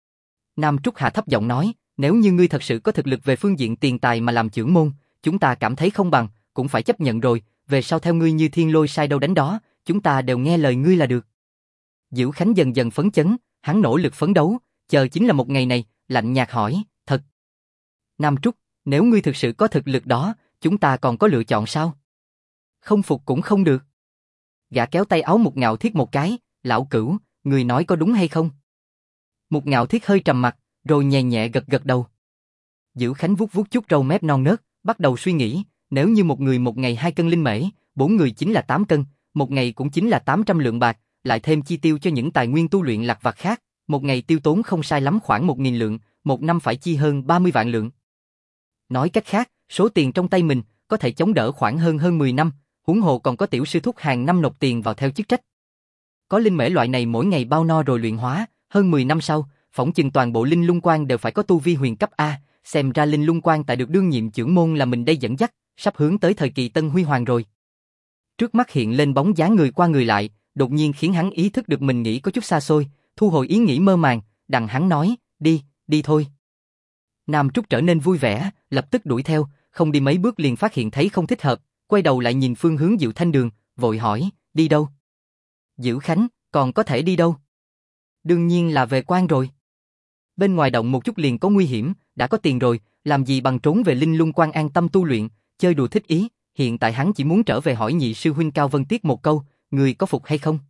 Nam Trúc hạ thấp giọng nói, nếu như ngươi thật sự có thực lực về phương diện tiền tài mà làm trưởng môn, chúng ta cảm thấy không bằng, cũng phải chấp nhận rồi, về sau theo ngươi như thiên lôi sai đâu đánh đó, chúng ta đều nghe lời ngươi là được. Dữ Khánh dần dần phấn chấn, hắn nỗ lực phấn đấu, chờ chính là một ngày này, lạnh nhạt hỏi, thật. Nam Trúc, nếu ngươi thực sự có thực lực đó, chúng ta còn có lựa chọn sao? Không phục cũng không được. Gã kéo tay áo Mục Ngạo Thiết một cái, lão cửu, ngươi nói có đúng hay không? Mục Ngạo Thiết hơi trầm mặt, rồi nhẹ nhẹ gật gật đầu. Dữ Khánh vuốt vuốt chút râu mép non nớt, bắt đầu suy nghĩ, nếu như một người một ngày 2 cân linh mễ, 4 người chính là 8 cân, một ngày cũng chính là 800 lượng bạc, lại thêm chi tiêu cho những tài nguyên tu luyện lặt vặt khác, một ngày tiêu tốn không sai lắm khoảng 1.000 lượng, một năm phải chi hơn 30 vạn lượng. Nói cách khác, số tiền trong tay mình có thể chống đỡ khoảng hơn 10 năm, huống hồ còn có tiểu sư thúc hàng năm nộp tiền vào theo chức trách. Có linh mễ loại này mỗi ngày bao no rồi luyện hóa, hơn 10 năm sau, phỏng chừng toàn bộ linh lung quan đều phải có tu vi huyền cấp A, xem ra linh lung quan tại được đương nhiệm trưởng môn là mình đây dẫn dắt, sắp hướng tới thời kỳ tân huy hoàng rồi. Trước mắt hiện lên bóng dáng người qua người lại, đột nhiên khiến hắn ý thức được mình nghĩ có chút xa xôi, thu hồi ý nghĩ mơ màng, đằng hắn nói, đi thôi. Nam Trúc trở nên vui vẻ, lập tức đuổi theo, không đi mấy bước liền phát hiện thấy không thích hợp, quay đầu lại nhìn phương hướng Diệu Thanh đường, vội hỏi, đi đâu? Dữ Khánh, còn có thể đi đâu? Đương nhiên là về quan rồi. Bên ngoài động một chút liền có nguy hiểm, đã có tiền rồi, làm gì bằng trốn về linh lung quan an tâm tu luyện, chơi đùa thích ý, hiện tại hắn chỉ muốn trở về hỏi nhị sư huynh Cao Vân Tiết một câu, người có phục hay không?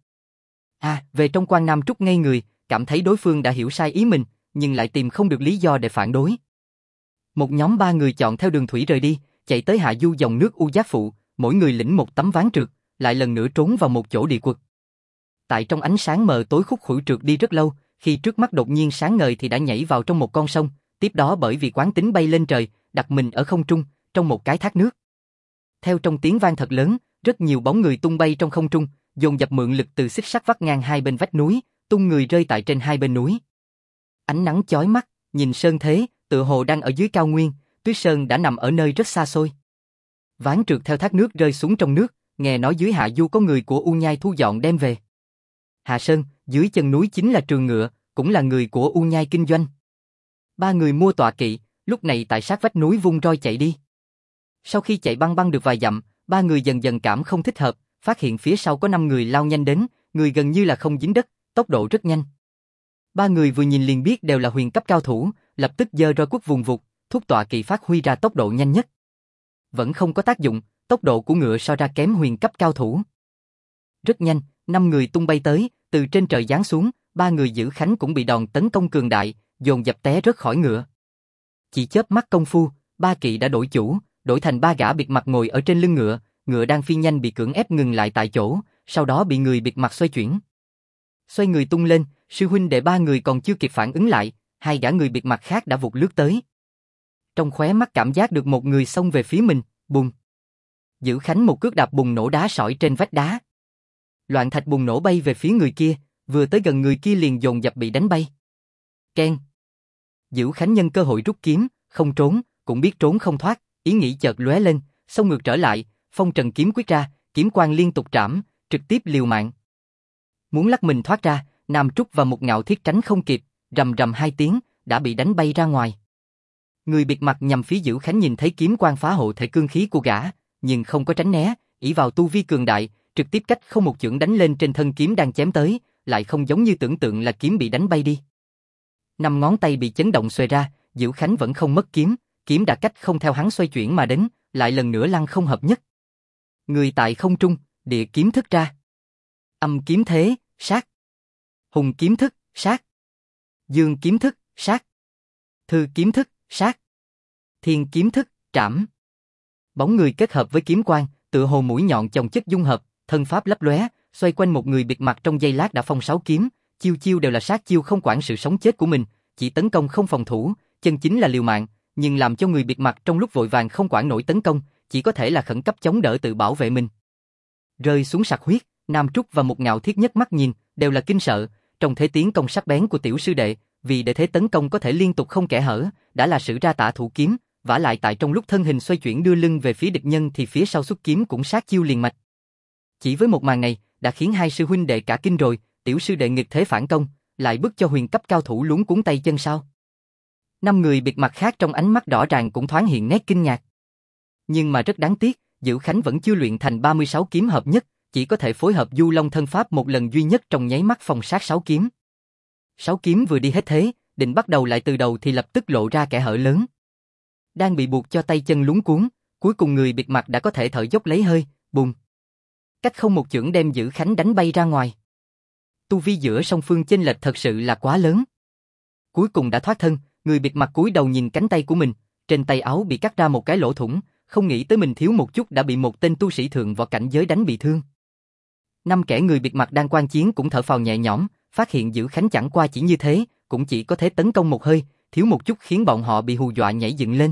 Về trong quan Nam Trúc ngây người, cảm thấy đối phương đã hiểu sai ý mình, nhưng lại tìm không được lý do để phản đối. Một nhóm 3 người chọn theo đường thủy rời đi, chạy tới hạ du dòng nước U Giác Phụ, mỗi người lĩnh một tấm ván trượt, lại lần nữa trốn vào một chỗ địa quật. Tại trong ánh sáng mờ tối khúc khuỷu trượt đi rất lâu, khi trước mắt đột nhiên sáng ngời thì đã nhảy vào trong một con sông, tiếp đó bởi vì quán tính bay lên trời, đặt mình ở không trung, trong một cái thác nước. Theo trong tiếng vang thật lớn, rất nhiều bóng người tung bay trong không trung, dồn dập mượn lực từ xích sắt vắt ngang hai bên vách núi, tung người rơi tại trên hai bên núi. Ánh nắng chói mắt, nhìn sơn thế, tựa hồ đang ở dưới cao nguyên, Tuyết Sơn đã nằm ở nơi rất xa xôi. Ván trượt theo thác nước rơi xuống trong nước, nghe nói dưới hạ du có người của U Nhai thu dọn đem về. Hạ Sơn, dưới chân núi chính là Trường Ngựa, cũng là người của U Nhai kinh doanh. 3 người mua tọa kỵ, lúc này tại sát vách núi vung roi chạy đi. Sau khi chạy băng được vài dặm, 3 người dần dần cảm không thích hợp, phát hiện phía sau có 5 người lao nhanh đến, người gần như là không dính đất, tốc độ rất nhanh. 3 người vừa nhìn liền biết đều là huyền cấp cao thủ, lập tức giơ roi quất vùng vụt, thúc tọa kỵ phát huy ra tốc độ nhanh nhất. Vẫn không có tác dụng, tốc độ của ngựa so ra kém huyền cấp cao thủ. Rất nhanh, 5 người tung bay tới, từ trên trời giáng xuống, ba người giữ Khánh cũng bị đòn tấn công cường đại, dồn dập té rớt khỏi ngựa. Chỉ chớp mắt công phu, ba kỵ đã đổi chủ, đổi thành ba gã bịt mặt ngồi ở trên lưng ngựa, ngựa đang phi nhanh bị cưỡng ép ngừng lại tại chỗ, sau đó bị người bịt mặt xoay chuyển. Xoay người tung lên, sư huynh đệ ba người còn chưa kịp phản ứng lại, hai gã người bịt mặt khác đã vụt lướt tới. Trong khóe mắt cảm giác được một người xông về phía mình, bùng. Giữ Khánh một cước đạp bùng nổ đá sỏi trên vách đá. Loạn thạch bùng nổ bay về phía người kia, vừa tới gần người kia liền dồn dập bị đánh bay. Keng. Giữ Khánh nhân cơ hội rút kiếm, không trốn, cũng biết trốn không thoát, ý nghĩ chợt lóe lên, xông ngược trở lại, phong trần kiếm quyết ra, kiếm quang liên tục trảm, trực tiếp liều mạng. Muốn lắc mình thoát ra, Nam Trúc và Một Ngạo Thiết tránh không kịp, rầm rầm hai tiếng, đã bị đánh bay ra ngoài. Người bịt mặt nhằm phía Giữ Khánh nhìn thấy kiếm quang phá hộ thể cương khí của gã, nhưng không có tránh né, ỷ vào tu vi cường đại, trực tiếp cách không một chưởng đánh lên trên thân kiếm đang chém tới, lại không giống như tưởng tượng là kiếm bị đánh bay đi. Năm ngón tay bị chấn động xuề ra, Giữ Khánh vẫn không mất kiếm, kiếm đã cách không theo hắn xoay chuyển mà đến, lại lần nữa lăng không hợp nhất. Người tại không trung, địa kiếm thức ra. Âm kiếm thế, sát. Hùng kiếm thức, sát. Dương kiếm thức, sát. Thư kiếm thức, sát. Thiên kiếm thức, trảm. Bóng người kết hợp với kiếm quang, tựa hồ mũi nhọn chồng chất dung hợp, thân pháp lấp lóe, xoay quanh một người bịt mặt trong giây lát đã phong 6 kiếm, chiêu chiêu đều là sát chiêu không quản sự sống chết của mình, chỉ tấn công không phòng thủ, chân chính là liều mạng, nhưng làm cho người bịt mặt trong lúc vội vàng không quản nổi tấn công, chỉ có thể là khẩn cấp chống đỡ tự bảo vệ mình. Rơi xuống sặc huyết, Nam Trúc và Một Ngạo Thiết nhất mắt nhìn, đều là kinh sợ, trong thế tiến công sắc bén của tiểu sư đệ, vì để thế tấn công có thể liên tục không kẽ hở, đã là sử ra tạ thủ kiếm, vả lại tại trong lúc thân hình xoay chuyển đưa lưng về phía địch nhân thì phía sau xuất kiếm cũng sát chiêu liền mạch. Chỉ với một màn này, đã khiến hai sư huynh đệ cả kinh rồi, tiểu sư đệ nghịch thế phản công, lại bức cho huyền cấp cao thủ luống cuống tay chân sao? Năm người bịt mặt khác trong ánh mắt rõ ràng cũng thoáng hiện nét kinh ngạc. Nhưng mà rất đáng tiếc, Giữ Khánh vẫn chưa luyện thành 36 kiếm hợp nhất, chỉ có thể phối hợp Du Long thân pháp một lần duy nhất trong nháy mắt phòng sát 6 kiếm. 6 kiếm vừa đi hết thế, định bắt đầu lại từ đầu thì lập tức lộ ra kẽ hở lớn. Đang bị buộc cho tay chân luống cuống, cuối cùng người bịt mặt đã có thể thở dốc lấy hơi, bùng. Cách không một chưởng đem Giữ Khánh đánh bay ra ngoài. Tu vi giữa song phương chênh lệch thật sự là quá lớn. Cuối cùng đã thoát thân, người bịt mặt cúi đầu nhìn cánh tay của mình, trên tay áo bị cắt ra một cái lỗ thủng, không nghĩ tới mình thiếu một chút đã bị một tên tu sĩ thượng võ cảnh giới đánh bị thương. Năm kẻ người bịt mặt đang quan chiến cũng thở phào nhẹ nhõm, phát hiện Giữ Khánh chẳng qua chỉ như thế, cũng chỉ có thể tấn công một hơi, thiếu một chút khiến bọn họ bị hù dọa nhảy dựng lên.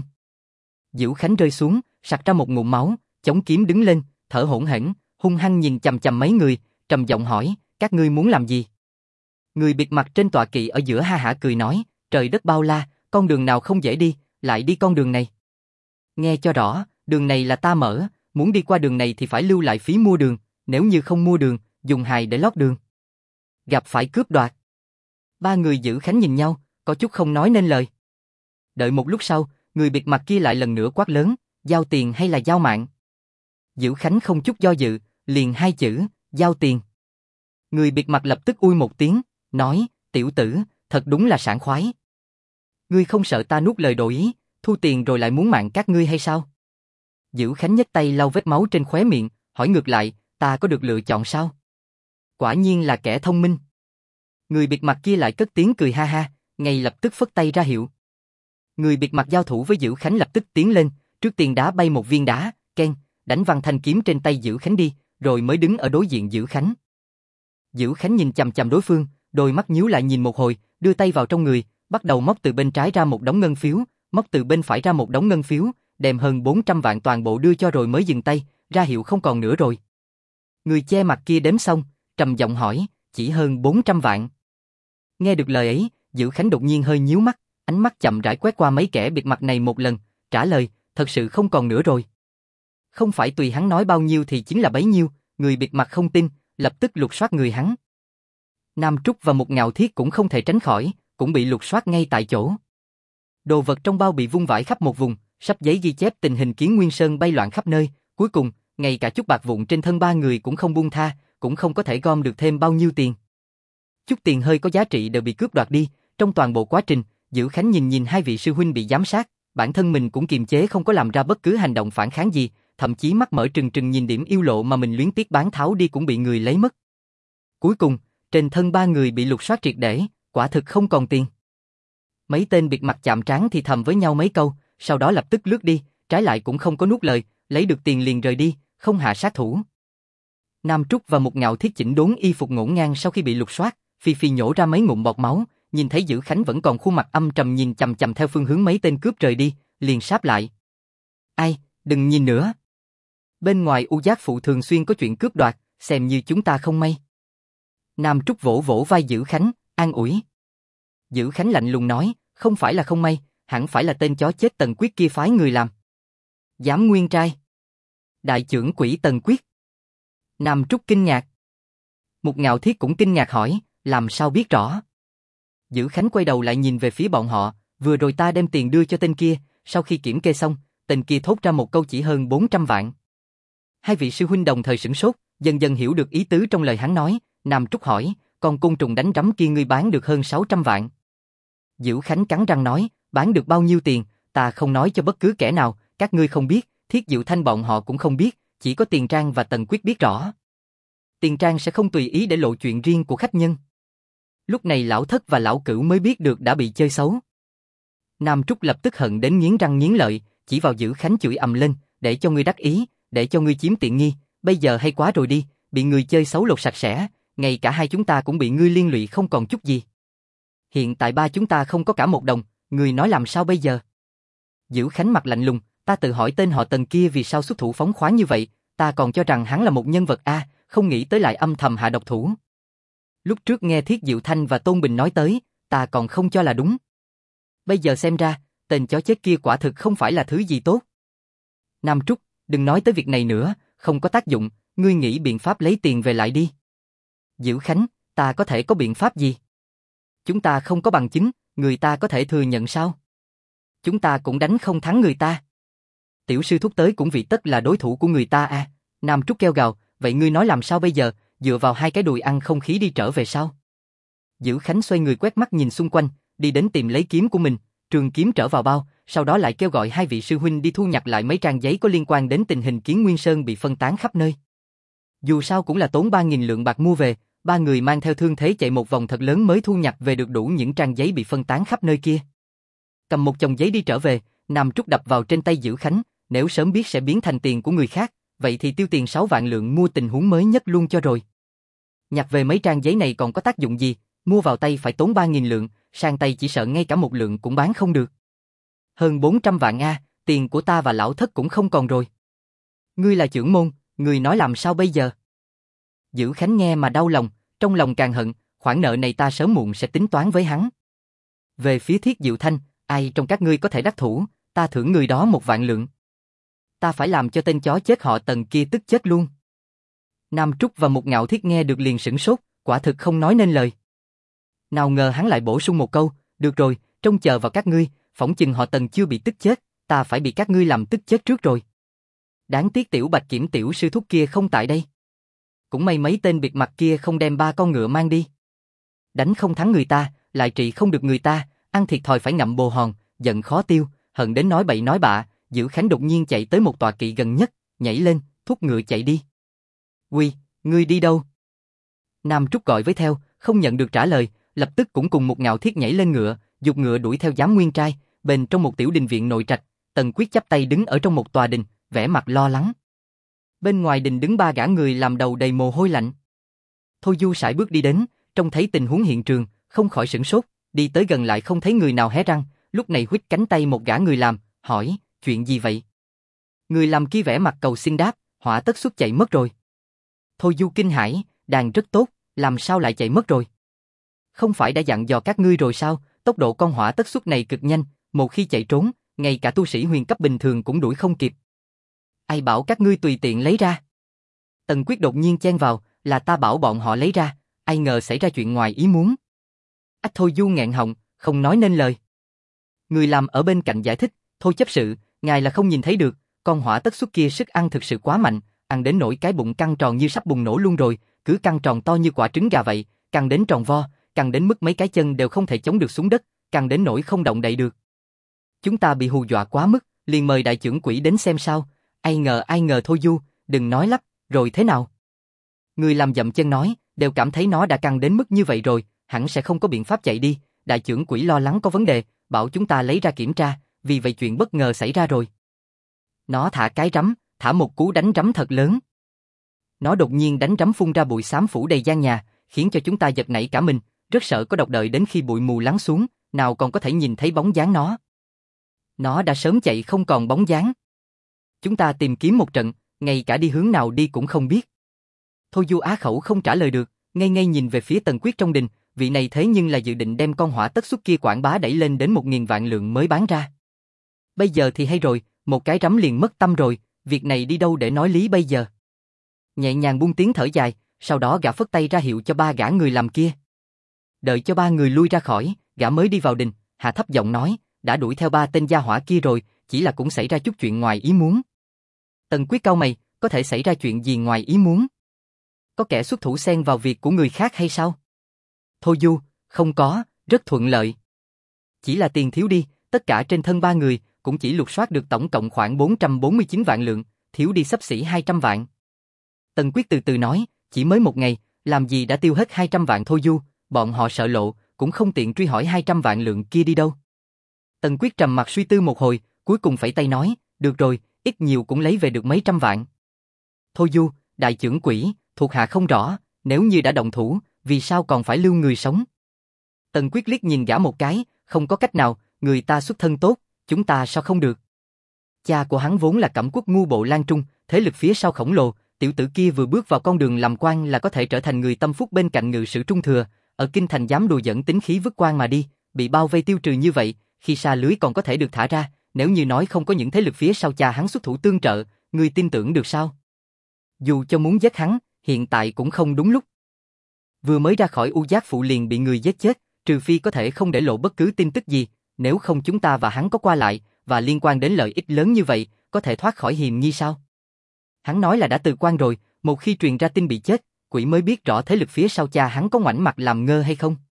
Giữ Khánh rơi xuống, sặc ra một ngụm máu, chống kiếm đứng lên, thở hổn hển, hung hăng nhìn chằm chằm mấy người, trầm giọng hỏi, các ngươi muốn làm gì? Người bịt mặt trên tọa kỵ ở giữa ha hả cười nói, trời đất bao la, con đường nào không dễ đi, lại đi con đường này. Nghe cho rõ, đường này là ta mở, muốn đi qua đường này thì phải lưu lại phí mua đường, nếu như không mua đường, dùng hài để lót đường. Gặp phải cướp đoạt. Ba người Giữ Khánh nhìn nhau, có chút không nói nên lời. Đợi một lúc sau, người bịt mặt kia lại lần nữa quát lớn, giao tiền hay là giao mạng? Giữ Khánh không chút do dự, liền hai chữ, giao tiền. Người bịt mặt lập tức ui một tiếng, nói, tiểu tử, thật đúng là sảng khoái. Ngươi không sợ ta nuốt lời đổi ý, thu tiền rồi lại muốn mạng các ngươi hay sao? Giữ Khánh nhấc tay lau vết máu trên khóe miệng, hỏi ngược lại, ta có được lựa chọn sao? Quả nhiên là kẻ thông minh. Người bịt mặt kia lại cất tiếng cười ha ha, ngay lập tức phất tay ra hiệu. Người bịt mặt giao thủ với Giữ Khánh lập tức tiến lên, trước tiên đá bay một viên đá, keng, đánh văng thanh kiếm trên tay Giữ Khánh đi, rồi mới đứng ở đối diện Giữ Khánh. Giữ Khánh nhìn chằm chằm đối phương, đôi mắt nhíu lại nhìn một hồi, đưa tay vào trong người, bắt đầu móc từ bên trái ra một đống ngân phiếu, móc từ bên phải ra một đống ngân phiếu, đem hơn 400 vạn toàn bộ đưa cho rồi mới dừng tay, ra hiệu không còn nữa rồi. Người che mặt kia đếm xong, trầm giọng hỏi, chỉ hơn 400 vạn. Nghe được lời ấy, Giữ Khánh đột nhiên hơi nhíu mắt, ánh mắt chậm rãi quét qua mấy kẻ bịt mặt này một lần, trả lời, thật sự không còn nữa rồi. Không phải tùy hắn nói bao nhiêu thì chính là bấy nhiêu, người bịt mặt không tin, lập tức lục soát người hắn. Nam Trúc và Một Ngạo Thiết cũng không thể tránh khỏi, cũng bị lục soát ngay tại chỗ. Đồ vật trong bao bị vung vãi khắp một vùng, sắp giấy ghi chép tình hình Kiến Nguyên Sơn bay loạn khắp nơi, cuối cùng, ngay cả chút bạc vụn trên thân ba người cũng không buông tha, cũng không có thể gom được thêm bao nhiêu tiền. Chút tiền hơi có giá trị đều bị cướp đoạt đi, trong toàn bộ quá trình, Giữ Khánh nhìn hai vị sư huynh bị giám sát, bản thân mình cũng kiềm chế không có làm ra bất cứ hành động phản kháng gì, thậm chí mắt mở trừng trừng nhìn điểm yêu lộ mà mình luyến tiếc bán tháo đi cũng bị người lấy mất. Cuối cùng, Trên thân ba người bị lục soát triệt để, quả thực không còn tiền. Mấy tên bịt mặt chạm trán thì thầm với nhau mấy câu, sau đó lập tức lướt đi, trái lại cũng không có nuốt lời, lấy được tiền liền rời đi, không hạ sát thủ. Nam Trúc và Mục Ngạo Thiết chỉnh đốn y phục ngổn ngang sau khi bị lục soát, Phi Phi nhổ ra mấy ngụm bọt máu, nhìn thấy Dữ Khánh vẫn còn khuôn mặt âm trầm nhìn chằm chằm theo phương hướng mấy tên cướp rời đi, liền sáp lại. Ai, đừng nhìn nữa. Bên ngoài U Giác Phụ thường xuyên có chuyện cướp đoạt, xem như chúng ta không may. Nam Trúc vỗ vỗ vai Dữ Khánh, an ủi. Dữ Khánh lạnh lùng nói, không phải là không may, hẳn phải là tên chó chết Tần Quyết kia phái người làm. Giám nguyên trai. Đại trưởng quỹ Tần Quyết. Nam Trúc kinh ngạc. Mục Ngạo Thiết cũng kinh ngạc hỏi, làm sao biết rõ? Dữ Khánh quay đầu lại nhìn về phía bọn họ, vừa rồi ta đem tiền đưa cho tên kia, sau khi kiểm kê xong, tên kia thốt ra một câu chỉ hơn 400 vạn. Hai vị sư huynh đồng thời sửng sốt, dần dần hiểu được ý tứ trong lời hắn nói, Nam Trúc hỏi, con côn trùng đánh rắm kia ngươi bán được hơn 600 vạn. Dữ Khánh cắn răng nói, bán được bao nhiêu tiền, ta không nói cho bất cứ kẻ nào, các ngươi không biết, Thiết Diệu Thanh bọn họ cũng không biết, chỉ có Tiền Trang và Tần Quyết biết rõ. Tiền Trang sẽ không tùy ý để lộ chuyện riêng của khách nhân. Lúc này Lão Thất và Lão Cửu mới biết được đã bị chơi xấu. Nam Trúc lập tức hận đến nghiến răng nghiến lợi, chỉ vào Dữ Khánh chửi ầm lên, để cho ngươi đắc ý, để cho ngươi chiếm tiện nghi, bây giờ hay quá rồi đi, bị người chơi xấu lột sạch sẽ, ngay cả hai chúng ta cũng bị ngươi liên lụy không còn chút gì. Hiện tại ba chúng ta không có cả một đồng, ngươi nói làm sao bây giờ? Dữ Khánh mặt lạnh lùng, ta tự hỏi tên họ Tần kia vì sao xuất thủ phóng khoáng như vậy, ta còn cho rằng hắn là một nhân vật A, không nghĩ tới lại âm thầm hạ độc thủ. Lúc trước nghe Thiết Diệu Thanh và Tôn Bình nói tới, ta còn không cho là đúng. Bây giờ xem ra, tên chó chết kia quả thực không phải là thứ gì tốt. Nam Trúc, đừng nói tới việc này nữa, không có tác dụng, ngươi nghĩ biện pháp lấy tiền về lại đi. Dữ Khánh, ta có thể có biện pháp gì? Chúng ta không có bằng chứng, người ta có thể thừa nhận sao? Chúng ta cũng đánh không thắng người ta. Tiểu sư thúc tới cũng vì tất là đối thủ của người ta à? Nam Trúc kêu gào, vậy ngươi nói làm sao bây giờ, dựa vào hai cái đùi ăn không khí đi trở về sao? Dữ Khánh xoay người quét mắt nhìn xung quanh, đi đến tìm lấy kiếm của mình, trường kiếm trở vào bao, sau đó lại kêu gọi hai vị sư huynh đi thu nhặt lại mấy trang giấy có liên quan đến tình hình Kiến Nguyên Sơn bị phân tán khắp nơi. Dù sao cũng là tốn 3.000 lượng bạc mua về, ba người mang theo thương thế chạy một vòng thật lớn mới thu nhặt về được đủ những trang giấy bị phân tán khắp nơi kia. Cầm một chồng giấy đi trở về, Nam Trúc đập vào trên tay Dữ Khánh, nếu sớm biết sẽ biến thành tiền của người khác, vậy thì tiêu tiền 6 vạn lượng mua tình huống mới nhất luôn cho rồi. Nhặt về mấy trang giấy này còn có tác dụng gì, mua vào tay phải tốn 3.000 lượng, sang tay chỉ sợ ngay cả một lượng cũng bán không được. Hơn 400 vạn a, tiền của ta và Lão Thất cũng không còn rồi. Ngươi là trưởng môn, ngươi nói làm sao bây giờ? Dữ Khánh nghe mà đau lòng, trong lòng càng hận, khoản nợ này ta sớm muộn sẽ tính toán với hắn. Về phía Thiết Diệu Thanh, ai trong các ngươi có thể đắc thủ, ta thưởng người đó 1 vạn lượng. Ta phải làm cho tên chó chết họ Tần kia tức chết luôn. Nam Trúc và Mục Ngạo Thiết nghe được liền sửng sốt, quả thực không nói nên lời. Nào ngờ hắn lại bổ sung một câu, được rồi, trông chờ vào các ngươi, phỏng chừng họ Tần chưa bị tức chết, ta phải bị các ngươi làm tức chết trước rồi. Đáng tiếc Tiểu Bạch Kiểm tiểu sư thúc kia không tại đây. Cũng may mấy tên bịt mặt kia không đem 3 con ngựa mang đi. Đánh không thắng người ta, lại trị không được người ta, ăn thiệt thòi phải ngậm bồ hòn, giận khó tiêu, hận đến nói bậy nói bạ. Dữ Khánh đột nhiên chạy tới một tọa kỵ gần nhất, nhảy lên, thúc ngựa chạy đi. Uy, ngươi đi đâu? Nam Trúc gọi với theo, không nhận được trả lời, lập tức cũng cùng một Ngạo Thiết nhảy lên ngựa, giục ngựa đuổi theo Giám Nguyên trai. Bên trong một tiểu đình viện nội trạch, Tần Quyết chắp tay đứng ở trong một tòa đình, vẻ mặt lo lắng. Bên ngoài đình đứng 3 gã người làm đầu đầy mồ hôi lạnh. Thôi Du sải bước đi đến, trông thấy tình huống hiện trường, không khỏi sửng sốt, đi tới gần lại không thấy người nào hé răng, lúc này huýt cánh tay một gã người làm, hỏi, chuyện gì vậy? Người làm kia vẻ mặt cầu xin đáp, Hỏa Tất Xuất chạy mất rồi. Thôi Du kinh hãi, đàn rất tốt, làm sao lại chạy mất rồi? Không phải đã dặn dò các ngươi rồi sao, tốc độ con Hỏa Tất Xuất này cực nhanh, một khi chạy trốn, ngay cả tu sĩ huyền cấp bình thường cũng đuổi không kịp. Ai bảo các ngươi tùy tiện lấy ra? Tần Quyết đột nhiên chen vào, là ta bảo bọn họ lấy ra, ai ngờ xảy ra chuyện ngoài ý muốn. Thôi Du nghẹn họng, không nói nên lời. Người làm ở bên cạnh giải thích, thôi chấp sự, ngài là không nhìn thấy được, con Hỏa Tất Xuất kia sức ăn thực sự quá mạnh, ăn đến nỗi cái bụng căng tròn như sắp bùng nổ luôn rồi, cứ căng tròn to như quả trứng gà vậy, căng đến tròn vo, căng đến mức mấy cái chân đều không thể chống được xuống đất, căng đến nỗi không động đậy được. Chúng ta bị hù dọa quá mức, liền mời đại trưởng quỹ đến xem sao. Ai ngờ Thôi Du, đừng nói lắp, rồi thế nào? Người làm dậm chân nói, đều cảm thấy nó đã căng đến mức như vậy rồi, hẳn sẽ không có biện pháp chạy đi. Đại trưởng quỹ lo lắng có vấn đề, bảo chúng ta lấy ra kiểm tra, vì vậy chuyện bất ngờ xảy ra rồi. Nó thả cái rắm, thả một cú đánh rắm thật lớn. Nó đột nhiên đánh rắm phun ra bụi xám phủ đầy gian nhà, khiến cho chúng ta giật nảy cả mình, rất sợ có độc, đợi đến khi bụi mù lắng xuống, nào còn có thể nhìn thấy bóng dáng nó. Nó đã sớm chạy không còn bóng dáng. Chúng ta tìm kiếm một trận, ngay cả đi hướng nào đi cũng không biết. Thôi Du á khẩu không trả lời được, ngây ngây nhìn về phía Tần Quyết trong đình, vị này thế nhưng là dự định đem con hỏa tất xuất kia quảng bá đẩy lên đến 1.000 vạn lượng mới bán ra. Bây giờ thì hay rồi, một cái rắm liền mất tâm rồi, việc này đi đâu để nói lý bây giờ. Nhẹ nhàng buông tiếng thở dài, sau đó gã phất tay ra hiệu cho ba gã người làm kia. Đợi cho ba người lui ra khỏi, gã mới đi vào đình, hạ thấp giọng nói, đã đuổi theo ba tên gia hỏa kia rồi, chỉ là cũng xảy ra chút chuyện ngoài ý muốn. Tần Quyết cau mày, có thể xảy ra chuyện gì ngoài ý muốn? Có kẻ xuất thủ xen vào việc của người khác hay sao? Thôi Du, không có, rất thuận lợi. Chỉ là tiền thiếu đi, tất cả trên thân ba người, cũng chỉ lục soát được tổng cộng khoảng 449 vạn lượng, thiếu đi xấp xỉ 200 vạn. Tần Quyết từ từ nói, chỉ mới một ngày, làm gì đã tiêu hết 200 vạn Thôi Du, bọn họ sợ lộ, cũng không tiện truy hỏi 200 vạn lượng kia đi đâu. Tần Quyết trầm mặt suy tư một hồi, cuối cùng phẩy tay nói, được rồi, ít nhiều cũng lấy về được mấy trăm vạn. Thôi Du, đại trưởng quỹ, thuộc hạ không rõ, nếu như đã động thủ, vì sao còn phải lưu người sống? Tần Quyết liếc nhìn gã một cái, không có cách nào, người ta xuất thân tốt, chúng ta sao không được? Cha của hắn vốn là Cẩm Quốc ngu bộ Lan Trung, thế lực phía sau khổng lồ, tiểu tử kia vừa bước vào con đường làm quan là có thể trở thành người tâm phúc bên cạnh ngự sử Trung Thừa, ở kinh thành dám đùa giỡn tính khí vứt quan mà đi, bị bao vây tiêu trừ như vậy, khi sa lưới còn có thể được thả ra, nếu như nói không có những thế lực phía sau cha hắn xuất thủ tương trợ, người tin tưởng được sao? Dù cho muốn giết hắn, hiện tại cũng không đúng lúc. Vừa mới ra khỏi U Giác Phụ liền bị người giết chết, trừ phi có thể không để lộ bất cứ tin tức gì, nếu không chúng ta và hắn có qua lại, và liên quan đến lợi ích lớn như vậy, có thể thoát khỏi hiềm nghi sao? Hắn nói là đã từ quan rồi, một khi truyền ra tin bị chết, quỷ mới biết rõ thế lực phía sau cha hắn có ngoảnh mặt làm ngơ hay không.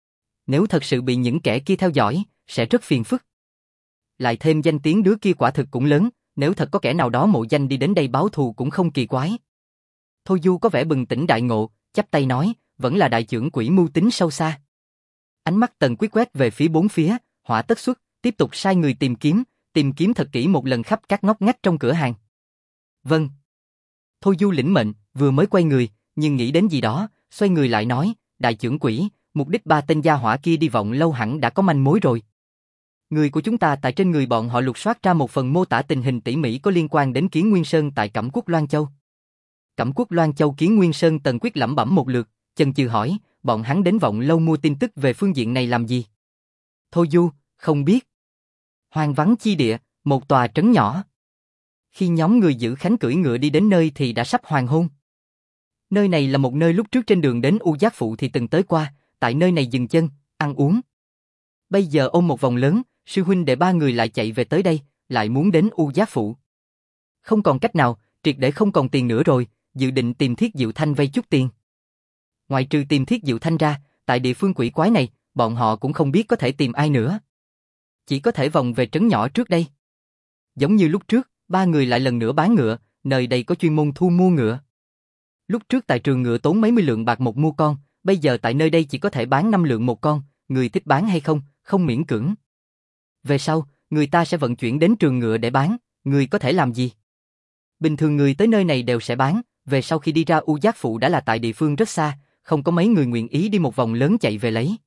Nếu thật sự bị những kẻ kia theo dõi, sẽ rất phiền phức. Lại thêm danh tiếng đứa kia quả thực cũng lớn, nếu thật có kẻ nào đó mộ danh đi đến đây báo thù cũng không kỳ quái. Thôi Du có vẻ bừng tỉnh đại ngộ, chắp tay nói, vẫn là đại trưởng quỹ mưu tính sâu xa. Ánh mắt Tần Quyết quét về phía bốn phía, hỏa tất xuất, tiếp tục sai người tìm kiếm thật kỹ một lần khắp các ngóc ngách trong cửa hàng. Vâng. Thôi Du lĩnh mệnh, vừa mới quay người, nhưng nghĩ đến gì đó, xoay người lại nói, đại trưởng quỹ, mục đích ba tên gia hỏa kia đi Vọng Lâu hẳn đã có manh mối rồi. Người của chúng ta tại trên người bọn họ lục soát ra một phần mô tả tình hình tỉ mỉ có liên quan đến Kiến Nguyên Sơn tại Cẩm Quốc Loan Châu. Cẩm Quốc Loan Châu Kiến Nguyên Sơn Tần Quyết lẩm bẩm một lượt, chần chừ hỏi, bọn hắn đến Vọng Lâu mua tin tức về phương diện này làm gì? Thôi Du, không biết. Hoang vắng chi địa, một tòa trấn nhỏ. Khi nhóm người giữ khánh cưỡi ngựa đi đến nơi thì đã sắp hoàng hôn. Nơi này là một nơi lúc trước trên đường đến U Giác Phụ thì từng tới qua, tại nơi này dừng chân, ăn uống. Bây giờ ôm một vòng lớn, sư huynh đệ ba người lại chạy về tới đây, lại muốn đến U Giác Phụ. Không còn cách nào, triệt để không còn tiền nữa rồi, dự định tìm Thiết Diệu Thanh vay chút tiền. Ngoại trừ tìm Thiết Diệu Thanh ra, tại địa phương quỷ quái này, bọn họ cũng không biết có thể tìm ai nữa. Chỉ có thể vòng về trấn nhỏ trước đây. Giống như lúc trước, ba người lại lần nữa bán ngựa, nơi đây có chuyên môn thu mua ngựa. Lúc trước tại trường ngựa tốn mấy mươi lượng bạc một mua con, bây giờ tại nơi đây chỉ có thể bán 5 lượng một con, người thích bán hay không, không miễn cưỡng. Về sau, người ta sẽ vận chuyển đến trường ngựa để bán, người có thể làm gì? Bình thường người tới nơi này đều sẽ bán, về sau khi đi ra U Giác Phụ đã là tại địa phương rất xa, không có mấy người nguyện ý đi một vòng lớn chạy về lấy.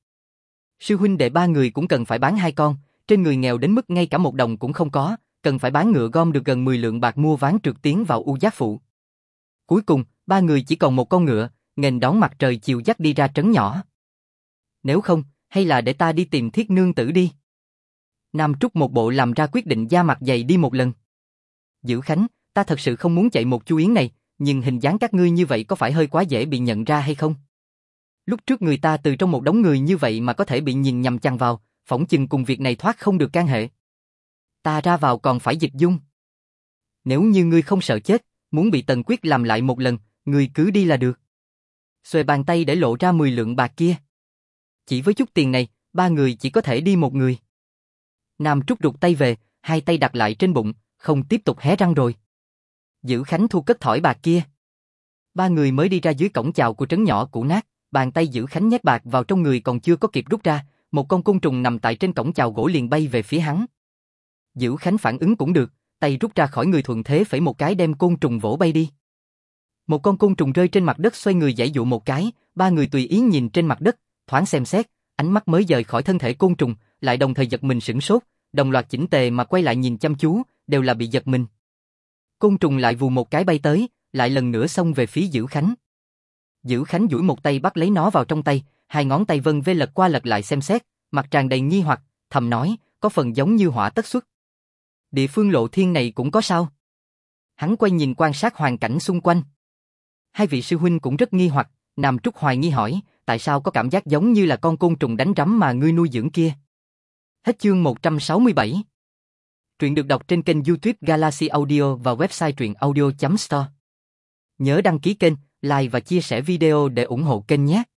Sư huynh đệ ba người cũng cần phải bán 2 con, trên người nghèo đến mức ngay cả 1 đồng cũng không có, cần phải bán ngựa gom được gần 10 lượng bạc mua ván trượt tiến vào U Giác Phụ. Cuối cùng, ba người chỉ còn 1 con ngựa, nghênh đón mặt trời chiều dắt đi ra trấn nhỏ. Nếu không, hay là để ta đi tìm Thiết nương tử đi. Nam Trúc một bộ làm ra quyết định da mặt dày đi một lần. Giữ Khánh, ta thật sự không muốn chạy một chu yến này, nhưng hình dáng các ngươi như vậy có phải hơi quá dễ bị nhận ra hay không? Lúc trước người ta từ trong một đống người như vậy mà có thể bị nhìn nhằm chằm vào, phỏng chừng cùng việc này thoát không được can hệ. Ta ra vào còn phải dịch dung. Nếu như ngươi không sợ chết, muốn bị Tần Quyết làm lại một lần, ngươi cứ đi là được. Xuề bàn tay để lộ ra 10 lượng bạc kia. Chỉ với chút tiền này, ba người chỉ có thể đi một người. Nam Trúc rụt tay về, 2 tay đặt lại trên bụng, không tiếp tục hé răng rồi. Giữ Khánh thu cất thỏi bạc kia. Ba người mới đi ra dưới cổng chào của trấn nhỏ cũ nát, bàn tay Dữ Khánh nhét bạc vào trong người còn chưa có kịp rút ra, một con côn trùng nằm tại trên cổng chào gỗ liền bay về phía hắn. Dữ Khánh phản ứng cũng được, tay rút ra khỏi người thuận thế phẩy một cái đem côn trùng vỗ bay đi. Một con côn trùng rơi trên mặt đất xoay người giãy dụ một cái, ba người tùy ý nhìn trên mặt đất, thoáng xem xét, ánh mắt mới dời khỏi thân thể côn trùng, lại đồng thời giật mình sửng sốt, đồng loạt chỉnh tề mà quay lại nhìn chăm chú, đều là bị giật mình. Côn trùng lại vù một cái bay tới, lại lần nữa xông về phía Dữ Khánh. Dữ Khánh duỗi một tay bắt lấy nó vào trong tay, hai ngón tay vân vê lật qua lật lại xem xét, mặt tràn đầy nghi hoặc, thầm nói, có phần giống như hỏa tất xuất. Địa phương Lộ Thiên này cũng có sao? Hắn quay nhìn quan sát hoàn cảnh xung quanh. Hai vị sư huynh cũng rất nghi hoặc, Nam Trúc hoài nghi hỏi, tại sao có cảm giác giống như là con côn trùng đánh rắm mà ngươi nuôi dưỡng kia? Hết chương 167. Truyện được đọc trên kênh YouTube Galaxy Audio và website truyệnaudio.store. Nhớ đăng ký kênh, like và chia sẻ video để ủng hộ kênh nhé.